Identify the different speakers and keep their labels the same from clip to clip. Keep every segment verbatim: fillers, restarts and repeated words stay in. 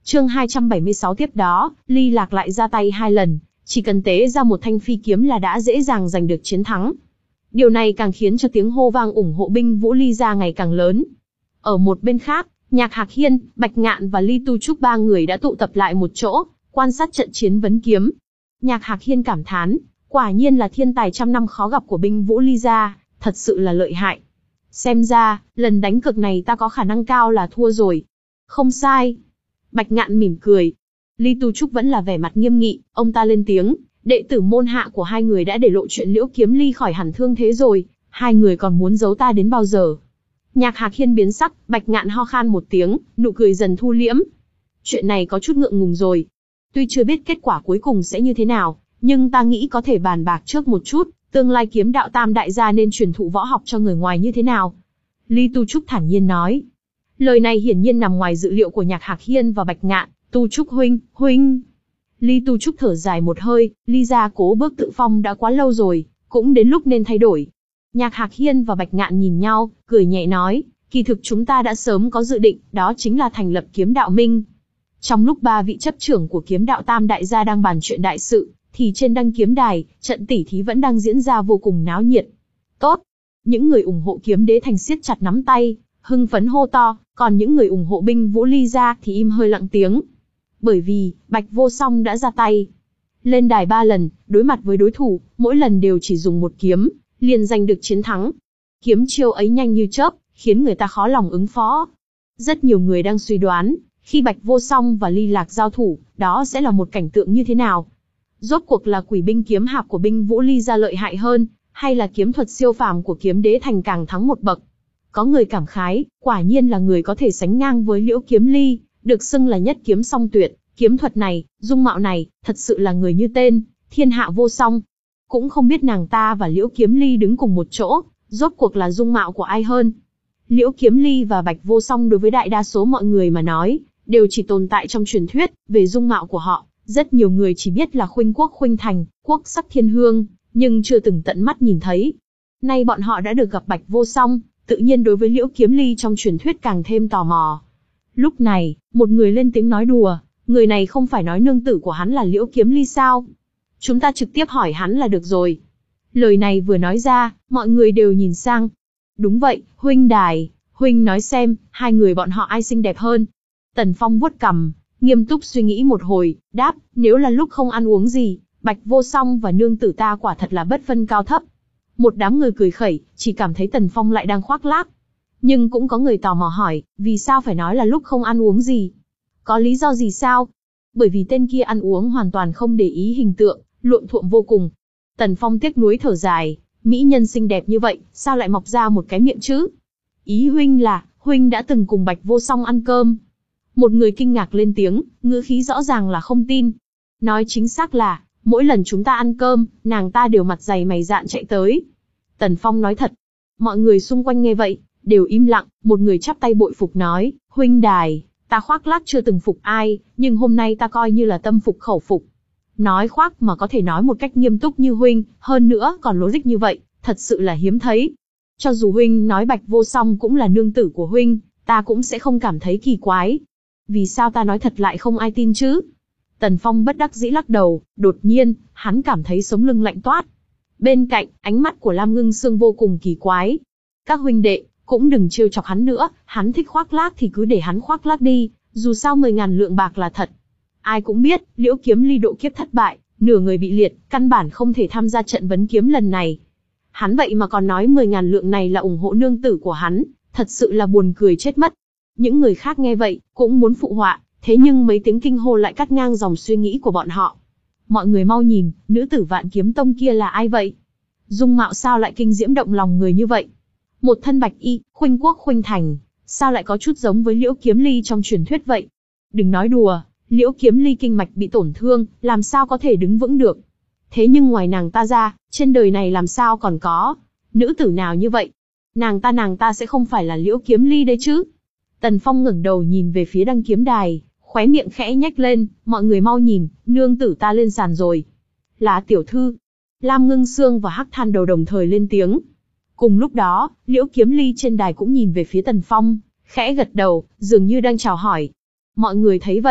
Speaker 1: Chương hai trăm bảy mươi sáu tiếp đó, Ly Lạc lại ra tay hai lần, chỉ cần tế ra một thanh phi kiếm là đã dễ dàng giành được chiến thắng. Điều này càng khiến cho tiếng hô vang ủng hộ binh Vũ Ly gia ngày càng lớn. Ở một bên khác, Nhạc Hạc Hiên, Bạch Ngạn và Ly Tu Trúc ba người đã tụ tập lại một chỗ, quan sát trận chiến vấn kiếm. Nhạc Hạc Hiên cảm thán, quả nhiên là thiên tài trăm năm khó gặp của binh Vũ Ly gia, thật sự là lợi hại. Xem ra, lần đánh cược này ta có khả năng cao là thua rồi. Không sai. Bạch Ngạn mỉm cười. Ly Tu Trúc vẫn là vẻ mặt nghiêm nghị, ông ta lên tiếng, đệ tử môn hạ của hai người đã để lộ chuyện Liễu Kiếm Ly khỏi hẳn thương thế rồi, hai người còn muốn giấu ta đến bao giờ? Nhạc Hạc Hiên biến sắc, Bạch Ngạn ho khan một tiếng, nụ cười dần thu liễm. Chuyện này có chút ngượng ngùng rồi. Tuy chưa biết kết quả cuối cùng sẽ như thế nào, nhưng ta nghĩ có thể bàn bạc trước một chút, tương lai kiếm đạo tam đại gia nên truyền thụ võ học cho người ngoài như thế nào. Ly Tu Trúc thản nhiên nói. Lời này hiển nhiên nằm ngoài dự liệu của Nhạc Hạc Hiên và Bạch Ngạn. Tu Trúc huynh, huynh. Ly Tu Trúc thở dài một hơi, Ly gia cố bước tự phong đã quá lâu rồi, cũng đến lúc nên thay đổi. Nhạc Hạc Hiên và Bạch Ngạn nhìn nhau, cười nhẹ nói, kỳ thực chúng ta đã sớm có dự định, đó chính là thành lập kiếm đạo minh. Trong lúc ba vị chấp trưởng của kiếm đạo tam đại gia đang bàn chuyện đại sự, thì trên đăng kiếm đài, trận tỉ thí vẫn đang diễn ra vô cùng náo nhiệt. Tốt! Những người ủng hộ kiếm đế thành siết chặt nắm tay, hưng phấn hô to, còn những người ủng hộ binh Vũ Ly gia thì im hơi lặng tiếng. Bởi vì, Bạch Vô Song đã ra tay. Lên đài ba lần, đối mặt với đối thủ, mỗi lần đều chỉ dùng một kiếm, liền giành được chiến thắng. Kiếm chiêu ấy nhanh như chớp, khiến người ta khó lòng ứng phó. Rất nhiều người đang suy đoán, khi Bạch Vô Song và Ly Lạc giao thủ, đó sẽ là một cảnh tượng như thế nào? Rốt cuộc là quỷ binh kiếm hạp của binh Vũ Ly gia lợi hại hơn, hay là kiếm thuật siêu phàm của kiếm đế thành càng thắng một bậc? Có người cảm khái, quả nhiên là người có thể sánh ngang với Liễu Kiếm Ly, được xưng là nhất kiếm song tuyệt, kiếm thuật này, dung mạo này, thật sự là người như tên, thiên hạ vô song. Cũng không biết nàng ta và Liễu Kiếm Ly đứng cùng một chỗ, rốt cuộc là dung mạo của ai hơn. Liễu Kiếm Ly và Bạch Vô Song đối với đại đa số mọi người mà nói, đều chỉ tồn tại trong truyền thuyết, về dung mạo của họ, rất nhiều người chỉ biết là khuynh quốc khuynh thành, quốc sắc thiên hương, nhưng chưa từng tận mắt nhìn thấy. Nay bọn họ đã được gặp Bạch Vô Song, tự nhiên đối với Liễu Kiếm Ly trong truyền thuyết càng thêm tò mò. Lúc này, một người lên tiếng nói đùa, người này không phải nói nương tử của hắn là Liễu Kiếm Ly sao? Chúng ta trực tiếp hỏi hắn là được rồi. Lời này vừa nói ra, mọi người đều nhìn sang. Đúng vậy, huynh đài, huynh nói xem, hai người bọn họ ai xinh đẹp hơn? Tần Phong vuốt cằm, nghiêm túc suy nghĩ một hồi, đáp, nếu là lúc không ăn uống gì, Bạch Vô Song và nương tử ta quả thật là bất phân cao thấp. Một đám người cười khẩy, chỉ cảm thấy Tần Phong lại đang khoác lác. Nhưng cũng có người tò mò hỏi, vì sao phải nói là lúc không ăn uống gì? Có lý do gì sao? Bởi vì tên kia ăn uống hoàn toàn không để ý hình tượng, luộm thuộm vô cùng. Tần Phong tiếc nuối thở dài, mỹ nhân xinh đẹp như vậy, sao lại mọc ra một cái miệng chứ? Ý huynh là, huynh đã từng cùng Bạch Vô Song ăn cơm. Một người kinh ngạc lên tiếng, ngữ khí rõ ràng là không tin. Nói chính xác là, mỗi lần chúng ta ăn cơm, nàng ta đều mặt dày mày dạn chạy tới. Tần Phong nói thật. Mọi người xung quanh nghe vậy, đều im lặng, một người chắp tay bội phục nói, huynh đài, ta khoác lác chưa từng phục ai, nhưng hôm nay ta coi như là tâm phục khẩu phục. Nói khoác mà có thể nói một cách nghiêm túc như huynh, hơn nữa còn logic như vậy, thật sự là hiếm thấy. Cho dù huynh nói Bạch Vô Song cũng là nương tử của huynh, ta cũng sẽ không cảm thấy kỳ quái. Vì sao ta nói thật lại không ai tin chứ? Tần Phong bất đắc dĩ lắc đầu, đột nhiên, hắn cảm thấy sống lưng lạnh toát. Bên cạnh, ánh mắt của Lam Ngưng Sương vô cùng kỳ quái. Các huynh đệ, cũng đừng trêu chọc hắn nữa, hắn thích khoác lác thì cứ để hắn khoác lác đi, dù sao mười ngàn lượng bạc là thật. Ai cũng biết, Liễu Kiếm Ly độ kiếp thất bại, nửa người bị liệt, căn bản không thể tham gia trận vấn kiếm lần này. Hắn vậy mà còn nói mười ngàn lượng này là ủng hộ nương tử của hắn, thật sự là buồn cười chết mất. Những người khác nghe vậy, cũng muốn phụ họa, thế nhưng mấy tiếng kinh hô lại cắt ngang dòng suy nghĩ của bọn họ. Mọi người mau nhìn, nữ tử Vạn Kiếm Tông kia là ai vậy? Dung mạo sao lại kinh diễm động lòng người như vậy? Một thân bạch y, khuynh quốc khuynh thành, sao lại có chút giống với Liễu Kiếm Ly trong truyền thuyết vậy? Đừng nói đùa, Liễu Kiếm Ly kinh mạch bị tổn thương, làm sao có thể đứng vững được? Thế nhưng ngoài nàng ta ra, trên đời này làm sao còn có nữ tử nào như vậy? Nàng ta nàng ta sẽ không phải là Liễu Kiếm Ly đấy chứ? Tần Phong ngẩng đầu nhìn về phía đăng kiếm đài, khóe miệng khẽ nhếch lên, mọi người mau nhìn, nương tử ta lên sàn rồi. Là tiểu thư. Lam Ngưng Sương và Hắc Than Đầu đồng thời lên tiếng. Cùng lúc đó, Liễu Kiếm Ly trên đài cũng nhìn về phía Tần Phong, khẽ gật đầu, dường như đang chào hỏi. Mọi người thấy vậy,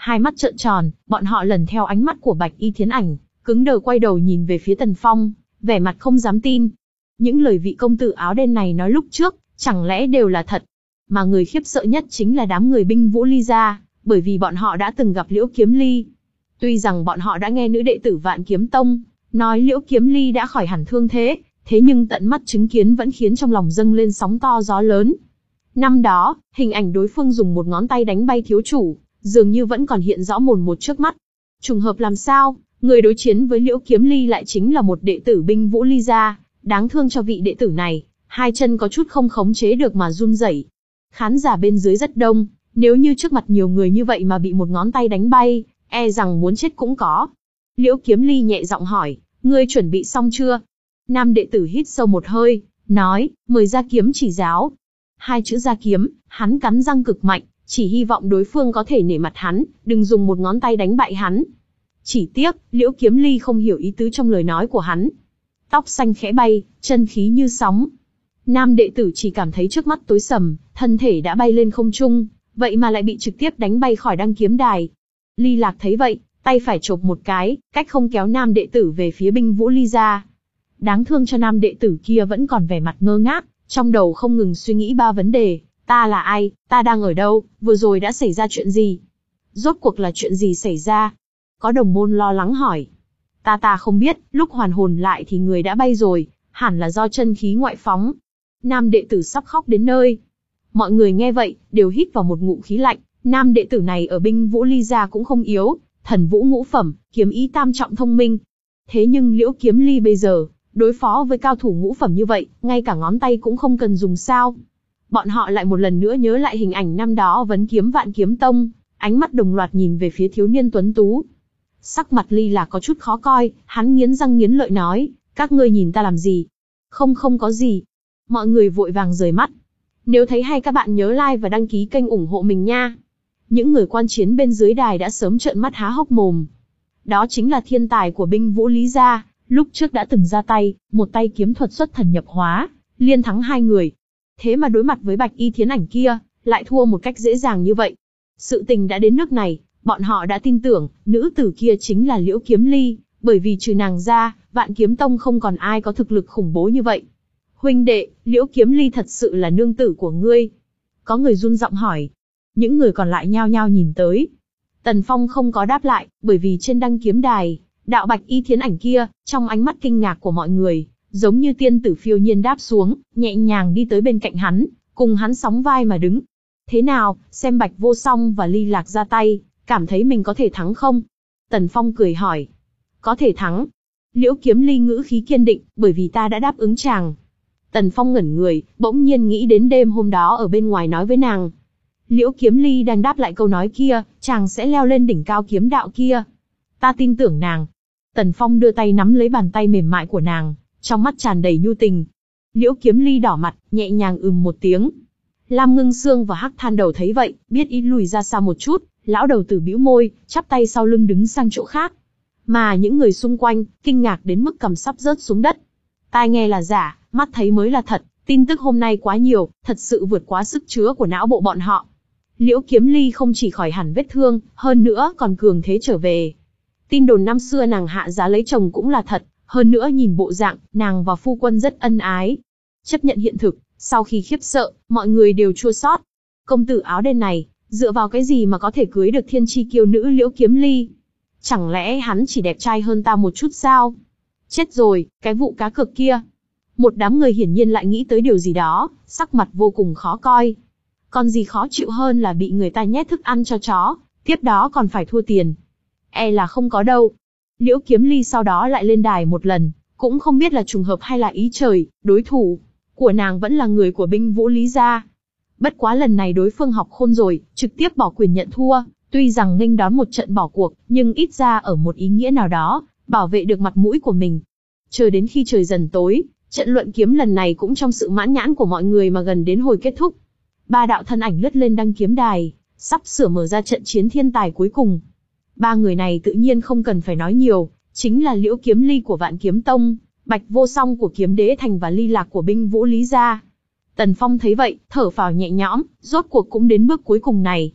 Speaker 1: Hai mắt trợn tròn, bọn họ lần theo ánh mắt của Bạch Y Thiến Ảnh, cứng đờ quay đầu nhìn về phía Tần Phong, vẻ mặt không dám tin. Những lời vị công tử áo đen này nói lúc trước, chẳng lẽ đều là thật? Mà người khiếp sợ nhất chính là đám người binh Vũ Ly gia, bởi vì bọn họ đã từng gặp Liễu Kiếm Ly. Tuy rằng bọn họ đã nghe nữ đệ tử Vạn Kiếm Tông nói Liễu Kiếm Ly đã khỏi hẳn thương thế, thế nhưng tận mắt chứng kiến vẫn khiến trong lòng dâng lên sóng to gió lớn. Năm đó, hình ảnh đối phương dùng một ngón tay đánh bay thiếu chủ, dường như vẫn còn hiện rõ mồn một trước mắt. Trùng hợp làm sao, người đối chiến với Liễu Kiếm Ly lại chính là một đệ tử binh Vũ Ly gia, đáng thương cho vị đệ tử này, hai chân có chút không khống chế được mà run rẩy. Khán giả bên dưới rất đông, nếu như trước mặt nhiều người như vậy mà bị một ngón tay đánh bay, e rằng muốn chết cũng có. Liễu Kiếm Ly nhẹ giọng hỏi, ngươi chuẩn bị xong chưa? Nam đệ tử hít sâu một hơi, nói, mời ra kiếm chỉ giáo. Hai chữ ra kiếm, hắn cắn răng cực mạnh, chỉ hy vọng đối phương có thể nể mặt hắn, đừng dùng một ngón tay đánh bại hắn. Chỉ tiếc, Liễu Kiếm Ly không hiểu ý tứ trong lời nói của hắn. Tóc xanh khẽ bay, chân khí như sóng. Nam đệ tử chỉ cảm thấy trước mắt tối sầm, thân thể đã bay lên không trung, vậy mà lại bị trực tiếp đánh bay khỏi đăng kiếm đài. Ly Lạc thấy vậy, tay phải chộp một cái, cách không kéo nam đệ tử về phía binh Vũ Ly gia. Đáng thương cho nam đệ tử kia vẫn còn vẻ mặt ngơ ngác, trong đầu không ngừng suy nghĩ ba vấn đề. Ta là ai, ta đang ở đâu, vừa rồi đã xảy ra chuyện gì? Rốt cuộc là chuyện gì xảy ra? Có đồng môn lo lắng hỏi. Ta ta không biết, lúc hoàn hồn lại thì người đã bay rồi, hẳn là do chân khí ngoại phóng. Nam đệ tử sắp khóc đến nơi. Mọi người nghe vậy, đều hít vào một ngụm khí lạnh. Nam đệ tử này ở binh Vũ Ly gia cũng không yếu, thần vũ ngũ phẩm, kiếm ý tam trọng thông minh. Thế nhưng Liễu Kiếm Ly bây giờ, đối phó với cao thủ ngũ phẩm như vậy, ngay cả ngón tay cũng không cần dùng sao. Bọn họ lại một lần nữa nhớ lại hình ảnh năm đó vấn kiếm Vạn Kiếm Tông, ánh mắt đồng loạt nhìn về phía thiếu niên tuấn tú. Sắc mặt Ly Lạc có chút khó coi, hắn nghiến răng nghiến lợi nói, các ngươi nhìn ta làm gì? Không không có gì. Mọi người vội vàng rời mắt. Nếu thấy hay các bạn nhớ like và đăng ký kênh ủng hộ mình nha. Những người quan chiến bên dưới đài đã sớm trợn mắt há hốc mồm. Đó chính là thiên tài của binh Vũ Lý gia, lúc trước đã từng ra tay, một tay kiếm thuật xuất thần nhập hóa, liên thắng hai người. Thế mà đối mặt với Bạch Y Thiến Ảnh kia, lại thua một cách dễ dàng như vậy. Sự tình đã đến nước này, bọn họ đã tin tưởng, nữ tử kia chính là Liễu Kiếm Ly, bởi vì trừ nàng ra, Vạn Kiếm Tông không còn ai có thực lực khủng bố như vậy. Huynh đệ, Liễu Kiếm Ly thật sự là nương tử của ngươi? Có người run giọng hỏi. Những người còn lại nhao nhao nhìn tới. Tần Phong không có đáp lại, bởi vì trên đăng kiếm đài, đạo Bạch Y Thiến Ảnh kia, trong ánh mắt kinh ngạc của mọi người, giống như tiên tử phiêu nhiên đáp xuống, nhẹ nhàng đi tới bên cạnh hắn, cùng hắn sóng vai mà đứng. Thế nào, xem Bạch Vô Song và Ly Lạc ra tay, cảm thấy mình có thể thắng không? Tần Phong cười hỏi. Có thể thắng. Liễu Kiếm Ly ngữ khí kiên định, bởi vì ta đã đáp ứng chàng. Tần Phong ngẩn người, bỗng nhiên nghĩ đến đêm hôm đó ở bên ngoài nói với nàng. Liễu Kiếm Ly đang đáp lại câu nói kia, chàng sẽ leo lên đỉnh cao kiếm đạo kia. Ta tin tưởng nàng. Tần Phong đưa tay nắm lấy bàn tay mềm mại của nàng, trong mắt tràn đầy nhu tình. Liễu Kiếm Ly đỏ mặt, nhẹ nhàng ừm một tiếng. Lam Ngưng Sương và Hắc Than Đầu thấy vậy, biết ý lùi ra xa một chút, lão đầu tử bĩu môi, chắp tay sau lưng đứng sang chỗ khác. Mà những người xung quanh, kinh ngạc đến mức cằm sắp rớt xuống đất. Tai nghe là giả, mắt thấy mới là thật, tin tức hôm nay quá nhiều, thật sự vượt quá sức chứa của não bộ bọn họ. Liễu Kiếm Ly không chỉ khỏi hẳn vết thương, hơn nữa còn cường thế trở về. Tin đồn năm xưa nàng hạ giá lấy chồng cũng là thật, hơn nữa nhìn bộ dạng, nàng và phu quân rất ân ái. Chấp nhận hiện thực, sau khi khiếp sợ, mọi người đều chua xót. Công tử áo đen này, dựa vào cái gì mà có thể cưới được thiên chi kiêu nữ Liễu Kiếm Ly? Chẳng lẽ hắn chỉ đẹp trai hơn ta một chút sao? Chết rồi, cái vụ cá cược kia. Một đám người hiển nhiên lại nghĩ tới điều gì đó, sắc mặt vô cùng khó coi. Còn gì khó chịu hơn là bị người ta nhét thức ăn cho chó, tiếp đó còn phải thua tiền. E là không có đâu. Liễu Kiếm Ly sau đó lại lên đài một lần, cũng không biết là trùng hợp hay là ý trời, đối thủ của nàng vẫn là người của binh Vũ Lý gia. Bất quá lần này đối phương học khôn rồi, trực tiếp bỏ quyền nhận thua, tuy rằng nghênh đón một trận bỏ cuộc, nhưng ít ra ở một ý nghĩa nào đó, bảo vệ được mặt mũi của mình. Chờ đến khi trời dần tối, trận luận kiếm lần này cũng trong sự mãn nhãn của mọi người mà gần đến hồi kết thúc. Ba đạo thân ảnh lướt lên đăng kiếm đài, sắp sửa mở ra trận chiến thiên tài cuối cùng. Ba người này tự nhiên không cần phải nói nhiều, chính là Liễu Kiếm Ly của Vạn Kiếm Tông, Bạch Vô Song của Kiếm Đế Thành và Ly Lạc của binh Vũ Lý gia. Tần Phong thấy vậy, thở phào nhẹ nhõm, rốt cuộc cũng đến bước cuối cùng này.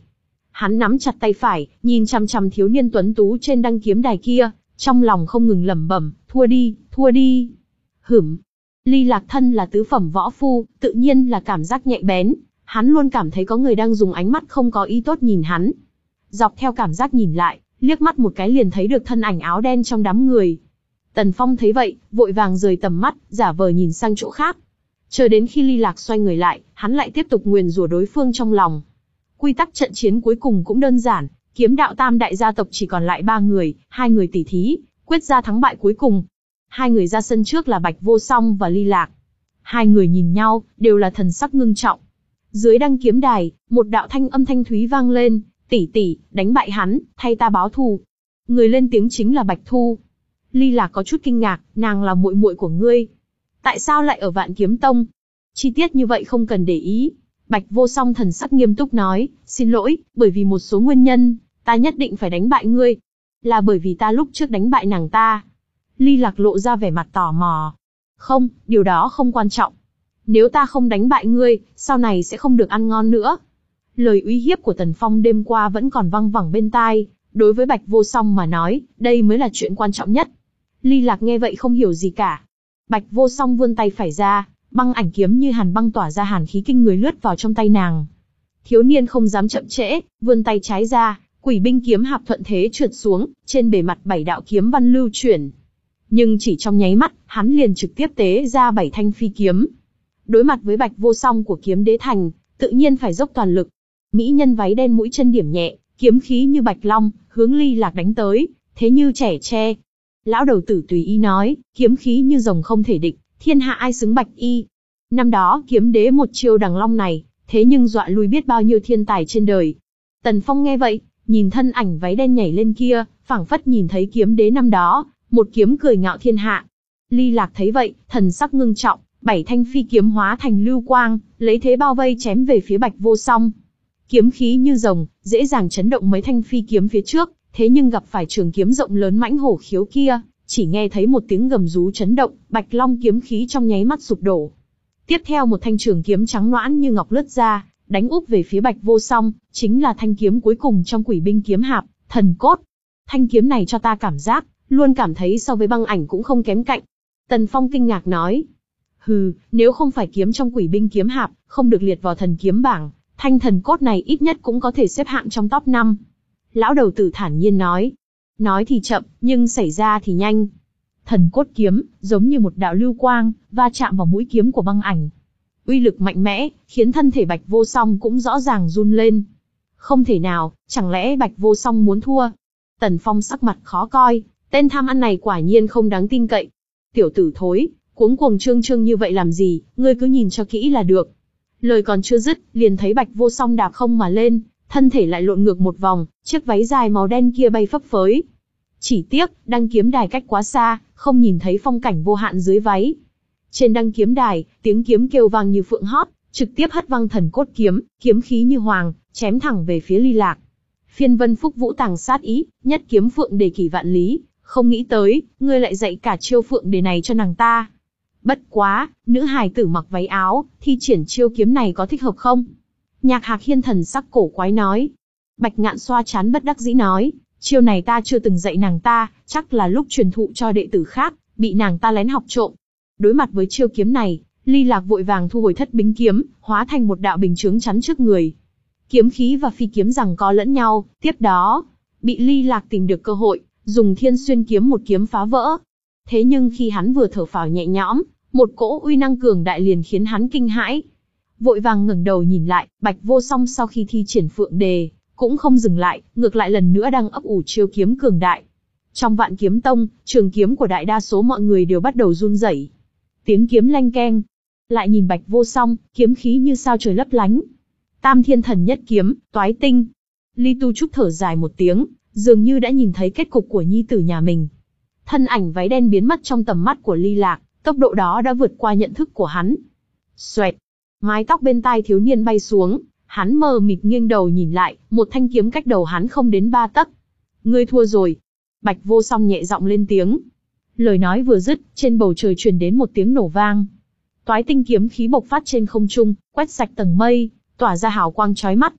Speaker 1: Hắn nắm chặt tay phải, nhìn chằm chằm thiếu niên tuấn tú trên đăng kiếm đài kia, trong lòng không ngừng lẩm bẩm, thua đi, thua đi. Hửm. Ly Lạc thân là tứ phẩm võ phu, tự nhiên là cảm giác nhạy bén, hắn luôn cảm thấy có người đang dùng ánh mắt không có ý tốt nhìn hắn. Dọc theo cảm giác nhìn lại, liếc mắt một cái liền thấy được thân ảnh áo đen trong đám người. Tần Phong thấy vậy, vội vàng rời tầm mắt, giả vờ nhìn sang chỗ khác. Chờ đến khi Ly Lạc xoay người lại, hắn lại tiếp tục nguyền rủa đối phương trong lòng. Quy tắc trận chiến cuối cùng cũng đơn giản, kiếm đạo tam đại gia tộc chỉ còn lại ba người, hai người tỉ thí, quyết ra thắng bại cuối cùng. Hai người ra sân trước là Bạch Vô Song và Ly Lạc. Hai người nhìn nhau, đều là thần sắc ngưng trọng. Dưới đăng kiếm đài, một đạo thanh âm thanh thúy vang lên, tỷ tỷ, đánh bại hắn, thay ta báo thù. Người lên tiếng chính là Bạch Thu. Ly Lạc có chút kinh ngạc, nàng là muội muội của ngươi. Tại sao lại ở Vạn Kiếm Tông? Chi tiết như vậy không cần để ý. Bạch Vô Song thần sắc nghiêm túc nói, xin lỗi, bởi vì một số nguyên nhân, ta nhất định phải đánh bại ngươi. Là bởi vì ta lúc trước đánh bại nàng ta. Ly Lạc lộ ra vẻ mặt tò mò. Không, điều đó không quan trọng. Nếu ta không đánh bại ngươi, sau này sẽ không được ăn ngon nữa. Lời uy hiếp của Tần Phong đêm qua vẫn còn văng vẳng bên tai, đối với Bạch Vô Song mà nói, đây mới là chuyện quan trọng nhất. Ly Lạc nghe vậy không hiểu gì cả. Bạch Vô Song vươn tay phải ra, băng ảnh kiếm như hàn băng tỏa ra hàn khí kinh người lướt vào trong tay nàng. Thiếu niên không dám chậm trễ, vươn tay trái ra, quỷ binh kiếm hạp thuận thế trượt xuống, trên bề mặt bảy đạo kiếm văn lưu chuyển. Nhưng chỉ trong nháy mắt, hắn liền trực tiếp tế ra bảy thanh phi kiếm. Đối mặt với Bạch Vô Song của Kiếm Đế Thành, tự nhiên phải dốc toàn lực. Mỹ nhân váy đen mũi chân điểm nhẹ, kiếm khí như bạch long, hướng Ly Lạc đánh tới, thế như trẻ tre. Lão đầu tử tùy ý nói, kiếm khí như rồng không thể địch, thiên hạ ai xứng Bạch y. Năm đó Kiếm Đế một chiêu đằng long này, thế nhưng dọa lui biết bao nhiêu thiên tài trên đời. Tần Phong nghe vậy, nhìn thân ảnh váy đen nhảy lên kia, phảng phất nhìn thấy Kiếm Đế năm đó, một kiếm cười ngạo thiên hạ. Ly Lạc thấy vậy, thần sắc ngưng trọng, bảy thanh phi kiếm hóa thành lưu quang, lấy thế bao vây chém về phía Bạch Vô Song. Kiếm khí như rồng, dễ dàng chấn động mấy thanh phi kiếm phía trước, thế nhưng gặp phải trường kiếm rộng lớn mãnh hổ khiếu kia, chỉ nghe thấy một tiếng gầm rú chấn động, Bạch Long kiếm khí trong nháy mắt sụp đổ. Tiếp theo một thanh trường kiếm trắng noãn như ngọc lướt ra, đánh úp về phía Bạch Vô Song, chính là thanh kiếm cuối cùng trong quỷ binh kiếm hạp, thần cốt. Thanh kiếm này cho ta cảm giác, luôn cảm thấy so với băng ảnh cũng không kém cạnh. Tần Phong kinh ngạc nói. Hừ, nếu không phải kiếm trong quỷ binh kiếm hạp, không được liệt vào thần kiếm bảng, thanh thần cốt này ít nhất cũng có thể xếp hạng trong top năm. Lão đầu tử thản nhiên nói. Nói thì chậm, nhưng xảy ra thì nhanh. Thần cốt kiếm, giống như một đạo lưu quang, va chạm vào mũi kiếm của băng ảnh. Uy lực mạnh mẽ, khiến thân thể Bạch Vô Song cũng rõ ràng run lên. Không thể nào, chẳng lẽ Bạch Vô Song muốn thua? Tần Phong sắc mặt khó coi, tên tham ăn này quả nhiên không đáng tin cậy. Tiểu tử thối, cuống cuồng trương trương như vậy làm gì, ngươi cứ nhìn cho kỹ là được. Lời còn chưa dứt, liền thấy Bạch Vô Song đạp không mà lên, thân thể lại lộn ngược một vòng, chiếc váy dài màu đen kia bay phấp phới. Chỉ tiếc, đăng kiếm đài cách quá xa, không nhìn thấy phong cảnh vô hạn dưới váy. Trên đăng kiếm đài, tiếng kiếm kêu vang như phượng hót, trực tiếp hất văng thần cốt kiếm, kiếm khí như hoàng, chém thẳng về phía Ly Lạc. Phiên Vân Phúc Vũ tàng sát ý, nhất kiếm phượng đề kỷ vạn lý, không nghĩ tới, ngươi lại dạy cả chiêu phượng đề này cho nàng ta. Bất quá, nữ hài tử mặc váy áo, thi triển chiêu kiếm này có thích hợp không? Nhạc Hạc Hiên thần sắc cổ quái nói. Bạch Ngạn xoa chán bất đắc dĩ nói, chiêu này ta chưa từng dạy nàng ta, chắc là lúc truyền thụ cho đệ tử khác, bị nàng ta lén học trộm. Đối mặt với chiêu kiếm này, Ly Lạc vội vàng thu hồi thất bính kiếm, hóa thành một đạo bình chướng chắn trước người. Kiếm khí và phi kiếm giằng co lẫn nhau, tiếp đó, bị Ly Lạc tìm được cơ hội, dùng Thiên Xuyên kiếm một kiếm phá vỡ. Thế nhưng khi hắn vừa thở phào nhẹ nhõm, một cỗ uy năng cường đại liền khiến hắn kinh hãi. Vội vàng ngẩng đầu nhìn lại, Bạch Vô Song sau khi thi triển phượng đề, cũng không dừng lại, ngược lại lần nữa đang ấp ủ chiêu kiếm cường đại. Trong Vạn Kiếm Tông, trường kiếm của đại đa số mọi người đều bắt đầu run rẩy. Tiếng kiếm leng keng. Lại nhìn Bạch Vô Song, kiếm khí như sao trời lấp lánh. Tam Thiên Thần Nhất Kiếm, Toái Tinh. Ly Tu Trúc thở dài một tiếng, dường như đã nhìn thấy kết cục của nhi tử nhà mình. Thân ảnh váy đen biến mất trong tầm mắt của Ly Lạc, tốc độ đó đã vượt qua nhận thức của hắn. Xoẹt, mái tóc bên tai thiếu niên bay xuống, hắn mờ mịt nghiêng đầu nhìn lại, một thanh kiếm cách đầu hắn không đến ba tấc. Ngươi thua rồi. Bạch Vô Song nhẹ giọng lên tiếng. Lời nói vừa dứt, trên bầu trời truyền đến một tiếng nổ vang. Toái tinh kiếm khí bộc phát trên không trung, quét sạch tầng mây, tỏa ra hào quang chói mắt.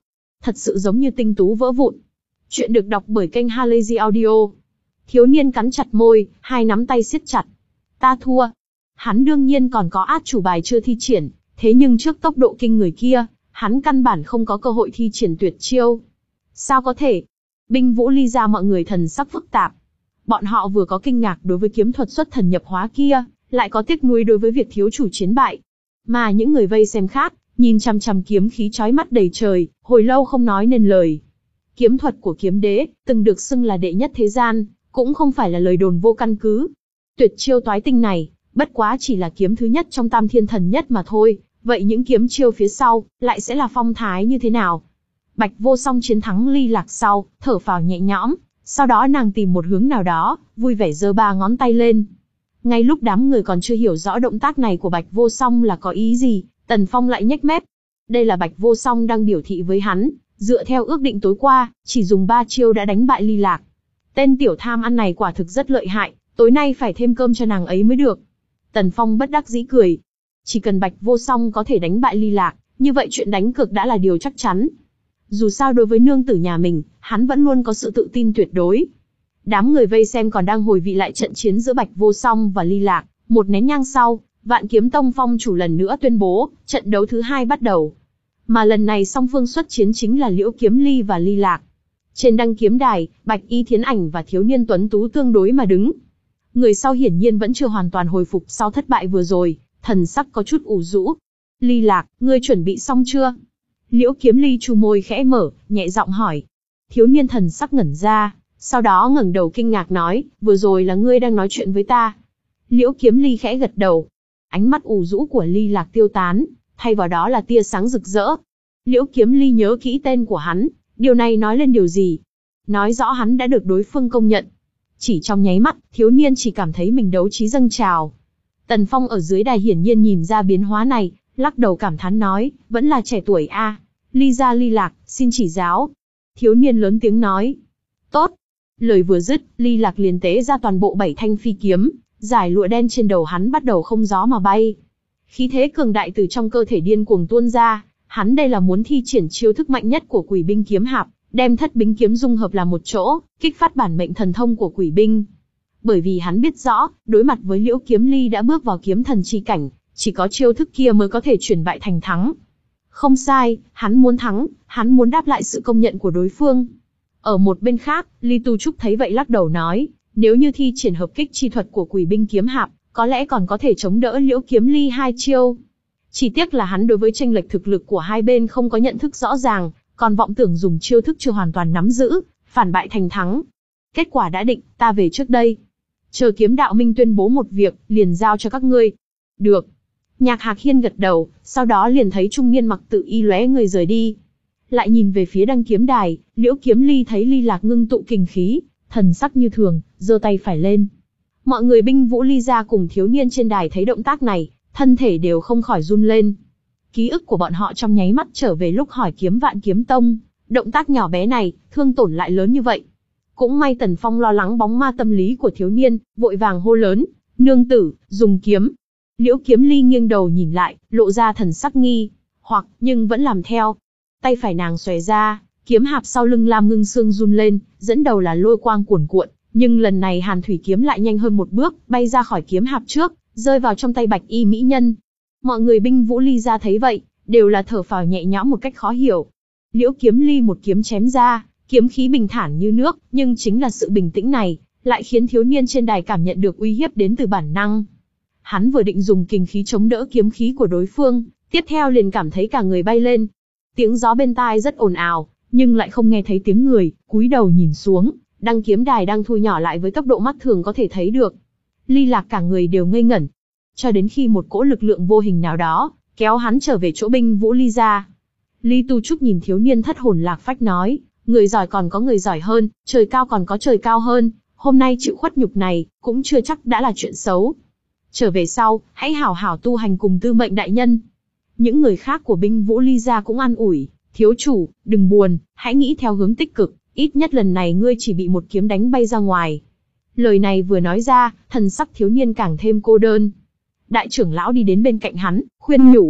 Speaker 1: thật sự giống như tinh tú vỡ vụn. Chuyện được đọc bởi kênh Halazy Audio. Thiếu niên cắn chặt môi, hai nắm tay siết chặt. Ta thua. Hắn đương nhiên còn có át chủ bài chưa thi triển, thế nhưng trước tốc độ kinh người kia, hắn căn bản không có cơ hội thi triển tuyệt chiêu. Sao có thể? Binh Vũ Ly ra mọi người thần sắc phức tạp. Bọn họ vừa có kinh ngạc đối với kiếm thuật xuất thần nhập hóa kia, lại có tiếc nuối đối với việc thiếu chủ chiến bại. Mà những người vây xem khác, nhìn chằm chằm kiếm khí chói mắt đầy trời, hồi lâu không nói nên lời. Kiếm thuật của kiếm đế, từng được xưng là đệ nhất thế gian, cũng không phải là lời đồn vô căn cứ. Tuyệt chiêu toái tinh này, bất quá chỉ là kiếm thứ nhất trong tam thiên thần nhất mà thôi, vậy những kiếm chiêu phía sau, lại sẽ là phong thái như thế nào? Bạch Vô Song chiến thắng Ly Lạc sau, thở phào nhẹ nhõm, sau đó nàng tìm một hướng nào đó, vui vẻ giơ ba ngón tay lên. Ngay lúc đám người còn chưa hiểu rõ động tác này của Bạch Vô Song là có ý gì, Tần Phong lại nhếch mép. Đây là Bạch Vô Song đang biểu thị với hắn, dựa theo ước định tối qua, chỉ dùng ba chiêu đã đánh bại Ly Lạc. Tên tiểu tham ăn này quả thực rất lợi hại, tối nay phải thêm cơm cho nàng ấy mới được. Tần Phong bất đắc dĩ cười. Chỉ cần Bạch Vô Song có thể đánh bại Ly Lạc, như vậy chuyện đánh cược đã là điều chắc chắn. Dù sao đối với nương tử nhà mình, hắn vẫn luôn có sự tự tin tuyệt đối. Đám người vây xem còn đang hồi vị lại trận chiến giữa Bạch Vô Song và Ly Lạc. Một nén nhang sau, Vạn Kiếm Tông phong chủ lần nữa tuyên bố, trận đấu thứ hai bắt đầu. Mà lần này song phương xuất chiến chính là Liễu Kiếm Ly và Ly Lạc. Trên đăng kiếm đài, Bạch Y Thiến Ảnh và thiếu niên tuấn tú tương đối mà đứng. Người sau hiển nhiên vẫn chưa hoàn toàn hồi phục sau thất bại vừa rồi, thần sắc có chút ủ rũ. Ly Lạc, ngươi chuẩn bị xong chưa? Liễu Kiếm Ly chu môi khẽ mở, nhẹ giọng hỏi. Thiếu niên thần sắc ngẩn ra, sau đó ngẩng đầu kinh ngạc nói, vừa rồi là ngươi đang nói chuyện với ta. Liễu Kiếm Ly khẽ gật đầu. Ánh mắt ủ rũ của Ly Lạc tiêu tán, thay vào đó là tia sáng rực rỡ. Liễu Kiếm Ly nhớ kỹ tên của hắn, điều này nói lên điều gì? Nói rõ hắn đã được đối phương công nhận. Chỉ trong nháy mắt, thiếu niên chỉ cảm thấy mình đấu trí dâng trào. Tần Phong ở dưới đài hiển nhiên nhìn ra biến hóa này, lắc đầu cảm thán nói, vẫn là trẻ tuổi a. À. Ly gia Ly Lạc, xin chỉ giáo. Thiếu niên lớn tiếng nói. Tốt. Lời vừa dứt, Ly Lạc liền tế ra toàn bộ bảy thanh phi kiếm, giải lụa đen trên đầu hắn bắt đầu không gió mà bay. Khí thế cường đại từ trong cơ thể điên cuồng tuôn ra, hắn đây là muốn thi triển chiêu thức mạnh nhất của Quỷ binh kiếm hạp, đem thất bính kiếm dung hợp làm một chỗ, kích phát bản mệnh thần thông của Quỷ binh. Bởi vì hắn biết rõ, đối mặt với Liễu Kiếm Ly đã bước vào kiếm thần chi cảnh, chỉ có chiêu thức kia mới có thể chuyển bại thành thắng. Không sai, hắn muốn thắng, hắn muốn đáp lại sự công nhận của đối phương. Ở một bên khác, Ly Tu Trúc thấy vậy lắc đầu nói, nếu như thi triển hợp kích chi thuật của Quỷ binh kiếm hạp, có lẽ còn có thể chống đỡ Liễu Kiếm Ly hai chiêu. Chỉ tiếc là hắn đối với chênh lệch thực lực của hai bên không có nhận thức rõ ràng, còn vọng tưởng dùng chiêu thức chưa hoàn toàn nắm giữ, phản bại thành thắng. Kết quả đã định, ta về trước đây. Chờ Kiếm Đạo Minh tuyên bố một việc, liền giao cho các ngươi. Được. Nhạc Hạc Hiên gật đầu, sau đó liền thấy trung niên mặc tự y lóe người rời đi. Lại nhìn về phía đăng kiếm đài, Liễu Kiếm Ly thấy Ly Lạc ngưng tụ kình khí, thần sắc như thường, giơ tay phải lên. Mọi người binh Vũ Ly gia cùng thiếu niên trên đài thấy động tác này, thân thể đều không khỏi run lên. Ký ức của bọn họ trong nháy mắt trở về lúc hỏi kiếm Vạn Kiếm Tông, động tác nhỏ bé này, thương tổn lại lớn như vậy. Cũng may Tần Phong lo lắng bóng ma tâm lý của thiếu niên, vội vàng hô lớn, nương tử, dùng kiếm. Liễu Kiếm Ly nghiêng đầu nhìn lại, lộ ra thần sắc nghi, hoặc, nhưng vẫn làm theo. Tay phải nàng xòe ra, kiếm hạp sau lưng Lam Ngưng Sương run lên, dẫn đầu là lôi quang cuồn cuộn, nhưng lần này Hàn Thủy kiếm lại nhanh hơn một bước, bay ra khỏi kiếm hạp trước, rơi vào trong tay Bạch Y mỹ nhân. Mọi người binh Vũ Ly gia thấy vậy, đều là thở phào nhẹ nhõm một cách khó hiểu. Liễu Kiếm Ly một kiếm chém ra, kiếm khí bình thản như nước, nhưng chính là sự bình tĩnh này, lại khiến thiếu niên trên đài cảm nhận được uy hiếp đến từ bản năng. Hắn vừa định dùng kình khí chống đỡ kiếm khí của đối phương, tiếp theo liền cảm thấy cả người bay lên. Tiếng gió bên tai rất ồn ào, nhưng lại không nghe thấy tiếng người, cúi đầu nhìn xuống, đăng kiếm đài đang thu nhỏ lại với tốc độ mắt thường có thể thấy được. Ly Lạc cả người đều ngây ngẩn, cho đến khi một cỗ lực lượng vô hình nào đó kéo hắn trở về chỗ binh Vũ Ly gia. Ly Tu Trúc nhìn thiếu niên thất hồn lạc phách nói, người giỏi còn có người giỏi hơn, trời cao còn có trời cao hơn, hôm nay chịu khuất nhục này, cũng chưa chắc đã là chuyện xấu. Trở về sau, hãy hảo hảo tu hành cùng Tư Mệnh đại nhân. Những người khác của binh Vũ Ly gia cũng an ủi, thiếu chủ, đừng buồn, hãy nghĩ theo hướng tích cực, ít nhất lần này ngươi chỉ bị một kiếm đánh bay ra ngoài. Lời này vừa nói ra, thần sắc thiếu niên càng thêm cô đơn. Đại trưởng lão đi đến bên cạnh hắn, khuyên nhủ,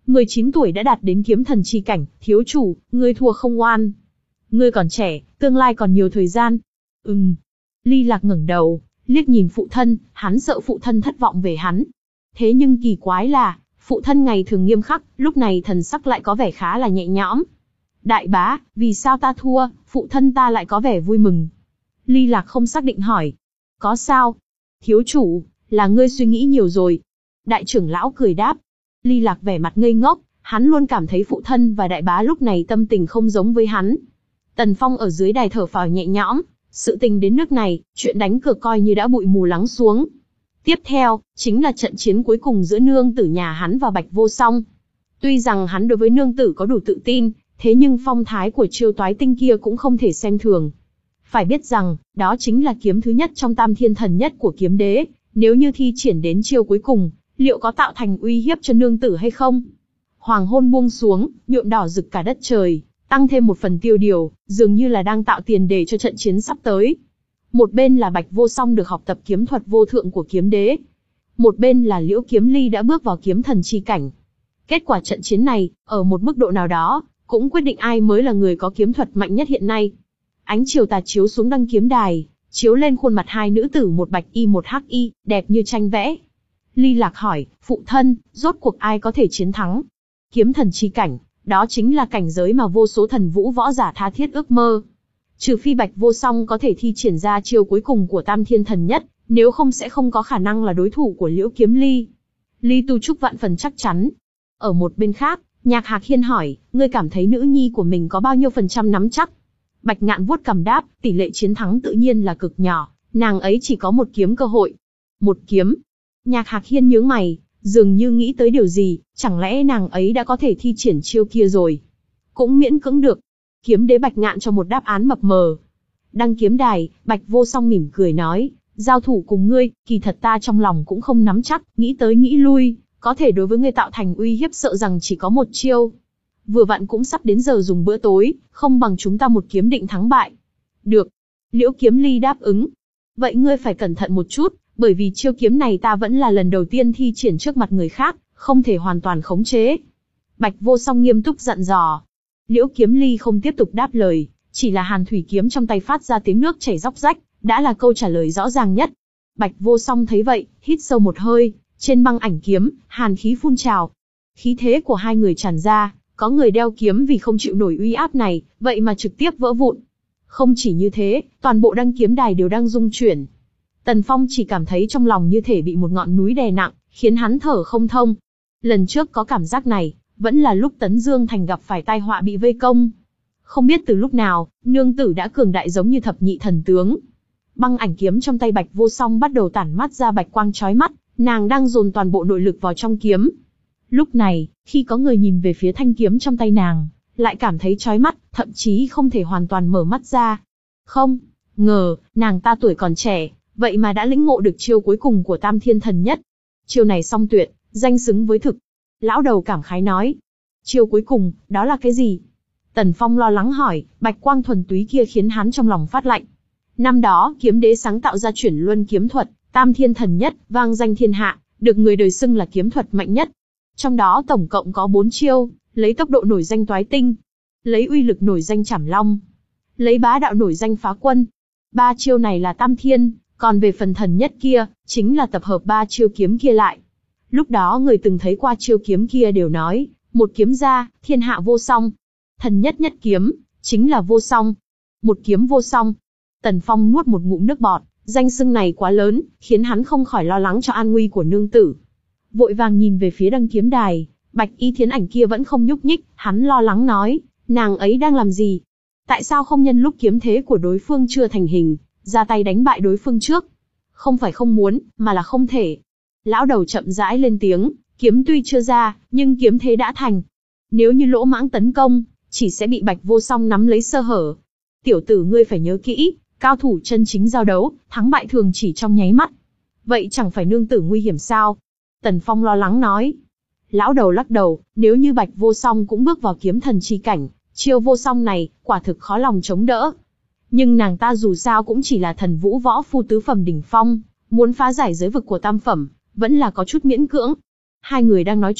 Speaker 1: mười chín tuổi đã đạt đến kiếm thần chi cảnh, thiếu chủ, ngươi thua không oan. Ngươi còn trẻ, tương lai còn nhiều thời gian. Ừm. Ly Lạc ngẩng đầu, liếc nhìn phụ thân, hắn sợ phụ thân thất vọng về hắn. Thế nhưng kỳ quái là, phụ thân ngày thường nghiêm khắc, lúc này thần sắc lại có vẻ khá là nhẹ nhõm. Đại bá, vì sao ta thua, phụ thân ta lại có vẻ vui mừng? Ly Lạc không xác định hỏi. Có sao? Thiếu chủ, là ngươi suy nghĩ nhiều rồi. Đại trưởng lão cười đáp. Ly Lạc vẻ mặt ngây ngốc, hắn luôn cảm thấy phụ thân và đại bá lúc này tâm tình không giống với hắn. Tần Phong ở dưới đài thở phào nhẹ nhõm, sự tình đến nước này, chuyện đánh cược coi như đã bụi mù lắng xuống. Tiếp theo, chính là trận chiến cuối cùng giữa nương tử nhà hắn và Bạch Vô Song. Tuy rằng hắn đối với nương tử có đủ tự tin, thế nhưng phong thái của Chiêu Toái Tinh kia cũng không thể xem thường. Phải biết rằng, đó chính là kiếm thứ nhất trong tam thiên thần nhất của kiếm đế, nếu như thi triển đến chiêu cuối cùng, liệu có tạo thành uy hiếp cho nương tử hay không? Hoàng hôn buông xuống, nhuộm đỏ rực cả đất trời, tăng thêm một phần tiêu điều, dường như là đang tạo tiền đề cho trận chiến sắp tới. Một bên là Bạch Vô Song được học tập kiếm thuật vô thượng của kiếm đế. Một bên là Liễu Kiếm Ly đã bước vào kiếm thần chi cảnh. Kết quả trận chiến này, ở một mức độ nào đó, cũng quyết định ai mới là người có kiếm thuật mạnh nhất hiện nay. Ánh chiều tà chiếu xuống đăng kiếm đài, chiếu lên khuôn mặt hai nữ tử một bạch y một hắc y, đẹp như tranh vẽ. Ly Lạc hỏi, phụ thân, rốt cuộc ai có thể chiến thắng? Kiếm thần chi cảnh, đó chính là cảnh giới mà vô số thần vũ võ giả tha thiết ước mơ. Trừ phi Bạch Vô Song có thể thi triển ra chiêu cuối cùng của tam thiên thần nhất, nếu không sẽ không có khả năng là đối thủ của Liễu Kiếm Ly. Ly Tu Trúc vạn phần chắc chắn. Ở một bên khác, Nhạc Hạc Hiên hỏi, ngươi cảm thấy nữ nhi của mình có bao nhiêu phần trăm nắm chắc? Bạch Ngạn vuốt cằm đáp, tỷ lệ chiến thắng tự nhiên là cực nhỏ, nàng ấy chỉ có một kiếm cơ hội. Một kiếm? Nhạc Hạc Hiên nhướng mày, dường như nghĩ tới điều gì, chẳng lẽ nàng ấy đã có thể thi triển chiêu kia rồi? Cũng miễn cưỡng được. Kiếm đế Bạch Ngạn cho một đáp án mập mờ. Đăng kiếm đài, Bạch Vô Song mỉm cười nói, giao thủ cùng ngươi, kỳ thật ta trong lòng cũng không nắm chắc, nghĩ tới nghĩ lui, có thể đối với ngươi tạo thành uy hiếp sợ rằng chỉ có một chiêu. Vừa vặn cũng sắp đến giờ dùng bữa tối, không bằng chúng ta một kiếm định thắng bại. Được. Liễu Kiếm Ly đáp ứng. Vậy ngươi phải cẩn thận một chút, bởi vì chiêu kiếm này ta vẫn là lần đầu tiên thi triển trước mặt người khác, không thể hoàn toàn khống chế. Bạch Vô Song nghiêm túc dặn dò. Liễu Kiếm Ly không tiếp tục đáp lời, chỉ là hàn thủy kiếm trong tay phát ra tiếng nước chảy róc rách, đã là câu trả lời rõ ràng nhất. Bạch Vô Song thấy vậy, hít sâu một hơi, trên băng ảnh kiếm, hàn khí phun trào. Khí thế của hai người tràn ra, có người đeo kiếm vì không chịu nổi uy áp này, vậy mà trực tiếp vỡ vụn. Không chỉ như thế, toàn bộ đăng kiếm đài đều đang rung chuyển. Tần Phong chỉ cảm thấy trong lòng như thể bị một ngọn núi đè nặng, khiến hắn thở không thông. Lần trước có cảm giác này, vẫn là lúc Tấn Dương Thành gặp phải tai họa bị vây công. Không biết từ lúc nào, nương tử đã cường đại giống như thập nhị thần tướng. Băng ảnh kiếm trong tay Bạch Vô Song bắt đầu tản mắt ra bạch quang chói mắt, nàng đang dồn toàn bộ nội lực vào trong kiếm. Lúc này, khi có người nhìn về phía thanh kiếm trong tay nàng, lại cảm thấy chói mắt, thậm chí không thể hoàn toàn mở mắt ra. Không ngờ, nàng ta tuổi còn trẻ, vậy mà đã lĩnh ngộ được chiêu cuối cùng của Tam Thiên Thần Nhất. Chiêu này song tuyệt, danh xứng với thực. Lão đầu cảm khái nói. Chiêu cuối cùng, đó là cái gì? Tần Phong lo lắng hỏi, bạch quang thuần túy kia khiến hắn trong lòng phát lạnh. Năm đó, kiếm đế sáng tạo ra chuyển luân kiếm thuật, Tam Thiên Thần Nhất, vang danh thiên hạ, được người đời xưng là kiếm thuật mạnh nhất. Trong đó tổng cộng có bốn chiêu, lấy tốc độ nổi danh toái tinh, lấy uy lực nổi danh chảm long, lấy bá đạo nổi danh phá quân. Ba chiêu này là tam thiên, còn về phần thần nhất kia, chính là tập hợp ba chiêu kiếm kia lại. Lúc đó người từng thấy qua chiêu kiếm kia đều nói, một kiếm ra, thiên hạ vô song. Thần nhất nhất kiếm, chính là vô song. Một kiếm vô song. Tần Phong nuốt một ngụm nước bọt, danh xưng này quá lớn, khiến hắn không khỏi lo lắng cho an nguy của nương tử. Vội vàng nhìn về phía đăng kiếm đài, bạch y thiến ảnh kia vẫn không nhúc nhích, hắn lo lắng nói, nàng ấy đang làm gì? Tại sao không nhân lúc kiếm thế của đối phương chưa thành hình, ra tay đánh bại đối phương trước? Không phải không muốn, mà là không thể. Lão đầu chậm rãi lên tiếng, kiếm tuy chưa ra, nhưng kiếm thế đã thành. Nếu như lỗ mãng tấn công, chỉ sẽ bị Bạch Vô Song nắm lấy sơ hở. Tiểu tử ngươi phải nhớ kỹ, cao thủ chân chính giao đấu, thắng bại thường chỉ trong nháy mắt. Vậy chẳng phải nương tử nguy hiểm sao? Tần Phong lo lắng nói. Lão đầu lắc đầu, nếu như Bạch Vô Song cũng bước vào kiếm thần chi cảnh, chiêu vô song này, quả thực khó lòng chống đỡ. Nhưng nàng ta dù sao cũng chỉ là thần vũ võ phu tứ phẩm đỉnh phong, muốn phá giải giới vực của tam phẩm, vẫn là có chút miễn cưỡng. Hai người đang nói chuyện,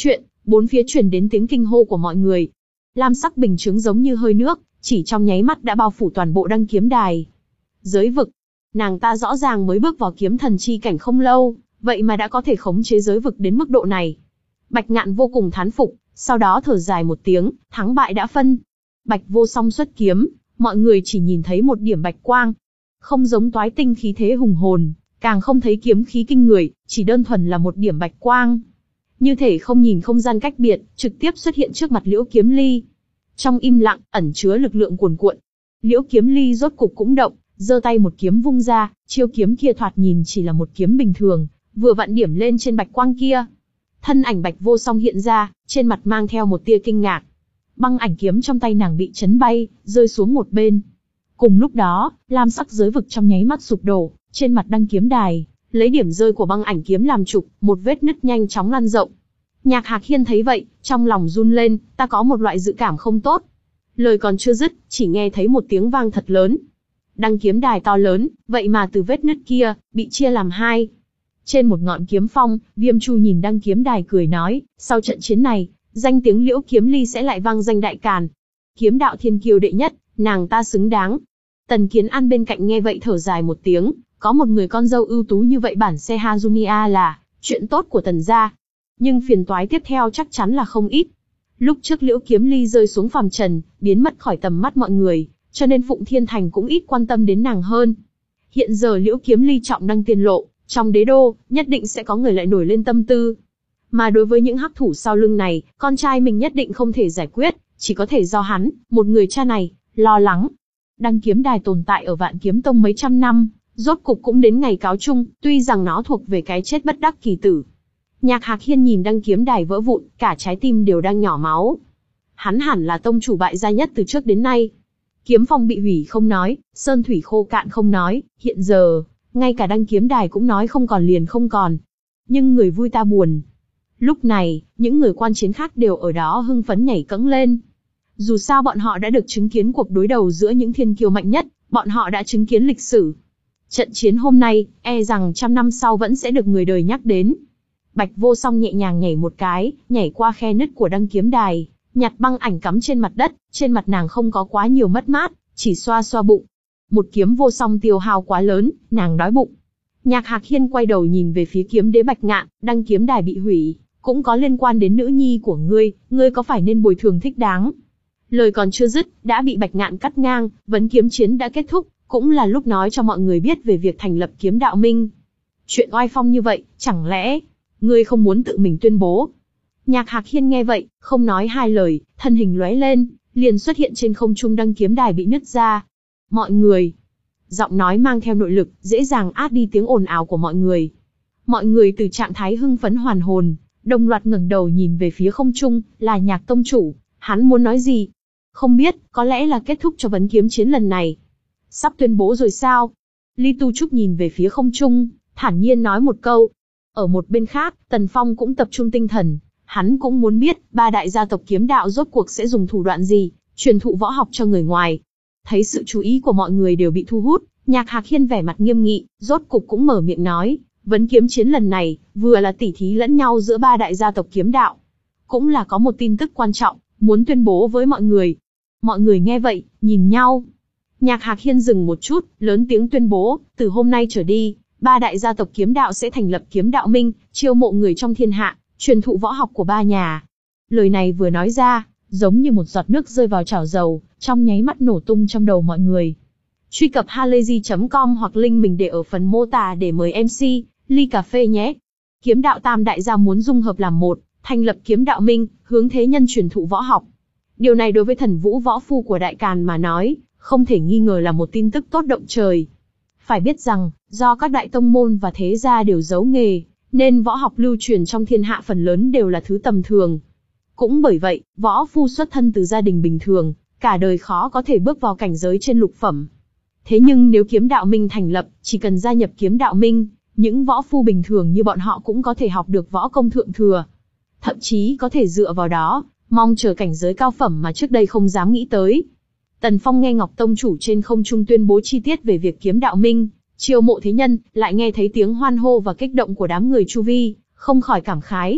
Speaker 1: bốn phía truyền đến tiếng kinh hô của mọi người. Lam sắc bình chướng giống như hơi nước, chỉ trong nháy mắt đã bao phủ toàn bộ đăng kiếm đài. Giới vực. Nàng ta rõ ràng mới bước vào kiếm thần chi cảnh không lâu, vậy mà đã có thể khống chế giới vực đến mức độ này. Bạch Ngạn vô cùng thán phục, sau đó thở dài một tiếng, thắng bại đã phân. Bạch Vô Song xuất kiếm, mọi người chỉ nhìn thấy một điểm bạch quang. Không giống toái tinh khí thế hùng hồn, càng không thấy kiếm khí kinh người, chỉ đơn thuần là một điểm bạch quang. Như thể không nhìn không gian cách biệt, trực tiếp xuất hiện trước mặt Liễu Kiếm Ly. Trong im lặng, ẩn chứa lực lượng cuồn cuộn. Liễu Kiếm Ly rốt cục cũng động, giơ tay một kiếm vung ra, chiêu kiếm kia thoạt nhìn chỉ là một kiếm bình thường, vừa vặn điểm lên trên bạch quang kia. Thân ảnh Bạch Vô Song hiện ra, trên mặt mang theo một tia kinh ngạc. Băng ảnh kiếm trong tay nàng bị chấn bay, rơi xuống một bên. Cùng lúc đó, lam sắc giới vực trong nháy mắt sụp đổ, trên mặt đăng kiếm đài, lấy điểm rơi của băng ảnh kiếm làm trục, một vết nứt nhanh chóng lan rộng. Nhạc Hạc Hiên thấy vậy, trong lòng run lên, ta có một loại dự cảm không tốt. Lời còn chưa dứt, chỉ nghe thấy một tiếng vang thật lớn. Đăng kiếm đài to lớn, vậy mà từ vết nứt kia, bị chia làm hai. Trên một ngọn kiếm phong, Viêm Chu nhìn đăng kiếm đài cười nói, sau trận chiến này, danh tiếng Liễu Kiếm Ly sẽ lại vang danh đại càn. Kiếm đạo thiên kiêu đệ nhất, nàng ta xứng đáng. Tần Kiến An bên cạnh nghe vậy thở dài một tiếng, có một người con dâu ưu tú như vậy bản xe Hazumiya là chuyện tốt của Tần gia. Nhưng phiền toái tiếp theo chắc chắn là không ít. Lúc trước Liễu Kiếm Ly rơi xuống phàm trần, biến mất khỏi tầm mắt mọi người, cho nên Phụng Thiên Thành cũng ít quan tâm đến nàng hơn. Hiện giờ Liễu Kiếm Ly trọng đăng tiên lộ, trong đế đô, nhất định sẽ có người lại nổi lên tâm tư. Mà đối với những hắc thủ sau lưng này, con trai mình nhất định không thể giải quyết, chỉ có thể do hắn, một người cha này, lo lắng. Đăng kiếm đài tồn tại ở Vạn Kiếm Tông mấy trăm năm, rốt cục cũng đến ngày cáo chung, tuy rằng nó thuộc về cái chết bất đắc kỳ tử. Nhạc Hạc Hiên nhìn đăng kiếm đài vỡ vụn, cả trái tim đều đang nhỏ máu. Hắn hẳn là tông chủ bại gia nhất từ trước đến nay. Kiếm phong bị hủy không nói, sơn thủy khô cạn không nói, hiện giờ, ngay cả đăng kiếm đài cũng nói không còn liền không còn. Nhưng người vui ta buồn. Lúc này, những người quan chiến khác đều ở đó hưng phấn nhảy cẫng lên. Dù sao bọn họ đã được chứng kiến cuộc đối đầu giữa những thiên kiêu mạnh nhất, bọn họ đã chứng kiến lịch sử. Trận chiến hôm nay, e rằng trăm năm sau vẫn sẽ được người đời nhắc đến. Bạch Vô Song nhẹ nhàng nhảy một cái, nhảy qua khe nứt của đăng kiếm đài, nhặt băng ảnh cắm trên mặt đất, trên mặt nàng không có quá nhiều mất mát, chỉ xoa xoa bụng. Một kiếm vô song tiêu hao quá lớn, nàng đói bụng. Nhạc Hạc Hiên quay đầu nhìn về phía kiếm đế Bạch Ngạn, đăng kiếm đài bị hủy, cũng có liên quan đến nữ nhi của ngươi, ngươi có phải nên bồi thường thích đáng? Lời còn chưa dứt, đã bị Bạch Ngạn cắt ngang, vấn kiếm chiến đã kết thúc, cũng là lúc nói cho mọi người biết về việc thành lập kiếm đạo minh. Chuyện oai phong như vậy, chẳng lẽ ngươi không muốn tự mình tuyên bố? Nhạc Hạc Hiên nghe vậy, không nói hai lời, thân hình lóe lên, liền xuất hiện trên không trung đăng kiếm đài bị nứt ra. Mọi người. Giọng nói mang theo nội lực, dễ dàng át đi tiếng ồn ào của mọi người. Mọi người từ trạng thái hưng phấn hoàn hồn, đồng loạt ngẩng đầu nhìn về phía không trung, là Nhạc tông chủ, hắn muốn nói gì? Không biết, có lẽ là kết thúc cho vấn kiếm chiến lần này. Sắp tuyên bố rồi sao? Ly Tu Trúc nhìn về phía không trung, thản nhiên nói một câu. Ở một bên khác, Tần Phong cũng tập trung tinh thần, hắn cũng muốn biết, ba đại gia tộc kiếm đạo rốt cuộc sẽ dùng thủ đoạn gì, truyền thụ võ học cho người ngoài. Thấy sự chú ý của mọi người đều bị thu hút, Nhạc Hạc Hiên vẻ mặt nghiêm nghị, rốt cục cũng mở miệng nói, vấn kiếm chiến lần này, vừa là tỉ thí lẫn nhau giữa ba đại gia tộc kiếm đạo, cũng là có một tin tức quan trọng, muốn tuyên bố với mọi người. Mọi người nghe vậy, nhìn nhau. Nhạc Hạc Hiên dừng một chút, lớn tiếng tuyên bố, từ hôm nay trở đi, ba đại gia tộc kiếm đạo sẽ thành lập kiếm đạo minh, chiêu mộ người trong thiên hạ, truyền thụ võ học của ba nhà. Lời này vừa nói ra, giống như một giọt nước rơi vào chảo dầu, trong nháy mắt nổ tung trong đầu mọi người. Truy cập halayzi chấm com hoặc link mình để ở phần mô tả để mời em xê, ly cà phê nhé. Kiếm đạo tam đại gia muốn dung hợp làm một, thành lập kiếm đạo minh, hướng thế nhân truyền thụ võ học. Điều này đối với thần vũ võ phu của Đại Càn mà nói, không thể nghi ngờ là một tin tức tốt động trời. Phải biết rằng, do các đại tông môn và thế gia đều giấu nghề, nên võ học lưu truyền trong thiên hạ phần lớn đều là thứ tầm thường. Cũng bởi vậy, võ phu xuất thân từ gia đình bình thường, cả đời khó có thể bước vào cảnh giới trên lục phẩm. Thế nhưng nếu kiếm đạo minh thành lập, chỉ cần gia nhập kiếm đạo minh, những võ phu bình thường như bọn họ cũng có thể học được võ công thượng thừa. Thậm chí có thể dựa vào đó, mong chờ cảnh giới cao phẩm mà trước đây không dám nghĩ tới. Tần Phong nghe Ngọc Tông chủ trên không trung tuyên bố chi tiết về việc kiếm đạo minh, chiêu mộ thế nhân, lại nghe thấy tiếng hoan hô và kích động của đám người chu vi, không khỏi cảm khái.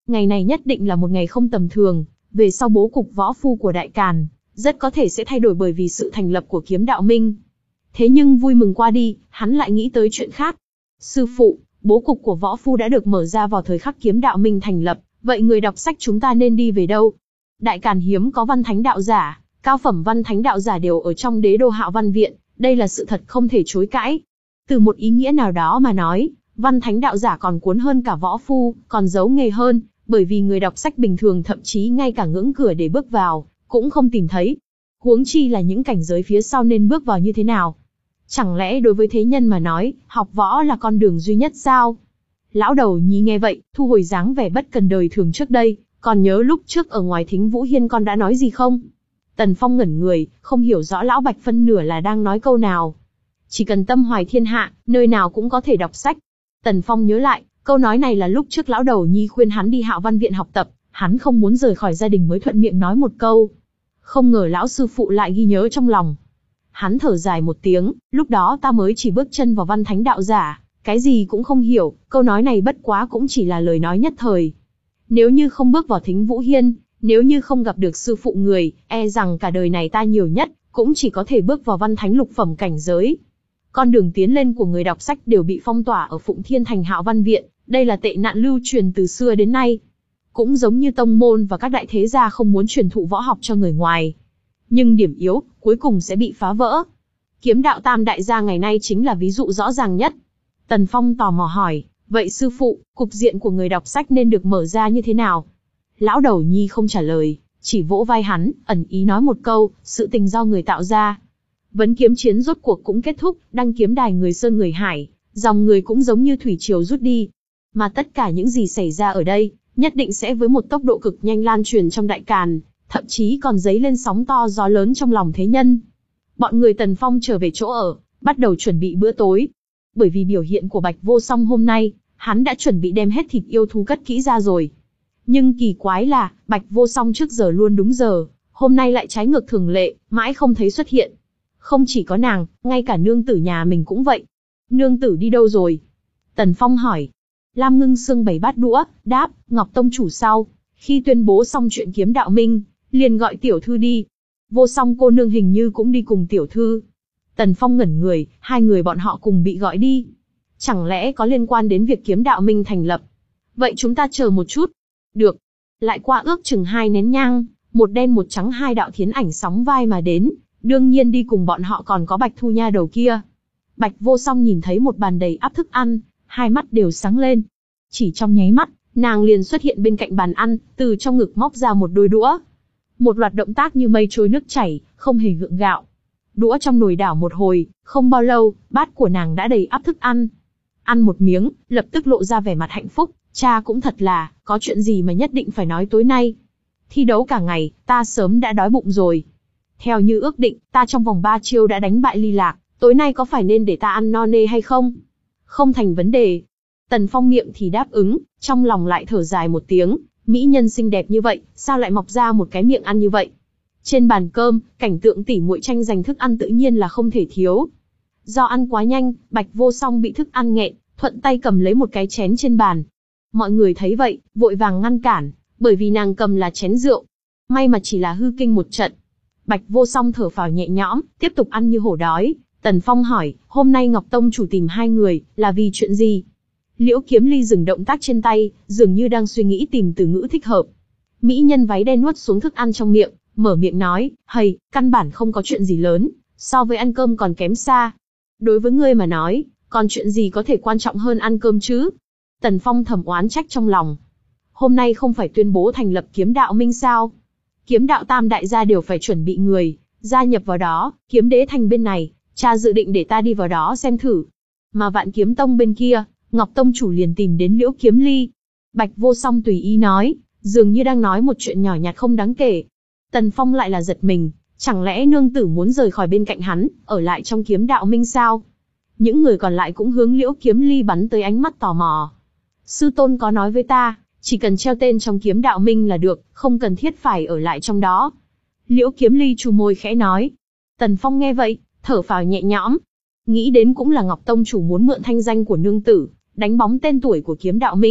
Speaker 1: Ngày này nhất định là một ngày không tầm thường, về sau bố cục võ phu của Đại Càn, rất có thể sẽ thay đổi bởi vì sự thành lập của kiếm đạo minh. Thế nhưng vui mừng qua đi, hắn lại nghĩ tới chuyện khác. Sư phụ, bố cục của võ phu đã được mở ra vào thời khắc kiếm đạo minh thành lập, vậy người đọc sách chúng ta nên đi về đâu? Đại Càn hiếm có văn thánh đạo giả, cao phẩm văn thánh đạo giả đều ở trong đế đô Hạo Văn Viện, đây là sự thật không thể chối cãi. Từ một ý nghĩa nào đó mà nói, văn thánh đạo giả còn cuốn hơn cả võ phu, còn giấu nghề hơn, bởi vì người đọc sách bình thường thậm chí ngay cả ngưỡng cửa để bước vào, cũng không tìm thấy. Huống chi là những cảnh giới phía sau nên bước vào như thế nào. Chẳng lẽ đối với thế nhân mà nói, học võ là con đường duy nhất sao? Lão đầu nhí nghe vậy, thu hồi dáng vẻ bất cần đời thường trước đây, còn nhớ lúc trước ở ngoài Thính Vũ Hiên con đã nói gì không? Tần Phong ngẩn người, không hiểu rõ lão Bạch phân nửa là đang nói câu nào. Chỉ cần tâm hoài thiên hạ, nơi nào cũng có thể đọc sách. Tần Phong nhớ lại, câu nói này là lúc trước lão đầu nhi khuyên hắn đi Hạo Văn Viện học tập, hắn không muốn rời khỏi gia đình mới thuận miệng nói một câu. Không ngờ lão sư phụ lại ghi nhớ trong lòng. Hắn thở dài một tiếng, lúc đó ta mới chỉ bước chân vào văn thánh đạo giả, cái gì cũng không hiểu, câu nói này bất quá cũng chỉ là lời nói nhất thời. Nếu như không bước vào Thính Vũ Hiên, nếu như không gặp được sư phụ người, e rằng cả đời này ta nhiều nhất, cũng chỉ có thể bước vào văn thánh lục phẩm cảnh giới. Con đường tiến lên của người đọc sách đều bị phong tỏa ở Phụng Thiên Thành Hạo Văn Viện, đây là tệ nạn lưu truyền từ xưa đến nay. Cũng giống như tông môn và các đại thế gia không muốn truyền thụ võ học cho người ngoài. Nhưng điểm yếu, cuối cùng sẽ bị phá vỡ. Kiếm đạo tam đại gia ngày nay chính là ví dụ rõ ràng nhất. Tần Phong tò mò hỏi, vậy sư phụ, cục diện của người đọc sách nên được mở ra như thế nào? Lão đầu nhi không trả lời, chỉ vỗ vai hắn, ẩn ý nói một câu, sự tình do người tạo ra. Vấn kiếm chiến rốt cuộc cũng kết thúc, đăng kiếm đài người sơn người hải, dòng người cũng giống như thủy triều rút đi. Mà tất cả những gì xảy ra ở đây, nhất định sẽ với một tốc độ cực nhanh lan truyền trong Đại Càn, thậm chí còn dấy lên sóng to gió lớn trong lòng thế nhân. Bọn người Tần Phong trở về chỗ ở, bắt đầu chuẩn bị bữa tối. Bởi vì biểu hiện của Bạch Vô Song hôm nay, hắn đã chuẩn bị đem hết thịt yêu thú cất kỹ ra rồi. Nhưng kỳ quái là, Bạch Vô Song trước giờ luôn đúng giờ, hôm nay lại trái ngược thường lệ, mãi không thấy xuất hiện. Không chỉ có nàng, ngay cả nương tử nhà mình cũng vậy. Nương tử đi đâu rồi? Tần Phong hỏi. Lam Ngưng Sương bày bát đũa, đáp, Ngọc Tông chủ sau. Khi tuyên bố xong chuyện kiếm đạo minh, liền gọi tiểu thư đi. Vô Song cô nương hình như cũng đi cùng tiểu thư. Tần Phong ngẩn người, hai người bọn họ cùng bị gọi đi. Chẳng lẽ có liên quan đến việc kiếm đạo minh thành lập? Vậy chúng ta chờ một chút. Được. Lại qua ước chừng hai nén nhang, một đen một trắng hai đạo thiến ảnh sóng vai mà đến. Đương nhiên đi cùng bọn họ còn có Bạch Thu Nha đầu kia. Bạch Vô Song nhìn thấy một bàn đầy ắp thức ăn, hai mắt đều sáng lên. Chỉ trong nháy mắt, nàng liền xuất hiện bên cạnh bàn ăn, từ trong ngực móc ra một đôi đũa. Một loạt động tác như mây trôi nước chảy, không hề gượng gạo. Đũa trong nồi đảo một hồi, không bao lâu, bát của nàng đã đầy ắp thức ăn. Ăn một miếng, lập tức lộ ra vẻ mặt hạnh phúc, cha cũng thật là, có chuyện gì mà nhất định phải nói tối nay. Thi đấu cả ngày, ta sớm đã đói bụng rồi. Theo như ước định, ta trong vòng ba chiêu đã đánh bại Ly Lạc, tối nay có phải nên để ta ăn no nê hay không? Không thành vấn đề. Tần Phong miệng thì đáp ứng, trong lòng lại thở dài một tiếng, mỹ nhân xinh đẹp như vậy, sao lại mọc ra một cái miệng ăn như vậy? Trên bàn cơm, cảnh tượng tỉ muội tranh giành thức ăn tự nhiên là không thể thiếu. Do ăn quá nhanh, Bạch Vô Song bị thức ăn nghẹn, thuận tay cầm lấy một cái chén trên bàn. Mọi người thấy vậy, vội vàng ngăn cản, bởi vì nàng cầm là chén rượu. May mà chỉ là hư kinh một trận. Bạch Vô Song thở phào nhẹ nhõm, tiếp tục ăn như hổ đói. Tần Phong hỏi, hôm nay Ngọc Tông chủ tìm hai người, là vì chuyện gì? Liễu Kiếm Ly dừng động tác trên tay, dường như đang suy nghĩ tìm từ ngữ thích hợp. Mỹ nhân váy đen nuốt xuống thức ăn trong miệng, mở miệng nói, hầy, căn bản không có chuyện gì lớn, so với ăn cơm còn kém xa. Đối với ngươi mà nói, còn chuyện gì có thể quan trọng hơn ăn cơm chứ? Tần Phong thầm oán trách trong lòng. Hôm nay không phải tuyên bố thành lập kiếm đạo minh sao? Kiếm đạo tam đại gia đều phải chuẩn bị người, gia nhập vào đó, kiếm đế thành bên này, cha dự định để ta đi vào đó xem thử. Mà Vạn Kiếm Tông bên kia, Ngọc Tông chủ liền tìm đến Liễu Kiếm Ly. Bạch Vô Song tùy ý nói, dường như đang nói một chuyện nhỏ nhặt không đáng kể. Tần Phong lại là giật mình, chẳng lẽ nương tử muốn rời khỏi bên cạnh hắn, ở lại trong kiếm đạo minh sao? Những người còn lại cũng hướng Liễu Kiếm Ly bắn tới ánh mắt tò mò. Sư tôn có nói với ta, chỉ cần treo tên trong kiếm đạo minh là được, không cần thiết phải ở lại trong đó. Liễu Kiếm Ly chu môi khẽ nói. Tần Phong nghe vậy, thở phào nhẹ nhõm. Nghĩ đến cũng là Ngọc Tông chủ muốn mượn thanh danh của nương tử, đánh bóng tên tuổi của kiếm đạo minh,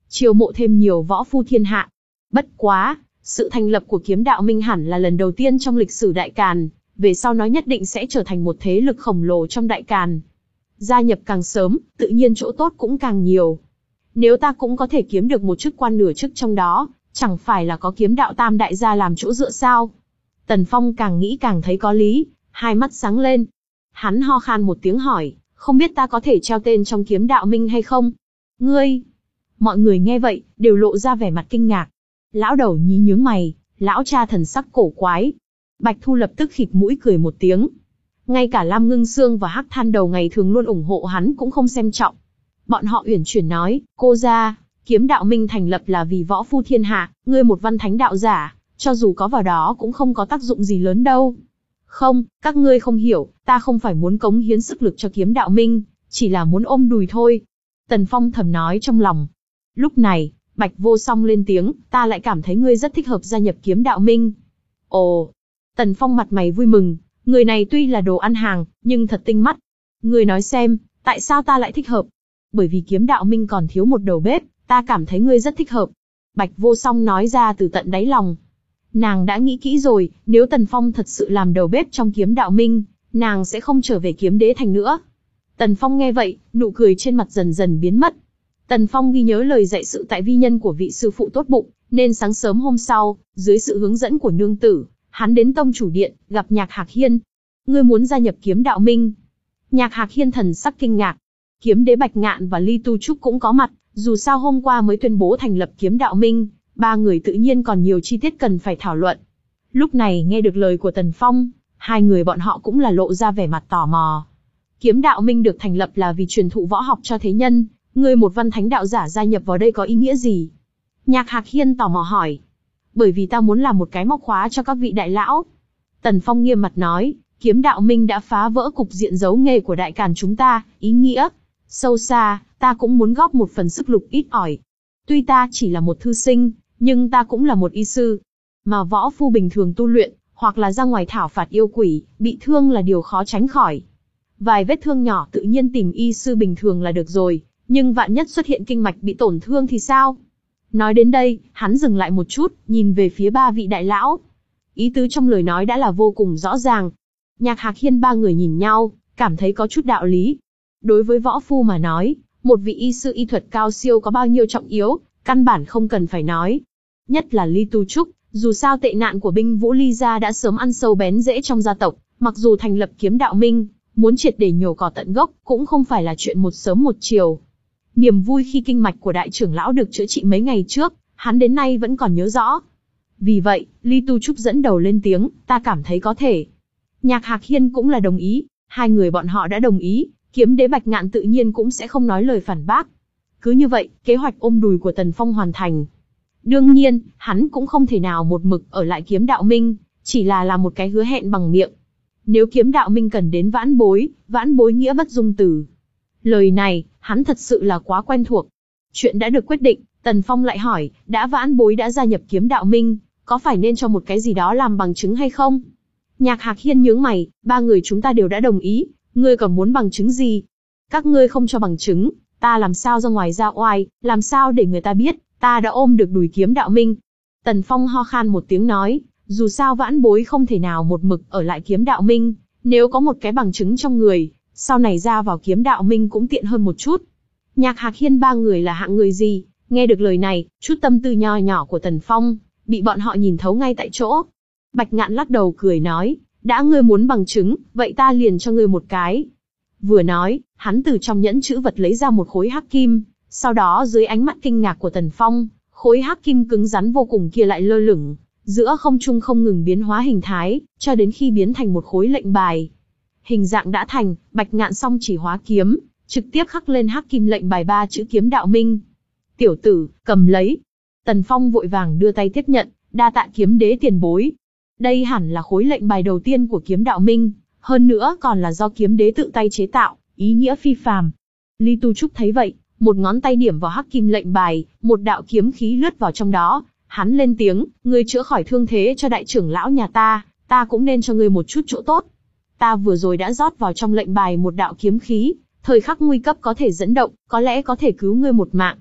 Speaker 1: chiêu mộ thêm nhiều võ phu thiên hạ. Bất quá, sự thành lập của kiếm đạo minh hẳn là lần đầu tiên trong lịch sử Đại Càn, về sau nó nhất định sẽ trở thành một thế lực khổng lồ trong Đại Càn. Gia nhập càng sớm, tự nhiên chỗ tốt cũng càng nhiều. Nếu ta cũng có thể kiếm được một chức quan nửa chức trong đó, chẳng phải là có kiếm đạo tam đại gia làm chỗ dựa sao? Tần Phong càng nghĩ càng thấy có lý, hai mắt sáng lên. Hắn ho khan một tiếng hỏi, không biết ta có thể treo tên trong kiếm đạo minh hay không? Ngươi! Mọi người nghe vậy, đều lộ ra vẻ mặt kinh ngạc. Lão đầu nhí nhướng mày, lão cha thần sắc cổ quái. Bạch Thu lập tức khịt mũi cười một tiếng. Ngay cả Lam Ngưng Sương và Hắc Than Đầu ngày thường luôn ủng hộ hắn cũng không xem trọng. Bọn họ uyển chuyển nói, cô gia, kiếm đạo minh thành lập là vì võ phu thiên hạ, ngươi một văn thánh đạo giả, cho dù có vào đó cũng không có tác dụng gì lớn đâu. Không, các ngươi không hiểu, ta không phải muốn cống hiến sức lực cho kiếm đạo minh, chỉ là muốn ôm đùi thôi. Tần Phong thầm nói trong lòng. Lúc này, Bạch Vô Song lên tiếng, ta lại cảm thấy ngươi rất thích hợp gia nhập kiếm đạo minh. Ồ! Tần Phong mặt mày vui mừng, người này tuy là đồ ăn hàng, nhưng thật tinh mắt. Ngươi nói xem, tại sao ta lại thích hợp? Bởi vì kiếm đạo minh còn thiếu một đầu bếp, ta cảm thấy ngươi rất thích hợp. Bạch Vô Song nói ra từ tận đáy lòng. Nàng đã nghĩ kỹ rồi, nếu Tần Phong thật sự làm đầu bếp trong kiếm đạo minh, nàng sẽ không trở về kiếm đế thành nữa. Tần Phong nghe vậy, nụ cười trên mặt dần dần biến mất. Tần Phong ghi nhớ lời dạy sự tại vi nhân của vị sư phụ tốt bụng, nên sáng sớm hôm sau, dưới sự hướng dẫn của nương tử, hắn đến tông chủ điện, gặp Nhạc Hạc Hiên. Ngươi muốn gia nhập kiếm đạo minh? Nhạc Hạc Hiên thần sắc kinh ngạc. Kiếm đế Bạch Ngạn và Ly Tu Trúc cũng có mặt, dù sao hôm qua mới tuyên bố thành lập kiếm đạo minh, ba người tự nhiên còn nhiều chi tiết cần phải thảo luận. Lúc này nghe được lời của Tần Phong, hai người bọn họ cũng là lộ ra vẻ mặt tò mò. Kiếm đạo minh được thành lập là vì truyền thụ võ học cho thế nhân, ngươi một văn thánh đạo giả gia nhập vào đây có ý nghĩa gì? Nhạc Hạc Hiên tò mò hỏi. Bởi vì ta muốn làm một cái móc khóa cho các vị đại lão. Tần Phong nghiêm mặt nói, kiếm đạo minh đã phá vỡ cục diện giấu nghề của Đại Càn chúng ta, ý nghĩa sâu xa, ta cũng muốn góp một phần sức lực ít ỏi. Tuy ta chỉ là một thư sinh, nhưng ta cũng là một y sư. Mà võ phu bình thường tu luyện, hoặc là ra ngoài thảo phạt yêu quỷ, bị thương là điều khó tránh khỏi. Vài vết thương nhỏ tự nhiên tìm y sư bình thường là được rồi, nhưng vạn nhất xuất hiện kinh mạch bị tổn thương thì sao? Nói đến đây, hắn dừng lại một chút, nhìn về phía ba vị đại lão. Ý tứ trong lời nói đã là vô cùng rõ ràng. Nhạc Hạc Hiên ba người nhìn nhau, cảm thấy có chút đạo lý. Đối với võ phu mà nói, một vị y sư y thuật cao siêu có bao nhiêu trọng yếu, căn bản không cần phải nói. Nhất là Ly Tu Trúc, dù sao tệ nạn của binh vũ Ly gia đã sớm ăn sâu bén rễ trong gia tộc, mặc dù thành lập kiếm đạo minh, muốn triệt để nhổ cỏ tận gốc, cũng không phải là chuyện một sớm một chiều. Niềm vui khi kinh mạch của đại trưởng lão được chữa trị mấy ngày trước, hắn đến nay vẫn còn nhớ rõ. Vì vậy, Ly Tu Trúc dẫn đầu lên tiếng, ta cảm thấy có thể. Nhạc Hạc Hiên cũng là đồng ý, hai người bọn họ đã đồng ý, kiếm đế Bạch Ngạn tự nhiên cũng sẽ không nói lời phản bác. Cứ như vậy, kế hoạch ôm đùi của Tần Phong hoàn thành. Đương nhiên, hắn cũng không thể nào một mực ở lại kiếm đạo minh, chỉ là làm một cái hứa hẹn bằng miệng. Nếu kiếm đạo minh cần đến vãn bối, vãn bối nghĩa bất dung từ. Lời này, hắn thật sự là quá quen thuộc. Chuyện đã được quyết định, Tần Phong lại hỏi, đã vãn bối đã gia nhập kiếm đạo minh, có phải nên cho một cái gì đó làm bằng chứng hay không? Nhạc Hạc Hiên nhướng mày, ba người chúng ta đều đã đồng ý, ngươi còn muốn bằng chứng gì? Các ngươi không cho bằng chứng, ta làm sao ra ngoài ra oai, làm sao để người ta biết, ta đã ôm được đùi kiếm đạo minh. Tần Phong ho khan một tiếng nói, dù sao vãn bối không thể nào một mực ở lại kiếm đạo minh, nếu có một cái bằng chứng trong người, sau này ra vào kiếm đạo minh cũng tiện hơn một chút. Nhạc Hạc Hiên ba người là hạng người gì? Nghe được lời này, chút tâm tư nho nhỏ của Tần Phong, bị bọn họ nhìn thấu ngay tại chỗ. Bạch Ngạn lắc đầu cười nói, đã ngươi muốn bằng chứng, vậy ta liền cho ngươi một cái. Vừa nói, hắn từ trong nhẫn chữ vật lấy ra một khối hắc kim, sau đó dưới ánh mắt kinh ngạc của Tần Phong, khối hắc kim cứng rắn vô cùng kia lại lơ lửng, giữa không trung không ngừng biến hóa hình thái, cho đến khi biến thành một khối lệnh bài. Hình dạng đã thành, Bạch Ngạn song chỉ hóa kiếm, trực tiếp khắc lên hắc kim lệnh bài ba chữ kiếm đạo minh. Tiểu tử, cầm lấy. Tần Phong vội vàng đưa tay tiếp nhận, đa tạ kiếm đế tiền bối. Đây hẳn là khối lệnh bài đầu tiên của kiếm đạo minh, hơn nữa còn là do kiếm đế tự tay chế tạo, ý nghĩa phi phàm. Ly Tu Trúc thấy vậy, một ngón tay điểm vào hắc kim lệnh bài, một đạo kiếm khí lướt vào trong đó. Hắn lên tiếng, ngươi chữa khỏi thương thế cho đại trưởng lão nhà ta, ta cũng nên cho ngươi một chút chỗ tốt. Ta vừa rồi đã rót vào trong lệnh bài một đạo kiếm khí, thời khắc nguy cấp có thể dẫn động, có lẽ có thể cứu ngươi một mạng.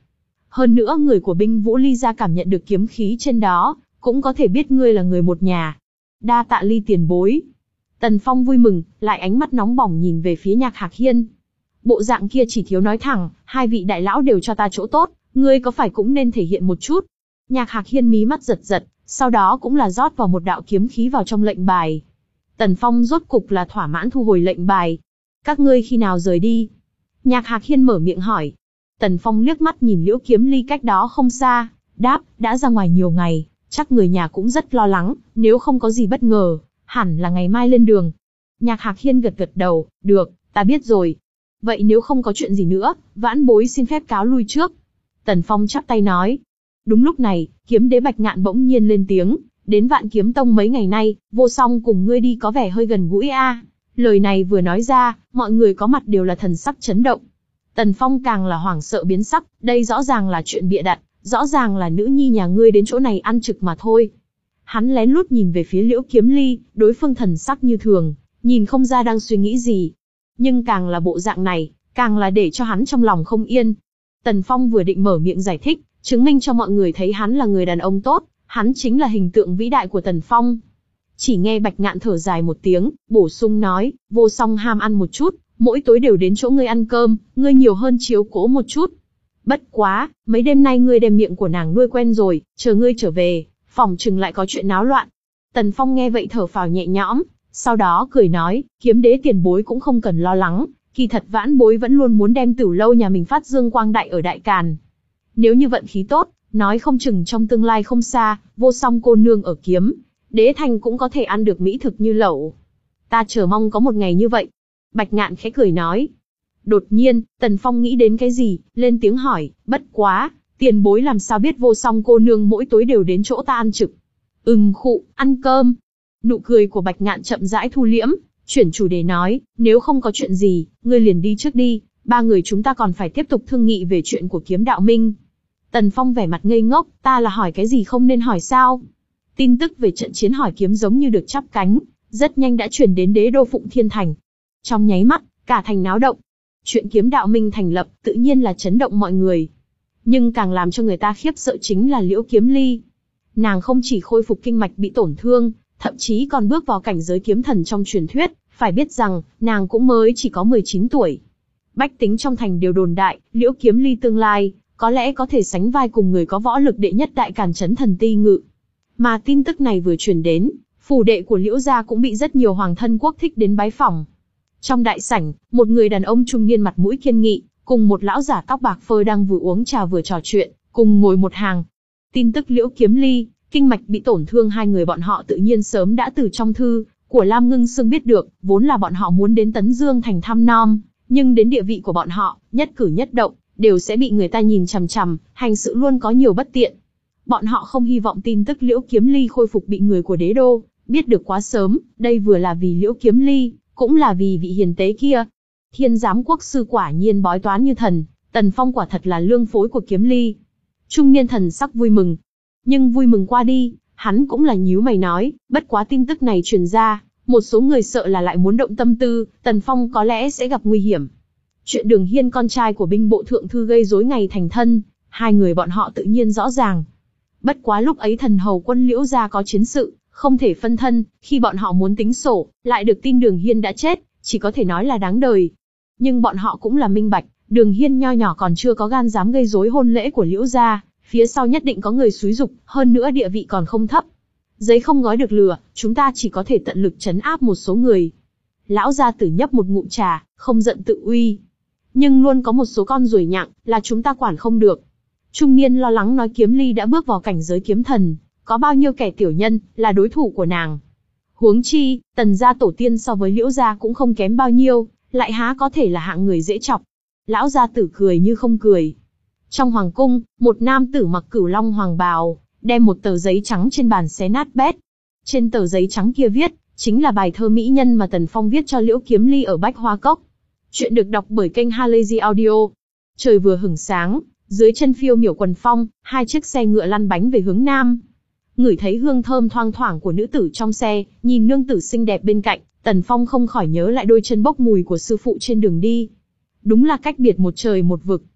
Speaker 1: Hơn nữa người của binh Vũ Ly gia cảm nhận được kiếm khí trên đó, cũng có thể biết ngươi là người một nhà. Đa tạ Ly tiền bối. Tần Phong vui mừng, lại ánh mắt nóng bỏng nhìn về phía Nhạc Hạc Hiên. Bộ dạng kia chỉ thiếu nói thẳng, hai vị đại lão đều cho ta chỗ tốt, ngươi có phải cũng nên thể hiện một chút. Nhạc Hạc Hiên mí mắt giật giật, sau đó cũng là rót vào một đạo kiếm khí vào trong lệnh bài. Tần Phong rốt cục là thỏa mãn thu hồi lệnh bài. Các ngươi khi nào rời đi? Nhạc Hạc Hiên mở miệng hỏi. Tần Phong liếc mắt nhìn Liễu Kiếm Ly cách đó không xa, đáp, đã ra ngoài nhiều ngày, chắc người nhà cũng rất lo lắng, nếu không có gì bất ngờ, hẳn là ngày mai lên đường. Nhạc Hạc Hiên gật gật đầu, được, ta biết rồi. Vậy nếu không có chuyện gì nữa, vãn bối xin phép cáo lui trước. Tần Phong chắp tay nói. Đúng lúc này, kiếm đế Bạch Ngạn bỗng nhiên lên tiếng, đến Vạn Kiếm Tông mấy ngày nay, Vô Song cùng ngươi đi có vẻ hơi gần gũi a. Lời này vừa nói ra, mọi người có mặt đều là thần sắc chấn động. Tần Phong càng là hoảng sợ biến sắc, đây rõ ràng là chuyện bịa đặt, rõ ràng là nữ nhi nhà ngươi đến chỗ này ăn trực mà thôi. Hắn lén lút nhìn về phía Liễu Kiếm Ly, đối phương thần sắc như thường, nhìn không ra đang suy nghĩ gì. Nhưng càng là bộ dạng này, càng là để cho hắn trong lòng không yên. Tần Phong vừa định mở miệng giải thích, chứng minh cho mọi người thấy hắn là người đàn ông tốt, hắn chính là hình tượng vĩ đại của Tần Phong. Chỉ nghe Bạch Ngạn thở dài một tiếng, bổ sung nói, Vô Song ham ăn một chút, mỗi tối đều đến chỗ ngươi ăn cơm, ngươi nhiều hơn chiếu cố một chút. Bất quá, mấy đêm nay ngươi đem miệng của nàng nuôi quen rồi, chờ ngươi trở về, phòng chừng lại có chuyện náo loạn. Tần Phong nghe vậy thở phào nhẹ nhõm, sau đó cười nói, kiếm đế tiền bối cũng không cần lo lắng, kỳ thật vãn bối vẫn luôn muốn đem Tử lâu nhà mình phát dương quang đại ở Đại Càn. Nếu như vận khí tốt, nói không chừng trong tương lai không xa, Vô Song cô nương ở kiếm đế thành cũng có thể ăn được mỹ thực như lẩu. Ta chờ mong có một ngày như vậy. Bạch Ngạn khẽ cười nói. Đột nhiên, Tần Phong nghĩ đến cái gì, lên tiếng hỏi, bất quá, tiền bối làm sao biết Vô Song cô nương mỗi tối đều đến chỗ ta ăn trực? Ừm khụ, ăn cơm. Nụ cười của Bạch Ngạn chậm rãi thu liễm, chuyển chủ đề nói, nếu không có chuyện gì, ngươi liền đi trước đi, ba người chúng ta còn phải tiếp tục thương nghị về chuyện của kiếm đạo minh. Tần Phong vẻ mặt ngây ngốc, ta là hỏi cái gì không nên hỏi sao? Tin tức về trận chiến hỏi kiếm giống như được chắp cánh, rất nhanh đã truyền đến đế đô Phụng Thiên Thành. Trong nháy mắt, cả thành náo động. Chuyện kiếm đạo minh thành lập, tự nhiên là chấn động mọi người. Nhưng càng làm cho người ta khiếp sợ chính là Liễu Kiếm Ly. Nàng không chỉ khôi phục kinh mạch bị tổn thương, thậm chí còn bước vào cảnh giới kiếm thần trong truyền thuyết, phải biết rằng, nàng cũng mới chỉ có mười chín tuổi. Bách tính trong thành đều đồn đại, Liễu Kiếm Ly tương lai, có lẽ có thể sánh vai cùng người có võ lực đệ nhất Đại Càn Chấn Thần Ti Ngự. Mà tin tức này vừa truyền đến, phủ đệ của Liễu gia cũng bị rất nhiều hoàng thân quốc thích đến bái phỏng. Trong đại sảnh, một người đàn ông trung niên mặt mũi kiên nghị, cùng một lão giả tóc bạc phơ đang vừa uống trà vừa trò chuyện, cùng ngồi một hàng. Tin tức Liễu Kiếm Ly, kinh mạch bị tổn thương hai người bọn họ tự nhiên sớm đã từ trong thư của Lam Ngưng Sương biết được, vốn là bọn họ muốn đến Tấn Dương thành thăm nom, nhưng đến địa vị của bọn họ, nhất cử nhất động đều sẽ bị người ta nhìn chằm chằm, hành sự luôn có nhiều bất tiện. Bọn họ không hy vọng tin tức Liễu Kiếm Ly khôi phục bị người của đế đô biết được quá sớm, đây vừa là vì Liễu Kiếm Ly, cũng là vì vị hiền tế kia. Thiên giám quốc sư quả nhiên bói toán như thần, Tần Phong quả thật là lương phối của Kiếm Ly. Trung niên thần sắc vui mừng. Nhưng vui mừng qua đi, hắn cũng là nhíu mày nói, bất quá tin tức này truyền ra, một số người sợ là lại muốn động tâm tư, Tần Phong có lẽ sẽ gặp nguy hiểm. Chuyện Đường Hiên con trai của binh bộ thượng thư gây rối ngày thành thân, hai người bọn họ tự nhiên rõ ràng. Bất quá lúc ấy thần hầu quân Liễu gia có chiến sự, không thể phân thân, khi bọn họ muốn tính sổ, lại được tin Đường Hiên đã chết, chỉ có thể nói là đáng đời. Nhưng bọn họ cũng là minh bạch, Đường Hiên nho nhỏ còn chưa có gan dám gây rối hôn lễ của Liễu gia, phía sau nhất định có người xúi giục, hơn nữa địa vị còn không thấp. Giấy không gói được lửa, chúng ta chỉ có thể tận lực trấn áp một số người. Lão gia tử nhấp một ngụm trà, không giận tự uy. Nhưng luôn có một số con ruồi nhặng, là chúng ta quản không được. Trung niên lo lắng nói Kiếm Ly đã bước vào cảnh giới kiếm thần, có bao nhiêu kẻ tiểu nhân, là đối thủ của nàng. Huống chi, Tần gia tổ tiên so với Liễu gia cũng không kém bao nhiêu, lại há có thể là hạng người dễ chọc. Lão gia tử cười như không cười. Trong hoàng cung, một nam tử mặc cửu long hoàng bào, đem một tờ giấy trắng trên bàn xé nát bét. Trên tờ giấy trắng kia viết, chính là bài thơ mỹ nhân mà Tần Phong viết cho Liễu Kiếm Ly ở Bách Hoa Cốc. Chuyện được đọc bởi kênh Halazy Audio. Trời vừa hửng sáng, dưới chân phiêu miểu quần phong, hai chiếc xe ngựa lăn bánh về hướng nam. Ngửi thấy hương thơm thoang thoảng của nữ tử trong xe, nhìn nương tử xinh đẹp bên cạnh, Tần Phong không khỏi nhớ lại đôi chân bốc mùi của sư phụ trên đường đi. Đúng là cách biệt một trời một vực.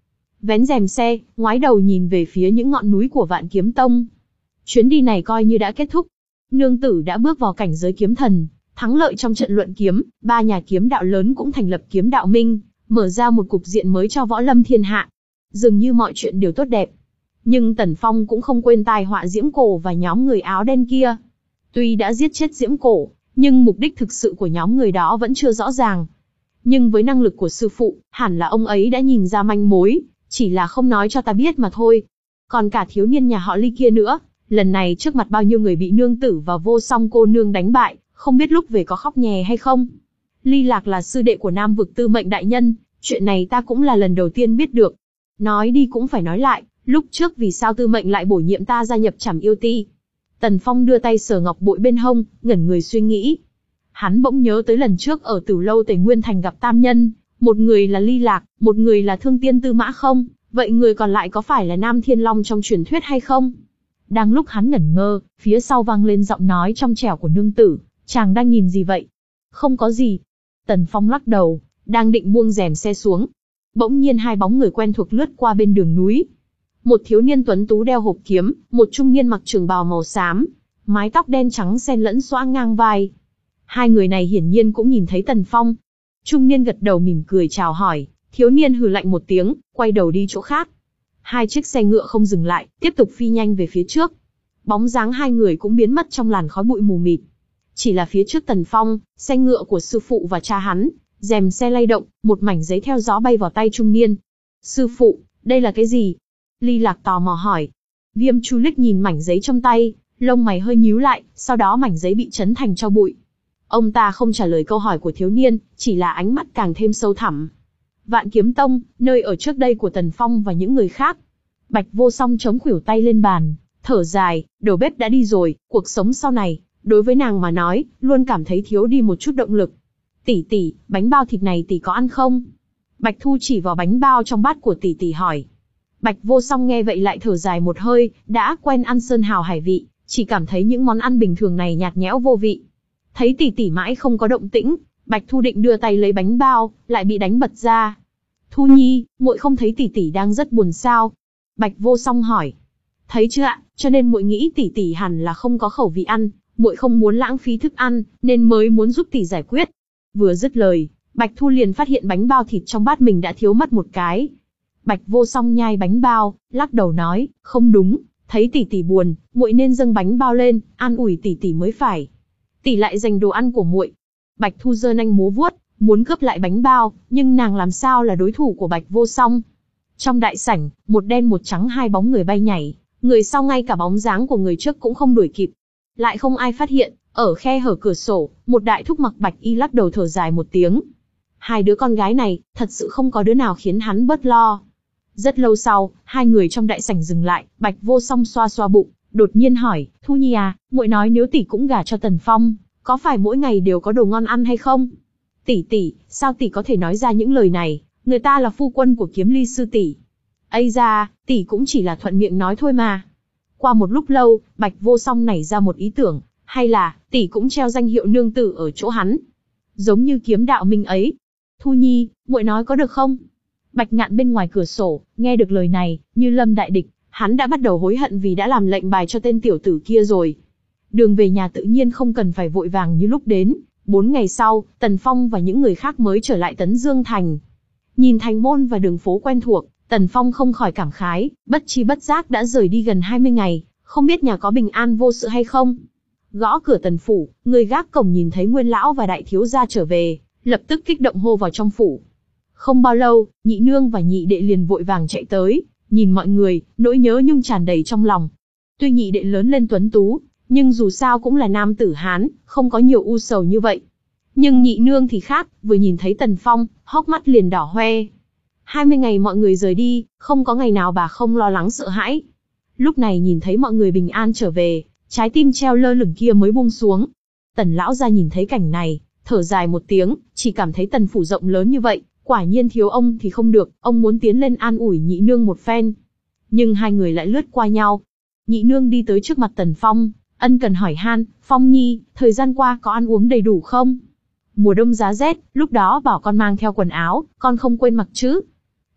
Speaker 1: vén rèm xe, ngoái đầu nhìn về phía những ngọn núi của Vạn Kiếm Tông. Chuyến đi này coi như đã kết thúc. Nương tử đã bước vào cảnh giới kiếm thần, thắng lợi trong trận luận kiếm, ba nhà kiếm đạo lớn cũng thành lập kiếm đạo minh, mở ra một cục diện mới cho võ lâm thiên hạ. Dường như mọi chuyện đều tốt đẹp. Nhưng Tần Phong cũng không quên tai họa Diễm Cổ và nhóm người áo đen kia. Tuy đã giết chết Diễm Cổ, nhưng mục đích thực sự của nhóm người đó vẫn chưa rõ ràng. Nhưng với năng lực của sư phụ, hẳn là ông ấy đã nhìn ra manh mối, chỉ là không nói cho ta biết mà thôi. Còn cả thiếu niên nhà họ Ly kia nữa, lần này trước mặt bao nhiêu người bị nương tử và Vô Song cô nương đánh bại, không biết lúc về có khóc nhè hay không. Ly Lạc là sư đệ của Nam vực Tư Mệnh đại nhân, chuyện này ta cũng là lần đầu tiên biết được. Nói đi cũng phải nói lại, lúc trước vì sao Tư Mệnh lại bổ nhiệm ta gia nhập Trảm Yêu Ti? Tần Phong đưa tay sờ ngọc bội bên hông, ngẩn người suy nghĩ. Hắn bỗng nhớ tới lần trước ở Tử Lâu Tề Nguyên Thành gặp tam nhân, một người là Ly Lạc, một người là Thương Tiên Tư Mã không, vậy người còn lại có phải là Nam Thiên Long trong truyền thuyết hay không? Đang lúc hắn ngẩn ngơ, phía sau vang lên giọng nói trong trẻo của nương tử, chàng đang nhìn gì vậy? Không có gì. Tần Phong lắc đầu, đang định buông rèm xe xuống. Bỗng nhiên hai bóng người quen thuộc lướt qua bên đường núi. Một thiếu niên tuấn tú đeo hộp kiếm, một trung niên mặc trường bào màu xám, mái tóc đen trắng xen lẫn xõa ngang vai. Hai người này hiển nhiên cũng nhìn thấy Tần Phong. Trung niên gật đầu mỉm cười chào hỏi, thiếu niên hừ lạnh một tiếng, quay đầu đi chỗ khác. Hai chiếc xe ngựa không dừng lại, tiếp tục phi nhanh về phía trước. Bóng dáng hai người cũng biến mất trong làn khói bụi mù mịt. Chỉ là phía trước Tần Phong, xe ngựa của sư phụ và cha hắn, rèm xe lay động, một mảnh giấy theo gió bay vào tay trung niên. Sư phụ, đây là cái gì? Ly Lạc tò mò hỏi. Viêm Chu liếc nhìn mảnh giấy trong tay, lông mày hơi nhíu lại, sau đó mảnh giấy bị chấn thành tro bụi. Ông ta không trả lời câu hỏi của thiếu niên, chỉ là ánh mắt càng thêm sâu thẳm. Vạn Kiếm Tông, nơi ở trước đây của Tần Phong và những người khác. Bạch Vô Song chống khuỷu tay lên bàn, thở dài, đầu bếp đã đi rồi, cuộc sống sau này, đối với nàng mà nói, luôn cảm thấy thiếu đi một chút động lực. Tỷ tỷ, bánh bao thịt này tỷ có ăn không? Bạch Thu chỉ vào bánh bao trong bát của tỷ tỷ hỏi. Bạch Vô Song nghe vậy lại thở dài một hơi, đã quen ăn sơn hào hải vị, chỉ cảm thấy những món ăn bình thường này nhạt nhẽo vô vị. Thấy tỷ tỷ mãi không có động tĩnh, Bạch Thu định đưa tay lấy bánh bao, lại bị đánh bật ra. Thu Nhi, muội không thấy tỷ tỷ đang rất buồn sao? Bạch Vô Song hỏi. Thấy chưa ạ, cho nên muội nghĩ tỷ tỷ hẳn là không có khẩu vị ăn, muội không muốn lãng phí thức ăn, nên mới muốn giúp tỷ giải quyết. Vừa dứt lời, Bạch Thu liền phát hiện bánh bao thịt trong bát mình đã thiếu mất một cái. Bạch Vô Song nhai bánh bao, lắc đầu nói, không đúng, thấy tỷ tỷ buồn, muội nên dâng bánh bao lên, an ủi tỷ tỷ mới phải. Tỷ lại giành đồ ăn của muội. Bạch Thu giơ nanh múa vuốt, muốn cướp lại bánh bao, nhưng nàng làm sao là đối thủ của Bạch Vô Song. Trong đại sảnh, một đen một trắng hai bóng người bay nhảy, người sau ngay cả bóng dáng của người trước cũng không đuổi kịp. Lại không ai phát hiện, ở khe hở cửa sổ, một đại thúc mặc bạch y lắc đầu thở dài một tiếng. Hai đứa con gái này, thật sự không có đứa nào khiến hắn bớt lo. Rất lâu sau, hai người trong đại sảnh dừng lại, Bạch Vô Song xoa xoa bụng, đột nhiên hỏi, Thu Nhi à, muội nói nếu tỷ cũng gả cho Tần Phong, có phải mỗi ngày đều có đồ ngon ăn hay không? Tỷ tỷ, sao tỷ có thể nói ra những lời này, người ta là phu quân của Kiếm Ly sư tỷ. Ây da, tỷ cũng chỉ là thuận miệng nói thôi mà. Qua một lúc lâu, Bạch Vô Song nảy ra một ý tưởng, hay là, tỷ cũng treo danh hiệu nương tử ở chỗ hắn. Giống như kiếm đạo minh ấy. Thu Nhi, muội nói có được không? Bạch Ngạn bên ngoài cửa sổ, nghe được lời này, như lâm đại địch, hắn đã bắt đầu hối hận vì đã làm lệnh bài cho tên tiểu tử kia rồi. Đường về nhà tự nhiên không cần phải vội vàng như lúc đến. Bốn ngày sau, Tần Phong và những người khác mới trở lại Tấn Dương Thành. Nhìn thành môn và đường phố quen thuộc, Tần Phong không khỏi cảm khái, bất chi bất giác đã rời đi gần hai mươi ngày, không biết nhà có bình an vô sự hay không. Gõ cửa Tần phủ, người gác cổng nhìn thấy Nguyên lão và đại thiếu gia trở về, lập tức kích động hô vào trong phủ. Không bao lâu, nhị nương và nhị đệ liền vội vàng chạy tới, nhìn mọi người, nỗi nhớ nhung tràn đầy trong lòng. Tuy nhị đệ lớn lên tuấn tú, nhưng dù sao cũng là nam tử Hán, không có nhiều u sầu như vậy. Nhưng nhị nương thì khác, vừa nhìn thấy Tần Phong, hốc mắt liền đỏ hoe. hai mươi ngày mọi người rời đi, không có ngày nào bà không lo lắng sợ hãi. Lúc này nhìn thấy mọi người bình an trở về, trái tim treo lơ lửng kia mới buông xuống. Tần lão gia nhìn thấy cảnh này, thở dài một tiếng, chỉ cảm thấy Tần phủ rộng lớn như vậy, quả nhiên thiếu ông thì không được, ông muốn tiến lên an ủi nhị nương một phen. Nhưng hai người lại lướt qua nhau. Nhị nương đi tới trước mặt Tần Phong, ân cần hỏi han, Phong Nhi, thời gian qua có ăn uống đầy đủ không? Mùa đông giá rét, lúc đó bảo con mang theo quần áo, con không quên mặc chứ?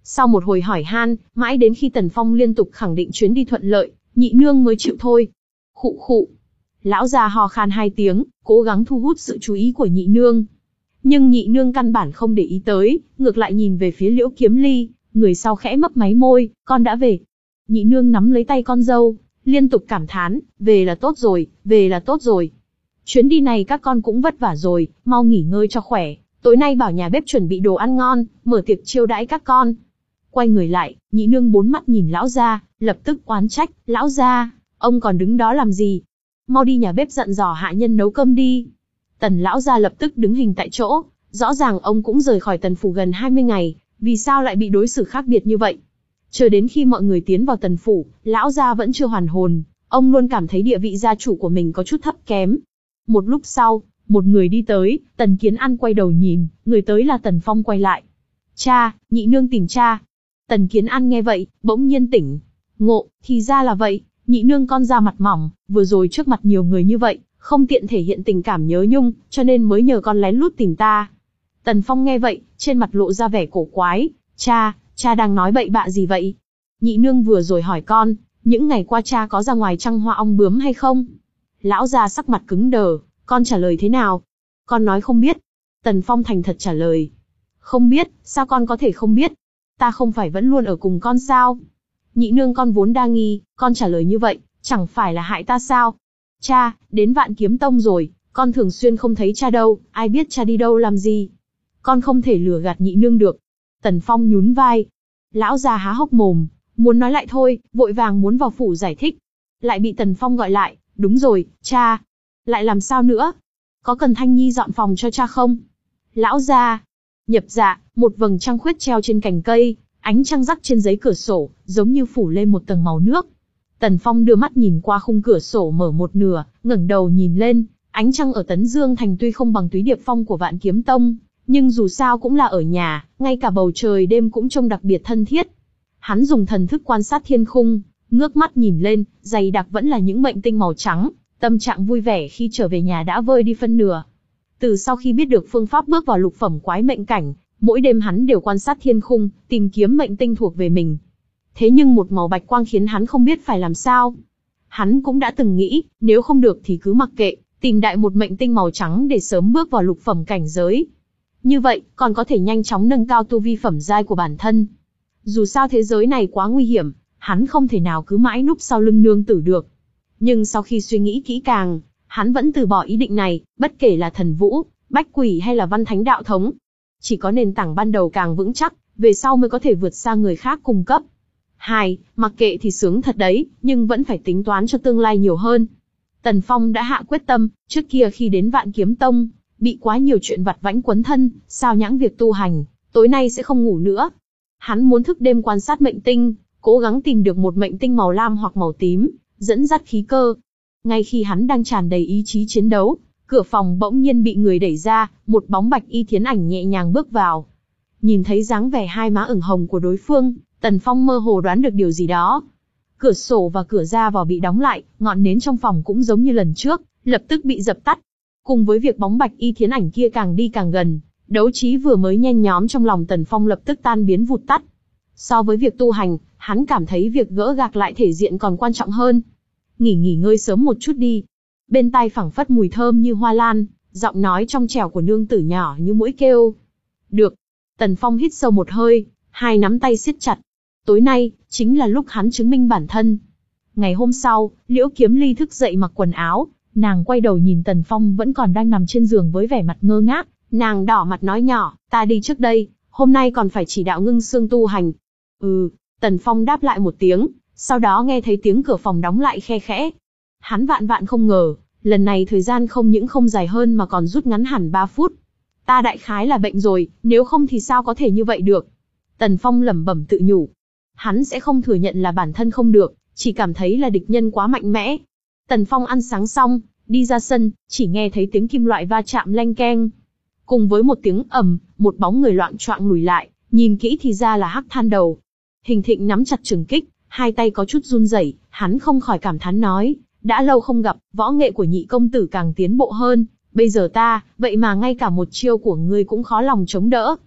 Speaker 1: Sau một hồi hỏi han, mãi đến khi Tần Phong liên tục khẳng định chuyến đi thuận lợi, nhị nương mới chịu thôi. Khụ khụ. Lão già hò khan hai tiếng, cố gắng thu hút sự chú ý của nhị nương. Nhưng nhị nương căn bản không để ý tới, ngược lại nhìn về phía Liễu Kiếm Ly, người sau khẽ mấp máy môi, con đã về. Nhị nương nắm lấy tay con dâu, liên tục cảm thán, về là tốt rồi, về là tốt rồi. Chuyến đi này các con cũng vất vả rồi, mau nghỉ ngơi cho khỏe, tối nay bảo nhà bếp chuẩn bị đồ ăn ngon, mở tiệc chiêu đãi các con. Quay người lại, nhị nương bốn mắt nhìn lão gia, lập tức oán trách, lão gia, ông còn đứng đó làm gì? Mau đi nhà bếp dặn dò hạ nhân nấu cơm đi. Tần lão gia lập tức đứng hình tại chỗ, rõ ràng ông cũng rời khỏi Tần phủ gần hai mươi ngày, vì sao lại bị đối xử khác biệt như vậy? Chờ đến khi mọi người tiến vào Tần phủ, lão gia vẫn chưa hoàn hồn, ông luôn cảm thấy địa vị gia chủ của mình có chút thấp kém. Một lúc sau, một người đi tới, Tần Kiến An quay đầu nhìn, người tới là Tần Phong quay lại. Cha, nhị nương tìm cha. Tần Kiến An nghe vậy, bỗng nhiên tỉnh. Ngộ, thì ra là vậy, nhị nương con da mặt mỏng, vừa rồi trước mặt nhiều người như vậy, không tiện thể hiện tình cảm nhớ nhung, cho nên mới nhờ con lén lút tìm ta. Tần Phong nghe vậy, trên mặt lộ ra vẻ cổ quái. Cha, cha đang nói bậy bạ gì vậy? Nhị nương vừa rồi hỏi con, những ngày qua cha có ra ngoài trăng hoa ong bướm hay không? Lão già sắc mặt cứng đờ, con trả lời thế nào? Con nói không biết. Tần Phong thành thật trả lời. Không biết, sao con có thể không biết? Ta không phải vẫn luôn ở cùng con sao? Nhị nương con vốn đa nghi, con trả lời như vậy, chẳng phải là hại ta sao? Cha, đến Vạn Kiếm Tông rồi, con thường xuyên không thấy cha đâu, ai biết cha đi đâu làm gì? Con không thể lừa gạt nhị nương được. Tần Phong nhún vai. Lão già há hốc mồm, muốn nói lại thôi, vội vàng muốn vào phủ giải thích. Lại bị Tần Phong gọi lại, đúng rồi, cha. Lại làm sao nữa? Có cần Thanh Nhi dọn phòng cho cha không? Lão gia. Nhập dạ, một vầng trăng khuyết treo trên cành cây, ánh trăng rắc trên giấy cửa sổ, giống như phủ lên một tầng màu nước. Tần Phong đưa mắt nhìn qua khung cửa sổ mở một nửa, ngẩng đầu nhìn lên, ánh trăng ở Tấn Dương Thành tuy không bằng Túy Điệp Phong của Vạn Kiếm Tông, nhưng dù sao cũng là ở nhà, ngay cả bầu trời đêm cũng trông đặc biệt thân thiết. Hắn dùng thần thức quan sát thiên khung, ngước mắt nhìn lên, dày đặc vẫn là những mệnh tinh màu trắng, tâm trạng vui vẻ khi trở về nhà đã vơi đi phân nửa. Từ sau khi biết được phương pháp bước vào lục phẩm quái mệnh cảnh, mỗi đêm hắn đều quan sát thiên khung, tìm kiếm mệnh tinh thuộc về mình. Thế nhưng một màu bạch quang khiến hắn không biết phải làm sao. Hắn cũng đã từng nghĩ, nếu không được thì cứ mặc kệ, tìm đại một mệnh tinh màu trắng để sớm bước vào lục phẩm cảnh giới. Như vậy, còn có thể nhanh chóng nâng cao tu vi phẩm giai của bản thân. Dù sao thế giới này quá nguy hiểm, hắn không thể nào cứ mãi núp sau lưng nương tử được. Nhưng sau khi suy nghĩ kỹ càng, hắn vẫn từ bỏ ý định này, bất kể là thần vũ, bách quỷ hay là văn thánh đạo thống. Chỉ có nền tảng ban đầu càng vững chắc, về sau mới có thể vượt xa người khác cung cấp. Hai, mặc kệ thì sướng thật đấy, nhưng vẫn phải tính toán cho tương lai nhiều hơn. Tần Phong đã hạ quyết tâm, trước kia khi đến Vạn Kiếm Tông, bị quá nhiều chuyện vặt vãnh quấn thân, sao nhãng việc tu hành, tối nay sẽ không ngủ nữa. Hắn muốn thức đêm quan sát mệnh tinh, cố gắng tìm được một mệnh tinh màu lam hoặc màu tím, dẫn dắt khí cơ. Ngay khi hắn đang tràn đầy ý chí chiến đấu, cửa phòng bỗng nhiên bị người đẩy ra, một bóng bạch y thiến ảnh nhẹ nhàng bước vào. Nhìn thấy dáng vẻ hai má ửng hồng của đối phương, Tần Phong mơ hồ đoán được điều gì đó. Cửa sổ và cửa ra vào bị đóng lại, ngọn nến trong phòng cũng giống như lần trước, lập tức bị dập tắt. Cùng với việc bóng bạch y thiến ảnh kia càng đi càng gần, đấu trí vừa mới nhen nhóm trong lòng Tần Phong lập tức tan biến vụt tắt. So với việc tu hành, hắn cảm thấy việc gỡ gạc lại thể diện còn quan trọng hơn. Nghỉ nghỉ ngơi sớm một chút đi. Bên tai phảng phất mùi thơm như hoa lan, giọng nói trong trẻo của nương tử nhỏ như mũi kêu. Được. Tần Phong hít sâu một hơi, hai nắm tay siết chặt. Tối nay, chính là lúc hắn chứng minh bản thân. Ngày hôm sau, Liễu Kiếm Ly thức dậy mặc quần áo, nàng quay đầu nhìn Tần Phong vẫn còn đang nằm trên giường với vẻ mặt ngơ ngác, nàng đỏ mặt nói nhỏ, ta đi trước đây, hôm nay còn phải chỉ đạo ngưng xương tu hành. Ừ, Tần Phong đáp lại một tiếng, sau đó nghe thấy tiếng cửa phòng đóng lại khe khẽ. Hắn vạn vạn không ngờ, lần này thời gian không những không dài hơn mà còn rút ngắn hẳn ba phút. Ta đại khái là bệnh rồi, nếu không thì sao có thể như vậy được. Tần Phong lẩm bẩm tự nhủ. Hắn sẽ không thừa nhận là bản thân không được, chỉ cảm thấy là địch nhân quá mạnh mẽ. Tần Phong ăn sáng xong, đi ra sân, chỉ nghe thấy tiếng kim loại va chạm leng keng. Cùng với một tiếng ầm, một bóng người loạng choạng lùi lại, nhìn kỹ thì ra là Hắc Than Đầu. Hình Thịnh nắm chặt trường kích, hai tay có chút run rẩy, hắn không khỏi cảm thán nói, đã lâu không gặp, võ nghệ của nhị công tử càng tiến bộ hơn, bây giờ ta, vậy mà ngay cả một chiêu của ngươi cũng khó lòng chống đỡ.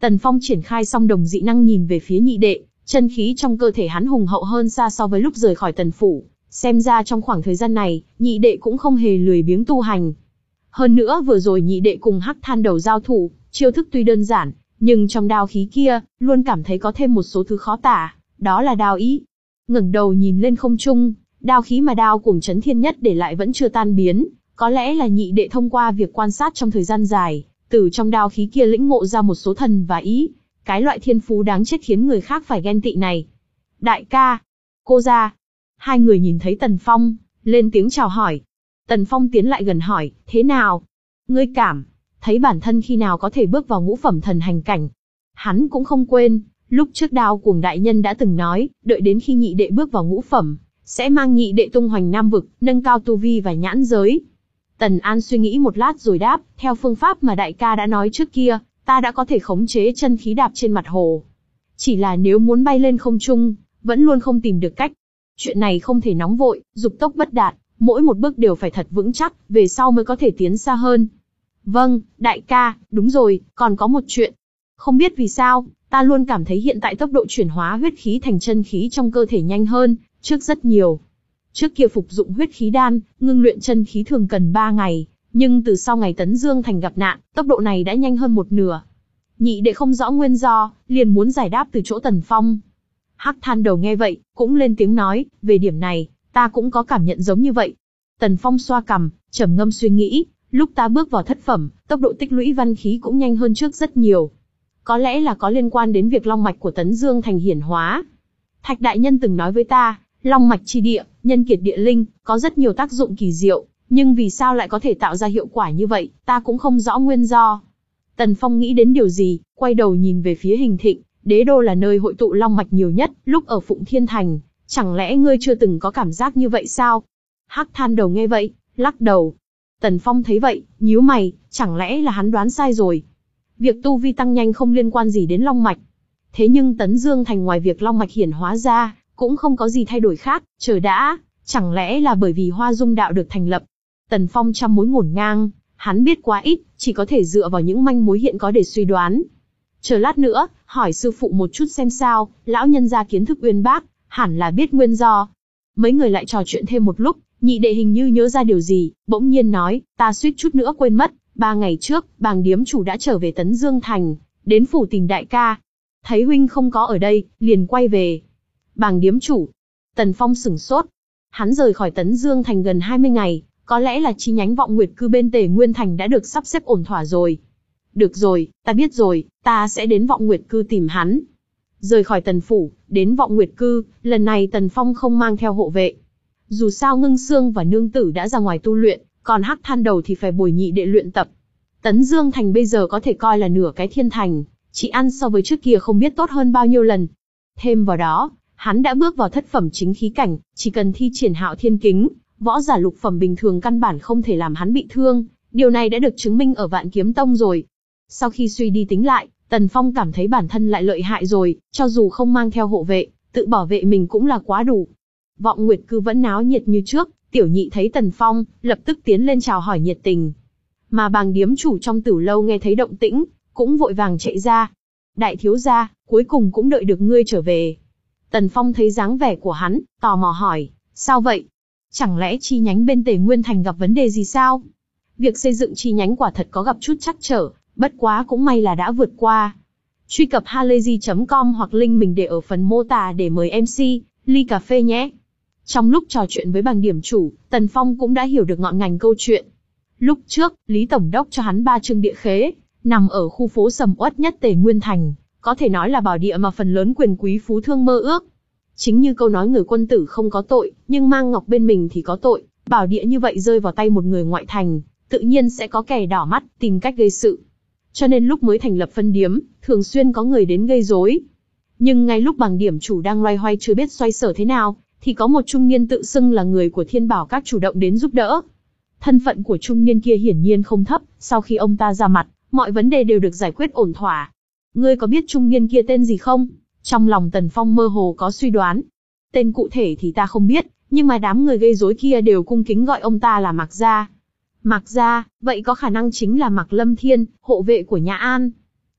Speaker 1: Tần Phong triển khai xong đồng dị năng nhìn về phía nhị đệ, chân khí trong cơ thể hắn hùng hậu hơn xa so với lúc rời khỏi Tần phủ. Xem ra trong khoảng thời gian này, nhị đệ cũng không hề lười biếng tu hành. Hơn nữa vừa rồi nhị đệ cùng Hắc Than Đầu giao thủ, chiêu thức tuy đơn giản, nhưng trong đao khí kia, luôn cảm thấy có thêm một số thứ khó tả, đó là đao ý. Ngẩng đầu nhìn lên không trung, đao khí mà đao cuồng chấn thiên nhất để lại vẫn chưa tan biến, có lẽ là nhị đệ thông qua việc quan sát trong thời gian dài, từ trong đao khí kia lĩnh ngộ ra một số thần và ý, cái loại thiên phú đáng chết khiến người khác phải ghen tị này. Đại ca, cô ra. Hai người nhìn thấy Tần Phong, lên tiếng chào hỏi. Tần Phong tiến lại gần hỏi, thế nào? Ngươi cảm thấy bản thân khi nào có thể bước vào ngũ phẩm thần hành cảnh? Hắn cũng không quên, lúc trước đao cuồng đại nhân đã từng nói, đợi đến khi nhị đệ bước vào ngũ phẩm, sẽ mang nhị đệ tung hoành Nam vực, nâng cao tu vi và nhãn giới. Tần An suy nghĩ một lát rồi đáp, theo phương pháp mà đại ca đã nói trước kia, ta đã có thể khống chế chân khí đạp trên mặt hồ. Chỉ là nếu muốn bay lên không trung, vẫn luôn không tìm được cách. Chuyện này không thể nóng vội, dục tốc bất đạt, mỗi một bước đều phải thật vững chắc, về sau mới có thể tiến xa hơn. Vâng, đại ca, đúng rồi, còn có một chuyện. Không biết vì sao, ta luôn cảm thấy hiện tại tốc độ chuyển hóa huyết khí thành chân khí trong cơ thể nhanh hơn, trước rất nhiều. Trước kia phục dụng huyết khí đan, ngưng luyện chân khí thường cần ba ngày, nhưng từ sau ngày Tấn Dương Thành gặp nạn, tốc độ này đã nhanh hơn một nửa. Nhị đệ không rõ nguyên do, liền muốn giải đáp từ chỗ Tần Phong. Hắc Than Đầu nghe vậy, cũng lên tiếng nói, về điểm này, ta cũng có cảm nhận giống như vậy. Tần Phong xoa cằm, trầm ngâm suy nghĩ, lúc ta bước vào thất phẩm, tốc độ tích lũy văn khí cũng nhanh hơn trước rất nhiều. Có lẽ là có liên quan đến việc long mạch của Tấn Dương Thành hiển hóa. Thạch đại nhân từng nói với ta, long mạch chi địa, nhân kiệt địa linh, có rất nhiều tác dụng kỳ diệu, nhưng vì sao lại có thể tạo ra hiệu quả như vậy, ta cũng không rõ nguyên do. Tần Phong nghĩ đến điều gì, quay đầu nhìn về phía Hình Thịnh, đế đô là nơi hội tụ long mạch nhiều nhất, lúc ở Phụng Thiên Thành, chẳng lẽ ngươi chưa từng có cảm giác như vậy sao? Hắc Than Đầu nghe vậy, lắc đầu. Tần Phong thấy vậy, nhíu mày, chẳng lẽ là hắn đoán sai rồi? Việc tu vi tăng nhanh không liên quan gì đến long mạch. Thế nhưng Tấn Dương Thành ngoài việc long mạch hiển hóa ra, cũng không có gì thay đổi khác, chờ đã, chẳng lẽ là bởi vì Hoa Dung đạo được thành lập? Tần Phong trăm mối ngổn ngang, hắn biết quá ít, chỉ có thể dựa vào những manh mối hiện có để suy đoán. Chờ lát nữa, hỏi sư phụ một chút xem sao, lão nhân gia kiến thức uyên bác, hẳn là biết nguyên do. Mấy người lại trò chuyện thêm một lúc, nhị đệ hình như nhớ ra điều gì, bỗng nhiên nói, ta suýt chút nữa quên mất, ba ngày trước, Bàng điếm chủ đã trở về Tấn Dương Thành, đến phủ tìm đại ca. Thấy huynh không có ở đây, liền quay về. Bàng điếm chủ. Tần Phong sửng sốt. Hắn rời khỏi Tấn Dương Thành gần hai mươi ngày, có lẽ là chi nhánh Vọng Nguyệt Cư bên Tề Nguyên Thành đã được sắp xếp ổn thỏa rồi. Được rồi, ta biết rồi, ta sẽ đến Vọng Nguyệt Cư tìm hắn. Rời khỏi Tần phủ, đến Vọng Nguyệt Cư, lần này Tần Phong không mang theo hộ vệ. Dù sao Ngưng Xương và Nương Tử đã ra ngoài tu luyện, còn Hắc Than Đầu thì phải bồi nhị đệ luyện tập. Tấn Dương Thành bây giờ có thể coi là nửa cái thiên thành, chỉ ăn so với trước kia không biết tốt hơn bao nhiêu lần. Thêm vào đó, hắn đã bước vào thất phẩm chính khí cảnh, chỉ cần thi triển Hạo Thiên Kính, võ giả lục phẩm bình thường căn bản không thể làm hắn bị thương, điều này đã được chứng minh ở Vạn Kiếm Tông rồi. Sau khi suy đi tính lại, Tần Phong cảm thấy bản thân lại lợi hại rồi, cho dù không mang theo hộ vệ, tự bảo vệ mình cũng là quá đủ. Vọng Nguyệt Cư vẫn náo nhiệt như trước, tiểu nhị thấy Tần Phong, lập tức tiến lên chào hỏi nhiệt tình. Mà Bàng điếm chủ trong Tử lâu nghe thấy động tĩnh, cũng vội vàng chạy ra. Đại thiếu gia, cuối cùng cũng đợi được ngươi trở về. Tần Phong thấy dáng vẻ của hắn, tò mò hỏi, sao vậy? Chẳng lẽ chi nhánh bên Tề Nguyên Thành gặp vấn đề gì sao? Việc xây dựng chi nhánh quả thật có gặp chút trắc trở, bất quá cũng may là đã vượt qua. Truy cập halayzi chấm com hoặc link mình để ở phần mô tả để mời em xê, ly cà phê nhé. Trong lúc trò chuyện với Bàng điểm chủ, Tần Phong cũng đã hiểu được ngọn ngành câu chuyện. Lúc trước, Lý Tổng đốc cho hắn ba chương địa khế, nằm ở khu phố sầm uất nhất Tề Nguyên Thành, có thể nói là bảo địa mà phần lớn quyền quý phú thương mơ ước. Chính như câu nói người quân tử không có tội, nhưng mang ngọc bên mình thì có tội, bảo địa như vậy rơi vào tay một người ngoại thành, tự nhiên sẽ có kẻ đỏ mắt, tìm cách gây sự. Cho nên lúc mới thành lập phân điếm, thường xuyên có người đến gây rối. Nhưng ngay lúc Bàng điểm chủ đang loay hoay chưa biết xoay sở thế nào, thì có một trung niên tự xưng là người của Thiên Bảo Các chủ động đến giúp đỡ. Thân phận của trung niên kia hiển nhiên không thấp, sau khi ông ta ra mặt, mọi vấn đề đều được giải quyết ổn thỏa. Ngươi có biết trung niên kia tên gì không? Trong lòng Tần Phong mơ hồ có suy đoán. Tên cụ thể thì ta không biết, nhưng mà đám người gây rối kia đều cung kính gọi ông ta là Mạc Gia. Mạc Gia, vậy có khả năng chính là Mạc Lâm Thiên, hộ vệ của Nhã An.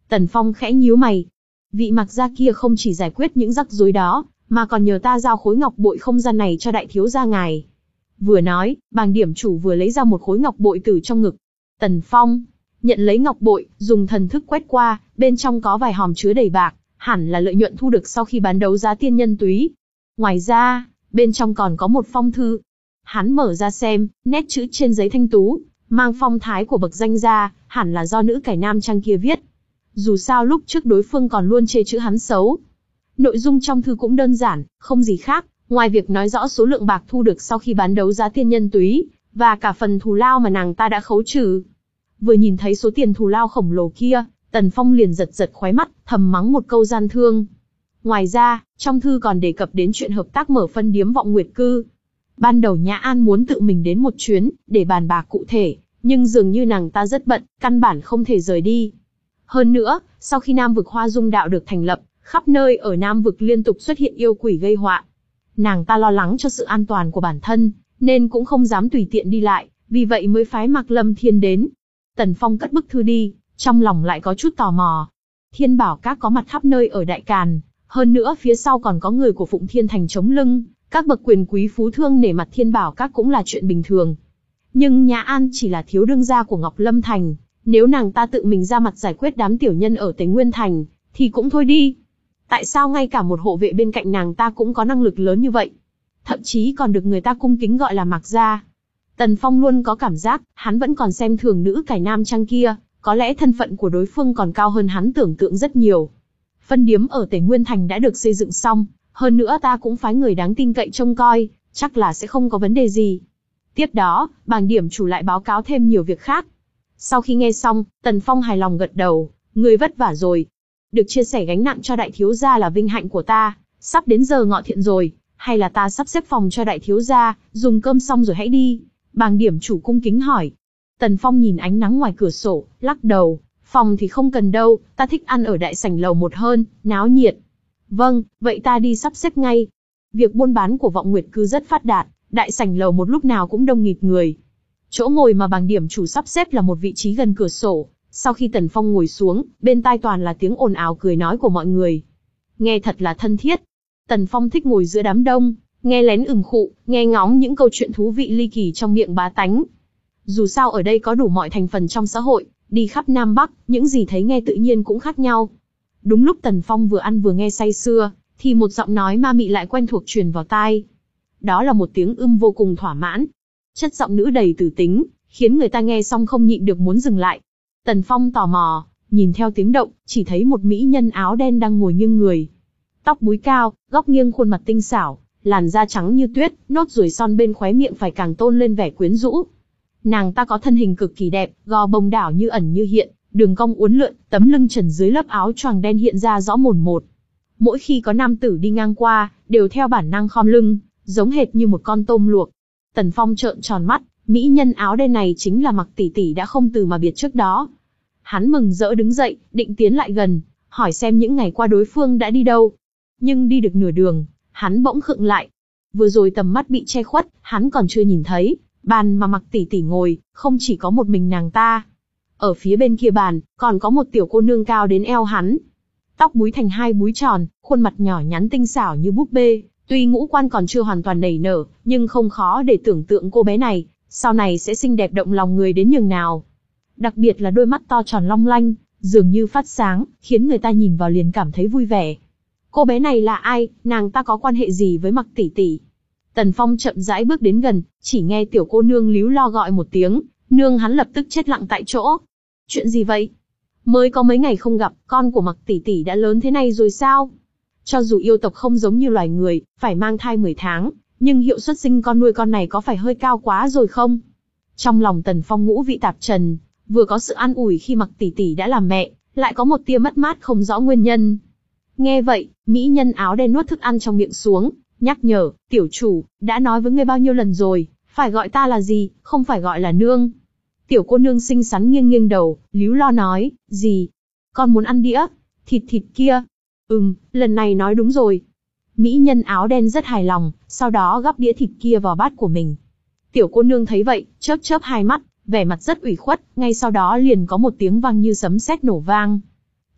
Speaker 1: Tần Phong khẽ nhíu mày. Vị Mạc gia kia không chỉ giải quyết những rắc rối đó, mà còn nhờ ta giao khối ngọc bội không gian này cho đại thiếu gia ngài. Vừa nói, Bàng điểm chủ vừa lấy ra một khối ngọc bội từ trong ngực. Tần Phong nhận lấy ngọc bội, dùng thần thức quét qua, bên trong có vài hòm chứa đầy bạc, hẳn là lợi nhuận thu được sau khi bán đấu giá tiên nhân túy. Ngoài ra, bên trong còn có một phong thư. Hắn mở ra xem, nét chữ trên giấy thanh tú, mang phong thái của bậc danh gia, hẳn là do nữ cải nam trang kia viết. Dù sao lúc trước đối phương còn luôn chê chữ hắn xấu. Nội dung trong thư cũng đơn giản, không gì khác, ngoài việc nói rõ số lượng bạc thu được sau khi bán đấu giá tiên nhân túy, và cả phần thù lao mà nàng ta đã khấu trừ. Vừa nhìn thấy số tiền thù lao khổng lồ kia, Tần Phong liền giật giật khóe mắt, thầm mắng một câu gian thương. Ngoài ra, trong thư còn đề cập đến chuyện hợp tác mở phân điếm Vọng Nguyệt Cư. Ban đầu Nhã An muốn tự mình đến một chuyến, để bàn bạc cụ thể, nhưng dường như nàng ta rất bận, căn bản không thể rời đi. Hơn nữa, sau khi Nam vực Hoa Dung Đạo được thành lập, khắp nơi ở Nam vực liên tục xuất hiện yêu quỷ gây họa. Nàng ta lo lắng cho sự an toàn của bản thân, nên cũng không dám tùy tiện đi lại, vì vậy mới phái Mạc Lâm Thiên đến. Tần Phong cất bức thư đi, trong lòng lại có chút tò mò. Thiên Bảo Các có mặt khắp nơi ở Đại Càn, hơn nữa phía sau còn có người của Phụng Thiên Thành chống lưng, các bậc quyền quý phú thương nể mặt Thiên Bảo Các cũng là chuyện bình thường. Nhưng Nhã An chỉ là thiếu đương gia của Ngọc Lâm Thành, nếu nàng ta tự mình ra mặt giải quyết đám tiểu nhân ở Tề Nguyên Thành, thì cũng thôi đi. Tại sao ngay cả một hộ vệ bên cạnh nàng ta cũng có năng lực lớn như vậy? Thậm chí còn được người ta cung kính gọi là Mạc gia. Tần Phong luôn có cảm giác, hắn vẫn còn xem thường nữ cải nam trang kia, có lẽ thân phận của đối phương còn cao hơn hắn tưởng tượng rất nhiều. Phân điếm ở Tề Nguyên Thành đã được xây dựng xong, hơn nữa ta cũng phái người đáng tin cậy trông coi, chắc là sẽ không có vấn đề gì. Tiếp đó, Bàng điểm chủ lại báo cáo thêm nhiều việc khác. Sau khi nghe xong, Tần Phong hài lòng gật đầu, người vất vả rồi. Được chia sẻ gánh nặng cho đại thiếu gia là vinh hạnh của ta, sắp đến giờ ngọ thiện rồi, hay là ta sắp xếp phòng cho đại thiếu gia, dùng cơm xong rồi hãy đi. Bàng điểm chủ cung kính hỏi. Tần Phong nhìn ánh nắng ngoài cửa sổ, lắc đầu, phòng thì không cần đâu, ta thích ăn ở đại sảnh lầu một hơn, náo nhiệt. Vâng, vậy ta đi sắp xếp ngay. Việc buôn bán của Vọng Nguyệt Cư rất phát đạt, đại sảnh lầu một lúc nào cũng đông nghịt người. Chỗ ngồi mà Bàng điểm chủ sắp xếp là một vị trí gần cửa sổ. Sau khi Tần Phong ngồi xuống, bên tai toàn là tiếng ồn ào cười nói của mọi người. Nghe thật là thân thiết. Tần Phong thích ngồi giữa đám đông, nghe lén ửng khụ, nghe ngóng những câu chuyện thú vị ly kỳ trong miệng bá tánh. Dù sao ở đây có đủ mọi thành phần trong xã hội, đi khắp Nam Bắc, những gì thấy nghe tự nhiên cũng khác nhau. Đúng lúc Tần Phong vừa ăn vừa nghe say sưa, thì một giọng nói ma mị lại quen thuộc truyền vào tai. Đó là một tiếng ưm vô cùng thỏa mãn. Chất giọng nữ đầy tử tính, khiến người ta nghe xong không nhịn được muốn dừng lại. Tần Phong tò mò, nhìn theo tiếng động, chỉ thấy một mỹ nhân áo đen đang ngồi nghiêng người. Tóc búi cao, góc nghiêng khuôn mặt tinh xảo, làn da trắng như tuyết, nốt ruồi son bên khóe miệng phải càng tôn lên vẻ quyến rũ. Nàng ta có thân hình cực kỳ đẹp, gò bồng đảo như ẩn như hiện, đường cong uốn lượn, tấm lưng trần dưới lớp áo choàng đen hiện ra rõ mồn một. Mỗi khi có nam tử đi ngang qua, đều theo bản năng khom lưng, giống hệt như một con tôm luộc. Tần Phong trợn tròn mắt, mỹ nhân áo đen này chính là Mạc tỷ tỷ đã không từ mà biệt trước đó. Hắn mừng rỡ đứng dậy, định tiến lại gần, hỏi xem những ngày qua đối phương đã đi đâu. Nhưng đi được nửa đường, hắn bỗng khựng lại. Vừa rồi tầm mắt bị che khuất, hắn còn chưa nhìn thấy, bàn mà Mạc tỷ tỷ ngồi, không chỉ có một mình nàng ta. Ở phía bên kia bàn, còn có một tiểu cô nương cao đến eo hắn. Tóc búi thành hai búi tròn, khuôn mặt nhỏ nhắn tinh xảo như búp bê. Tuy ngũ quan còn chưa hoàn toàn nảy nở, nhưng không khó để tưởng tượng cô bé này, sau này sẽ xinh đẹp động lòng người đến nhường nào. Đặc biệt là đôi mắt to tròn long lanh, dường như phát sáng, khiến người ta nhìn vào liền cảm thấy vui vẻ. Cô bé này là ai, nàng ta có quan hệ gì với Mạc tỷ tỷ? Tần Phong chậm rãi bước đến gần, chỉ nghe tiểu cô nương líu lo gọi một tiếng, nương hắn lập tức chết lặng tại chỗ. Chuyện gì vậy? Mới có mấy ngày không gặp, con của Mạc tỷ tỷ đã lớn thế này rồi sao? Cho dù yêu tộc không giống như loài người, phải mang thai mười tháng, nhưng hiệu suất sinh con nuôi con này có phải hơi cao quá rồi không? Trong lòng Tần Phong ngũ vị tạp trần, vừa có sự an ủi khi Mạc tỷ tỷ đã làm mẹ, lại có một tia mất mát không rõ nguyên nhân. Nghe vậy, mỹ nhân áo đen nuốt thức ăn trong miệng xuống, nhắc nhở, tiểu chủ, đã nói với ngươi bao nhiêu lần rồi, phải gọi ta là gì, không phải gọi là nương. Tiểu cô nương xinh xắn nghiêng nghiêng đầu, líu lo nói, gì? Con muốn ăn đĩa, thịt thịt kia. Ừm, lần này nói đúng rồi. Mỹ nhân áo đen rất hài lòng, sau đó gắp đĩa thịt kia vào bát của mình. Tiểu cô nương thấy vậy, chớp chớp hai mắt, vẻ mặt rất ủy khuất, ngay sau đó liền có một tiếng vang như sấm sét nổ vang.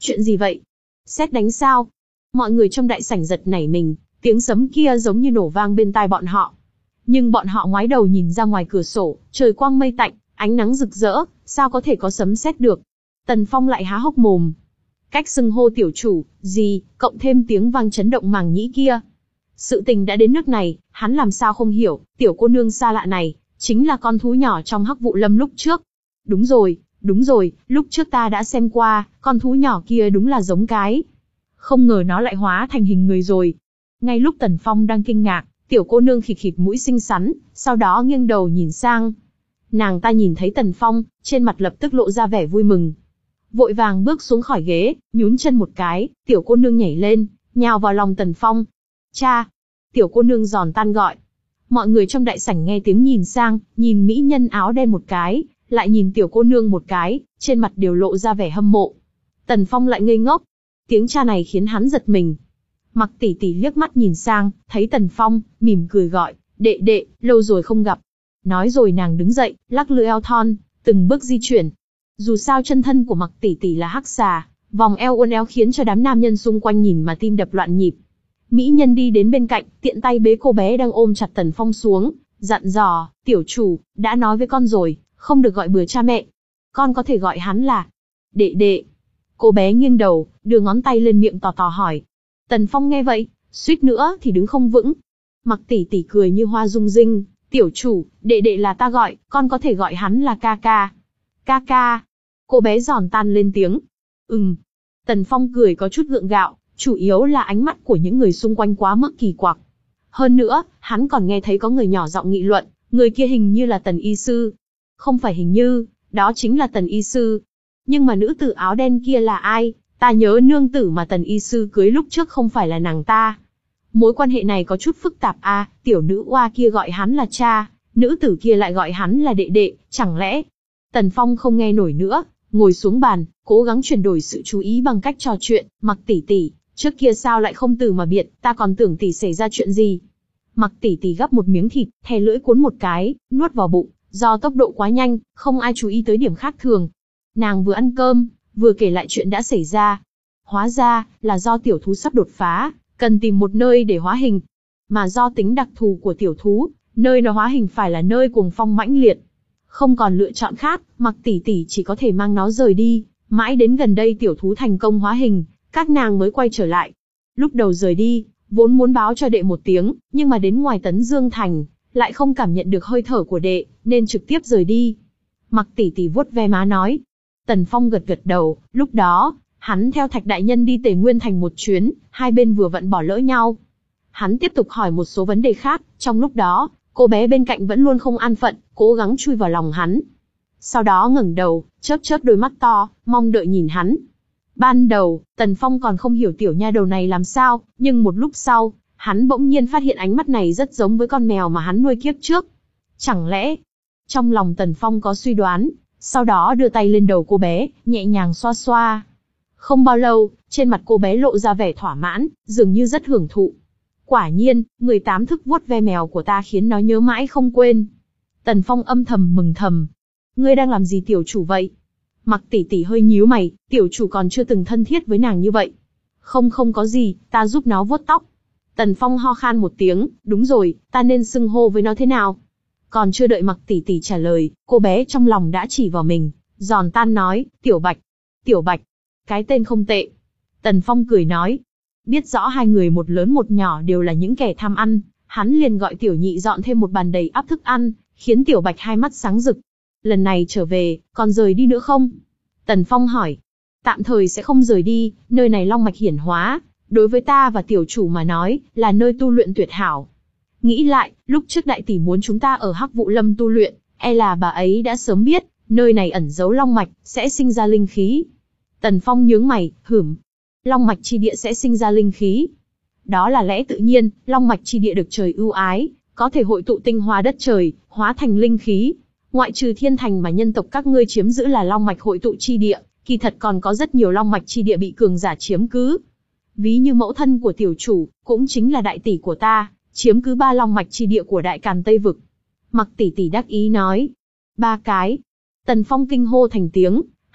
Speaker 1: Chuyện gì vậy? Sét đánh sao? Mọi người trong đại sảnh giật nảy mình, tiếng sấm kia giống như nổ vang bên tai bọn họ. Nhưng bọn họ ngoái đầu nhìn ra ngoài cửa sổ, trời quang mây tạnh, ánh nắng rực rỡ, sao có thể có sấm sét được? Tần Phong lại há hốc mồm. Cách xưng hô tiểu chủ, gì, cộng thêm tiếng vang chấn động màng nhĩ kia. Sự tình đã đến nước này, hắn làm sao không hiểu, tiểu cô nương xa lạ này, chính là con thú nhỏ trong Hắc Vụ Lâm lúc trước. Đúng rồi, đúng rồi, lúc trước ta đã xem qua, con thú nhỏ kia đúng là giống cái. Không ngờ nó lại hóa thành hình người rồi. Ngay lúc Tần Phong đang kinh ngạc, tiểu cô nương khịt khịt mũi xinh xắn, sau đó nghiêng đầu nhìn sang. Nàng ta nhìn thấy Tần Phong, trên mặt lập tức lộ ra vẻ vui mừng. Vội vàng bước xuống khỏi ghế, nhún chân một cái, tiểu cô nương nhảy lên, nhào vào lòng Tần Phong. Cha! Tiểu cô nương giòn tan gọi. Mọi người trong đại sảnh nghe tiếng nhìn sang, nhìn mỹ nhân áo đen một cái, lại nhìn tiểu cô nương một cái, trên mặt đều lộ ra vẻ hâm mộ. Tần Phong lại ngây ngốc. Tiếng cha này khiến hắn giật mình. Mặc tỷ tỷ liếc mắt nhìn sang, thấy Tần Phong, mỉm cười gọi, đệ đệ, lâu rồi không gặp. Nói rồi nàng đứng dậy, lắc lư eo thon, từng bước di chuyển. Dù sao chân thân của Mặc tỷ tỷ là hắc xà, vòng eo uốn éo khiến cho đám nam nhân xung quanh nhìn mà tim đập loạn nhịp. Mỹ nhân đi đến bên cạnh, tiện tay bế cô bé đang ôm chặt Tần Phong xuống, dặn dò, tiểu chủ, đã nói với con rồi, không được gọi bừa cha mẹ. Con có thể gọi hắn là đệ đệ. Cô bé nghiêng đầu, đưa ngón tay lên miệng tò tò hỏi. Tần Phong nghe vậy, suýt nữa thì đứng không vững. Mặc tỷ tỷ cười như hoa rung rinh, tiểu chủ, đệ đệ là ta gọi, con có thể gọi hắn là ca ca. Ca ca. Cô bé giòn tan lên tiếng. Ừm. Tần Phong cười có chút gượng gạo, chủ yếu là ánh mắt của những người xung quanh quá mức kỳ quặc. Hơn nữa, hắn còn nghe thấy có người nhỏ giọng nghị luận, người kia hình như là Tần y sư. Không phải hình như, đó chính là Tần y sư. Nhưng mà nữ tử áo đen kia là ai? Ta nhớ nương tử mà Tần y sư cưới lúc trước không phải là nàng ta. Mối quan hệ này có chút phức tạp a, à, tiểu nữ oa kia gọi hắn là cha, nữ tử kia lại gọi hắn là đệ đệ, chẳng lẽ? Tần Phong không nghe nổi nữa, ngồi xuống bàn, cố gắng chuyển đổi sự chú ý bằng cách trò chuyện, Mặc tỷ tỷ, trước kia sao lại không từ mà biệt, ta còn tưởng tỷ xảy ra chuyện gì. Mặc tỷ tỷ gắp một miếng thịt, thè lưỡi cuốn một cái, nuốt vào bụng, do tốc độ quá nhanh, không ai chú ý tới điểm khác thường. Nàng vừa ăn cơm, vừa kể lại chuyện đã xảy ra. Hóa ra, là do tiểu thú sắp đột phá, cần tìm một nơi để hóa hình. Mà do tính đặc thù của tiểu thú, nơi nó hóa hình phải là nơi cuồng phong mãnh liệt. Không còn lựa chọn khác, Mặc tỷ tỷ chỉ có thể mang nó rời đi. Mãi đến gần đây tiểu thú thành công hóa hình, các nàng mới quay trở lại. Lúc đầu rời đi, vốn muốn báo cho đệ một tiếng, nhưng mà đến ngoài Tấn Dương Thành, lại không cảm nhận được hơi thở của đệ, nên trực tiếp rời đi. Mặc tỷ tỷ vuốt ve má nói. Tần Phong gật gật đầu, lúc đó, hắn theo Thạch Đại Nhân đi Tề Nguyên Thành một chuyến, hai bên vừa vặn bỏ lỡ nhau. Hắn tiếp tục hỏi một số vấn đề khác, trong lúc đó, cô bé bên cạnh vẫn luôn không an phận, cố gắng chui vào lòng hắn. Sau đó ngẩng đầu, chớp chớp đôi mắt to, mong đợi nhìn hắn. Ban đầu, Tần Phong còn không hiểu tiểu nha đầu này làm sao, nhưng một lúc sau, hắn bỗng nhiên phát hiện ánh mắt này rất giống với con mèo mà hắn nuôi kiếp trước. Chẳng lẽ, trong lòng Tần Phong có suy đoán, sau đó đưa tay lên đầu cô bé, nhẹ nhàng xoa xoa. Không bao lâu, trên mặt cô bé lộ ra vẻ thỏa mãn, dường như rất hưởng thụ. Quả nhiên, mười tám thức vuốt ve mèo của ta khiến nó nhớ mãi không quên. Tần Phong âm thầm mừng thầm. Ngươi đang làm gì tiểu chủ vậy? Mặc tỷ tỷ hơi nhíu mày, tiểu chủ còn chưa từng thân thiết với nàng như vậy. Không không có gì, ta giúp nó vuốt tóc. Tần Phong ho khan một tiếng, đúng rồi, ta nên xưng hô với nó thế nào? Còn chưa đợi Mặc tỷ tỷ trả lời, cô bé trong lòng đã chỉ vào mình, giòn tan nói, Tiểu Bạch. Tiểu Bạch, cái tên không tệ. Tần Phong cười nói, biết rõ hai người một lớn một nhỏ đều là những kẻ tham ăn, hắn liền gọi Tiểu Nhị dọn thêm một bàn đầy ắp thức ăn, khiến Tiểu Bạch hai mắt sáng rực. Lần này trở về, còn rời đi nữa không? Tần Phong hỏi. Tạm thời sẽ không rời đi, nơi này long mạch hiển hóa, đối với ta và tiểu chủ mà nói, là nơi tu luyện tuyệt hảo. Nghĩ lại, lúc trước đại tỷ muốn chúng ta ở Hắc Vụ Lâm tu luyện, e là bà ấy đã sớm biết, nơi này ẩn giấu long mạch, sẽ sinh ra linh khí. Tần Phong nhướng mày, hửm. Long mạch chi địa sẽ sinh ra linh khí. Đó là lẽ tự nhiên, long mạch chi địa được trời ưu ái, có thể hội tụ tinh hoa đất trời, hóa thành linh khí. Ngoại trừ thiên thành mà nhân tộc các ngươi chiếm giữ là long mạch hội tụ chi địa, kỳ thật còn có rất nhiều long mạch chi địa bị cường giả chiếm cứ. Ví như mẫu thân của tiểu chủ, cũng chính là đại tỷ của ta, chiếm cứ ba long mạch chi địa của Đại Càn Tây Vực. Mặc tỷ tỷ đắc ý nói. Ba cái. Tần Phong kinh hô thành tiếng,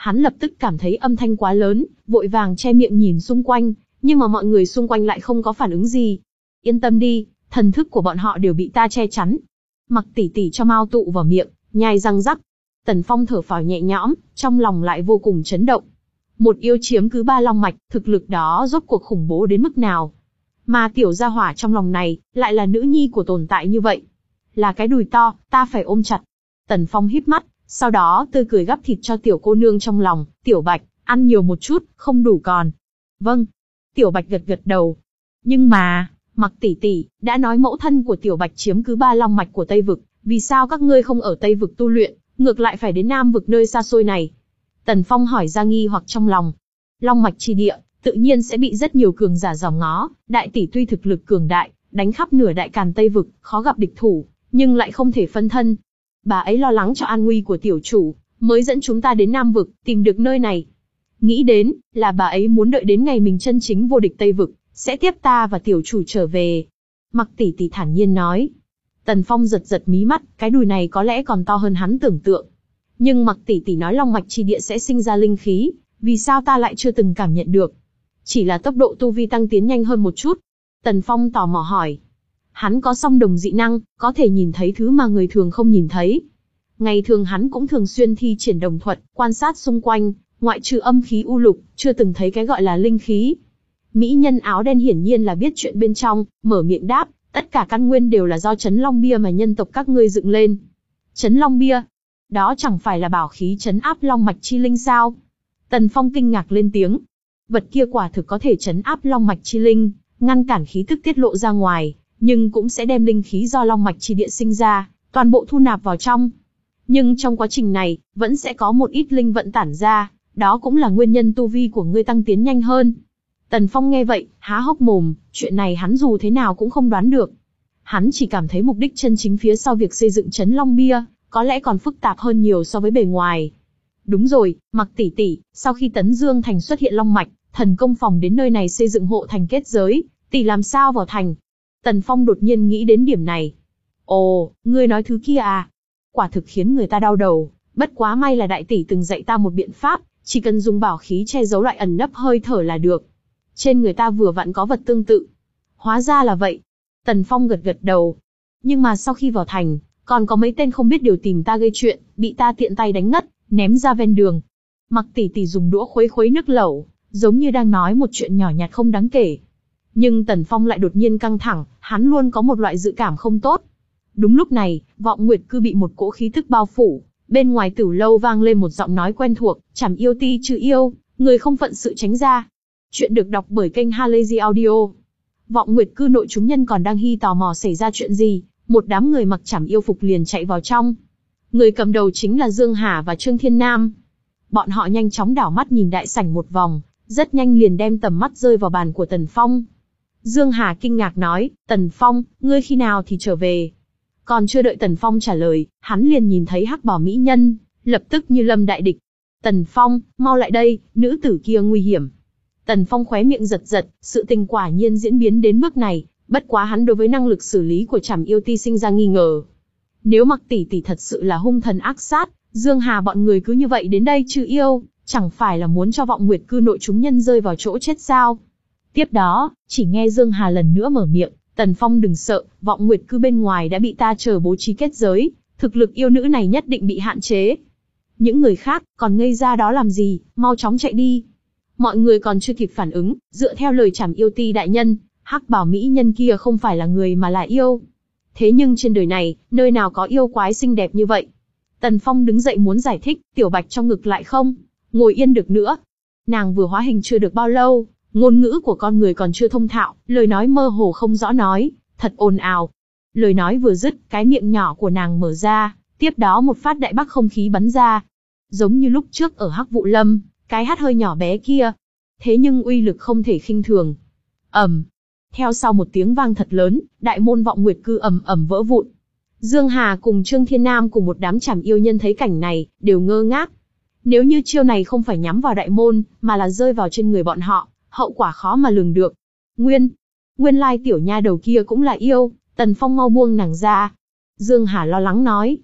Speaker 1: Hắn lập tức cảm thấy âm thanh quá lớn, vội vàng che miệng nhìn xung quanh, nhưng mà mọi người xung quanh lại không có phản ứng gì. Yên tâm đi, thần thức của bọn họ đều bị ta che chắn. Mặc tỷ tỷ cho Mao tụ vào miệng, nhai răng rắc. Tần Phong thở phào nhẹ nhõm, trong lòng lại vô cùng chấn động. Một yêu chiếm cứ ba long mạch, thực lực đó rốt cuộc khủng bố đến mức nào? Mà tiểu gia hỏa trong lòng này, lại là nữ nhi của tồn tại như vậy. Là cái đùi to, ta phải ôm chặt. Tần Phong híp mắt, sau đó tươi cười gắp thịt cho tiểu cô nương trong lòng, Tiểu Bạch, ăn nhiều một chút, không đủ còn. Vâng. Tiểu Bạch gật gật đầu. Nhưng mà, Mặc tỷ tỷ, đã nói mẫu thân của Tiểu Bạch chiếm cứ ba long mạch của Tây Vực, vì sao các ngươi không ở Tây Vực tu luyện, ngược lại phải đến Nam Vực nơi xa xôi này? Tần Phong hỏi ra nghi hoặc trong lòng. Long mạch chi địa, tự nhiên sẽ bị rất nhiều cường giả dòm ngó, đại tỷ tuy thực lực cường đại, đánh khắp nửa đại càn Tây Vực, khó gặp địch thủ, nhưng lại không thể phân thân. Bà ấy lo lắng cho an nguy của tiểu chủ, mới dẫn chúng ta đến Nam Vực, tìm được nơi này. Nghĩ đến, là bà ấy muốn đợi đến ngày mình chân chính vô địch Tây Vực, sẽ tiếp ta và tiểu chủ trở về. Mặc tỷ tỷ thản nhiên nói. Tần Phong giật giật mí mắt, cái đùi này có lẽ còn to hơn hắn tưởng tượng. Nhưng Mặc tỷ tỷ nói long mạch chi địa sẽ sinh ra linh khí, vì sao ta lại chưa từng cảm nhận được? Chỉ là tốc độ tu vi tăng tiến nhanh hơn một chút. Tần Phong tò mò hỏi. Hắn có song đồng dị năng, có thể nhìn thấy thứ mà người thường không nhìn thấy. Ngày thường hắn cũng thường xuyên thi triển đồng thuật, quan sát xung quanh, ngoại trừ âm khí u lục, chưa từng thấy cái gọi là linh khí. Mỹ nhân áo đen hiển nhiên là biết chuyện bên trong, mở miệng đáp, tất cả căn nguyên đều là do Trấn Long Bia mà nhân tộc các ngươi dựng lên. Trấn Long Bia? Đó chẳng phải là bảo khí trấn áp long mạch chi linh sao? Tần Phong kinh ngạc lên tiếng. Vật kia quả thực có thể trấn áp long mạch chi linh, ngăn cản khí tức tiết lộ ra ngoài, nhưng cũng sẽ đem linh khí do long mạch chi địa sinh ra, toàn bộ thu nạp vào trong. Nhưng trong quá trình này, vẫn sẽ có một ít linh vận tản ra, đó cũng là nguyên nhân tu vi của ngươi tăng tiến nhanh hơn. Tần Phong nghe vậy, há hốc mồm, chuyện này hắn dù thế nào cũng không đoán được. Hắn chỉ cảm thấy mục đích chân chính phía sau việc xây dựng Trấn Long Bia, có lẽ còn phức tạp hơn nhiều so với bề ngoài. Đúng rồi, Mặc tỷ tỷ, sau khi Tấn Dương Thành xuất hiện long mạch, thần công phòng đến nơi này xây dựng hộ thành kết giới, tỷ làm sao vào thành? Tần Phong đột nhiên nghĩ đến điểm này. Ồ, ngươi nói thứ kia à? Quả thực khiến người ta đau đầu, bất quá may là đại tỷ từng dạy ta một biện pháp, chỉ cần dùng bảo khí che giấu loại ẩn nấp hơi thở là được. Trên người ta vừa vặn có vật tương tự. Hóa ra là vậy. Tần Phong gật gật đầu. Nhưng mà sau khi vào thành, còn có mấy tên không biết điều tìm ta gây chuyện, bị ta tiện tay đánh ngất, ném ra ven đường. Mặc tỷ tỷ dùng đũa khuấy khuấy nước lẩu, giống như đang nói một chuyện nhỏ nhặt không đáng kể. Nhưng Tần Phong lại đột nhiên căng thẳng, hắn luôn có một loại dự cảm không tốt. Đúng lúc này, Vọng Nguyệt Cư bị một cỗ khí tức bao phủ, bên ngoài Tử Lâu vang lên một giọng nói quen thuộc, Trảm yêu ti trừ yêu, người không phận sự tránh ra. Chuyện được đọc bởi kênh Halazy Audio. Vọng Nguyệt Cư nội chúng nhân còn đang hi tò mò xảy ra chuyện gì, một đám người mặc Trảm yêu phục liền chạy vào trong. Người cầm đầu chính là Dương Hà và Trương Thiên Nam. Bọn họ nhanh chóng đảo mắt nhìn đại sảnh một vòng, rất nhanh liền đem tầm mắt rơi vào bàn của Tần Phong. Dương Hà kinh ngạc nói, Tần Phong, ngươi khi nào thì trở về? Còn chưa đợi Tần Phong trả lời, hắn liền nhìn thấy hắc bào mỹ nhân, lập tức như lâm đại địch. Tần Phong, mau lại đây, nữ tử kia nguy hiểm. Tần Phong khóe miệng giật giật, sự tình quả nhiên diễn biến đến bước này, bất quá hắn đối với năng lực xử lý của Trảm yêu ti sinh ra nghi ngờ. Nếu Mặc tỷ tỷ thật sự là hung thần ác sát, Dương Hà bọn người cứ như vậy đến đây trừ yêu, chẳng phải là muốn cho Vọng Nguyệt Cư nội chúng nhân rơi vào chỗ chết sao? Tiếp đó, chỉ nghe Dương Hà lần nữa mở miệng, Tần Phong đừng sợ, Vọng Nguyệt Cư bên ngoài đã bị ta chờ bố trí kết giới, thực lực yêu nữ này nhất định bị hạn chế. Những người khác, còn ngây ra đó làm gì, mau chóng chạy đi. Mọi người còn chưa kịp phản ứng, dựa theo lời Trảm yêu ti đại nhân, hắc bào mỹ nhân kia không phải là người mà là yêu. Thế nhưng trên đời này, nơi nào có yêu quái xinh đẹp như vậy? Tần Phong đứng dậy muốn giải thích, Tiểu Bạch trong ngực lại không ngồi yên được nữa. Nàng vừa hóa hình chưa được bao lâu, ngôn ngữ của con người còn chưa thông thạo, lời nói mơ hồ không rõ nói, thật ồn ào. Lời nói vừa dứt, cái miệng nhỏ của nàng mở ra, tiếp đó một phát đại bắc không khí bắn ra. Giống như lúc trước ở Hắc Vụ Lâm, cái hắt hơi nhỏ bé kia. Thế nhưng uy lực không thể khinh thường. Ầm. Theo sau một tiếng vang thật lớn, đại môn Vọng Nguyệt Cư ầm ầm vỡ vụn. Dương Hà cùng Trương Thiên Nam cùng một đám Trảm yêu nhân thấy cảnh này, đều ngơ ngác. Nếu như chiêu này không phải nhắm vào đại môn, mà là rơi vào trên người bọn họ, hậu quả khó mà lường được. Nguyên, nguyên lai tiểu nha đầu kia cũng là yêu, Tần Phong mau buông nàng ra. Dương Hà lo lắng nói.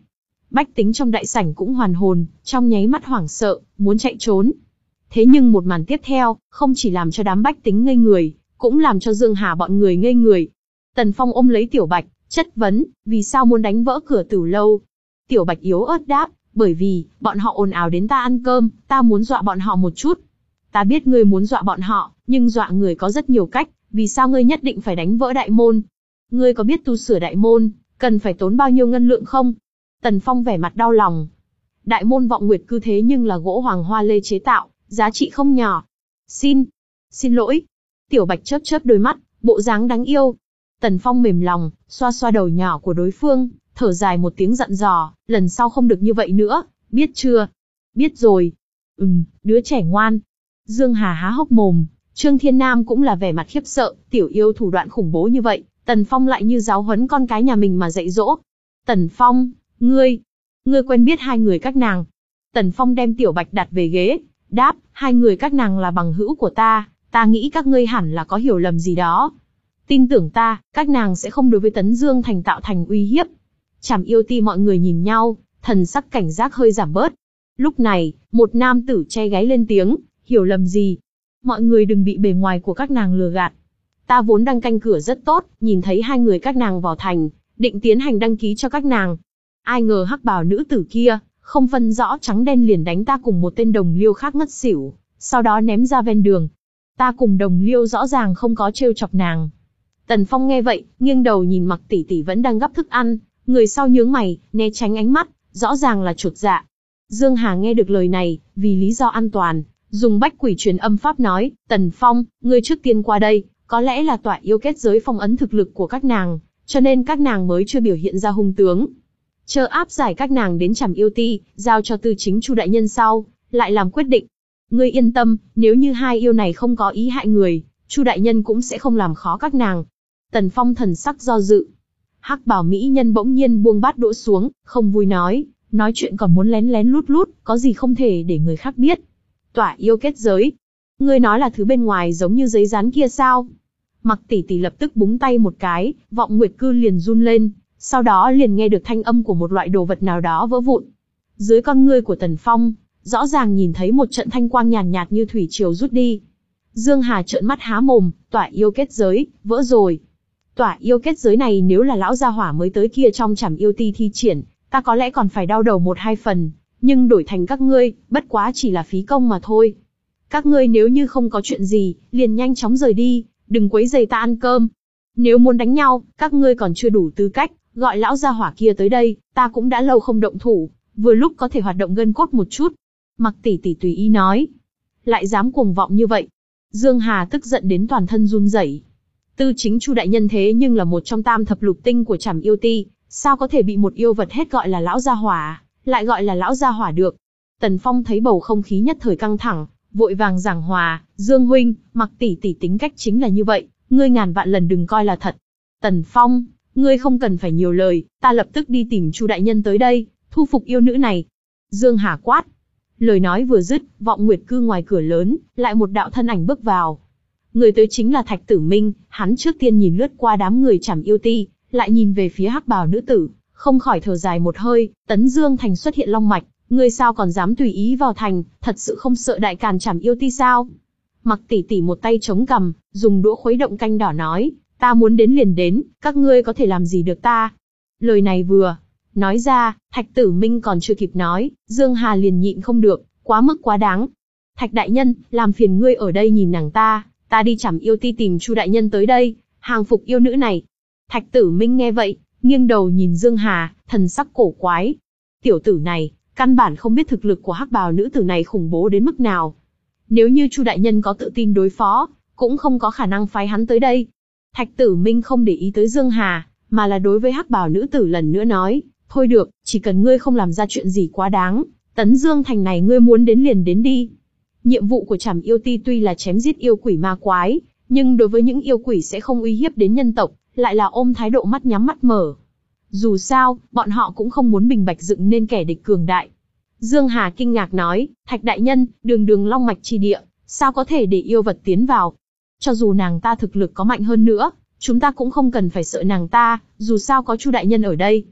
Speaker 1: Bách tính trong đại sảnh cũng hoàn hồn, trong nháy mắt hoảng sợ, muốn chạy trốn. Thế nhưng một màn tiếp theo, không chỉ làm cho đám bách tính ngây người, cũng làm cho Dương Hà bọn người ngây người. Tần Phong ôm lấy Tiểu Bạch, chất vấn, vì sao muốn đánh vỡ cửa Tử lâu? Tiểu Bạch yếu ớt đáp, bởi vì, bọn họ ồn ào đến ta ăn cơm, ta muốn dọa bọn họ một chút. Ta biết ngươi muốn dọa bọn họ, nhưng dọa người có rất nhiều cách, vì sao ngươi nhất định phải đánh vỡ đại môn? Ngươi có biết tu sửa đại môn, cần phải tốn bao nhiêu ngân lượng không? Tần Phong vẻ mặt đau lòng. Đại môn Vọng Nguyệt Cư thế nhưng là gỗ hoàng hoa lê chế tạo, giá trị không nhỏ. Xin, xin lỗi. Tiểu Bạch chớp chớp đôi mắt, bộ dáng đáng yêu. Tần Phong mềm lòng, xoa xoa đầu nhỏ của đối phương, thở dài một tiếng dặn dò, lần sau không được như vậy nữa, biết chưa? Biết rồi. Ừm, đứa trẻ ngoan. Dương Hà há hốc mồm, Trương Thiên Nam cũng là vẻ mặt khiếp sợ, tiểu yêu thủ đoạn khủng bố như vậy, Tần Phong lại như giáo huấn con cái nhà mình mà dạy dỗ. Tần Phong, ngươi, ngươi quen biết hai người các nàng. Tần Phong đem Tiểu Bạch đặt về ghế, đáp, hai người các nàng là bằng hữu của ta, ta nghĩ các ngươi hẳn là có hiểu lầm gì đó. Tin tưởng ta, các nàng sẽ không đối với Tấn Dương Thành tạo thành uy hiếp. Trảm Yêu Ti mọi người nhìn nhau, thần sắc cảnh giác hơi giảm bớt. Lúc này, một nam tử che gáy lên tiếng, hiểu lầm gì? Mọi người đừng bị bề ngoài của các nàng lừa gạt. Ta vốn đang canh cửa rất tốt, nhìn thấy hai người các nàng vào thành, định tiến hành đăng ký cho các nàng. Ai ngờ hắc bào nữ tử kia, không phân rõ trắng đen liền đánh ta cùng một tên đồng liêu khác ngất xỉu, sau đó ném ra ven đường. Ta cùng đồng liêu rõ ràng không có trêu chọc nàng. Tần Phong nghe vậy, nghiêng đầu nhìn Mặc tỷ tỷ vẫn đang gắp thức ăn, người sau nhướng mày, né tránh ánh mắt, rõ ràng là chột dạ. Dương Hà nghe được lời này, vì lý do an toàn, dùng bách quỷ truyền âm pháp nói, Tần Phong, ngươi trước tiên qua đây, có lẽ là tọa yêu kết giới phong ấn thực lực của các nàng, cho nên các nàng mới chưa biểu hiện ra hung tướng. Chờ áp giải các nàng đến Trảm Yêu Ti, giao cho tư chính Chu đại nhân sau, lại làm quyết định. Ngươi yên tâm, nếu như hai yêu này không có ý hại người, Chu đại nhân cũng sẽ không làm khó các nàng. Tần Phong thần sắc do dự. Hắc Bảo mỹ nhân bỗng nhiên buông bát đũa xuống, không vui nói, nói chuyện còn muốn lén lén lút lút, có gì không thể để người khác biết. Tỏa yêu kết giới. Ngươi nói là thứ bên ngoài giống như giấy dán kia sao? Mặc tỷ tỷ lập tức búng tay một cái, Vọng Nguyệt Cư liền run lên, sau đó liền nghe được thanh âm của một loại đồ vật nào đó vỡ vụn. Dưới con ngươi của Tần Phong, rõ ràng nhìn thấy một trận thanh quang nhàn nhạt, nhạt như thủy triều rút đi. Dương Hà trợn mắt há mồm, tỏa yêu kết giới, vỡ rồi. Tỏa yêu kết giới này nếu là lão gia hỏa mới tới kia trong Trảm Yêu Ti thi triển, ta có lẽ còn phải đau đầu một hai phần, nhưng đổi thành các ngươi, bất quá chỉ là phí công mà thôi. Các ngươi nếu như không có chuyện gì, liền nhanh chóng rời đi, đừng quấy rầy ta ăn cơm. Nếu muốn đánh nhau, các ngươi còn chưa đủ tư cách, gọi lão gia hỏa kia tới đây, ta cũng đã lâu không động thủ, vừa lúc có thể hoạt động gân cốt một chút. Mặc tỷ tỷ tùy ý nói. Lại dám cuồng vọng như vậy. Dương Hà tức giận đến toàn thân run rẩy. Tư chính Chu đại nhân thế nhưng là một trong tam thập lục tinh của Trảm Yêu Ti, sao có thể bị một yêu vật hết gọi là lão gia hỏa, lại gọi là lão gia hỏa được. Tần Phong thấy bầu không khí nhất thời căng thẳng, vội vàng giảng hòa, Dương huynh, Mặc tỷ tỷ tính cách chính là như vậy, ngươi ngàn vạn lần đừng coi là thật. Tần Phong, ngươi không cần phải nhiều lời, ta lập tức đi tìm Chu đại nhân tới đây, thu phục yêu nữ này. Dương Hà quát. Lời nói vừa dứt, Vọng Nguyệt Cư ngoài cửa lớn, lại một đạo thân ảnh bước vào. Người tới chính là Thạch Tử Minh, hắn trước tiên nhìn lướt qua đám người Trảm Yêu Ti, lại nhìn về phía hắc bào nữ tử, không khỏi thở dài một hơi, Tấn Dương Thành xuất hiện long mạch, ngươi sao còn dám tùy ý vào thành, thật sự không sợ đại càn Trảm Yêu Ti sao? Mặc tỷ tỷ một tay chống cằm, dùng đũa khuấy động canh đỏ nói, ta muốn đến liền đến, các ngươi có thể làm gì được ta? Lời này vừa nói ra, Thạch Tử Minh còn chưa kịp nói, Dương Hà liền nhịn không được, quá mức quá đáng. Thạch đại nhân, làm phiền ngươi ở đây nhìn nàng ta, ta đi Trảm Yêu Ti tìm Chu đại nhân tới đây, hàng phục yêu nữ này. Thạch Tử Minh nghe vậy, nghiêng đầu nhìn Dương Hà, thần sắc cổ quái. Tiểu tử này, căn bản không biết thực lực của hắc bào nữ tử này khủng bố đến mức nào. Nếu như Chu đại nhân có tự tin đối phó, cũng không có khả năng phái hắn tới đây. Thạch Tử Minh không để ý tới Dương Hà, mà là đối với hắc bào nữ tử lần nữa nói, thôi được, chỉ cần ngươi không làm ra chuyện gì quá đáng, Tấn Dương Thành này ngươi muốn đến liền đến đi. Nhiệm vụ của Trảm Yêu Ti tuy là chém giết yêu quỷ ma quái, nhưng đối với những yêu quỷ sẽ không uy hiếp đến nhân tộc, lại là ôm thái độ mắt nhắm mắt mở. Dù sao, bọn họ cũng không muốn bình bạch dựng nên kẻ địch cường đại. Dương Hà kinh ngạc nói, Thạch đại nhân, đường đường long mạch chi địa, sao có thể để yêu vật tiến vào? Cho dù nàng ta thực lực có mạnh hơn nữa, chúng ta cũng không cần phải sợ nàng ta, dù sao có Chu đại nhân ở đây.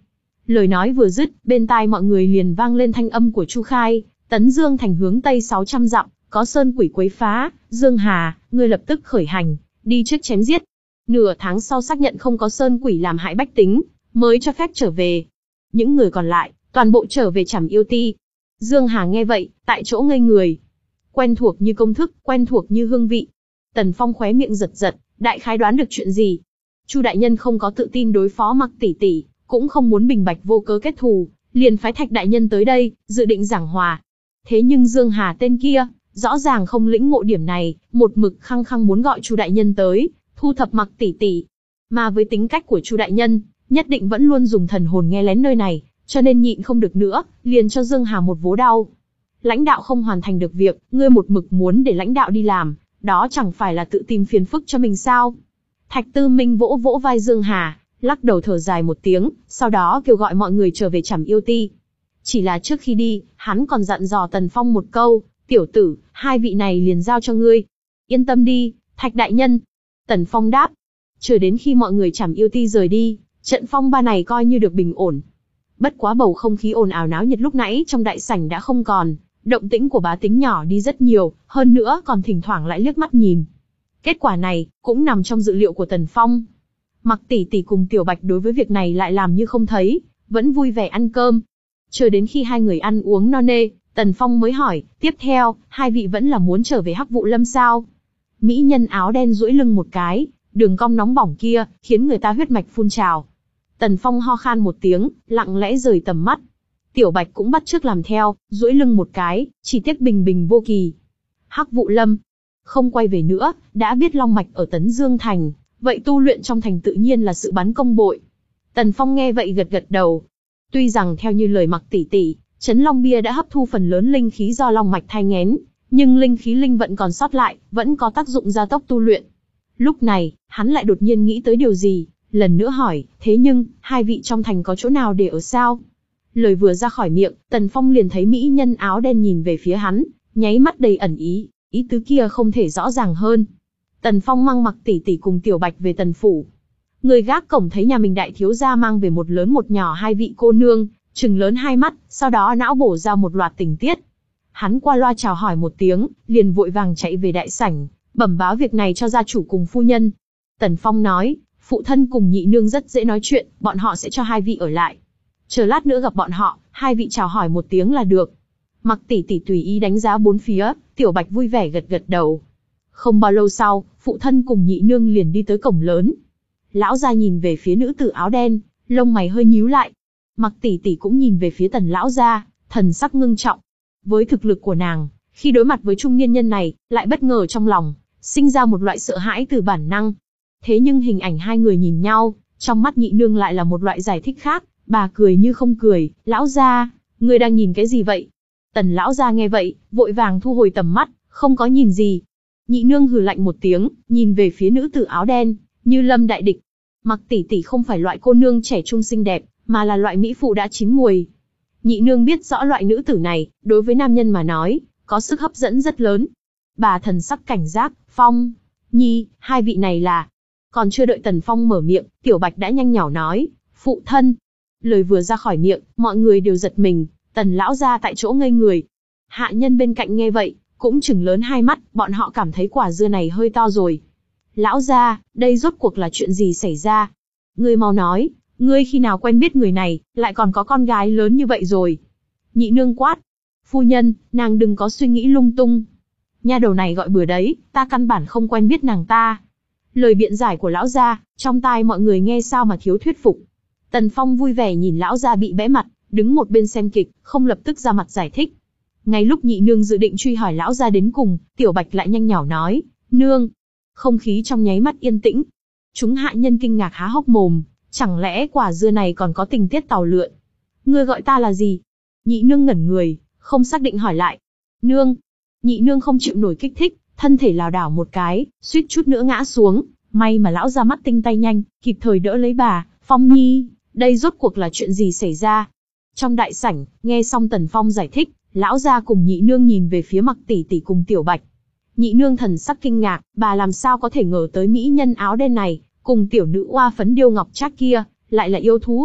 Speaker 1: Lời nói vừa dứt, bên tai mọi người liền vang lên thanh âm của Chu Khai, Tấn Dương thành hướng tây sáu trăm dặm, có sơn quỷ quấy phá, Dương Hà, ngươi lập tức khởi hành, đi trước chém giết. Nửa tháng sau xác nhận không có sơn quỷ làm hại bách tính, mới cho phép trở về. Những người còn lại, toàn bộ trở về Trảm Yêu Ti. Dương Hà nghe vậy, tại chỗ ngây người. Quen thuộc như công thức, quen thuộc như hương vị. Tần Phong khóe miệng giật giật, đại khái đoán được chuyện gì. Chu đại nhân không có tự tin đối phó Mặc tỷ tỷ, cũng không muốn bình bạch vô cớ kết thù, liền phái Thạch đại nhân tới đây, dự định giảng hòa. Thế nhưng Dương Hà tên kia, rõ ràng không lĩnh ngộ điểm này, một mực khăng khăng muốn gọi Chu đại nhân tới, thu thập Mặc tỷ tỷ. Mà với tính cách của Chu đại nhân, nhất định vẫn luôn dùng thần hồn nghe lén nơi này, cho nên nhịn không được nữa, liền cho Dương Hà một vố đau. Lãnh đạo không hoàn thành được việc, ngươi một mực muốn để lãnh đạo đi làm, đó chẳng phải là tự tìm phiền phức cho mình sao? Thạch Tư Minh vỗ vỗ vai Dương Hà, lắc đầu thở dài một tiếng, sau đó kêu gọi mọi người trở về Trảm Yêu Ti. Chỉ là trước khi đi, hắn còn dặn dò Tần Phong một câu, tiểu tử, hai vị này liền giao cho ngươi. Yên tâm đi, Thạch đại nhân. Tần Phong đáp. Chờ đến khi mọi người Trảm Yêu Ti rời đi, trận phong ba này coi như được bình ổn. Bất quá bầu không khí ồn ào náo nhiệt lúc nãy trong đại sảnh đã không còn, động tĩnh của bá tính nhỏ đi rất nhiều, hơn nữa còn thỉnh thoảng lại liếc mắt nhìn. Kết quả này, cũng nằm trong dự liệu của Tần Phong. Mặc tỷ tỷ cùng Tiểu Bạch đối với việc này lại làm như không thấy, vẫn vui vẻ ăn cơm. Chờ đến khi hai người ăn uống no nê, Tần Phong mới hỏi, tiếp theo, hai vị vẫn là muốn trở về Hắc Vụ Lâm sao? Mỹ nhân áo đen duỗi lưng một cái, đường cong nóng bỏng kia, khiến người ta huyết mạch phun trào. Tần Phong ho khan một tiếng, lặng lẽ rời tầm mắt. Tiểu Bạch cũng bắt chước làm theo, duỗi lưng một cái, chỉ tiếc bình bình vô kỳ. Hắc Vụ Lâm, không quay về nữa, đã biết long mạch ở Tấn Dương Thành, vậy tu luyện trong thành tự nhiên là sự bắn công bội. Tần Phong nghe vậy gật gật đầu. Tuy rằng theo như lời Mặc tỷ tỷ, Trấn Long Bia đã hấp thu phần lớn linh khí do long mạch thai nghén, nhưng linh khí linh vận còn sót lại, vẫn có tác dụng gia tốc tu luyện. Lúc này, hắn lại đột nhiên nghĩ tới điều gì, lần nữa hỏi, thế nhưng, hai vị trong thành có chỗ nào để ở sao? Lời vừa ra khỏi miệng, Tần Phong liền thấy mỹ nhân áo đen nhìn về phía hắn, nháy mắt đầy ẩn ý, ý tứ kia không thể rõ ràng hơn. Tần Phong mang Mặc tỷ tỷ cùng Tiểu Bạch về Tần phủ. Người gác cổng thấy nhà mình đại thiếu gia mang về một lớn một nhỏ hai vị cô nương, trừng lớn hai mắt, sau đó não bổ ra một loạt tình tiết. Hắn qua loa chào hỏi một tiếng, liền vội vàng chạy về đại sảnh, bẩm báo việc này cho gia chủ cùng phu nhân. Tần Phong nói, phụ thân cùng nhị nương rất dễ nói chuyện, bọn họ sẽ cho hai vị ở lại. Chờ lát nữa gặp bọn họ, hai vị chào hỏi một tiếng là được. Mặc tỷ tỷ tùy ý đánh giá bốn phía, Tiểu Bạch vui vẻ gật gật đầu. Không bao lâu sau, phụ thân cùng nhị nương liền đi tới cổng lớn. Lão gia nhìn về phía nữ tử áo đen, lông mày hơi nhíu lại. Mặc tỷ tỷ cũng nhìn về phía Tần lão gia, thần sắc ngưng trọng. Với thực lực của nàng, khi đối mặt với trung niên nhân này, lại bất ngờ trong lòng, sinh ra một loại sợ hãi từ bản năng. Thế nhưng hình ảnh hai người nhìn nhau, trong mắt nhị nương lại là một loại giải thích khác, bà cười như không cười, lão gia, ngươi đang nhìn cái gì vậy? Tần lão gia nghe vậy, vội vàng thu hồi tầm mắt, không có nhìn gì. Nhị nương hừ lạnh một tiếng, nhìn về phía nữ tử áo đen, như lâm đại địch. Mặc tỷ tỷ không phải loại cô nương trẻ trung xinh đẹp, mà là loại mỹ phụ đã chín muồi. Nhị nương biết rõ loại nữ tử này, đối với nam nhân mà nói, có sức hấp dẫn rất lớn. Bà thần sắc cảnh giác, Phong, Nhi, hai vị này là... Còn chưa đợi Tần Phong mở miệng, Tiểu Bạch đã nhanh nhảu nói, phụ thân. Lời vừa ra khỏi miệng, mọi người đều giật mình, Tần lão gia tại chỗ ngây người. Hạ nhân bên cạnh nghe vậy, cũng chừng lớn hai mắt, bọn họ cảm thấy quả dưa này hơi to rồi. Lão gia, đây rốt cuộc là chuyện gì xảy ra? Ngươi mau nói, ngươi khi nào quen biết người này, lại còn có con gái lớn như vậy rồi? Nhị nương quát. Phu nhân, nàng đừng có suy nghĩ lung tung. Nha đầu này gọi bừa đấy, ta căn bản không quen biết nàng ta. Lời biện giải của lão gia, trong tai mọi người nghe sao mà thiếu thuyết phục. Tần Phong vui vẻ nhìn lão gia bị bẽ mặt, đứng một bên xem kịch, không lập tức ra mặt giải thích. Ngay lúc nhị nương dự định truy hỏi lão gia đến cùng, Tiểu Bạch lại nhanh nhảu nói, nương. Không khí trong nháy mắt yên tĩnh. Chúng hạ nhân kinh ngạc há hốc mồm, chẳng lẽ quả dưa này còn có tình tiết tàu lượn? Ngươi gọi ta là gì? Nhị nương ngẩn người, không xác định hỏi lại. Nương. Nhị nương không chịu nổi kích thích, thân thể lảo đảo một cái, suýt chút nữa ngã xuống. May mà lão ra mắt tinh tay nhanh, kịp thời đỡ lấy bà. Phong Nhi, đây rốt cuộc là chuyện gì xảy ra? Trong đại sảnh, nghe xong Tần Phong giải thích, lão gia cùng nhị nương nhìn về phía Mặc tỷ tỷ cùng Tiểu Bạch. Nhị nương thần sắc kinh ngạc, bà làm sao có thể ngờ tới mỹ nhân áo đen này, cùng tiểu nữ oa phấn điêu ngọc trác kia, lại là yêu thú.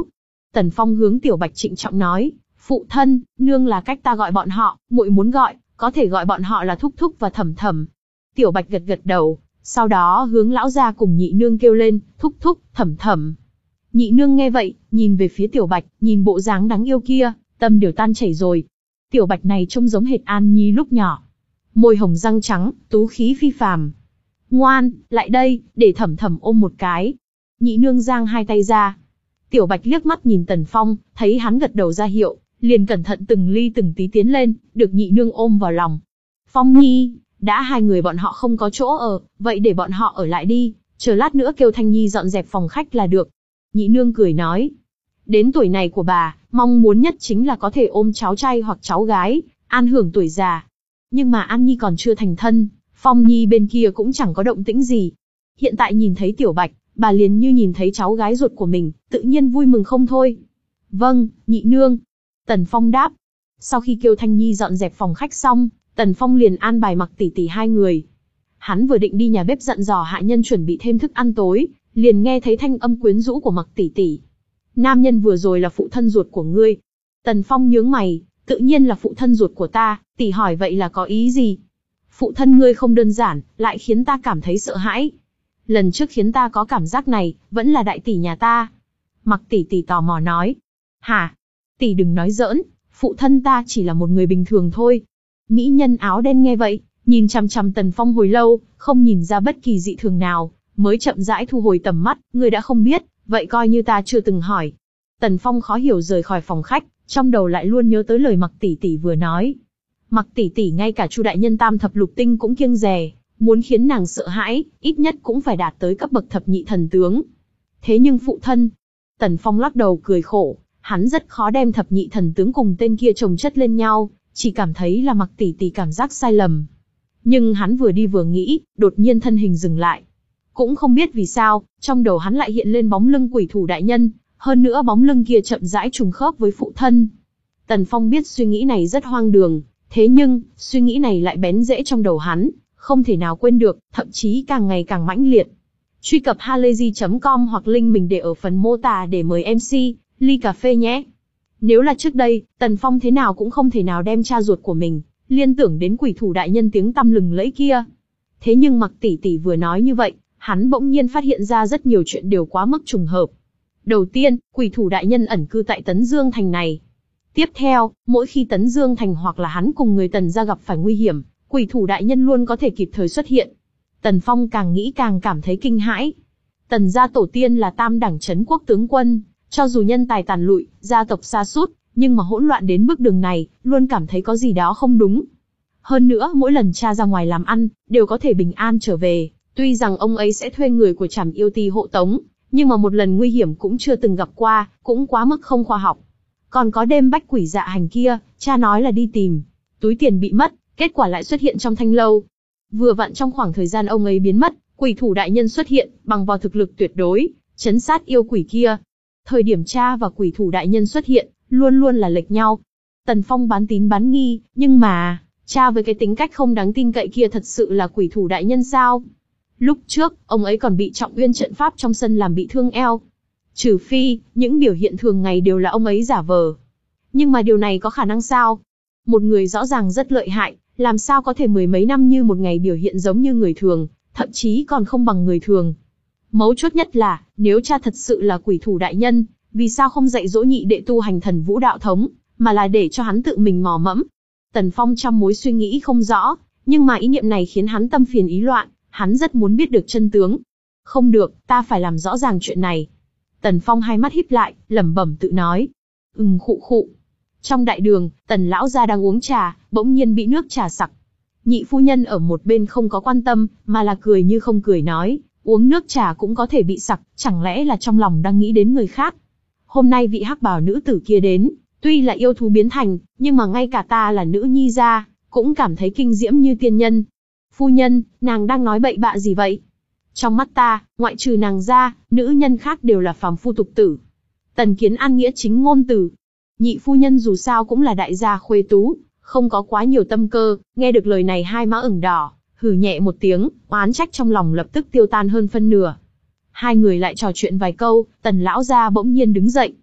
Speaker 1: Tần Phong hướng Tiểu Bạch trịnh trọng nói, phụ thân, nương là cách ta gọi bọn họ, muội muốn gọi, có thể gọi bọn họ là thúc thúc và thẩm thẩm. Tiểu Bạch gật gật đầu, sau đó hướng lão gia cùng nhị nương kêu lên, thúc thúc, thẩm thẩm. Nhị nương nghe vậy, nhìn về phía Tiểu Bạch, nhìn bộ dáng đáng yêu kia, tâm đều tan chảy rồi. Tiểu Bạch này trông giống hệt An Nhi lúc nhỏ. Môi hồng răng trắng, tú khí phi phàm. Ngoan, lại đây, để thẩm thẩm ôm một cái. Nhị nương giang hai tay ra. Tiểu Bạch liếc mắt nhìn Tần Phong, thấy hắn gật đầu ra hiệu, liền cẩn thận từng ly từng tí tiến lên, được nhị nương ôm vào lòng. Phong Nhi, đã hai người bọn họ không có chỗ ở, vậy để bọn họ ở lại đi, chờ lát nữa kêu Thanh Nhi dọn dẹp phòng khách là được. Nhị nương cười nói, đến tuổi này của bà, mong muốn nhất chính là có thể ôm cháu trai hoặc cháu gái, an hưởng tuổi già. Nhưng mà An Nhi còn chưa thành thân, Phong Nhi bên kia cũng chẳng có động tĩnh gì. Hiện tại nhìn thấy Tiểu Bạch, bà liền như nhìn thấy cháu gái ruột của mình, tự nhiên vui mừng không thôi. Vâng, nhị nương. Tần Phong đáp. Sau khi kêu Thanh Nhi dọn dẹp phòng khách xong, Tần Phong liền an bài Mặc tỷ tỷ hai người. Hắn vừa định đi nhà bếp dặn dò hạ nhân chuẩn bị thêm thức ăn tối, liền nghe thấy thanh âm quyến rũ của Mặc tỷ tỷ. Nam nhân vừa rồi là phụ thân ruột của ngươi. Tần Phong nhướng mày, tự nhiên là phụ thân ruột của ta, tỷ hỏi vậy là có ý gì? Phụ thân ngươi không đơn giản, lại khiến ta cảm thấy sợ hãi. Lần trước khiến ta có cảm giác này, vẫn là đại tỷ nhà ta. Mặc tỷ tỷ tò mò nói. Hả? Tỷ đừng nói giỡn, phụ thân ta chỉ là một người bình thường thôi. Mỹ nhân áo đen nghe vậy, nhìn chằm chằm Tần Phong hồi lâu, không nhìn ra bất kỳ dị thường nào, mới chậm rãi thu hồi tầm mắt, ngươi đã không biết, vậy coi như ta chưa từng hỏi. Tần Phong khó hiểu rời khỏi phòng khách, trong đầu lại luôn nhớ tới lời Mặc tỷ tỷ vừa nói. Mặc tỷ tỷ ngay cả Chu đại nhân tam thập lục tinh cũng kiêng dè, muốn khiến nàng sợ hãi, ít nhất cũng phải đạt tới cấp bậc thập nhị thần tướng. Thế nhưng phụ thân, Tần Phong lắc đầu cười khổ, hắn rất khó đem thập nhị thần tướng cùng tên kia chồng chất lên nhau, chỉ cảm thấy là Mặc tỷ tỷ cảm giác sai lầm. Nhưng hắn vừa đi vừa nghĩ, đột nhiên thân hình dừng lại. Cũng không biết vì sao, trong đầu hắn lại hiện lên bóng lưng quỷ thủ đại nhân, hơn nữa bóng lưng kia chậm rãi trùng khớp với phụ thân. Tần Phong biết suy nghĩ này rất hoang đường, thế nhưng, suy nghĩ này lại bén rễ trong đầu hắn, không thể nào quên được, thậm chí càng ngày càng mãnh liệt. Truy cập halayzi chấm com hoặc link mình để ở phần mô tả để mời em xê, ly cà phê nhé. Nếu là trước đây, Tần Phong thế nào cũng không thể nào đem cha ruột của mình, liên tưởng đến quỷ thủ đại nhân tiếng tăm lừng lẫy kia. Thế nhưng Mặc tỷ tỷ vừa nói như vậy, hắn bỗng nhiên phát hiện ra rất nhiều chuyện đều quá mức trùng hợp. Đầu tiên, quỷ thủ đại nhân ẩn cư tại Tấn Dương Thành này. Tiếp theo, mỗi khi Tấn Dương Thành hoặc là hắn cùng người Tần gia gặp phải nguy hiểm, quỷ thủ đại nhân luôn có thể kịp thời xuất hiện. Tần Phong càng nghĩ càng cảm thấy kinh hãi. Tần gia tổ tiên là tam đẳng trấn quốc tướng quân, cho dù nhân tài tàn lụi, gia tộc sa sút, nhưng mà hỗn loạn đến bước đường này, luôn cảm thấy có gì đó không đúng. Hơn nữa, mỗi lần cha ra ngoài làm ăn, đều có thể bình an trở về. Tuy rằng ông ấy sẽ thuê người của Trảm Yêu Ti hộ tống, nhưng mà một lần nguy hiểm cũng chưa từng gặp qua, cũng quá mức không khoa học. Còn có đêm bách quỷ dạ hành kia, cha nói là đi tìm, túi tiền bị mất, kết quả lại xuất hiện trong thanh lâu. Vừa vặn trong khoảng thời gian ông ấy biến mất, quỷ thủ đại nhân xuất hiện, bằng vào thực lực tuyệt đối, trấn sát yêu quỷ kia. Thời điểm cha và quỷ thủ đại nhân xuất hiện, luôn luôn là lệch nhau. Tần Phong bán tín bán nghi, nhưng mà, cha với cái tính cách không đáng tin cậy kia thật sự là quỷ thủ đại nhân sao? Lúc trước, ông ấy còn bị Trọng Uyên trận pháp trong sân làm bị thương eo. Trừ phi, những biểu hiện thường ngày đều là ông ấy giả vờ. Nhưng mà điều này có khả năng sao? Một người rõ ràng rất lợi hại, làm sao có thể mười mấy năm như một ngày biểu hiện giống như người thường, thậm chí còn không bằng người thường. Mấu chốt nhất là, nếu cha thật sự là quỷ thủ đại nhân, vì sao không dạy dỗ nhị đệ tu hành thần vũ đạo thống, mà là để cho hắn tự mình mò mẫm? Tần Phong trăm mối suy nghĩ không rõ, nhưng mà ý niệm này khiến hắn tâm phiền ý loạn, hắn rất muốn biết được chân tướng. Không được, ta phải làm rõ ràng chuyện này. Tần Phong hai mắt híp lại, lẩm bẩm tự nói. Ừm khụ khụ. Trong đại đường, Tần lão gia đang uống trà, bỗng nhiên bị nước trà sặc. Nhị phu nhân ở một bên không có quan tâm, mà là cười như không cười nói, uống nước trà cũng có thể bị sặc, chẳng lẽ là trong lòng đang nghĩ đến người khác. Hôm nay vị hắc bào nữ tử kia đến, tuy là yêu thú biến thành, nhưng mà ngay cả ta là nữ nhi gia, cũng cảm thấy kinh diễm như tiên nhân. Phu nhân, nàng đang nói bậy bạ gì vậy? Trong mắt ta, ngoại trừ nàng ra, nữ nhân khác đều là phàm phu tục tử. Tần Kiến An nghĩa chính ngôn từ. Nhị phu nhân dù sao cũng là đại gia khuê tú, không có quá nhiều tâm cơ, nghe được lời này hai má ửng đỏ, hừ nhẹ một tiếng, oán trách trong lòng lập tức tiêu tan hơn phân nửa. Hai người lại trò chuyện vài câu, Tần lão gia bỗng nhiên đứng dậy.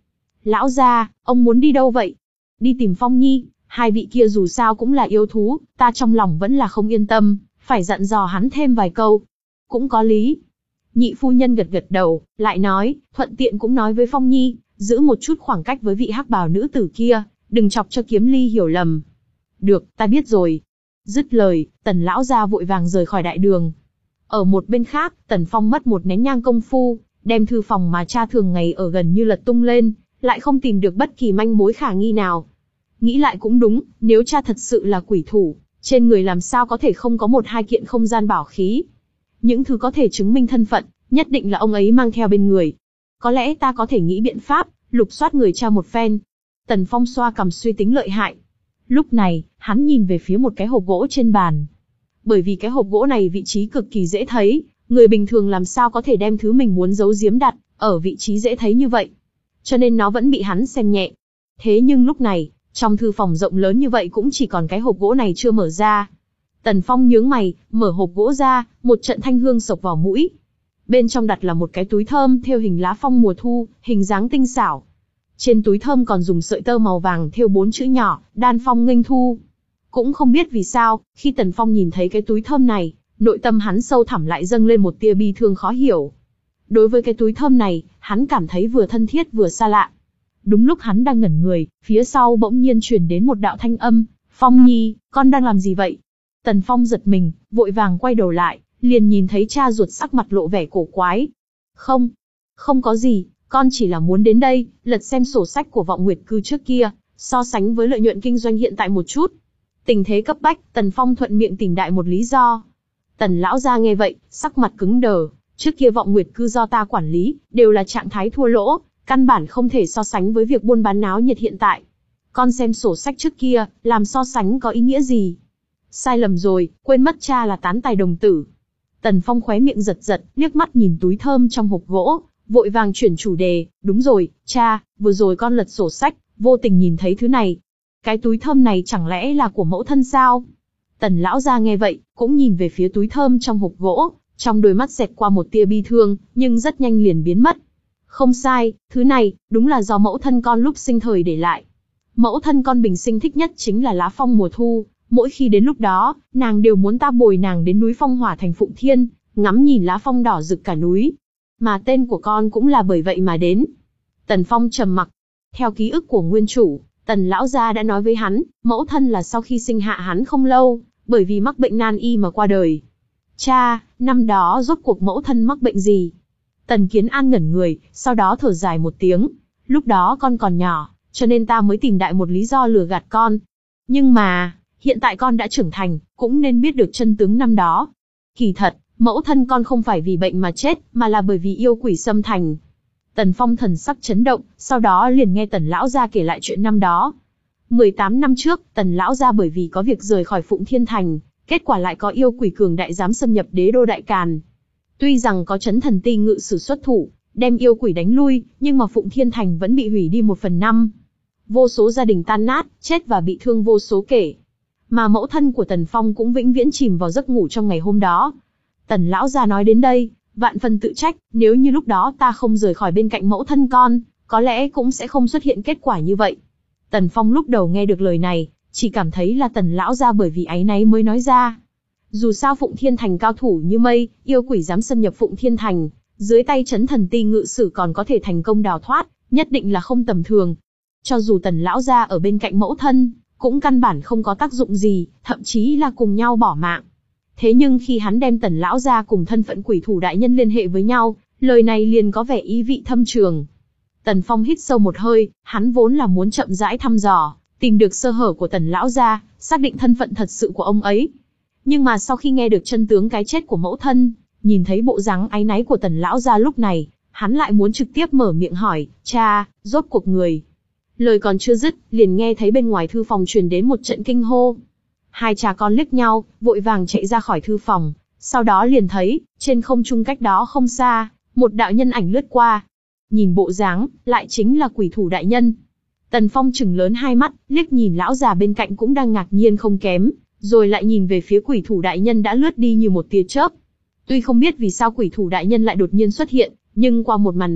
Speaker 1: Lão gia, ông muốn đi đâu vậy? Đi tìm Phong Nhi, hai vị kia dù sao cũng là yêu thú, ta trong lòng vẫn là không yên tâm, phải dặn dò hắn thêm vài câu. Cũng có lý. Nhị phu nhân gật gật đầu, lại nói, thuận tiện cũng nói với Phong Nhi, giữ một chút khoảng cách với vị hắc bào nữ tử kia, đừng chọc cho Kiếm Ly hiểu lầm. Được, ta biết rồi. Dứt lời, Tần lão gia vội vàng rời khỏi đại đường. Ở một bên khác, Tần Phong mất một nén nhang công phu, đem thư phòng mà cha thường ngày ở gần như lật tung lên, lại không tìm được bất kỳ manh mối khả nghi nào. Nghĩ lại cũng đúng, nếu cha thật sự là quỷ thủ, trên người làm sao có thể không có một hai kiện không gian bảo khí. Những thứ có thể chứng minh thân phận, nhất định là ông ấy mang theo bên người. Có lẽ ta có thể nghĩ biện pháp, lục soát người cha một phen. Tần Phong xoa cằm suy tính lợi hại. Lúc này, hắn nhìn về phía một cái hộp gỗ trên bàn. Bởi vì cái hộp gỗ này vị trí cực kỳ dễ thấy, người bình thường làm sao có thể đem thứ mình muốn giấu giếm đặt ở vị trí dễ thấy như vậy. Cho nên nó vẫn bị hắn xem nhẹ. Thế nhưng lúc này, trong thư phòng rộng lớn như vậy cũng chỉ còn cái hộp gỗ này chưa mở ra. Tần Phong nhướng mày, mở hộp gỗ ra, một trận thanh hương sộc vào mũi. Bên trong đặt là một cái túi thơm thêu hình lá phong mùa thu, hình dáng tinh xảo. Trên túi thơm còn dùng sợi tơ màu vàng thêu bốn chữ nhỏ, đan phong nghênh thu. Cũng không biết vì sao, khi Tần Phong nhìn thấy cái túi thơm này, nội tâm hắn sâu thẳm lại dâng lên một tia bi thương khó hiểu. Đối với cái túi thơm này, hắn cảm thấy vừa thân thiết vừa xa lạ. Đúng lúc hắn đang ngẩn người, phía sau bỗng nhiên truyền đến một đạo thanh âm, Phong Nhi, con đang làm gì vậy? Tần Phong giật mình, vội vàng quay đầu lại, liền nhìn thấy cha ruột sắc mặt lộ vẻ cổ quái. Không, không có gì, con chỉ là muốn đến đây, lật xem sổ sách của Vọng Nguyệt Cư trước kia, so sánh với lợi nhuận kinh doanh hiện tại một chút. Tình thế cấp bách, Tần Phong thuận miệng tìm đại một lý do. Tần lão gia nghe vậy, sắc mặt cứng đờ, trước kia Vọng Nguyệt Cư do ta quản lý, đều là trạng thái thua lỗ, căn bản không thể so sánh với việc buôn bán náo nhiệt hiện tại. Con xem sổ sách trước kia, làm so sánh có ý nghĩa gì? Sai lầm rồi, quên mất cha là tán tài đồng tử. Tần Phong khóe miệng giật giật, liếc mắt nhìn túi thơm trong hộp gỗ, vội vàng chuyển chủ đề, đúng rồi, cha, vừa rồi con lật sổ sách, vô tình nhìn thấy thứ này. Cái túi thơm này chẳng lẽ là của mẫu thân sao? Tần lão gia nghe vậy, cũng nhìn về phía túi thơm trong hộp gỗ, trong đôi mắt xẹt qua một tia bi thương, nhưng rất nhanh liền biến mất. Không sai, thứ này, đúng là do mẫu thân con lúc sinh thời để lại. Mẫu thân con bình sinh thích nhất chính là lá phong mùa thu, mỗi khi đến lúc đó, nàng đều muốn ta bồi nàng đến núi Phong Hỏa thành Phụng Thiên, ngắm nhìn lá phong đỏ rực cả núi. Mà tên của con cũng là bởi vậy mà đến. Tần Phong trầm mặc. Theo ký ức của nguyên chủ, Tần lão gia đã nói với hắn, mẫu thân là sau khi sinh hạ hắn không lâu, bởi vì mắc bệnh nan y mà qua đời. Cha, năm đó rốt cuộc mẫu thân mắc bệnh gì? Tần Kiến An ngẩn người, sau đó thở dài một tiếng. Lúc đó con còn nhỏ, cho nên ta mới tìm đại một lý do lừa gạt con. Nhưng mà, hiện tại con đã trưởng thành, cũng nên biết được chân tướng năm đó. Kỳ thật, mẫu thân con không phải vì bệnh mà chết, mà là bởi vì yêu quỷ xâm thành. Tần Phong thần sắc chấn động, sau đó liền nghe Tần lão gia kể lại chuyện năm đó. mười tám năm trước, Tần lão gia bởi vì có việc rời khỏi Phụng Thiên thành, kết quả lại có yêu quỷ cường đại dám xâm nhập đế đô Đại Càn. Tuy rằng có Chấn Thần Ti ngự sử xuất thủ, đem yêu quỷ đánh lui, nhưng mà Phụng Thiên thành vẫn bị hủy đi một phần năm. Vô số gia đình tan nát, chết và bị thương vô số kể. Mà mẫu thân của Tần Phong cũng vĩnh viễn chìm vào giấc ngủ trong ngày hôm đó. Tần lão gia nói đến đây, vạn phần tự trách, nếu như lúc đó ta không rời khỏi bên cạnh mẫu thân con, có lẽ cũng sẽ không xuất hiện kết quả như vậy. Tần Phong lúc đầu nghe được lời này, chỉ cảm thấy là Tần lão gia bởi vì áy náy mới nói ra. Dù sao Phụng Thiên thành cao thủ như mây, yêu quỷ dám xâm nhập Phụng Thiên thành, dưới tay Chấn Thần Ti ngự sử còn có thể thành công đào thoát, nhất định là không tầm thường. Cho dù Tần lão gia ở bên cạnh mẫu thân, cũng căn bản không có tác dụng gì, thậm chí là cùng nhau bỏ mạng. Thế nhưng khi hắn đem Tần lão gia cùng thân phận quỷ thủ đại nhân liên hệ với nhau, lời này liền có vẻ ý vị thâm trường. Tần Phong hít sâu một hơi, hắn vốn là muốn chậm rãi thăm dò, tìm được sơ hở của Tần lão gia, xác định thân phận thật sự của ông ấy. Nhưng mà sau khi nghe được chân tướng cái chết của mẫu thân, nhìn thấy bộ dáng áy náy của Tần lão gia lúc này, hắn lại muốn trực tiếp mở miệng hỏi, cha, rốt cuộc người. Lời còn chưa dứt, liền nghe thấy bên ngoài thư phòng truyền đến một trận kinh hô. Hai cha con liếc nhau, vội vàng chạy ra khỏi thư phòng, sau đó liền thấy, trên không trung cách đó không xa, một đạo nhân ảnh lướt qua. Nhìn bộ dáng, lại chính là quỷ thủ đại nhân. Tần Phong trừng lớn hai mắt, liếc nhìn lão già bên cạnh cũng đang ngạc nhiên không kém, rồi lại nhìn về phía quỷ thủ đại nhân đã lướt đi như một tia chớp. Tuy không biết vì sao quỷ thủ đại nhân lại đột nhiên xuất hiện, nhưng qua một màn này,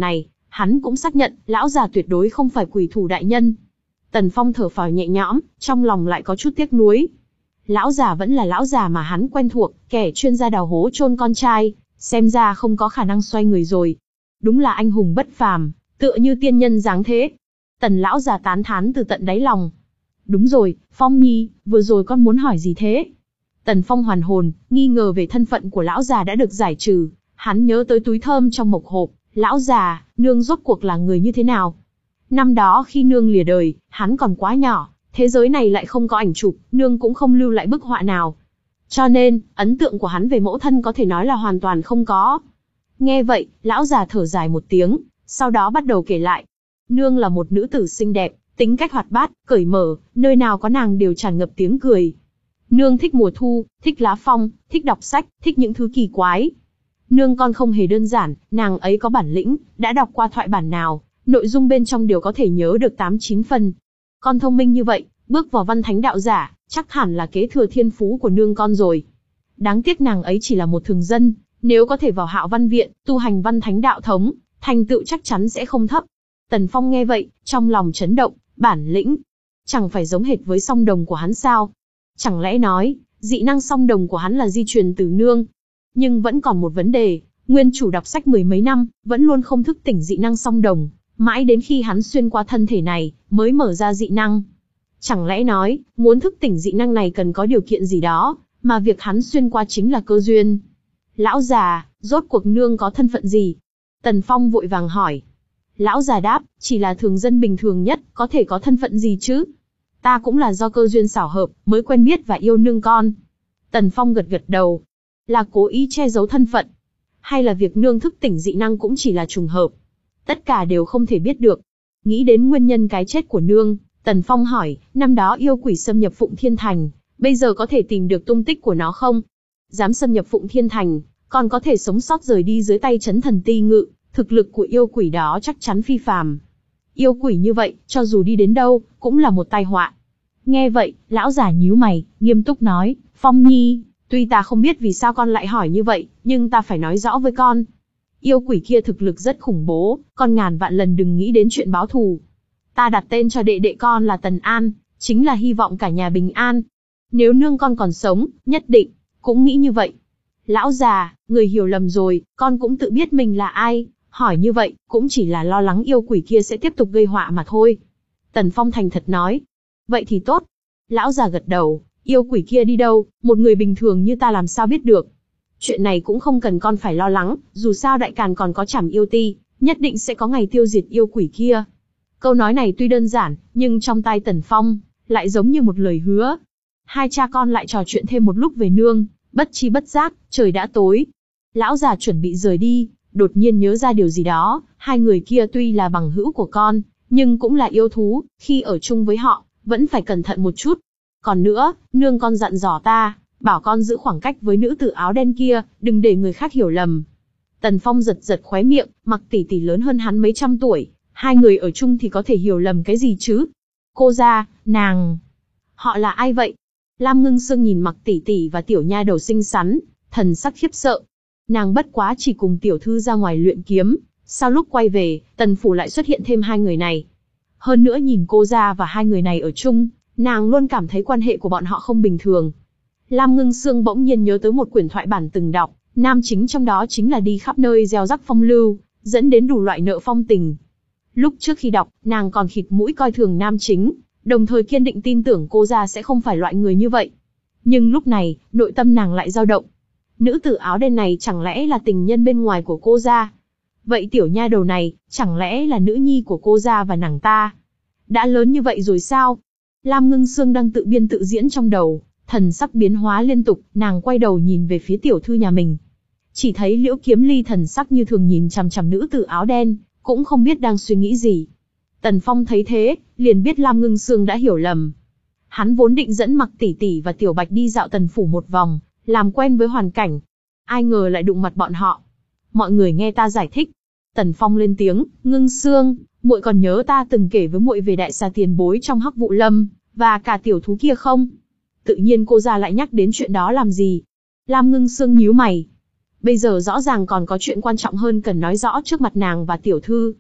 Speaker 1: hắn cũng xác nhận, lão già tuyệt đối không phải quỷ thủ đại nhân. Tần Phong thở phào nhẹ nhõm, trong lòng lại có chút tiếc nuối. Lão già vẫn là lão già mà hắn quen thuộc, kẻ chuyên gia đào hố chôn con trai, xem ra không có khả năng xoay người rồi. Đúng là anh hùng bất phàm, tựa như tiên nhân dáng thế. Tần lão già tán thán từ tận đáy lòng. Đúng rồi, Phong Nhi, vừa rồi con muốn hỏi gì thế? Tần Phong hoàn hồn, nghi ngờ về thân phận của lão già đã được giải trừ. Hắn nhớ tới túi thơm trong mộc hộp. Lão già, nương rốt cuộc là người như thế nào? Năm đó khi nương lìa đời, hắn còn quá nhỏ, thế giới này lại không có ảnh chụp, nương cũng không lưu lại bức họa nào. Cho nên, ấn tượng của hắn về mẫu thân có thể nói là hoàn toàn không có. Nghe vậy, lão già thở dài một tiếng, sau đó bắt đầu kể lại. Nương là một nữ tử xinh đẹp, tính cách hoạt bát, cởi mở, nơi nào có nàng đều tràn ngập tiếng cười. Nương thích mùa thu, thích lá phong, thích đọc sách, thích những thứ kỳ quái. Nương con không hề đơn giản, nàng ấy có bản lĩnh, đã đọc qua thoại bản nào, nội dung bên trong đều có thể nhớ được tám chín phần. Con thông minh như vậy, bước vào văn thánh đạo giả, chắc hẳn là kế thừa thiên phú của nương con rồi. Đáng tiếc nàng ấy chỉ là một thường dân, nếu có thể vào Hạo Văn Viện, tu hành văn thánh đạo thống, thành tựu chắc chắn sẽ không thấp. Tần Phong nghe vậy, trong lòng chấn động, bản lĩnh. Chẳng phải giống hệt với song đồng của hắn sao? Chẳng lẽ nói, dị năng song đồng của hắn là di truyền từ nương? Nhưng vẫn còn một vấn đề, nguyên chủ đọc sách mười mấy năm, vẫn luôn không thức tỉnh dị năng song đồng, mãi đến khi hắn xuyên qua thân thể này, mới mở ra dị năng. Chẳng lẽ nói, muốn thức tỉnh dị năng này cần có điều kiện gì đó, mà việc hắn xuyên qua chính là cơ duyên. Lão già, rốt cuộc nương có thân phận gì? Tần Phong vội vàng hỏi. Lão già đáp, chỉ là thường dân bình thường nhất, có thể có thân phận gì chứ? Ta cũng là do cơ duyên xảo hợp, mới quen biết và yêu nương con. Tần Phong gật gật đầu. Là cố ý che giấu thân phận? Hay là việc nương thức tỉnh dị năng cũng chỉ là trùng hợp? Tất cả đều không thể biết được. Nghĩ đến nguyên nhân cái chết của nương, Tần Phong hỏi, năm đó yêu quỷ xâm nhập Phụng Thiên Thành, bây giờ có thể tìm được tung tích của nó không? Dám xâm nhập Phụng Thiên Thành, còn có thể sống sót rời đi dưới tay Chấn Thần Ti Ngự, thực lực của yêu quỷ đó chắc chắn phi phàm. Yêu quỷ như vậy, cho dù đi đến đâu, cũng là một tai họa. Nghe vậy, lão già nhíu mày, nghiêm túc nói, Phong Nhi, tuy ta không biết vì sao con lại hỏi như vậy, nhưng ta phải nói rõ với con. Yêu quỷ kia thực lực rất khủng bố, con ngàn vạn lần đừng nghĩ đến chuyện báo thù. Ta đặt tên cho đệ đệ con là Tần An, chính là hy vọng cả nhà bình an. Nếu nương con còn sống, nhất định, cũng nghĩ như vậy. Lão già, người hiểu lầm rồi, con cũng tự biết mình là ai, hỏi như vậy, cũng chỉ là lo lắng yêu quỷ kia sẽ tiếp tục gây họa mà thôi. Tần Phong thành thật nói. Vậy thì tốt. Lão già gật đầu, yêu quỷ kia đi đâu, một người bình thường như ta làm sao biết được. Chuyện này cũng không cần con phải lo lắng, dù sao Đại Càn còn có Trảm Yêu Ti, nhất định sẽ có ngày tiêu diệt yêu quỷ kia. Câu nói này tuy đơn giản, nhưng trong tai Tần Phong, lại giống như một lời hứa. Hai cha con lại trò chuyện thêm một lúc về nương, bất chi bất giác, trời đã tối. Lão già chuẩn bị rời đi, đột nhiên nhớ ra điều gì đó, hai người kia tuy là bằng hữu của con, nhưng cũng là yêu thú, khi ở chung với họ, vẫn phải cẩn thận một chút. Còn nữa, nương con dặn dò ta, bảo con giữ khoảng cách với nữ tử áo đen kia, đừng để người khác hiểu lầm. Tần Phong giật giật khóe miệng, Mặc tỷ tỷ lớn hơn hắn mấy trăm tuổi, hai người ở chung thì có thể hiểu lầm cái gì chứ? Cô gia, nàng, họ là ai vậy? Lam Ngưng Sương nhìn Mặc tỷ tỷ và tiểu nha đầu xinh xắn, thần sắc khiếp sợ. Nàng bất quá chỉ cùng tiểu thư ra ngoài luyện kiếm, sao lúc quay về, Tần phủ lại xuất hiện thêm hai người này? Hơn nữa nhìn cô gia và hai người này ở chung, nàng luôn cảm thấy quan hệ của bọn họ không bình thường. Lam Ngưng Sương bỗng nhiên nhớ tới một quyển thoại bản từng đọc, nam chính trong đó chính là đi khắp nơi gieo rắc phong lưu, dẫn đến đủ loại nợ phong tình. Lúc trước khi đọc, nàng còn khịt mũi coi thường nam chính, đồng thời kiên định tin tưởng cô gia sẽ không phải loại người như vậy. Nhưng lúc này, nội tâm nàng lại dao động. Nữ tử áo đen này chẳng lẽ là tình nhân bên ngoài của cô gia? Vậy tiểu nha đầu này, chẳng lẽ là nữ nhi của cô gia và nàng ta? Đã lớn như vậy rồi sao? Lam Ngưng Sương đang tự biên tự diễn trong đầu, thần sắc biến hóa liên tục, nàng quay đầu nhìn về phía tiểu thư nhà mình. Chỉ thấy Liễu Kiếm Ly thần sắc như thường nhìn chằm chằm nữ tử áo đen, cũng không biết đang suy nghĩ gì. Tần Phong thấy thế, liền biết Lam Ngưng Sương đã hiểu lầm. Hắn vốn định dẫn Mặc tỷ tỷ và Tiểu Bạch đi dạo Tần phủ một vòng, làm quen với hoàn cảnh. Ai ngờ lại đụng mặt bọn họ. Mọi người nghe ta giải thích. Tần Phong lên tiếng, Ngưng Sương, muội còn nhớ ta từng kể với muội về đại xà tiền bối trong Hắc Vụ Lâm, và cả tiểu thú kia không? Tự nhiên cô gia lại nhắc đến chuyện đó làm gì? Lam Ngưng Sương nhíu mày. Bây giờ rõ ràng còn có chuyện quan trọng hơn cần nói rõ trước mặt nàng và tiểu thư.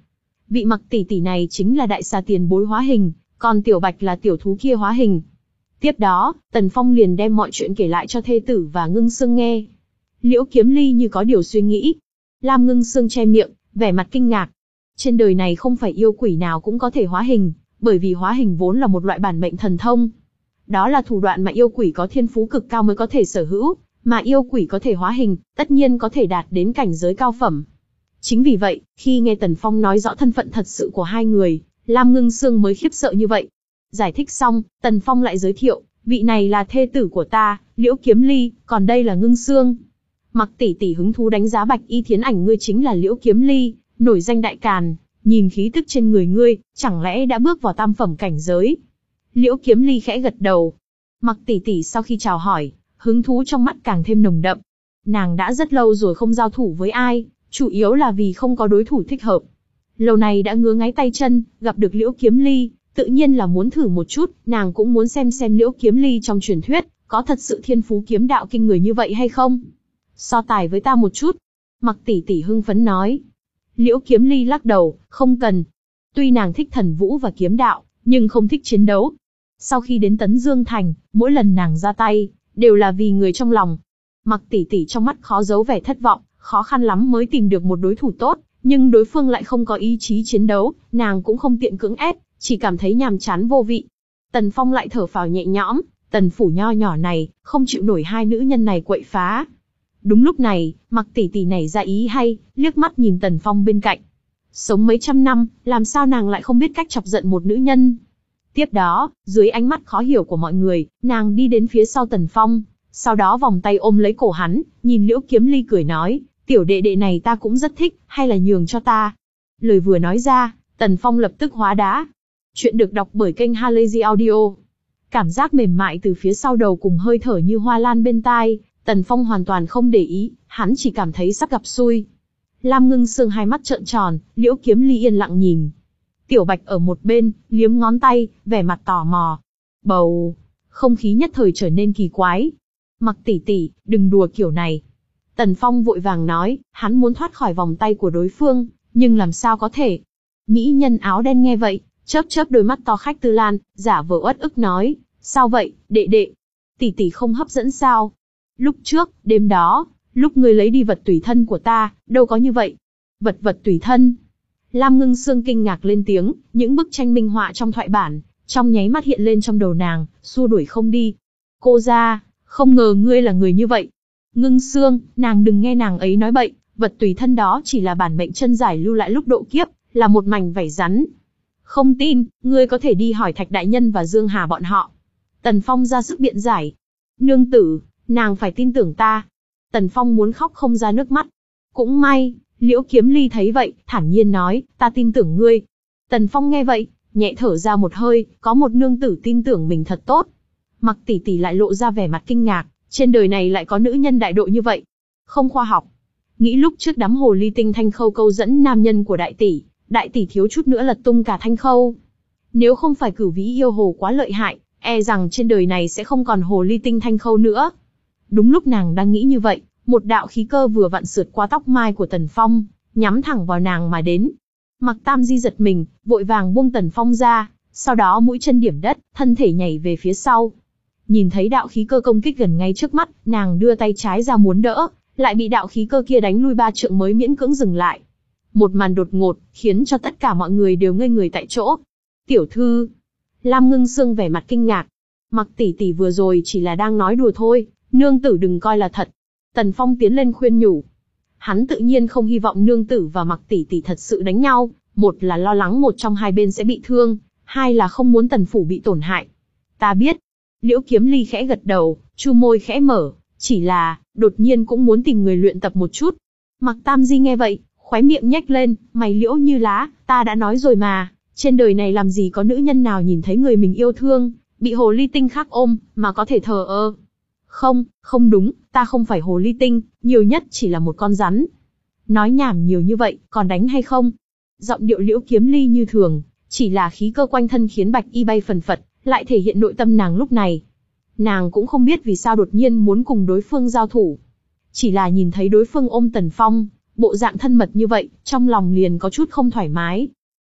Speaker 1: vị Mặc tỷ tỷ này chính là đại xà tiền bối hóa hình, còn Tiểu Bạch là tiểu thú kia hóa hình. Tiếp đó, Tần Phong liền đem mọi chuyện kể lại cho thê tử và Ngưng Sương nghe. Liễu Kiếm Ly như có điều suy nghĩ. Lam Ngưng Sương che miệng, vẻ mặt kinh ngạc. Trên đời này không phải yêu quỷ nào cũng có thể hóa hình, bởi vì hóa hình vốn là một loại bản mệnh thần thông. Đó là thủ đoạn mà yêu quỷ có thiên phú cực cao mới có thể sở hữu, mà yêu quỷ có thể hóa hình, tất nhiên có thể đạt đến cảnh giới cao phẩm. Chính vì vậy, khi nghe Tần Phong nói rõ thân phận thật sự của hai người, Lam Ngưng Sương mới khiếp sợ như vậy. Giải thích xong, Tần Phong lại giới thiệu, vị này là thê tử của ta, Liễu Kiếm Ly, còn đây là Ngưng Sương. Mặc tỷ tỷ hứng thú đánh giá Bạch Y Thiến Ảnh ngươi chính là Liễu Kiếm Ly, nổi danh đại càn, nhìn khí tức trên người ngươi, chẳng lẽ đã bước vào tam phẩm cảnh giới? Liễu Kiếm Ly khẽ gật đầu. Mặc tỷ tỷ sau khi chào hỏi, hứng thú trong mắt càng thêm nồng đậm. Nàng đã rất lâu rồi không giao thủ với ai, chủ yếu là vì không có đối thủ thích hợp. Lâu này đã ngứa ngáy tay chân, gặp được Liễu Kiếm Ly, tự nhiên là muốn thử một chút, nàng cũng muốn xem xem Liễu Kiếm Ly trong truyền thuyết, có thật sự thiên phú kiếm đạo kinh người như vậy hay không? So tài với ta một chút. Mặc tỷ tỷ hưng phấn nói. Liễu Kiếm Ly lắc đầu, không cần. Tuy nàng thích thần vũ và kiếm đạo, nhưng không thích chiến đấu. Sau khi đến Tấn Dương Thành, mỗi lần nàng ra tay, đều là vì người trong lòng. Mặc tỷ tỷ trong mắt khó giấu vẻ thất vọng, khó khăn lắm mới tìm được một đối thủ tốt, nhưng đối phương lại không có ý chí chiến đấu, nàng cũng không tiện cưỡng ép, chỉ cảm thấy nhàm chán vô vị. Tần Phong lại thở phào nhẹ nhõm, Tần phủ nho nhỏ này, không chịu nổi hai nữ nhân này quậy phá. Đúng lúc này, Mặc tỷ tỷ nảy ra ý hay, liếc mắt nhìn Tần Phong bên cạnh. Sống mấy trăm năm, làm sao nàng lại không biết cách chọc giận một nữ nhân? Tiếp đó, dưới ánh mắt khó hiểu của mọi người, nàng đi đến phía sau Tần Phong, sau đó vòng tay ôm lấy cổ hắn, nhìn Liễu Kiếm Ly cười nói, tiểu đệ đệ này ta cũng rất thích, hay là nhường cho ta? Lời vừa nói ra, Tần Phong lập tức hóa đá. Chuyện được đọc bởi kênh Halazy Audio. Cảm giác mềm mại từ phía sau đầu cùng hơi thở như hoa lan bên tai, Tần Phong hoàn toàn không để ý, hắn chỉ cảm thấy sắp gặp xui. Lam Ngưng Sương hai mắt trợn tròn, Liễu Kiếm Ly yên lặng nhìn. Tiểu Bạch ở một bên, liếm ngón tay, vẻ mặt tò mò. Bầu, không khí nhất thời trở nên kỳ quái. Mặc tỷ tỷ, đừng đùa kiểu này. Tần Phong vội vàng nói, hắn muốn thoát khỏi vòng tay của đối phương, nhưng làm sao có thể. Mỹ nhân áo đen nghe vậy, chớp chớp đôi mắt to khách Tư Lan, giả vờ uất ức nói, sao vậy, đệ đệ? Tỷ tỷ không hấp dẫn sao? Lúc trước, đêm đó, lúc ngươi lấy đi vật tùy thân của ta, đâu có như vậy. Vật vật tùy thân. Lam Ngưng Sương kinh ngạc lên tiếng, những bức tranh minh họa trong thoại bản, trong nháy mắt hiện lên trong đầu nàng, xua đuổi không đi. Cô ra, không ngờ ngươi là người như vậy. Ngưng Sương, nàng đừng nghe nàng ấy nói bậy, vật tùy thân đó chỉ là bản mệnh chân giải lưu lại lúc độ kiếp, là một mảnh vảy rắn. Không tin, ngươi có thể đi hỏi Thạch Đại Nhân và Dương Hà bọn họ. Tần Phong ra sức biện giải. Nương tử, nàng phải tin tưởng ta. Tần Phong muốn khóc không ra nước mắt. Cũng may, Liễu Kiếm Ly thấy vậy, thản nhiên nói, ta tin tưởng ngươi. Tần Phong nghe vậy, nhẹ thở ra một hơi, có một nương tử tin tưởng mình thật tốt. Mặc tỷ tỷ lại lộ ra vẻ mặt kinh ngạc, trên đời này lại có nữ nhân đại độ như vậy. Không khoa học. Nghĩ lúc trước đám hồ ly tinh Thanh Khâu câu dẫn nam nhân của đại tỷ, đại tỷ thiếu chút nữa lật tung cả Thanh Khâu. Nếu không phải Cửu Vĩ yêu hồ quá lợi hại, e rằng trên đời này sẽ không còn hồ ly tinh Thanh Khâu nữa. Đúng lúc nàng đang nghĩ như vậy, một đạo khí cơ vừa vặn sượt qua tóc mai của Tần Phong, nhắm thẳng vào nàng mà đến. Mặc Tam Di giật mình, vội vàng buông Tần Phong ra, sau đó mũi chân điểm đất, thân thể nhảy về phía sau. Nhìn thấy đạo khí cơ công kích gần ngay trước mắt, nàng đưa tay trái ra muốn đỡ, lại bị đạo khí cơ kia đánh lui ba trượng mới miễn cưỡng dừng lại. Một màn đột ngột, khiến cho tất cả mọi người đều ngây người tại chỗ. Tiểu thư, Lam Ngưng Sương vẻ mặt kinh ngạc. Mặc tỷ tỷ vừa rồi chỉ là đang nói đùa thôi, nương tử đừng coi là thật. Tần Phong tiến lên khuyên nhủ. Hắn tự nhiên không hy vọng nương tử và Mặc tỷ tỷ thật sự đánh nhau, một là lo lắng một trong hai bên sẽ bị thương, hai là không muốn Tần phủ bị tổn hại. Ta biết. Liễu Kiếm Ly khẽ gật đầu, chu môi khẽ mở, chỉ là, đột nhiên cũng muốn tìm người luyện tập một chút. Mặc Tam Di nghe vậy, khóe miệng nhếch lên, mày liễu như lá, ta đã nói rồi mà, trên đời này làm gì có nữ nhân nào nhìn thấy người mình yêu thương, bị hồ ly tinh khác ôm, mà có thể thờ ơ. Không, không đúng, ta không phải hồ ly tinh, nhiều nhất chỉ là một con rắn. Nói nhảm nhiều như vậy, còn đánh hay không? Giọng điệu Liễu Kiếm Ly như thường, chỉ là khí cơ quanh thân khiến Bạch Y bay phần phật, lại thể hiện nội tâm nàng lúc này. Nàng cũng không biết vì sao đột nhiên muốn cùng đối phương giao thủ. Chỉ là nhìn thấy đối phương ôm Tần Phong, bộ dạng thân mật như vậy, trong lòng liền có chút không thoải mái.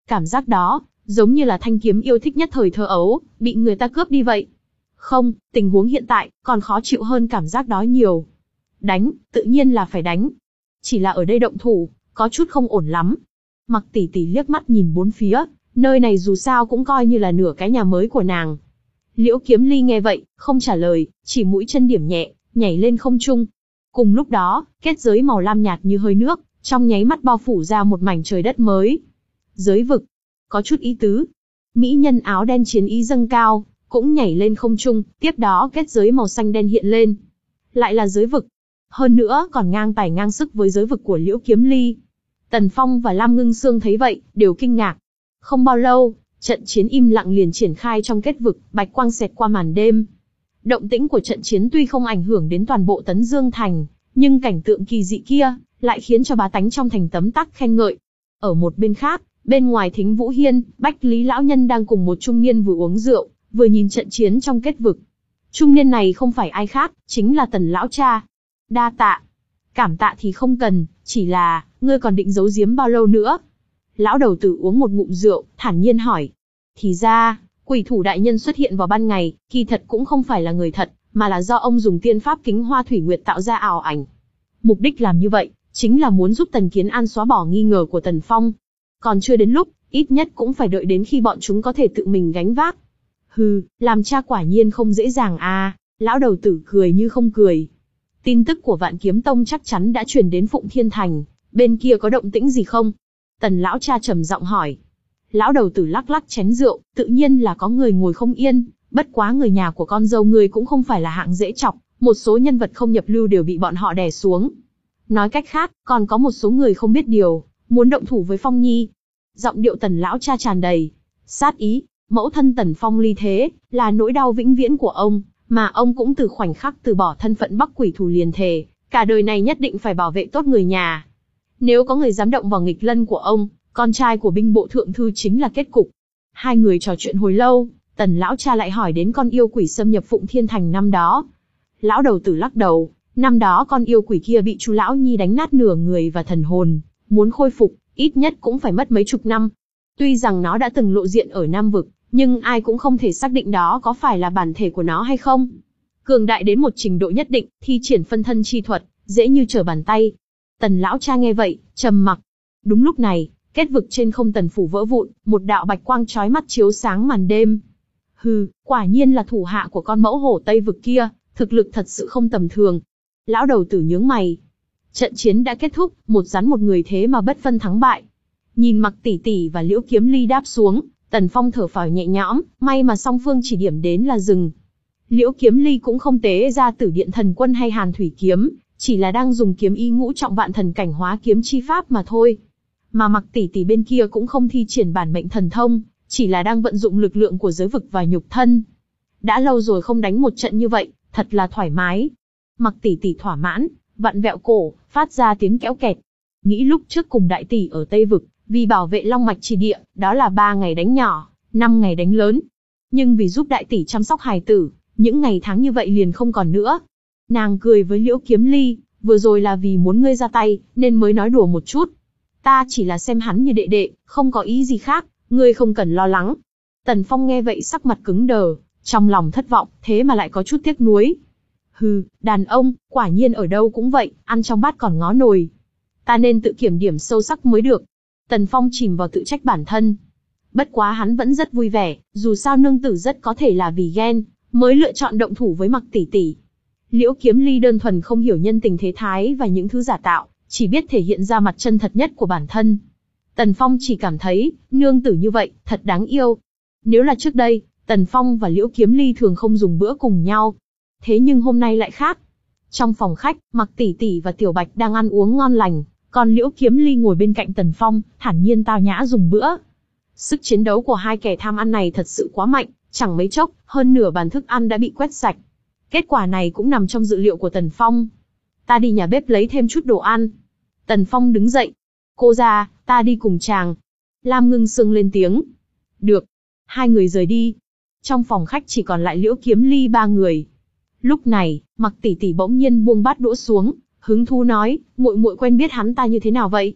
Speaker 1: Cảm giác đó, giống như là thanh kiếm yêu thích nhất thời thơ ấu, bị người ta cướp đi vậy. Không, tình huống hiện tại, còn khó chịu hơn cảm giác đó nhiều. Đánh, tự nhiên là phải đánh. Chỉ là ở đây động thủ, có chút không ổn lắm. Mặc tỷ tỷ liếc mắt nhìn bốn phía, nơi này dù sao cũng coi như là nửa cái nhà mới của nàng. Liễu Kiếm Ly nghe vậy, không trả lời, chỉ mũi chân điểm nhẹ, nhảy lên không trung. Cùng lúc đó, kết giới màu lam nhạt như hơi nước, trong nháy mắt bao phủ ra một mảnh trời đất mới. Giới vực, có chút ý tứ. Mỹ nhân áo đen chiến ý dâng cao, cũng nhảy lên không trung, tiếp đó kết giới màu xanh đen hiện lên. Lại là giới vực. Hơn nữa còn ngang tài ngang sức với giới vực của Liễu Kiếm Ly. Tần Phong và Lam Ngưng Sương thấy vậy, đều kinh ngạc. Không bao lâu, trận chiến im lặng liền triển khai trong kết vực, bạch quang xẹt qua màn đêm. Động tĩnh của trận chiến tuy không ảnh hưởng đến toàn bộ Tấn Dương Thành, nhưng cảnh tượng kỳ dị kia, lại khiến cho bá tánh trong thành tấm tắc khen ngợi. Ở một bên khác, bên ngoài Thính Vũ Hiên, Bách Lý lão nhân đang cùng một trung niên vừa uống rượu, vừa nhìn trận chiến trong kết vực. Trung niên này không phải ai khác, chính là Tần lão cha. Đa tạ. Cảm tạ thì không cần, chỉ là, ngươi còn định giấu giếm bao lâu nữa? Lão đầu tử uống một ngụm rượu, thản nhiên hỏi. Thì ra, quỷ thủ đại nhân xuất hiện vào ban ngày, kỳ thật cũng không phải là người thật, mà là do ông dùng tiên pháp kính hoa thủy nguyệt tạo ra ảo ảnh. Mục đích làm như vậy, chính là muốn giúp Tần Kiến An xóa bỏ nghi ngờ của Tần Phong. Còn chưa đến lúc, ít nhất cũng phải đợi đến khi bọn chúng có thể tự mình gánh vác. Hừ, làm cha quả nhiên không dễ dàng à, lão đầu tử cười như không cười. Tin tức của Vạn Kiếm Tông chắc chắn đã truyền đến Phụng Thiên Thành, bên kia có động tĩnh gì không? Tần lão cha trầm giọng hỏi. Lão đầu tử lắc lắc chén rượu, tự nhiên là có người ngồi không yên, bất quá người nhà của con dâu người cũng không phải là hạng dễ chọc, một số nhân vật không nhập lưu đều bị bọn họ đè xuống. Nói cách khác, còn có một số người không biết điều, muốn động thủ với Phong Nhi. Giọng điệu Tần lão cha tràn đầy sát ý, mẫu thân Tần Phong ly thế, là nỗi đau vĩnh viễn của ông, mà ông cũng từ khoảnh khắc từ bỏ thân phận Bắc Quỷ Thủ liền thề, cả đời này nhất định phải bảo vệ tốt người nhà. Nếu có người dám động vào nghịch lân của ông, con trai của binh bộ thượng thư chính là kết cục. Hai người trò chuyện hồi lâu, Tần lão cha lại hỏi đến con yêu quỷ xâm nhập Phụng Thiên Thành năm đó. Lão đầu tử lắc đầu, năm đó con yêu quỷ kia bị Chu lão nhi đánh nát nửa người và thần hồn, muốn khôi phục, ít nhất cũng phải mất mấy chục năm. Tuy rằng nó đã từng lộ diện ở Nam vực, nhưng ai cũng không thể xác định đó có phải là bản thể của nó hay không. Cường đại đến một trình độ nhất định, thi triển phân thân chi thuật, dễ như trở bàn tay. Tần lão cha nghe vậy, trầm mặc. Đúng lúc này, kết vực trên không tần phủ vỡ vụn, một đạo bạch quang chói mắt chiếu sáng màn đêm. Hừ, quả nhiên là thủ hạ của con mẫu hổ Tây vực kia, thực lực thật sự không tầm thường. Lão đầu tử nhướng mày. Trận chiến đã kết thúc, một rắn một người thế mà bất phân thắng bại. Nhìn Mặc tỷ tỷ và Liễu Kiếm Ly đáp xuống, Tần Phong thở phào nhẹ nhõm, may mà song phương chỉ điểm đến là rừng. Liễu Kiếm Ly cũng không tế ra Tử Điện Thần Quân hay Hàn Thủy Kiếm, chỉ là đang dùng kiếm ý ngũ trọng vạn thần cảnh hóa kiếm chi pháp mà thôi. Mà Mặc tỷ tỷ bên kia cũng không thi triển bản mệnh thần thông, chỉ là đang vận dụng lực lượng của giới vực và nhục thân. Đã lâu rồi không đánh một trận như vậy, thật là thoải mái. Mặc tỷ tỷ thỏa mãn, vặn vẹo cổ, phát ra tiếng kéo kẹt. Nghĩ lúc trước cùng đại tỷ ở Tây vực, vì bảo vệ Long Mạch Chỉ Địa, đó là ba ngày đánh nhỏ, năm ngày đánh lớn. Nhưng vì giúp đại tỷ chăm sóc hài tử, những ngày tháng như vậy liền không còn nữa. Nàng cười với Liễu Kiếm Ly, vừa rồi là vì muốn ngươi ra tay, nên mới nói đùa một chút. Ta chỉ là xem hắn như đệ đệ, không có ý gì khác, ngươi không cần lo lắng. Tần Phong nghe vậy sắc mặt cứng đờ, trong lòng thất vọng, thế mà lại có chút tiếc nuối. Hừ, đàn ông, quả nhiên ở đâu cũng vậy, ăn trong bát còn ngó nồi. Ta nên tự kiểm điểm sâu sắc mới được. Tần Phong chìm vào tự trách bản thân. Bất quá hắn vẫn rất vui vẻ, dù sao nương tử rất có thể là vì ghen, mới lựa chọn động thủ với Mặc tỷ tỷ. Liễu Kiếm Ly đơn thuần không hiểu nhân tình thế thái và những thứ giả tạo, chỉ biết thể hiện ra mặt chân thật nhất của bản thân. Tần Phong chỉ cảm thấy, nương tử như vậy, thật đáng yêu. Nếu là trước đây, Tần Phong và Liễu Kiếm Ly thường không dùng bữa cùng nhau. Thế nhưng hôm nay lại khác. Trong phòng khách, Mặc tỷ tỷ và Tiểu Bạch đang ăn uống ngon lành, còn Liễu Kiếm Ly ngồi bên cạnh Tần Phong, thản nhiên tao nhã dùng bữa. Sức chiến đấu của hai kẻ tham ăn này thật sự quá mạnh, chẳng mấy chốc, hơn nửa bàn thức ăn đã bị quét sạch. Kết quả này cũng nằm trong dự liệu của Tần Phong. Ta đi nhà bếp lấy thêm chút đồ ăn. Tần Phong đứng dậy. Cô ra, ta đi cùng chàng. Lam Ngưng Sương lên tiếng. Được. Hai người rời đi. Trong phòng khách chỉ còn lại Liễu Kiếm Ly ba người. Lúc này, Mặc tỷ tỷ bỗng nhiên buông bát đũa xuống, hứng thú nói, muội muội quen biết hắn ta như thế nào vậy?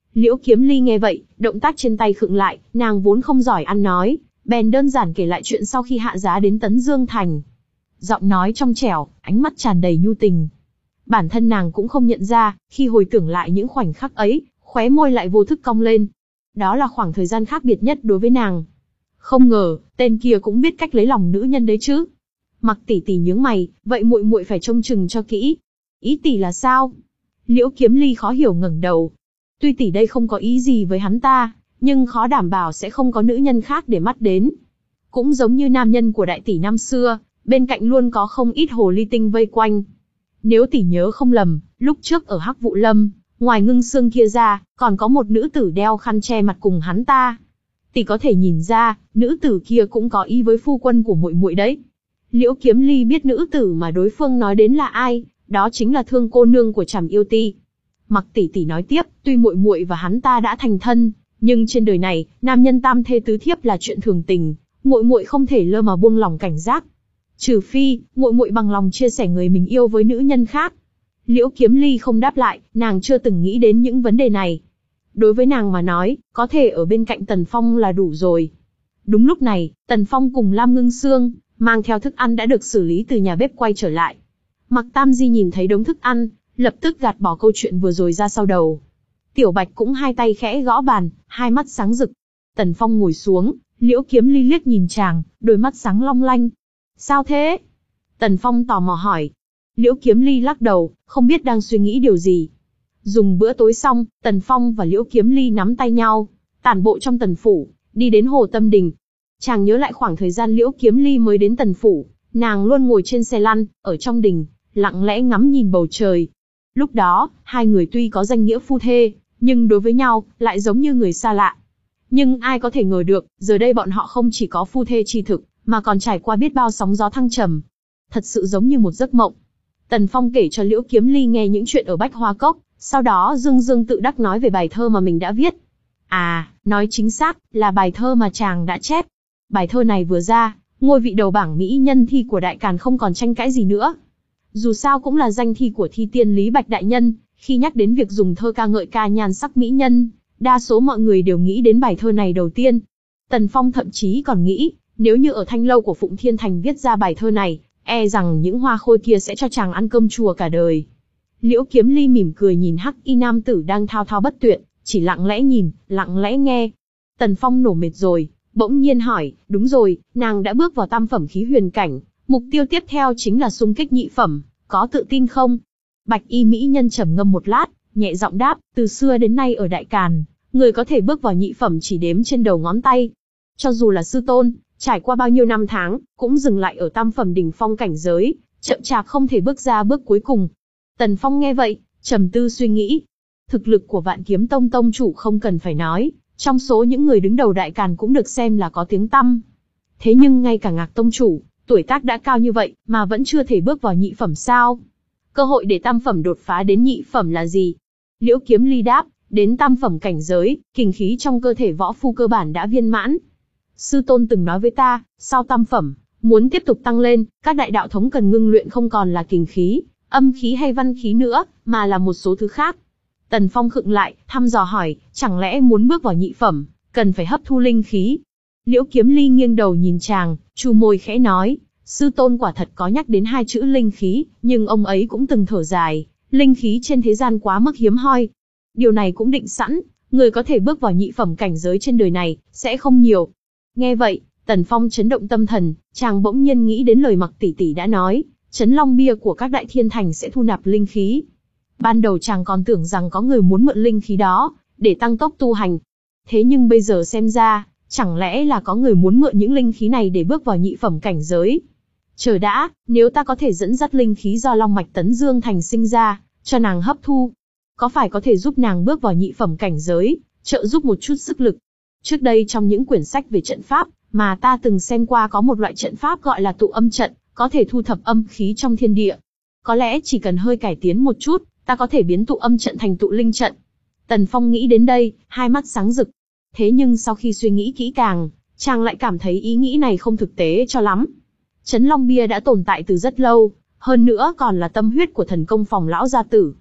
Speaker 1: Liễu Kiếm Ly nghe vậy, động tác trên tay khựng lại, nàng vốn không giỏi ăn nói, bèn đơn giản kể lại chuyện sau khi hạ giá đến Tấn Dương Thành. Giọng nói trong trẻo, ánh mắt tràn đầy nhu tình. Bản thân nàng cũng không nhận ra, khi hồi tưởng lại những khoảnh khắc ấy, khóe môi lại vô thức cong lên. Đó là khoảng thời gian khác biệt nhất đối với nàng. Không ngờ, tên kia cũng biết cách lấy lòng nữ nhân đấy chứ. Mặc tỷ tỷ nhướng mày, vậy muội muội phải trông chừng cho kỹ. Ý tỷ là sao? Liễu Kiếm Ly khó hiểu ngẩng đầu. Tuy tỷ đây không có ý gì với hắn ta, nhưng khó đảm bảo sẽ không có nữ nhân khác để mắt đến. Cũng giống như nam nhân của đại tỷ năm xưa, bên cạnh luôn có không ít hồ ly tinh vây quanh. Nếu tỷ nhớ không lầm, lúc trước ở Hắc Vụ Lâm, ngoài Ngưng Sương kia ra, còn có một nữ tử đeo khăn che mặt cùng hắn ta. Tỷ có thể nhìn ra, nữ tử kia cũng có ý với phu quân của muội muội đấy. Liễu Kiếm Ly biết nữ tử mà đối phương nói đến là ai, đó chính là Thương cô nương của Trảm Yêu Ti. Mặc tỷ tỷ nói tiếp, tuy muội muội và hắn ta đã thành thân, nhưng trên đời này, nam nhân tam thê tứ thiếp là chuyện thường tình, muội muội không thể lơ mà buông lòng cảnh giác. Trừ phi, muội muội bằng lòng chia sẻ người mình yêu với nữ nhân khác. Liễu Kiếm Ly không đáp lại, nàng chưa từng nghĩ đến những vấn đề này. Đối với nàng mà nói, có thể ở bên cạnh Tần Phong là đủ rồi. Đúng lúc này, Tần Phong cùng Lam Ngưng Sương, mang theo thức ăn đã được xử lý từ nhà bếp quay trở lại. Mặc Tam Di nhìn thấy đống thức ăn, lập tức gạt bỏ câu chuyện vừa rồi ra sau đầu. Tiểu Bạch cũng hai tay khẽ gõ bàn, hai mắt sáng rực. Tần Phong ngồi xuống, Liễu Kiếm Ly liếc nhìn chàng, đôi mắt sáng long lanh. Sao thế? Tần Phong tò mò hỏi. Liễu Kiếm Ly lắc đầu, không biết đang suy nghĩ điều gì. Dùng bữa tối xong, Tần Phong và Liễu Kiếm Ly nắm tay nhau, tản bộ trong Tần Phủ, đi đến Hồ Tâm Đình. Chàng nhớ lại khoảng thời gian Liễu Kiếm Ly mới đến Tần Phủ, nàng luôn ngồi trên xe lăn, ở trong đình, lặng lẽ ngắm nhìn bầu trời. Lúc đó, hai người tuy có danh nghĩa phu thê, nhưng đối với nhau, lại giống như người xa lạ. Nhưng ai có thể ngờ được, giờ đây bọn họ không chỉ có phu thê chi thực, mà còn trải qua biết bao sóng gió thăng trầm. Thật sự giống như một giấc mộng. Tần Phong kể cho Liễu Kiếm Ly nghe những chuyện ở Bách Hoa Cốc, sau đó dương dương tự đắc nói về bài thơ mà mình đã viết. À, nói chính xác, là bài thơ mà chàng đã chép. Bài thơ này vừa ra, ngôi vị đầu bảng mỹ nhân thi của Đại Càn không còn tranh cãi gì nữa. Dù sao cũng là danh thi của thi tiên Lý Bạch Đại Nhân, khi nhắc đến việc dùng thơ ca ngợi ca nhan sắc mỹ nhân, đa số mọi người đều nghĩ đến bài thơ này đầu tiên. Tần Phong thậm chí còn nghĩ, nếu như ở thanh lâu của Phụng Thiên Thành viết ra bài thơ này, e rằng những hoa khôi kia sẽ cho chàng ăn cơm chùa cả đời. Liễu Kiếm Ly mỉm cười nhìn hắc y nam tử đang thao thao bất tuyệt, chỉ lặng lẽ nhìn, lặng lẽ nghe. Tần Phong nổ mệt rồi, bỗng nhiên hỏi, đúng rồi, nàng đã bước vào tam phẩm khí huyền cảnh, mục tiêu tiếp theo chính là xung kích nhị phẩm, có tự tin không? Bạch y mỹ nhân trầm ngâm một lát, nhẹ giọng đáp, từ xưa đến nay ở Đại Càn, người có thể bước vào nhị phẩm chỉ đếm trên đầu ngón tay. Cho dù là sư tôn, trải qua bao nhiêu năm tháng, cũng dừng lại ở tam phẩm đỉnh phong cảnh giới, chậm chạp không thể bước ra bước cuối cùng. Tần Phong nghe vậy, trầm tư suy nghĩ. Thực lực của Vạn Kiếm Tông tông chủ không cần phải nói, trong số những người đứng đầu Đại Càn cũng được xem là có tiếng tăm. Thế nhưng ngay cả Ngạc tông chủ, tuổi tác đã cao như vậy, mà vẫn chưa thể bước vào nhị phẩm sao? Cơ hội để tam phẩm đột phá đến nhị phẩm là gì? Liễu Kiếm Ly đáp, đến tam phẩm cảnh giới, kình khí trong cơ thể võ phu cơ bản đã viên mãn. Sư tôn từng nói với ta, sau tam phẩm, muốn tiếp tục tăng lên, các đại đạo thống cần ngưng luyện không còn là kình khí, âm khí hay văn khí nữa, mà là một số thứ khác. Tần Phong khựng lại, thăm dò hỏi, chẳng lẽ muốn bước vào nhị phẩm, cần phải hấp thu linh khí? Liễu Kiếm Ly nghiêng đầu nhìn chàng, chu môi khẽ nói, sư tôn quả thật có nhắc đến hai chữ linh khí, nhưng ông ấy cũng từng thở dài, linh khí trên thế gian quá mức hiếm hoi. Điều này cũng định sẵn, người có thể bước vào nhị phẩm cảnh giới trên đời này, sẽ không nhiều. Nghe vậy, Tần Phong chấn động tâm thần, chàng bỗng nhiên nghĩ đến lời Mặc tỷ tỷ đã nói, Trấn Long bia của các đại thiên thành sẽ thu nạp linh khí. Ban đầu chàng còn tưởng rằng có người muốn mượn linh khí đó, để tăng tốc tu hành. Thế nhưng bây giờ xem ra, chẳng lẽ là có người muốn mượn những linh khí này để bước vào nhị phẩm cảnh giới? Chờ đã, nếu ta có thể dẫn dắt linh khí do Long Mạch Tấn Dương Thành sinh ra, cho nàng hấp thu, có phải có thể giúp nàng bước vào nhị phẩm cảnh giới, trợ giúp một chút sức lực? Trước đây trong những quyển sách về trận pháp, mà ta từng xem qua có một loại trận pháp gọi là tụ âm trận, có thể thu thập âm khí trong thiên địa. Có lẽ chỉ cần hơi cải tiến một chút, ta có thể biến tụ âm trận thành tụ linh trận. Tần Phong nghĩ đến đây, hai mắt sáng rực. Thế nhưng sau khi suy nghĩ kỹ càng, chàng lại cảm thấy ý nghĩ này không thực tế cho lắm. Trấn Long bia đã tồn tại từ rất lâu, hơn nữa còn là tâm huyết của thần công phòng lão gia tử.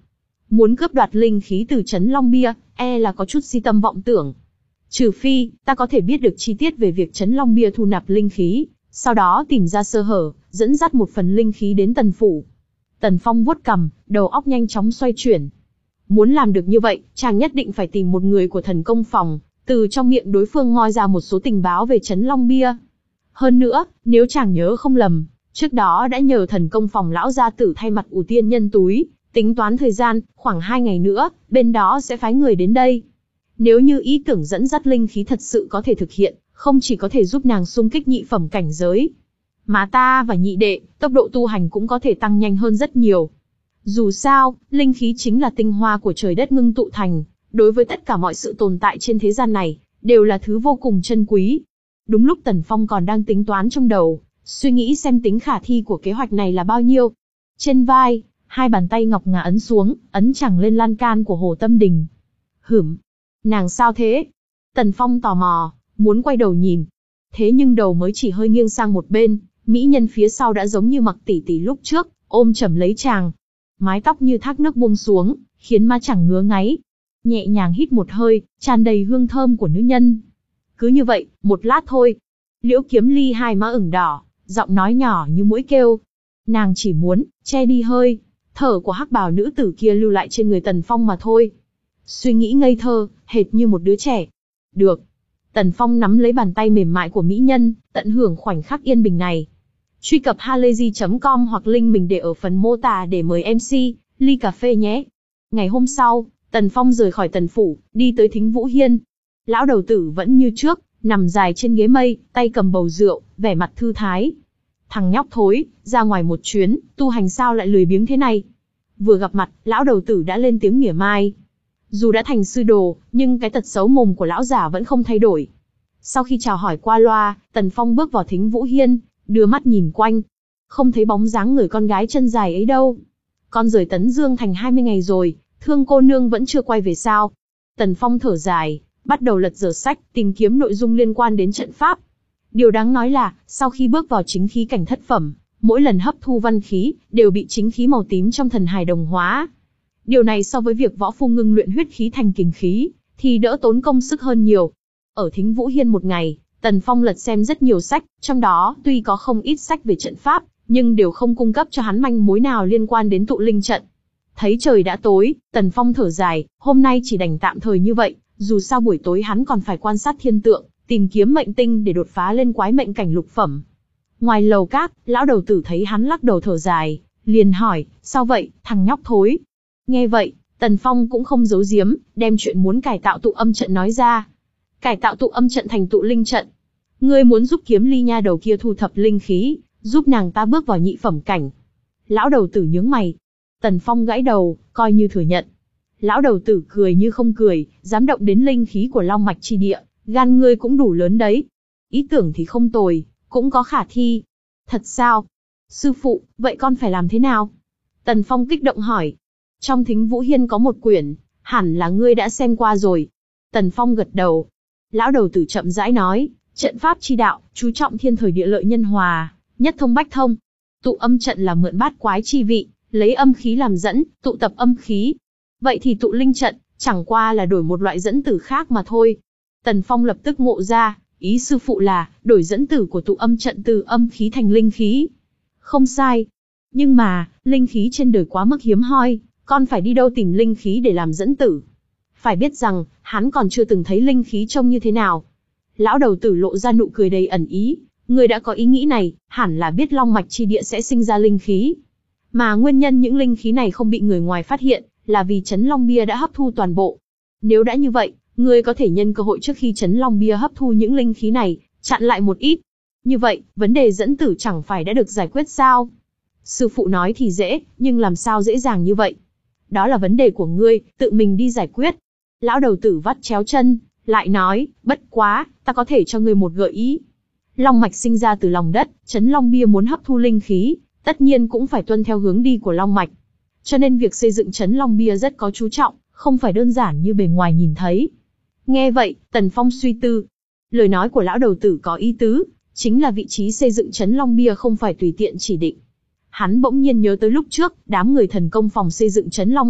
Speaker 1: muốn cướp đoạt linh khí từ trấn Long Bia, e là có chút si tâm vọng tưởng. Trừ phi, ta có thể biết được chi tiết về việc trấn Long Bia thu nạp linh khí, sau đó tìm ra sơ hở, dẫn dắt một phần linh khí đến Tần phủ. Tần Phong vuốt cằm, đầu óc nhanh chóng xoay chuyển. Muốn làm được như vậy, chàng nhất định phải tìm một người của thần công phòng, từ trong miệng đối phương moi ra một số tình báo về trấn Long Bia. Hơn nữa, nếu chàng nhớ không lầm, trước đó đã nhờ thần công phòng lão gia tử thay mặt ủ tiên nhân túi, tính toán thời gian, khoảng hai ngày nữa, bên đó sẽ phái người đến đây. Nếu như ý tưởng dẫn dắt linh khí thật sự có thể thực hiện, không chỉ có thể giúp nàng xung kích nhị phẩm cảnh giới, mà ta và nhị đệ, tốc độ tu hành cũng có thể tăng nhanh hơn rất nhiều. Dù sao, linh khí chính là tinh hoa của trời đất ngưng tụ thành, đối với tất cả mọi sự tồn tại trên thế gian này, đều là thứ vô cùng chân quý. Đúng lúc Tần Phong còn đang tính toán trong đầu, suy nghĩ xem tính khả thi của kế hoạch này là bao nhiêu. Trên vai, hai bàn tay ngọc ngà ấn xuống, ấn chẳng lên lan can của Hồ Tâm Đình. Hửm, nàng sao thế? Tần Phong tò mò, muốn quay đầu nhìn. Thế nhưng đầu mới chỉ hơi nghiêng sang một bên, mỹ nhân phía sau đã giống như Mặc tỷ tỷ lúc trước, ôm chầm lấy chàng. Mái tóc như thác nước buông xuống, khiến má chẳng ngứa ngáy. Nhẹ nhàng hít một hơi, tràn đầy hương thơm của nữ nhân. Cứ như vậy, một lát thôi. Liễu Kiếm Ly hai má ửng đỏ, giọng nói nhỏ như mũi kêu. Nàng chỉ muốn che đi hơi thở của hắc bào nữ tử kia lưu lại trên người Tần Phong mà thôi. Suy nghĩ ngây thơ, hệt như một đứa trẻ. Được. Tần Phong nắm lấy bàn tay mềm mại của mỹ nhân, tận hưởng khoảnh khắc yên bình này. Truy cập halayzi chấm com hoặc link mình để ở phần mô tả để mời em xê, ly cà phê nhé. Ngày hôm sau, Tần Phong rời khỏi Tần phủ, đi tới Thính Vũ Hiên. Lão đầu tử vẫn như trước, nằm dài trên ghế mây, tay cầm bầu rượu, vẻ mặt thư thái. Thằng nhóc thối, ra ngoài một chuyến, tu hành sao lại lười biếng thế này? Vừa gặp mặt, lão đầu tử đã lên tiếng mỉa mai. Dù đã thành sư đồ, nhưng cái tật xấu mồm của lão giả vẫn không thay đổi. Sau khi chào hỏi qua loa, Tần Phong bước vào Thính Vũ Hiên, đưa mắt nhìn quanh. Không thấy bóng dáng người con gái chân dài ấy đâu. Con rời Tấn Dương thành hai mươi ngày rồi, Thương cô nương vẫn chưa quay về sao? Tần Phong thở dài, bắt đầu lật dở sách, tìm kiếm nội dung liên quan đến trận pháp. Điều đáng nói là, sau khi bước vào chính khí cảnh thất phẩm, mỗi lần hấp thu văn khí, đều bị chính khí màu tím trong thần hài đồng hóa. Điều này so với việc võ phu ngưng luyện huyết khí thành kình khí, thì đỡ tốn công sức hơn nhiều. Ở Thính Vũ Hiên một ngày, Tần Phong lật xem rất nhiều sách, trong đó tuy có không ít sách về trận pháp, nhưng đều không cung cấp cho hắn manh mối nào liên quan đến tụ linh trận. Thấy trời đã tối, Tần Phong thở dài, hôm nay chỉ đành tạm thời như vậy, dù sao buổi tối hắn còn phải quan sát thiên tượng, tìm kiếm mệnh tinh để đột phá lên quái mệnh cảnh lục phẩm. Ngoài lầu các, lão đầu tử thấy hắn lắc đầu thở dài, liền hỏi, sao vậy, thằng nhóc thối? Nghe vậy, Tần Phong cũng không giấu giếm, đem chuyện muốn cải tạo tụ âm trận nói ra. Cải tạo tụ âm trận thành tụ linh trận. Ngươi muốn giúp Kiếm Ly nha đầu kia thu thập linh khí, giúp nàng ta bước vào nhị phẩm cảnh. Lão đầu tử nhướng mày. Tần Phong gãi đầu, coi như thừa nhận. Lão đầu tử cười như không cười, dám động đến linh khí của Long Mạch chi địa, gan ngươi cũng đủ lớn đấy. Ý tưởng thì không tồi, cũng có khả thi. Thật sao? Sư phụ, vậy con phải làm thế nào? Tần Phong kích động hỏi. Trong Thính Vũ Hiên có một quyển, hẳn là ngươi đã xem qua rồi. Tần Phong gật đầu. Lão đầu tử chậm rãi nói, trận pháp chi đạo, chú trọng thiên thời địa lợi nhân hòa, nhất thông bách thông. Tụ âm trận là mượn bát quái chi vị, lấy âm khí làm dẫn, tụ tập âm khí. Vậy thì tụ linh trận, chẳng qua là đổi một loại dẫn tử khác mà thôi. Tần Phong lập tức ngộ ra, ý sư phụ là, đổi dẫn tử của tụ âm trận từ âm khí thành linh khí. Không sai. Nhưng mà, linh khí trên đời quá mức hiếm hoi, con phải đi đâu tìm linh khí để làm dẫn tử? Phải biết rằng, hắn còn chưa từng thấy linh khí trông như thế nào. Lão đầu tử lộ ra nụ cười đầy ẩn ý, người đã có ý nghĩ này, hẳn là biết Long Mạch chi địa sẽ sinh ra linh khí. Mà nguyên nhân những linh khí này không bị người ngoài phát hiện, là vì Trấn Long Bia đã hấp thu toàn bộ. Nếu đã như vậy, ngươi có thể nhân cơ hội trước khi Trấn Long Bia hấp thu những linh khí này, chặn lại một ít. Như vậy, vấn đề dẫn tử chẳng phải đã được giải quyết sao? Sư phụ nói thì dễ, nhưng làm sao dễ dàng như vậy? Đó là vấn đề của ngươi, tự mình đi giải quyết. Lão đầu tử vắt chéo chân, lại nói, bất quá, ta có thể cho ngươi một gợi ý. Long mạch sinh ra từ lòng đất, Trấn Long Bia muốn hấp thu linh khí, tất nhiên cũng phải tuân theo hướng đi của Long mạch. Cho nên việc xây dựng Trấn Long Bia rất có chú trọng, không phải đơn giản như bề ngoài nhìn thấy. Nghe vậy, Tần Phong suy tư. Lời nói của lão đầu tử có ý tứ, chính là vị trí xây dựng Trấn Long Bia không phải tùy tiện chỉ định. Hắn bỗng nhiên nhớ tới lúc trước, đám người thần công phòng xây dựng Trấn Long Tháp,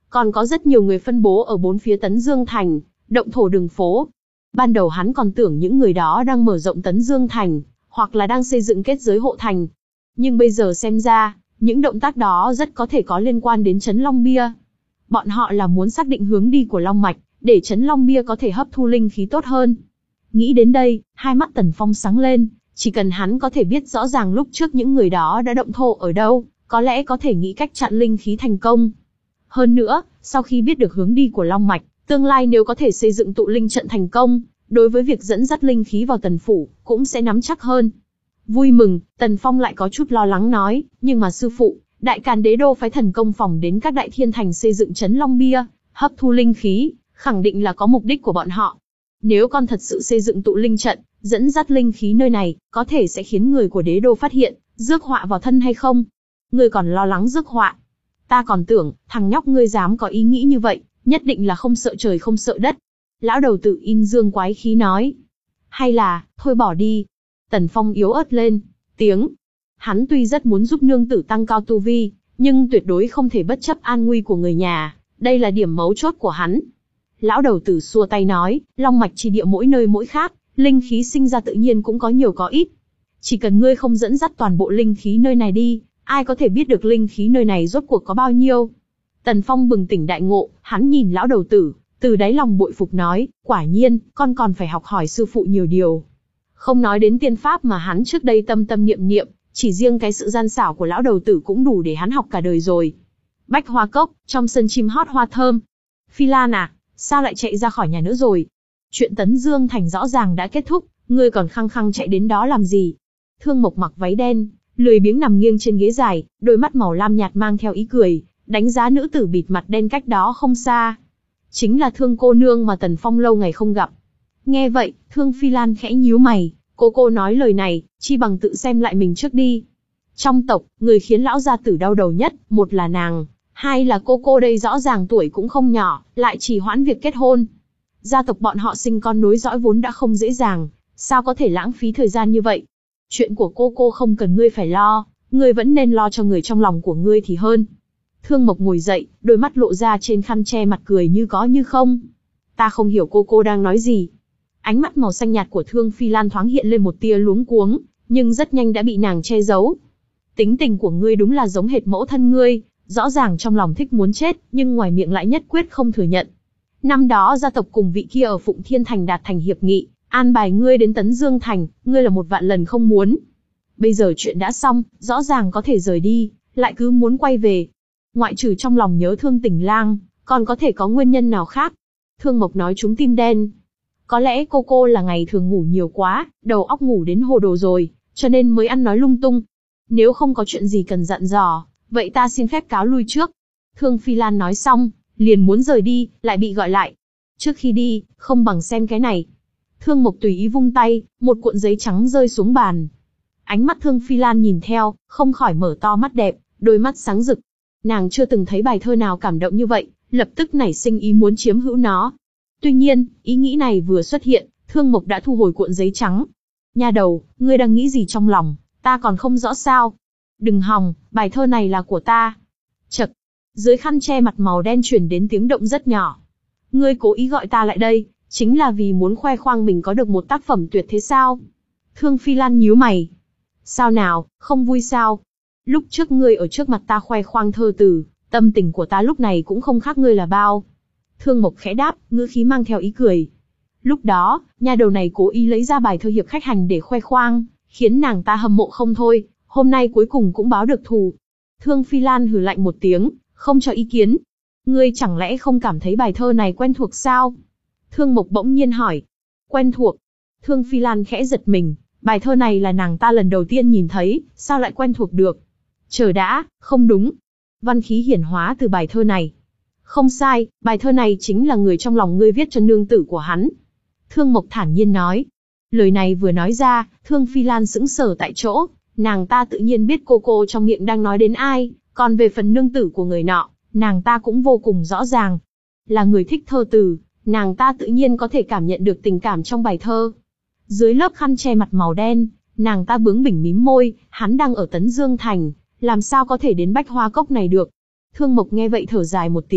Speaker 1: Còn có rất nhiều người phân bố ở bốn phía Tấn Dương Thành, động thổ đường phố. Ban đầu hắn còn tưởng những người đó đang mở rộng Tấn Dương Thành, hoặc là đang xây dựng kết giới hộ thành. Nhưng bây giờ xem ra, những động tác đó rất có thể có liên quan đến Trấn Long Bia. Bọn họ là muốn xác định hướng đi của Long Mạch, để Trấn Long Bia có thể hấp thu linh khí tốt hơn. Nghĩ đến đây, hai mắt Tần Phong sáng lên, chỉ cần hắn có thể biết rõ ràng lúc trước những người đó đã động thổ ở đâu, có lẽ có thể nghĩ cách chặn linh khí thành công. Hơn nữa, sau khi biết được hướng đi của Long Mạch, tương lai nếu có thể xây dựng tụ linh trận thành công, đối với việc dẫn dắt linh khí vào Tần Phủ, cũng sẽ nắm chắc hơn. Vui mừng, Tần Phong lại có chút lo lắng nói, nhưng mà sư phụ, Đại Càn Đế Đô phái thần công phòng đến các đại thiên thành xây dựng Trấn Long Bia, hấp thu linh khí, khẳng định là có mục đích của bọn họ. Nếu con thật sự xây dựng tụ linh trận, dẫn dắt linh khí nơi này, có thể sẽ khiến người của Đế Đô phát hiện, rước họa vào thân hay không? Ngươi còn lo lắng rước họa? Ta còn tưởng, thằng nhóc ngươi dám có ý nghĩ như vậy, nhất định là không sợ trời không sợ đất. Lão đầu tử In Dương quái khí nói. Hay là, thôi bỏ đi. Tần Phong yếu ớt lên tiếng. Hắn tuy rất muốn giúp nương tử tăng cao tu vi, nhưng tuyệt đối không thể bất chấp an nguy của người nhà, đây là điểm mấu chốt của hắn. Lão đầu tử xua tay nói, Long Mạch chi địa mỗi nơi mỗi khác, linh khí sinh ra tự nhiên cũng có nhiều có ít. Chỉ cần ngươi không dẫn dắt toàn bộ linh khí nơi này đi, ai có thể biết được linh khí nơi này rốt cuộc có bao nhiêu. Tần Phong bừng tỉnh đại ngộ, hắn nhìn lão đầu tử, từ đáy lòng bội phục nói, quả nhiên, con còn phải học hỏi sư phụ nhiều điều. Không nói đến tiên pháp mà hắn trước đây tâm tâm niệm niệm, chỉ riêng cái sự gian xảo của lão đầu tử cũng đủ để hắn học cả đời rồi. Bách Hoa Cốc, trong sân chim hót hoa thơm. Phi Lan à, sao lại chạy ra khỏi nhà nữa rồi? Chuyện Tấn Dương Thành rõ ràng đã kết thúc, ngươi còn khăng khăng chạy đến đó làm gì? Thương Mộc mặc váy đen, lười biếng nằm nghiêng trên ghế dài, đôi mắt màu lam nhạt mang theo ý cười, đánh giá nữ tử bịt mặt đen cách đó không xa. Chính là Thương cô nương mà Tần Phong lâu ngày không gặp. Nghe vậy, Thương Phi Lan khẽ nhíu mày, cô cô nói lời này, chi bằng tự xem lại mình trước đi. Trong tộc, người khiến lão gia tử đau đầu nhất, một là nàng, hai là cô cô đây rõ ràng tuổi cũng không nhỏ, lại trì hoãn việc kết hôn. Gia tộc bọn họ sinh con nối dõi vốn đã không dễ dàng, sao có thể lãng phí thời gian như vậy? Chuyện của cô cô không cần ngươi phải lo, ngươi vẫn nên lo cho người trong lòng của ngươi thì hơn. Thương Mộc ngồi dậy, đôi mắt lộ ra trên khăn che mặt cười như có như không. Ta không hiểu cô cô đang nói gì. Ánh mắt màu xanh nhạt của Thương Phi Lan thoáng hiện lên một tia luống cuống, nhưng rất nhanh đã bị nàng che giấu. Tính tình của ngươi đúng là giống hệt mẫu thân ngươi, rõ ràng trong lòng thích muốn chết, nhưng ngoài miệng lại nhất quyết không thừa nhận. Năm đó gia tộc cùng vị kia ở Phụng Thiên Thành đạt thành hiệp nghị, an bài ngươi đến Tấn Dương Thành, ngươi là một vạn lần không muốn. Bây giờ chuyện đã xong, rõ ràng có thể rời đi, lại cứ muốn quay về. Ngoại trừ trong lòng nhớ Thương Tình Lang, còn có thể có nguyên nhân nào khác? Thương Mộc nói trúng tim đen. Có lẽ cô cô là ngày thường ngủ nhiều quá, đầu óc ngủ đến hồ đồ rồi, cho nên mới ăn nói lung tung. Nếu không có chuyện gì cần dặn dò, vậy ta xin phép cáo lui trước. Thương Phi Lan nói xong, liền muốn rời đi, lại bị gọi lại. Trước khi đi, không bằng xem cái này. Thương Mộc tùy ý vung tay, một cuộn giấy trắng rơi xuống bàn. Ánh mắt Thương Phi Lan nhìn theo, không khỏi mở to mắt đẹp, đôi mắt sáng rực. Nàng chưa từng thấy bài thơ nào cảm động như vậy, lập tức nảy sinh ý muốn chiếm hữu nó. Tuy nhiên, ý nghĩ này vừa xuất hiện, Thương Mộc đã thu hồi cuộn giấy trắng. Nha đầu, ngươi đang nghĩ gì trong lòng, ta còn không rõ sao. Đừng hòng, bài thơ này là của ta. Chậc, dưới khăn che mặt màu đen truyền đến tiếng động rất nhỏ. Ngươi cố ý gọi ta lại đây, chính là vì muốn khoe khoang mình có được một tác phẩm tuyệt thế sao? Thương Phi Lan nhíu mày. Sao nào, không vui sao? Lúc trước ngươi ở trước mặt ta khoe khoang thơ từ, tâm tình của ta lúc này cũng không khác ngươi là bao. Thương Mộc khẽ đáp, ngữ khí mang theo ý cười. Lúc đó, nhà đầu này cố ý lấy ra bài thơ hiệp khách hành để khoe khoang, khiến nàng ta hâm mộ không thôi, hôm nay cuối cùng cũng báo được thù. Thương Phi Lan hừ lạnh một tiếng, không cho ý kiến. Ngươi chẳng lẽ không cảm thấy bài thơ này quen thuộc sao? Thương Mộc bỗng nhiên hỏi. Quen thuộc? Thương Phi Lan khẽ giật mình, bài thơ này là nàng ta lần đầu tiên nhìn thấy, sao lại quen thuộc được? Chờ đã, không đúng. Văn khí hiển hóa từ bài thơ này. Không sai, bài thơ này chính là người trong lòng ngươi viết cho nương tử của hắn. Thương Mộc thản nhiên nói. Lời này vừa nói ra, Thương Phi Lan sững sờ tại chỗ, nàng ta tự nhiên biết cô cô trong miệng đang nói đến ai, còn về phần nương tử của người nọ, nàng ta cũng vô cùng rõ ràng. Là người thích thơ từ, nàng ta tự nhiên có thể cảm nhận được tình cảm trong bài thơ. Dưới lớp khăn che mặt màu đen, nàng ta bướng bỉnh mím môi, hắn đang ở Tấn Dương Thành, làm sao có thể đến Bách Hoa Cốc này được. Thương Mộc nghe vậy thở dài một tiếng,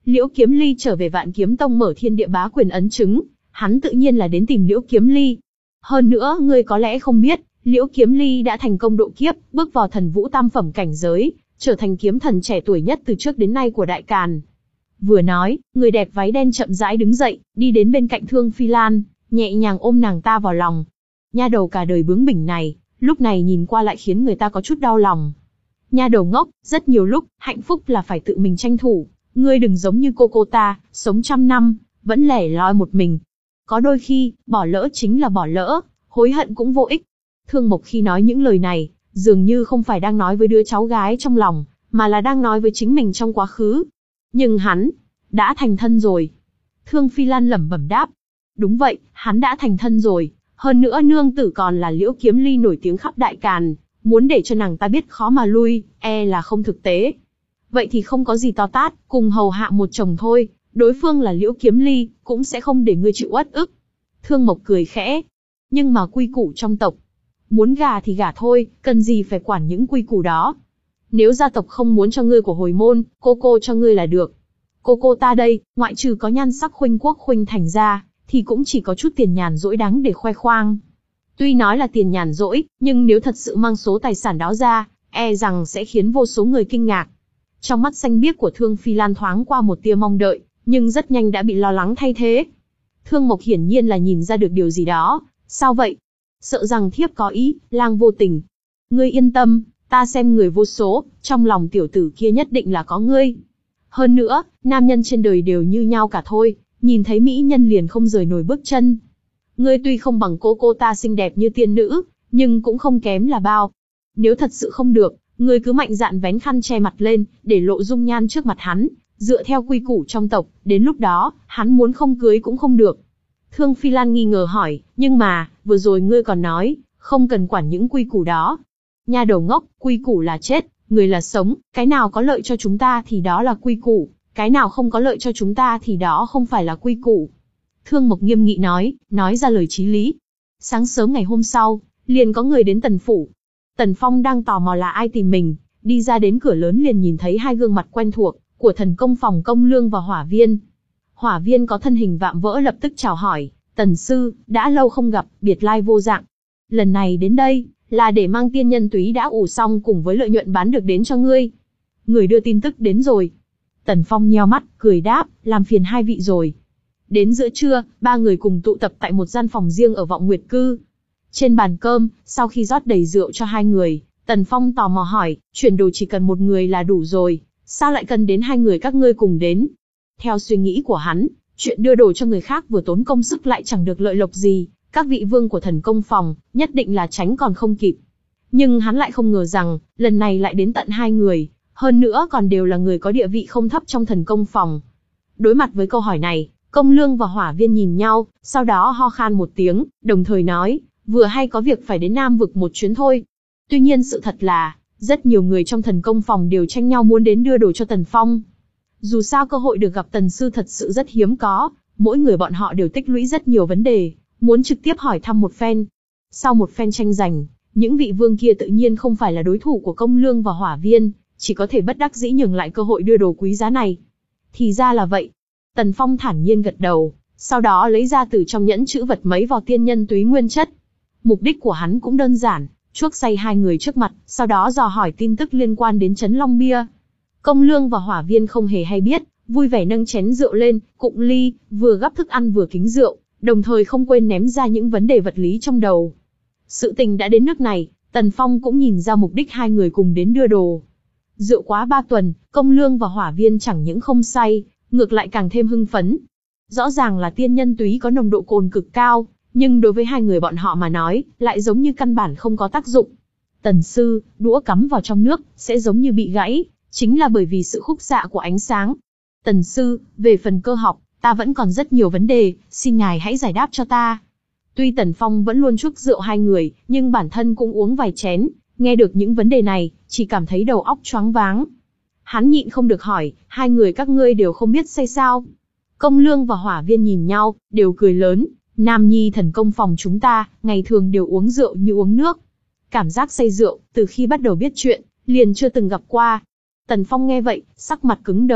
Speaker 1: Liễu Kiếm Ly trở về Vạn Kiếm Tông mở thiên địa bá quyền ấn chứng, hắn tự nhiên là đến tìm Liễu Kiếm Ly. Hơn nữa, ngươi có lẽ không biết, Liễu Kiếm Ly đã thành công độ kiếp, bước vào thần vũ tam phẩm cảnh giới, trở thành kiếm thần trẻ tuổi nhất từ trước đến nay của Đại Càn. Vừa nói, người đẹp váy đen chậm rãi đứng dậy, đi đến bên cạnh Thương Phi Lan, nhẹ nhàng ôm nàng ta vào lòng. Nha đầu cả đời bướng bỉnh này, lúc này nhìn qua lại khiến người ta có chút đau lòng. Nha đầu ngốc, rất nhiều lúc, hạnh phúc là phải tự mình tranh thủ. Ngươi đừng giống như cô cô ta, sống trăm năm, vẫn lẻ loi một mình. Có đôi khi, bỏ lỡ chính là bỏ lỡ, hối hận cũng vô ích. Thương Mộc khi nói những lời này, dường như không phải đang nói với đứa cháu gái trong lòng, mà là đang nói với chính mình trong quá khứ. Nhưng hắn, đã thành thân rồi. Thương Phi Lan lẩm bẩm đáp. Đúng vậy, hắn đã thành thân rồi. Hơn nữa nương tử còn là Liễu Kiếm Ly nổi tiếng khắp Đại Càn, muốn để cho nàng ta biết khó mà lui, e là không thực tế. Vậy thì không có gì to tát, cùng hầu hạ một chồng thôi, đối phương là Liễu Kiếm Ly, cũng sẽ không để ngươi chịu uất ức. Thương Mộc cười khẽ. Nhưng mà quy củ trong tộc, muốn gả thì gả thôi, cần gì phải quản những quy củ đó. Nếu gia tộc không muốn cho ngươi của hồi môn, cô cô cho ngươi là được. Cô cô ta đây, ngoại trừ có nhan sắc khuynh quốc khuynh thành ra, thì cũng chỉ có chút tiền nhàn rỗi đáng để khoe khoang. Tuy nói là tiền nhàn rỗi, nhưng nếu thật sự mang số tài sản đó ra, e rằng sẽ khiến vô số người kinh ngạc. Trong mắt xanh biếc của Thương Phi Lan thoáng qua một tia mong đợi, nhưng rất nhanh đã bị lo lắng thay thế. Thương Mộc hiển nhiên là nhìn ra được điều gì đó. Sao vậy? Sợ rằng thiếp có ý, lang vô tình. Ngươi yên tâm, ta xem người vô số, trong lòng tiểu tử kia nhất định là có ngươi. Hơn nữa, nam nhân trên đời đều như nhau cả thôi, nhìn thấy mỹ nhân liền không rời nổi bước chân. Ngươi tuy không bằng cô cô ta xinh đẹp như tiên nữ, nhưng cũng không kém là bao. Nếu thật sự không được, ngươi cứ mạnh dạn vén khăn che mặt lên, để lộ dung nhan trước mặt hắn, dựa theo quy củ trong tộc, đến lúc đó, hắn muốn không cưới cũng không được. Thương Phi Lan nghi ngờ hỏi, nhưng mà, vừa rồi ngươi còn nói, không cần quản những quy củ đó. Nha đầu ngốc, quy củ là chết, người là sống, cái nào có lợi cho chúng ta thì đó là quy củ, cái nào không có lợi cho chúng ta thì đó không phải là quy củ. Thương Mộc nghiêm nghị nói, nói ra lời chí lý. Sáng sớm ngày hôm sau, liền có người đến Tần phủ. Tần Phong đang tò mò là ai tìm mình, đi ra đến cửa lớn liền nhìn thấy hai gương mặt quen thuộc, của thần công phòng Công Lương và Hỏa Viên. Hỏa Viên có thân hình vạm vỡ lập tức chào hỏi, Tần sư, đã lâu không gặp, biệt lai vô dạng. Lần này đến đây, là để mang tiên nhân túy đã ủ xong cùng với lợi nhuận bán được đến cho ngươi. Người đưa tin tức đến rồi. Tần Phong nheo mắt, cười đáp, làm phiền hai vị rồi. Đến giữa trưa, ba người cùng tụ tập tại một gian phòng riêng ở Vọng Nguyệt Cư. Trên bàn cơm, sau khi rót đầy rượu cho hai người, Tần Phong tò mò hỏi, chuyển đồ chỉ cần một người là đủ rồi, sao lại cần đến hai người các ngươi cùng đến? Theo suy nghĩ của hắn, chuyện đưa đồ cho người khác vừa tốn công sức lại chẳng được lợi lộc gì, các vị vương của thần công phòng, nhất định là tránh còn không kịp. Nhưng hắn lại không ngờ rằng, lần này lại đến tận hai người, hơn nữa còn đều là người có địa vị không thấp trong thần công phòng. Đối mặt với câu hỏi này, Công Lương và Hỏa Viên nhìn nhau, sau đó ho khan một tiếng, đồng thời nói, vừa hay có việc phải đến Nam Vực một chuyến thôi. Tuy nhiên sự thật là, rất nhiều người trong thần công phòng đều tranh nhau muốn đến đưa đồ cho Tần Phong. Dù sao cơ hội được gặp Tần Sư thật sự rất hiếm có, mỗi người bọn họ đều tích lũy rất nhiều vấn đề, muốn trực tiếp hỏi thăm một phen. Sau một phen tranh giành, những vị vương kia tự nhiên không phải là đối thủ của Công Lương và Hỏa Viên, chỉ có thể bất đắc dĩ nhường lại cơ hội đưa đồ quý giá này. Thì ra là vậy. Tần Phong thản nhiên gật đầu, sau đó lấy ra từ trong nhẫn chữ vật mấy vò tiên nhân túy nguyên chất. Mục đích của hắn cũng đơn giản, chuốc say hai người trước mặt, sau đó dò hỏi tin tức liên quan đến Trấn Long Bia. Công Lương và Hỏa Viên không hề hay biết, vui vẻ nâng chén rượu lên, cụng ly, vừa gắp thức ăn vừa kính rượu, đồng thời không quên ném ra những vấn đề vật lý trong đầu. Sự tình đã đến nước này, Tần Phong cũng nhìn ra mục đích hai người cùng đến đưa đồ. Rượu quá ba tuần, Công Lương và Hỏa Viên chẳng những không say, ngược lại càng thêm hưng phấn. Rõ ràng là tiên nhân túy có nồng độ cồn cực cao, nhưng đối với hai người bọn họ mà nói, lại giống như căn bản không có tác dụng. Tần sư, đũa cắm vào trong nước, sẽ giống như bị gãy, chính là bởi vì sự khúc xạ của ánh sáng. Tần sư, về phần cơ học, ta vẫn còn rất nhiều vấn đề, xin ngài hãy giải đáp cho ta. Tuy Tần Phong vẫn luôn chuốc rượu hai người, nhưng bản thân cũng uống vài chén, nghe được những vấn đề này, chỉ cảm thấy đầu óc choáng váng. Hắn nhịn không được hỏi, hai người các ngươi đều không biết say sao? Công Lương và Hỏa Viên nhìn nhau, đều cười lớn, Nam Nhi thần công phòng chúng ta, ngày thường đều uống rượu như uống nước. Cảm giác say rượu, từ khi bắt đầu biết chuyện, liền chưa từng gặp qua. Tần Phong nghe vậy, sắc mặt cứng đờ,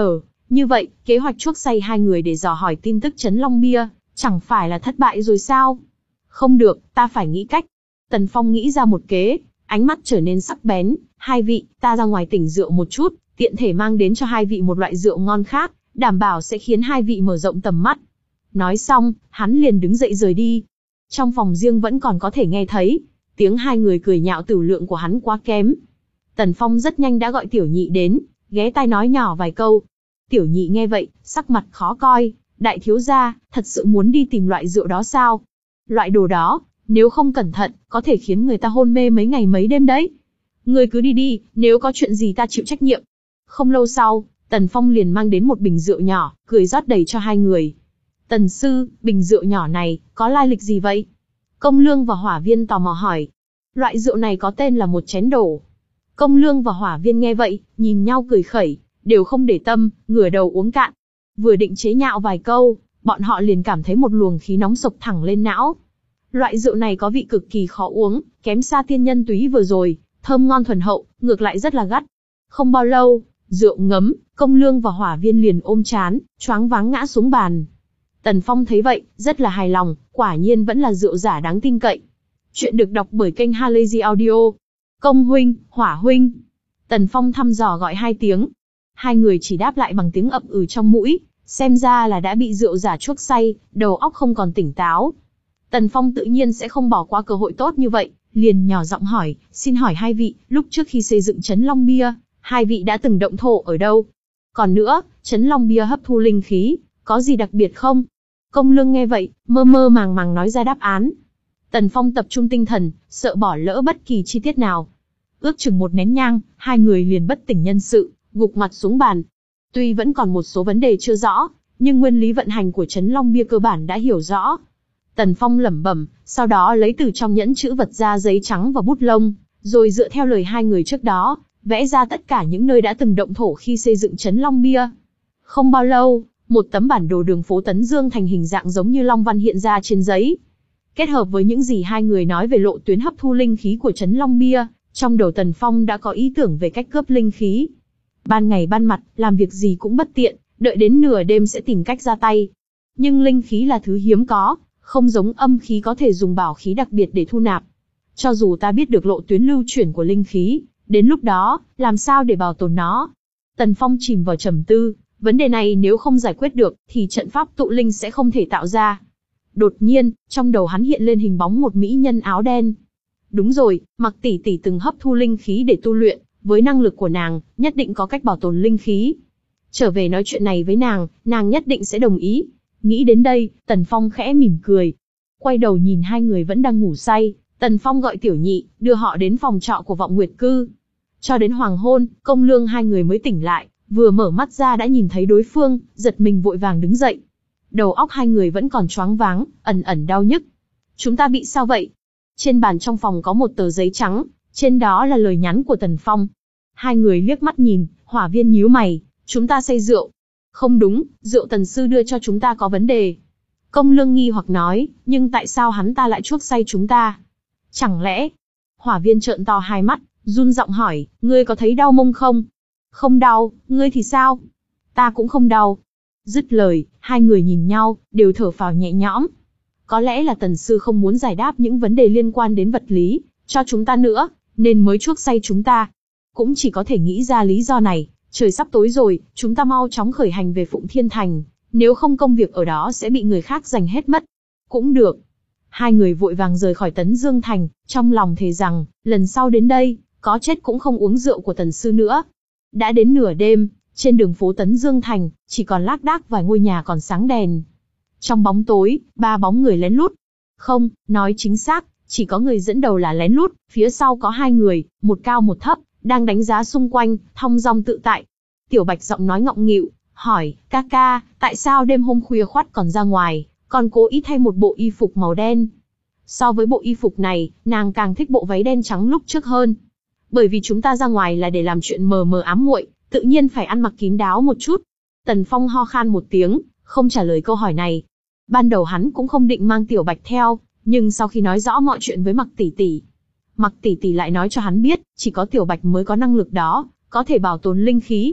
Speaker 1: Như vậy, kế hoạch chuốc say hai người để dò hỏi tin tức Trấn Long Bia, chẳng phải là thất bại rồi sao? Không được, ta phải nghĩ cách. Tần Phong nghĩ ra một kế, ánh mắt trở nên sắc bén. Hai vị, ta ra ngoài tỉnh rượu một chút, tiện thể mang đến cho hai vị một loại rượu ngon khác, đảm bảo sẽ khiến hai vị mở rộng tầm mắt. Nói xong, hắn liền đứng dậy rời đi. Trong phòng riêng vẫn còn có thể nghe thấy tiếng hai người cười nhạo tửu lượng của hắn quá kém. Tần Phong rất nhanh đã gọi Tiểu Nhị đến, ghé tai nói nhỏ vài câu. Tiểu Nhị nghe vậy, sắc mặt khó coi. Đại thiếu gia, thật sự muốn đi tìm loại rượu đó sao? Loại đồ đó, nếu không cẩn thận, có thể khiến người ta hôn mê mấy ngày mấy đêm đấy. Ngươi cứ đi đi, nếu có chuyện gì ta chịu trách nhiệm. Không lâu sau, Tần Phong liền mang đến một bình rượu nhỏ, cười rót đầy cho hai người. Tần sư, bình rượu nhỏ này, có lai lịch gì vậy? Công Lương và Hỏa Viên tò mò hỏi. Loại rượu này có tên là một chén đổ. Công Lương và Hỏa Viên nghe vậy, nhìn nhau cười khẩy, đều không để tâm, ngửa đầu uống cạn. Vừa định chế nhạo vài câu, bọn họ liền cảm thấy một luồng khí nóng sộc thẳng lên não. Loại rượu này có vị cực kỳ khó uống, kém xa tiên nhân túy vừa rồi, thơm ngon thuần hậu, ngược lại rất là gắt. Không bao lâu, rượu ngấm, Công Lương và Hỏa Viên liền ôm chán, choáng váng ngã xuống bàn. Tần Phong thấy vậy, rất là hài lòng, quả nhiên vẫn là rượu giả đáng tin cậy. Chuyện được đọc bởi kênh Halazy Audio. Công huynh, Hỏa huynh. Tần Phong thăm dò gọi hai tiếng. Hai người chỉ đáp lại bằng tiếng ậm ừ trong mũi, xem ra là đã bị rượu giả chuốc say, đầu óc không còn tỉnh táo. Tần Phong tự nhiên sẽ không bỏ qua cơ hội tốt như vậy, liền nhỏ giọng hỏi, xin hỏi hai vị, lúc trước khi xây dựng Trấn Long Bia, hai vị đã từng động thổ ở đâu? Còn nữa, Trấn Long Bia hấp thu linh khí, có gì đặc biệt không? Công Lương nghe vậy, mơ mơ màng màng nói ra đáp án. Tần Phong tập trung tinh thần, sợ bỏ lỡ bất kỳ chi tiết nào. Ước chừng một nén nhang, hai người liền bất tỉnh nhân sự, gục mặt xuống bàn. Tuy vẫn còn một số vấn đề chưa rõ, nhưng nguyên lý vận hành của Trấn Long Bia cơ bản đã hiểu rõ. Tần Phong lẩm bẩm, sau đó lấy từ trong nhẫn chữ vật ra giấy trắng và bút lông, rồi dựa theo lời hai người trước đó, vẽ ra tất cả những nơi đã từng động thổ khi xây dựng Trấn Long Bia. Không bao lâu, một tấm bản đồ đường phố Tấn Dương thành hình dạng giống như long văn hiện ra trên giấy. Kết hợp với những gì hai người nói về lộ tuyến hấp thu linh khí của Trấn Long Bia, trong đầu Tần Phong đã có ý tưởng về cách cướp linh khí. Ban ngày ban mặt, làm việc gì cũng bất tiện, đợi đến nửa đêm sẽ tìm cách ra tay. Nhưng linh khí là thứ hiếm có, không giống âm khí có thể dùng bảo khí đặc biệt để thu nạp. Cho dù ta biết được lộ tuyến lưu chuyển của linh khí, đến lúc đó, làm sao để bảo tồn nó? Tần Phong chìm vào trầm tư, vấn đề này nếu không giải quyết được, thì trận pháp tụ linh sẽ không thể tạo ra. Đột nhiên, trong đầu hắn hiện lên hình bóng một mỹ nhân áo đen. Đúng rồi, Mặc tỷ tỷ từng hấp thu linh khí để tu luyện, với năng lực của nàng, nhất định có cách bảo tồn linh khí. Trở về nói chuyện này với nàng, nàng nhất định sẽ đồng ý. Nghĩ đến đây, Tần Phong khẽ mỉm cười. Quay đầu nhìn hai người vẫn đang ngủ say, Tần Phong gọi Tiểu Nhị, đưa họ đến phòng trọ của Vọng Nguyệt Cư. Cho đến hoàng hôn, Công Lương hai người mới tỉnh lại, vừa mở mắt ra đã nhìn thấy đối phương, giật mình vội vàng đứng dậy. Đầu óc hai người vẫn còn choáng váng, ẩn ẩn đau nhức. Chúng ta bị sao vậy? Trên bàn trong phòng có một tờ giấy trắng, trên đó là lời nhắn của Tần Phong. Hai người liếc mắt nhìn, Hỏa Viên nhíu mày, chúng ta say rượu. Không đúng, rượu Tần sư đưa cho chúng ta có vấn đề. Công Lương nghi hoặc nói, nhưng tại sao hắn ta lại chuốc say chúng ta? Chẳng lẽ? Hỏa Viên trợn to hai mắt, run giọng hỏi, ngươi có thấy đau mông không? Không đau, ngươi thì sao? Ta cũng không đau. Dứt lời, hai người nhìn nhau, đều thở phào nhẹ nhõm. Có lẽ là Tần sư không muốn giải đáp những vấn đề liên quan đến vật lý, cho chúng ta nữa, nên mới chuốc say chúng ta. Cũng chỉ có thể nghĩ ra lý do này, trời sắp tối rồi, chúng ta mau chóng khởi hành về Phụng Thiên Thành, nếu không công việc ở đó sẽ bị người khác giành hết mất. Cũng được. Hai người vội vàng rời khỏi Tấn Dương Thành, trong lòng thề rằng, lần sau đến đây, có chết cũng không uống rượu của Tần sư nữa. Đã đến nửa đêm, trên đường phố Tấn Dương Thành, chỉ còn lác đác vài ngôi nhà còn sáng đèn. Trong bóng tối, ba bóng người lén lút. Không, nói chính xác, chỉ có người dẫn đầu là lén lút, phía sau có hai người, một cao một thấp, đang đánh giá xung quanh, thong dong tự tại. Tiểu Bạch giọng nói ngọng nghịu, hỏi, ca ca, tại sao đêm hôm khuya khoắt còn ra ngoài, còn cố ý thay một bộ y phục màu đen? So với bộ y phục này, nàng càng thích bộ váy đen trắng lúc trước hơn. Bởi vì chúng ta ra ngoài là để làm chuyện mờ mờ ám muội, tự nhiên phải ăn mặc kín đáo một chút. Tần Phong ho khan một tiếng, không trả lời câu hỏi này. Ban đầu hắn cũng không định mang Tiểu Bạch theo, nhưng sau khi nói rõ mọi chuyện với Mặc tỷ tỷ, Mặc tỷ tỷ lại nói cho hắn biết, chỉ có Tiểu Bạch mới có năng lực đó, có thể bảo tồn linh khí.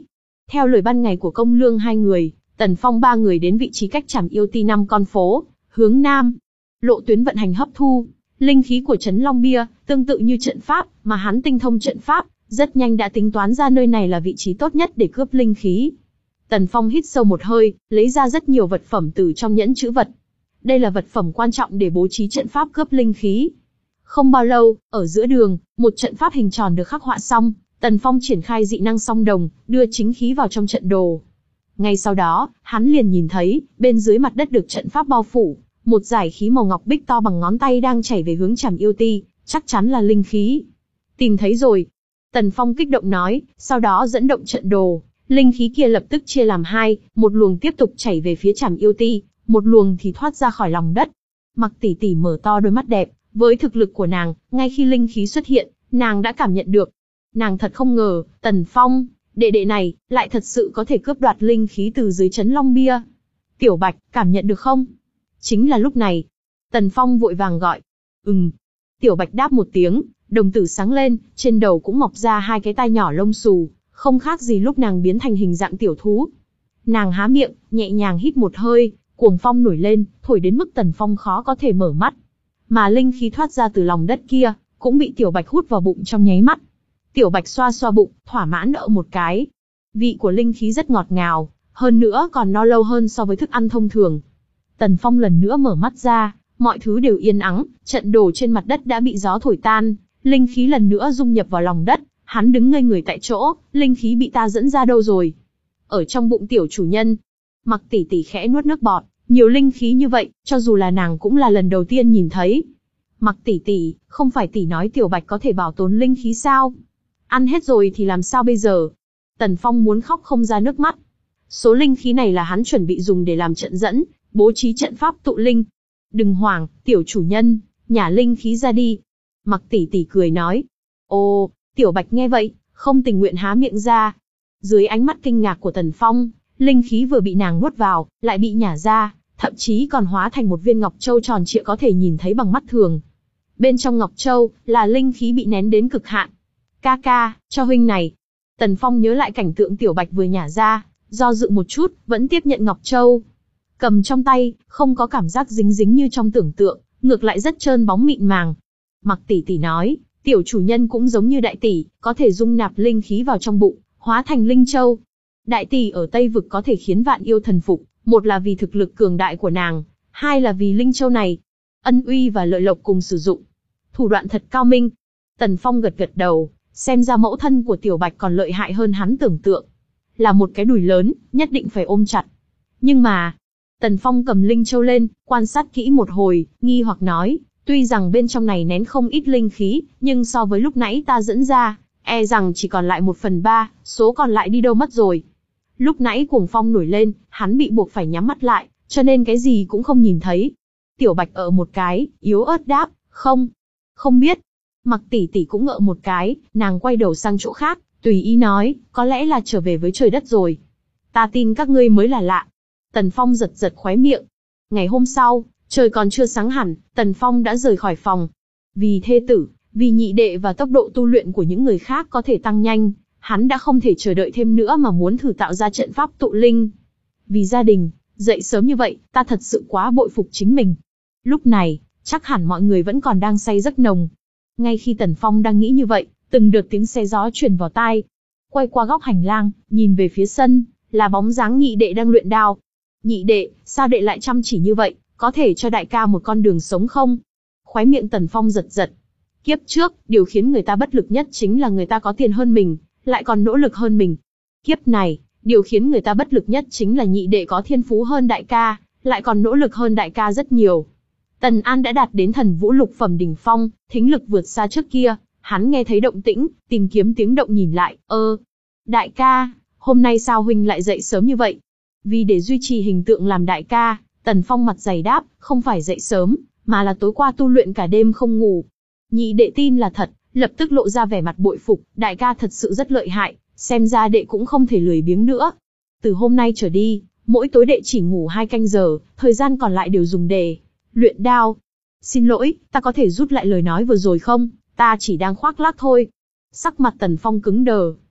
Speaker 1: Theo lời ban ngày của Công Lương hai người, Tần Phong ba người đến vị trí cách Trảm Yêu Ti năm con phố, hướng nam. Lộ tuyến vận hành hấp thu linh khí của trấn Long Bia, tương tự như trận pháp, mà hắn tinh thông trận pháp, rất nhanh đã tính toán ra nơi này là vị trí tốt nhất để cướp linh khí. Tần Phong hít sâu một hơi, lấy ra rất nhiều vật phẩm từ trong nhẫn trữ vật. Đây là vật phẩm quan trọng để bố trí trận pháp cướp linh khí. Không bao lâu, ở giữa đường, một trận pháp hình tròn được khắc họa xong, Tần Phong triển khai dị năng song đồng, đưa chính khí vào trong trận đồ. Ngay sau đó, hắn liền nhìn thấy, bên dưới mặt đất được trận pháp bao phủ, một dải khí màu ngọc bích to bằng ngón tay đang chảy về hướng Trảm Yêu Ti, chắc chắn là linh khí. Tìm thấy rồi. Tần Phong kích động nói, sau đó dẫn động trận đồ, linh khí kia lập tức chia làm hai, một luồng tiếp tục chảy về phía Trảm Yêu Ti, một luồng thì thoát ra khỏi lòng đất. Mặc Tỷ Tỷ mở to đôi mắt đẹp, với thực lực của nàng, ngay khi linh khí xuất hiện, nàng đã cảm nhận được. Nàng thật không ngờ, Tần Phong, đệ đệ này, lại thật sự có thể cướp đoạt linh khí từ dưới trấn Long Bia. Tiểu Bạch, cảm nhận được không? Chính là lúc này, Tần Phong vội vàng gọi. Ừm. Tiểu Bạch đáp một tiếng, đồng tử sáng lên, trên đầu cũng mọc ra hai cái tai nhỏ lông xù, không khác gì lúc nàng biến thành hình dạng tiểu thú. Nàng há miệng, nhẹ nhàng hít một hơi, cuồng phong nổi lên, thổi đến mức Tần Phong khó có thể mở mắt. Mà linh khí thoát ra từ lòng đất kia, cũng bị Tiểu Bạch hút vào bụng trong nháy mắt. Tiểu Bạch xoa xoa bụng, thỏa mãn ợ một cái. Vị của linh khí rất ngọt ngào, hơn nữa còn no lâu hơn so với thức ăn thông thường. Tần Phong lần nữa mở mắt ra, mọi thứ đều yên ắng, trận đồ trên mặt đất đã bị gió thổi tan, linh khí lần nữa dung nhập vào lòng đất, hắn đứng ngây người tại chỗ, linh khí bị ta dẫn ra đâu rồi? Ở trong bụng tiểu chủ nhân. Mặc Tỷ Tỷ khẽ nuốt nước bọt, nhiều linh khí như vậy, cho dù là nàng cũng là lần đầu tiên nhìn thấy. Mặc Tỷ Tỷ, không phải tỷ nói Tiểu Bạch có thể bảo tồn linh khí sao? Ăn hết rồi thì làm sao bây giờ? Tần Phong muốn khóc không ra nước mắt. Số linh khí này là hắn chuẩn bị dùng để làm trận dẫn, bố trí trận pháp tụ linh. Đừng hoảng, tiểu chủ nhân, nhả linh khí ra đi. Mặc Tỷ Tỷ cười nói. Ồ, Tiểu Bạch nghe vậy, không tình nguyện há miệng ra. Dưới ánh mắt kinh ngạc của Tần Phong, linh khí vừa bị nàng nuốt vào, lại bị nhả ra, thậm chí còn hóa thành một viên ngọc châu tròn trịa có thể nhìn thấy bằng mắt thường. Bên trong ngọc châu, là linh khí bị nén đến cực hạn. Ca ca, cho huynh này. Tần Phong nhớ lại cảnh tượng Tiểu Bạch vừa nhả ra, do dự một chút, vẫn tiếp nhận ngọc châu. Cầm trong tay, không có cảm giác dính dính như trong tưởng tượng, ngược lại rất trơn bóng mịn màng. Mặc Tỷ Tỷ nói, tiểu chủ nhân cũng giống như đại tỷ, có thể dung nạp linh khí vào trong bụng, hóa thành linh châu. Đại tỷ ở Tây Vực có thể khiến vạn yêu thần phục, một là vì thực lực cường đại của nàng, hai là vì linh châu này. Ân uy và lợi lộc cùng sử dụng. Thủ đoạn thật cao minh. Tần Phong gật gật đầu, xem ra mẫu thân của Tiểu Bạch còn lợi hại hơn hắn tưởng tượng. Là một cái đùi lớn, nhất định phải ôm chặt. Nhưng mà, Tần Phong cầm linh châu lên, quan sát kỹ một hồi, nghi hoặc nói, tuy rằng bên trong này nén không ít linh khí, nhưng so với lúc nãy ta dẫn ra, e rằng chỉ còn lại một phần ba, số còn lại đi đâu mất rồi. Lúc nãy cuồng phong nổi lên, hắn bị buộc phải nhắm mắt lại, cho nên cái gì cũng không nhìn thấy. Tiểu Bạch ợ một cái, yếu ớt đáp, không, không biết. Mặc Tỷ Tỷ cũng ngợ một cái, nàng quay đầu sang chỗ khác, tùy ý nói, có lẽ là trở về với trời đất rồi. Ta tin các ngươi mới là lạ. Tần Phong giật giật khóe miệng. Ngày hôm sau, trời còn chưa sáng hẳn, Tần Phong đã rời khỏi phòng. Vì thê tử, vì nhị đệ và tốc độ tu luyện của những người khác có thể tăng nhanh, hắn đã không thể chờ đợi thêm nữa mà muốn thử tạo ra trận pháp tụ linh. Vì gia đình, dậy sớm như vậy, ta thật sự quá bội phục chính mình. Lúc này, chắc hẳn mọi người vẫn còn đang say giấc nồng. Ngay khi Tần Phong đang nghĩ như vậy, từng đợt tiếng xe gió truyền vào tai. Quay qua góc hành lang, nhìn về phía sân, là bóng dáng nhị đệ đang luyện đao. Nhị đệ, sao đệ lại chăm chỉ như vậy, có thể cho đại ca một con đường sống không? Khóe miệng Tần Phong giật giật. Kiếp trước, điều khiến người ta bất lực nhất chính là người ta có tiền hơn mình, lại còn nỗ lực hơn mình. Kiếp này, điều khiến người ta bất lực nhất chính là nhị đệ có thiên phú hơn đại ca, lại còn nỗ lực hơn đại ca rất nhiều. Tần An đã đạt đến thần vũ lục phẩm đỉnh phong, thính lực vượt xa trước kia, hắn nghe thấy động tĩnh, tìm kiếm tiếng động nhìn lại, ơ. Đại ca, hôm nay sao huynh lại dậy sớm như vậy? Vì để duy trì hình tượng làm đại ca, Tần Phong mặt dày đáp, không phải dậy sớm, mà là tối qua tu luyện cả đêm không ngủ. Nhị đệ tin là thật, lập tức lộ ra vẻ mặt bội phục, đại ca thật sự rất lợi hại, xem ra đệ cũng không thể lười biếng nữa. Từ hôm nay trở đi, mỗi tối đệ chỉ ngủ hai canh giờ, thời gian còn lại đều dùng để luyện đao. Xin lỗi, ta có thể rút lại lời nói vừa rồi không? Ta chỉ đang khoác lác thôi. Sắc mặt Tần Phong cứng đờ.